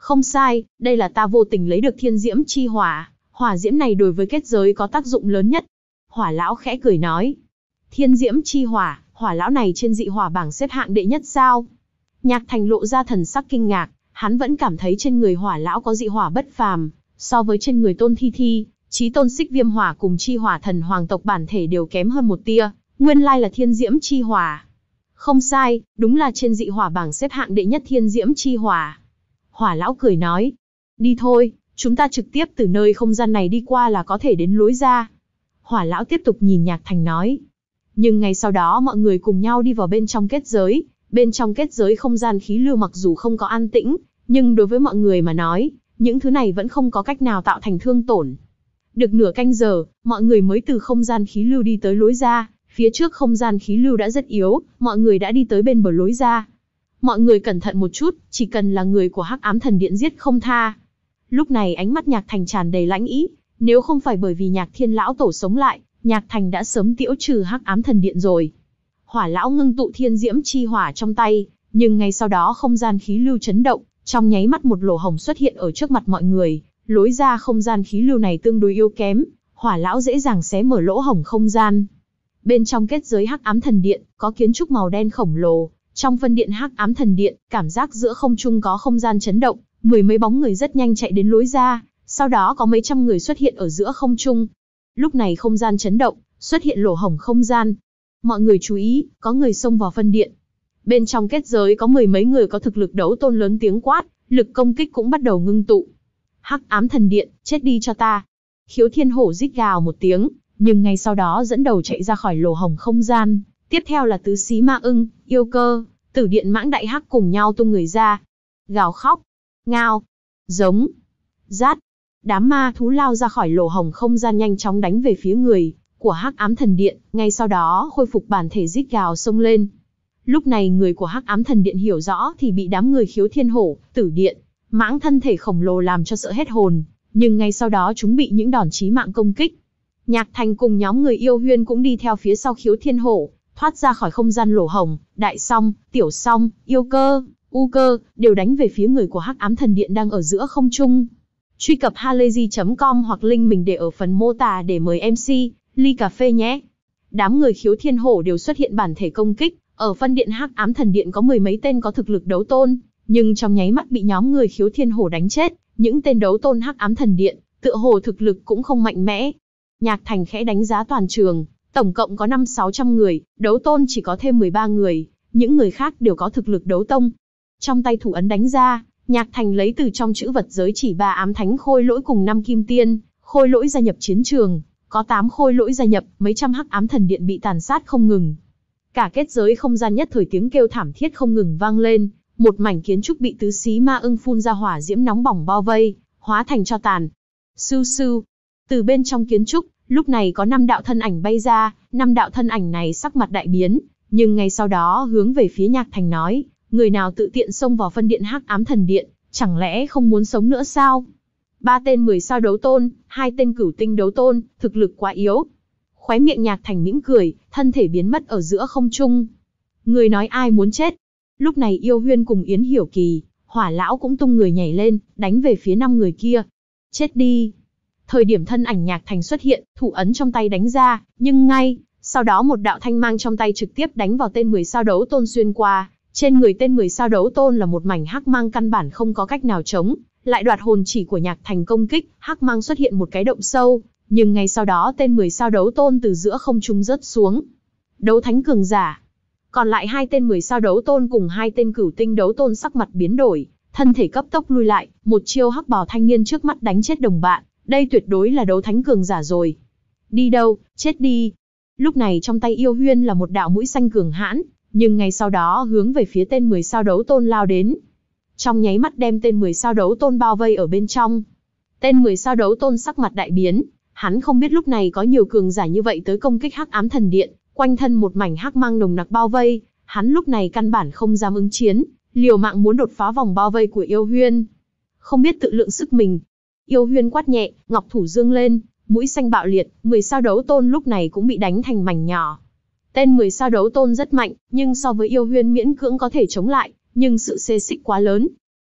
Không sai, đây là ta vô tình lấy được thiên diễm chi hỏa, hỏa diễm này đối với kết giới có tác dụng lớn nhất. Hỏa lão khẽ cười nói. Thiên diễm chi hỏa, hỏa lão này trên dị hỏa bảng xếp hạng đệ nhất sao? Nhạc Thành lộ ra thần sắc kinh ngạc, hắn vẫn cảm thấy trên người hỏa lão có dị hỏa bất phàm, so với trên người Tôn Thi Thi, Chí Tôn Xích Viêm hỏa cùng chi hỏa thần hoàng tộc bản thể đều kém hơn một tia, nguyên lai là thiên diễm chi hỏa. Không sai, đúng là trên dị hỏa bảng xếp hạng đệ nhất thiên diễm chi hỏa. Hỏa lão cười nói, đi thôi, chúng ta trực tiếp từ nơi không gian này đi qua là có thể đến lối ra. Hỏa lão tiếp tục nhìn Nhạc Thành nói. Nhưng ngay sau đó mọi người cùng nhau đi vào bên trong kết giới. Bên trong kết giới không gian khí lưu mặc dù không có an tĩnh, nhưng đối với mọi người mà nói, những thứ này vẫn không có cách nào tạo thành thương tổn. Được nửa canh giờ, mọi người mới từ không gian khí lưu đi tới lối ra. Phía trước không gian khí lưu đã rất yếu, mọi người đã đi tới bên bờ lối ra. Mọi người cẩn thận một chút, chỉ cần là người của Hắc Ám Thần Điện giết không tha. Lúc này ánh mắt Nhạc Thành tràn đầy lãnh ý, nếu không phải bởi vì Nhạc Thiên lão tổ sống lại, Nhạc Thành đã sớm tiễu trừ Hắc Ám Thần Điện rồi. Hỏa lão ngưng tụ thiên diễm chi hỏa trong tay, nhưng ngay sau đó không gian khí lưu chấn động, trong nháy mắt một lỗ hổng xuất hiện ở trước mặt mọi người, lối ra không gian khí lưu này tương đối yếu kém, Hỏa lão dễ dàng xé mở lỗ hổng không gian. Bên trong kết giới Hắc Ám Thần Điện, có kiến trúc màu đen khổng lồ, trong phân điện Hắc Ám Thần Điện, cảm giác giữa không trung có không gian chấn động, mười mấy bóng người rất nhanh chạy đến lối ra, sau đó có mấy trăm người xuất hiện ở giữa không trung. Lúc này không gian chấn động, xuất hiện lỗ hổng không gian. Mọi người chú ý, có người xông vào phân điện. Bên trong kết giới có mười mấy người có thực lực đấu tôn lớn tiếng quát, lực công kích cũng bắt đầu ngưng tụ. Hắc Ám Thần Điện, chết đi cho ta. Khiếu Thiên Hổ rít gào một tiếng, nhưng ngay sau đó dẫn đầu chạy ra khỏi lỗ hổng không gian. Tiếp theo là Tứ Xí Ma Ưng, Yêu Cơ, Tử Điện Mãng Đại Hắc cùng nhau tung người ra. Gào khóc, ngao, giống, rát. Đám ma thú lao ra khỏi lỗ hổng không gian nhanh chóng đánh về phía người của Hắc Ám Thần Điện, ngay sau đó khôi phục bản thể rít gào xông lên. Lúc này người của Hắc Ám Thần Điện hiểu rõ thì bị đám người Khiếu Thiên Hổ, Tử Điện Mãng thân thể khổng lồ làm cho sợ hết hồn, nhưng ngay sau đó chúng bị những đòn chí mạng công kích. Nhạc Thành cùng nhóm người Yêu Huyên cũng đi theo phía sau Khiếu Thiên Hổ, thoát ra khỏi không gian lỗ hổng, Đại Song, Tiểu Song, Yêu Cơ, U Cơ đều đánh về phía người của Hắc Ám Thần Điện đang ở giữa không trung. Truy cập halayzi chấm com hoặc link mình để ở phần mô tả để mời em xê ly cà phê nhé. Đám người Khiếu Thiên Hổ đều xuất hiện bản thể công kích, ở phân điện Hắc Ám Thần Điện có mười mấy tên có thực lực đấu tôn, nhưng trong nháy mắt bị nhóm người Khiếu Thiên Hổ đánh chết. Những tên đấu tôn Hắc Ám Thần Điện, tựa hồ thực lực cũng không mạnh mẽ. Nhạc Thành khẽ đánh giá toàn trường, tổng cộng có năm sáu trăm người, đấu tôn chỉ có thêm mười ba người, những người khác đều có thực lực đấu tông. Trong tay thủ ấn đánh ra, Nhạc Thành lấy từ trong chữ vật giới chỉ ba ám thánh khôi lỗi cùng năm kim tiên, khôi lỗi gia nhập chiến trường, có tám khôi lỗi gia nhập, mấy trăm Hắc Ám Thần Điện bị tàn sát không ngừng. Cả kết giới không gian nhất thời tiếng kêu thảm thiết không ngừng vang lên, một mảnh kiến trúc bị Tứ Xí Ma Ưng phun ra hỏa diễm nóng bỏng bao vây, hóa thành tro tàn. Sưu sưu, từ bên trong kiến trúc, lúc này có năm đạo thân ảnh bay ra, năm đạo thân ảnh này sắc mặt đại biến, nhưng ngay sau đó hướng về phía Nhạc Thành nói, người nào tự tiện xông vào phân điện Hắc Ám Thần Điện, chẳng lẽ không muốn sống nữa sao? Ba tên mười sao đấu tôn, hai tên cửu tinh đấu tôn, thực lực quá yếu. Khóe miệng Nhạc Thành mỉm cười, thân thể biến mất ở giữa không trung. Người nói ai muốn chết? Lúc này Yêu Huyên cùng Yến Hiểu Kỳ, Hỏa lão cũng tung người nhảy lên, đánh về phía năm người kia. Chết đi! Thời điểm thân ảnh Nhạc Thành xuất hiện, thủ ấn trong tay đánh ra, nhưng ngay sau đó một đạo thanh mang trong tay trực tiếp đánh vào tên mười sao đấu tôn xuyên qua. Trên người tên mười sao đấu tôn là một mảnh hắc mang căn bản không có cách nào chống, lại đoạt hồn chỉ của Nhạc Thành công kích, hắc mang xuất hiện một cái động sâu, nhưng ngay sau đó tên mười sao đấu tôn từ giữa không trung rớt xuống. Đấu thánh cường giả. Còn lại hai tên mười sao đấu tôn cùng hai tên cửu tinh đấu tôn sắc mặt biến đổi, thân thể cấp tốc lui lại, một chiêu hắc bào thanh niên trước mắt đánh chết đồng bạn, đây tuyệt đối là đấu thánh cường giả rồi. Đi đâu, chết đi. Lúc này trong tay Yêu Huyên là một đạo mũi xanh cường hãn, nhưng ngay sau đó hướng về phía tên mười sao đấu tôn lao đến. Trong nháy mắt đem tên mười sao đấu tôn bao vây ở bên trong. Tên mười sao đấu tôn sắc mặt đại biến, hắn không biết lúc này có nhiều cường giả như vậy tới công kích Hắc Ám Thần Điện, quanh thân một mảnh hắc mang nồng nặc bao vây, hắn lúc này căn bản không dám ứng chiến, liều mạng muốn đột phá vòng bao vây của Yêu Huyên. Không biết tự lượng sức mình. Yêu Huyên quát nhẹ, ngọc thủ dương lên, mũi xanh bạo liệt, mười sao đấu tôn lúc này cũng bị đánh thành mảnh nhỏ. Tên mười sao đấu tôn rất mạnh, nhưng so với Yêu Huyên miễn cưỡng có thể chống lại, nhưng sự xê xích quá lớn.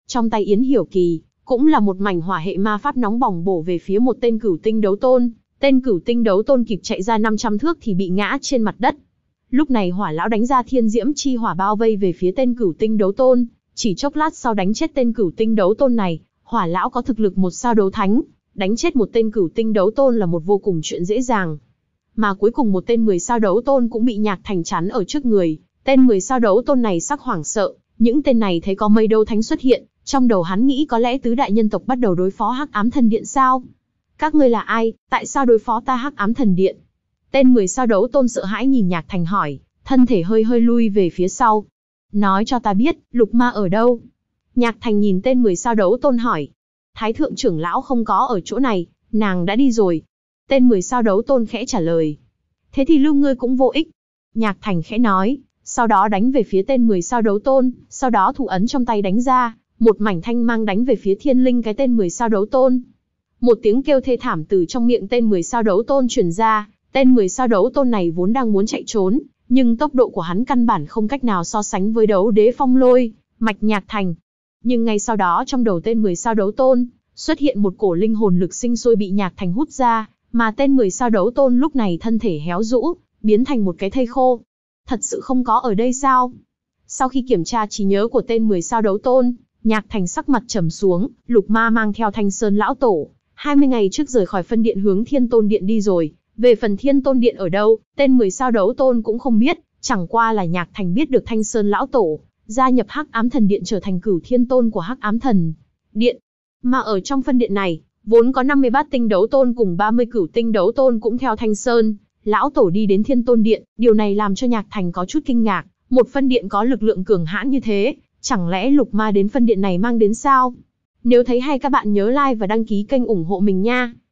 Trong tay Yến Hiểu Kỳ, cũng là một mảnh hỏa hệ ma pháp nóng bỏng bổ về phía một tên cửu tinh đấu tôn. Tên cửu tinh đấu tôn kịp chạy ra năm trăm thước thì bị ngã trên mặt đất. Lúc này hỏa lão đánh ra thiên diễm chi hỏa bao vây về phía tên cửu tinh đấu tôn, chỉ chốc lát sau đánh chết tên cửu tinh đấu tôn này. Hỏa lão có thực lực một sao đấu thánh, đánh chết một tên cửu tinh đấu tôn là một vô cùng chuyện dễ dàng. Mà cuối cùng một tên mười sao đấu tôn cũng bị Nhạc Thành chắn ở trước người. Tên mười sao đấu tôn này sắc hoảng sợ, những tên này thấy có mây đấu thánh xuất hiện, trong đầu hắn nghĩ có lẽ tứ đại nhân tộc bắt đầu đối phó Hắc Ám Thần Điện sao? Các ngươi là ai, tại sao đối phó ta Hắc Ám Thần Điện? Tên mười sao đấu tôn sợ hãi nhìn Nhạc Thành hỏi, thân thể hơi hơi lui về phía sau. Nói cho ta biết, Lục Ma ở đâu? Nhạc Thành nhìn tên mười sao đấu tôn hỏi. Thái thượng trưởng lão không có ở chỗ này, nàng đã đi rồi. Tên mười sao đấu tôn khẽ trả lời. Thế thì lưu ngươi cũng vô ích. Nhạc Thành khẽ nói, sau đó đánh về phía tên mười sao đấu tôn, sau đó thủ ấn trong tay đánh ra, một mảnh thanh mang đánh về phía thiên linh cái tên mười sao đấu tôn. Một tiếng kêu thê thảm từ trong miệng tên mười sao đấu tôn truyền ra, tên mười sao đấu tôn này vốn đang muốn chạy trốn, nhưng tốc độ của hắn căn bản không cách nào so sánh với đấu đế phong lôi, mạch Nhạc Thành. Nhưng ngay sau đó trong đầu tên mười sao đấu tôn, xuất hiện một cổ linh hồn lực sinh sôi bị Nhạc Thành hút ra, mà tên mười sao đấu tôn lúc này thân thể héo rũ, biến thành một cái thây khô. Thật sự không có ở đây sao? Sau khi kiểm tra trí nhớ của tên mười sao đấu tôn, Nhạc Thành sắc mặt trầm xuống, Lục Ma mang theo Thanh Sơn lão tổ, hai mươi ngày trước rời khỏi phân điện hướng Thiên Tôn Điện đi rồi. Về phần Thiên Tôn Điện ở đâu, tên mười sao đấu tôn cũng không biết, chẳng qua là Nhạc Thành biết được Thanh Sơn lão tổ gia nhập Hắc Ám Thần Điện trở thành cửu thiên tôn của Hắc Ám Thần Điện. Mà ở trong phân điện này, vốn có năm mươi bát tinh đấu tôn cùng ba mươi cửu tinh đấu tôn cũng theo Thanh Sơn lão tổ đi đến Thiên Tôn Điện, điều này làm cho Nhạc Thành có chút kinh ngạc, một phân điện có lực lượng cường hãn như thế, chẳng lẽ Lục Ma đến phân điện này mang đến sao? Nếu thấy hay các bạn nhớ like và đăng ký kênh ủng hộ mình nha.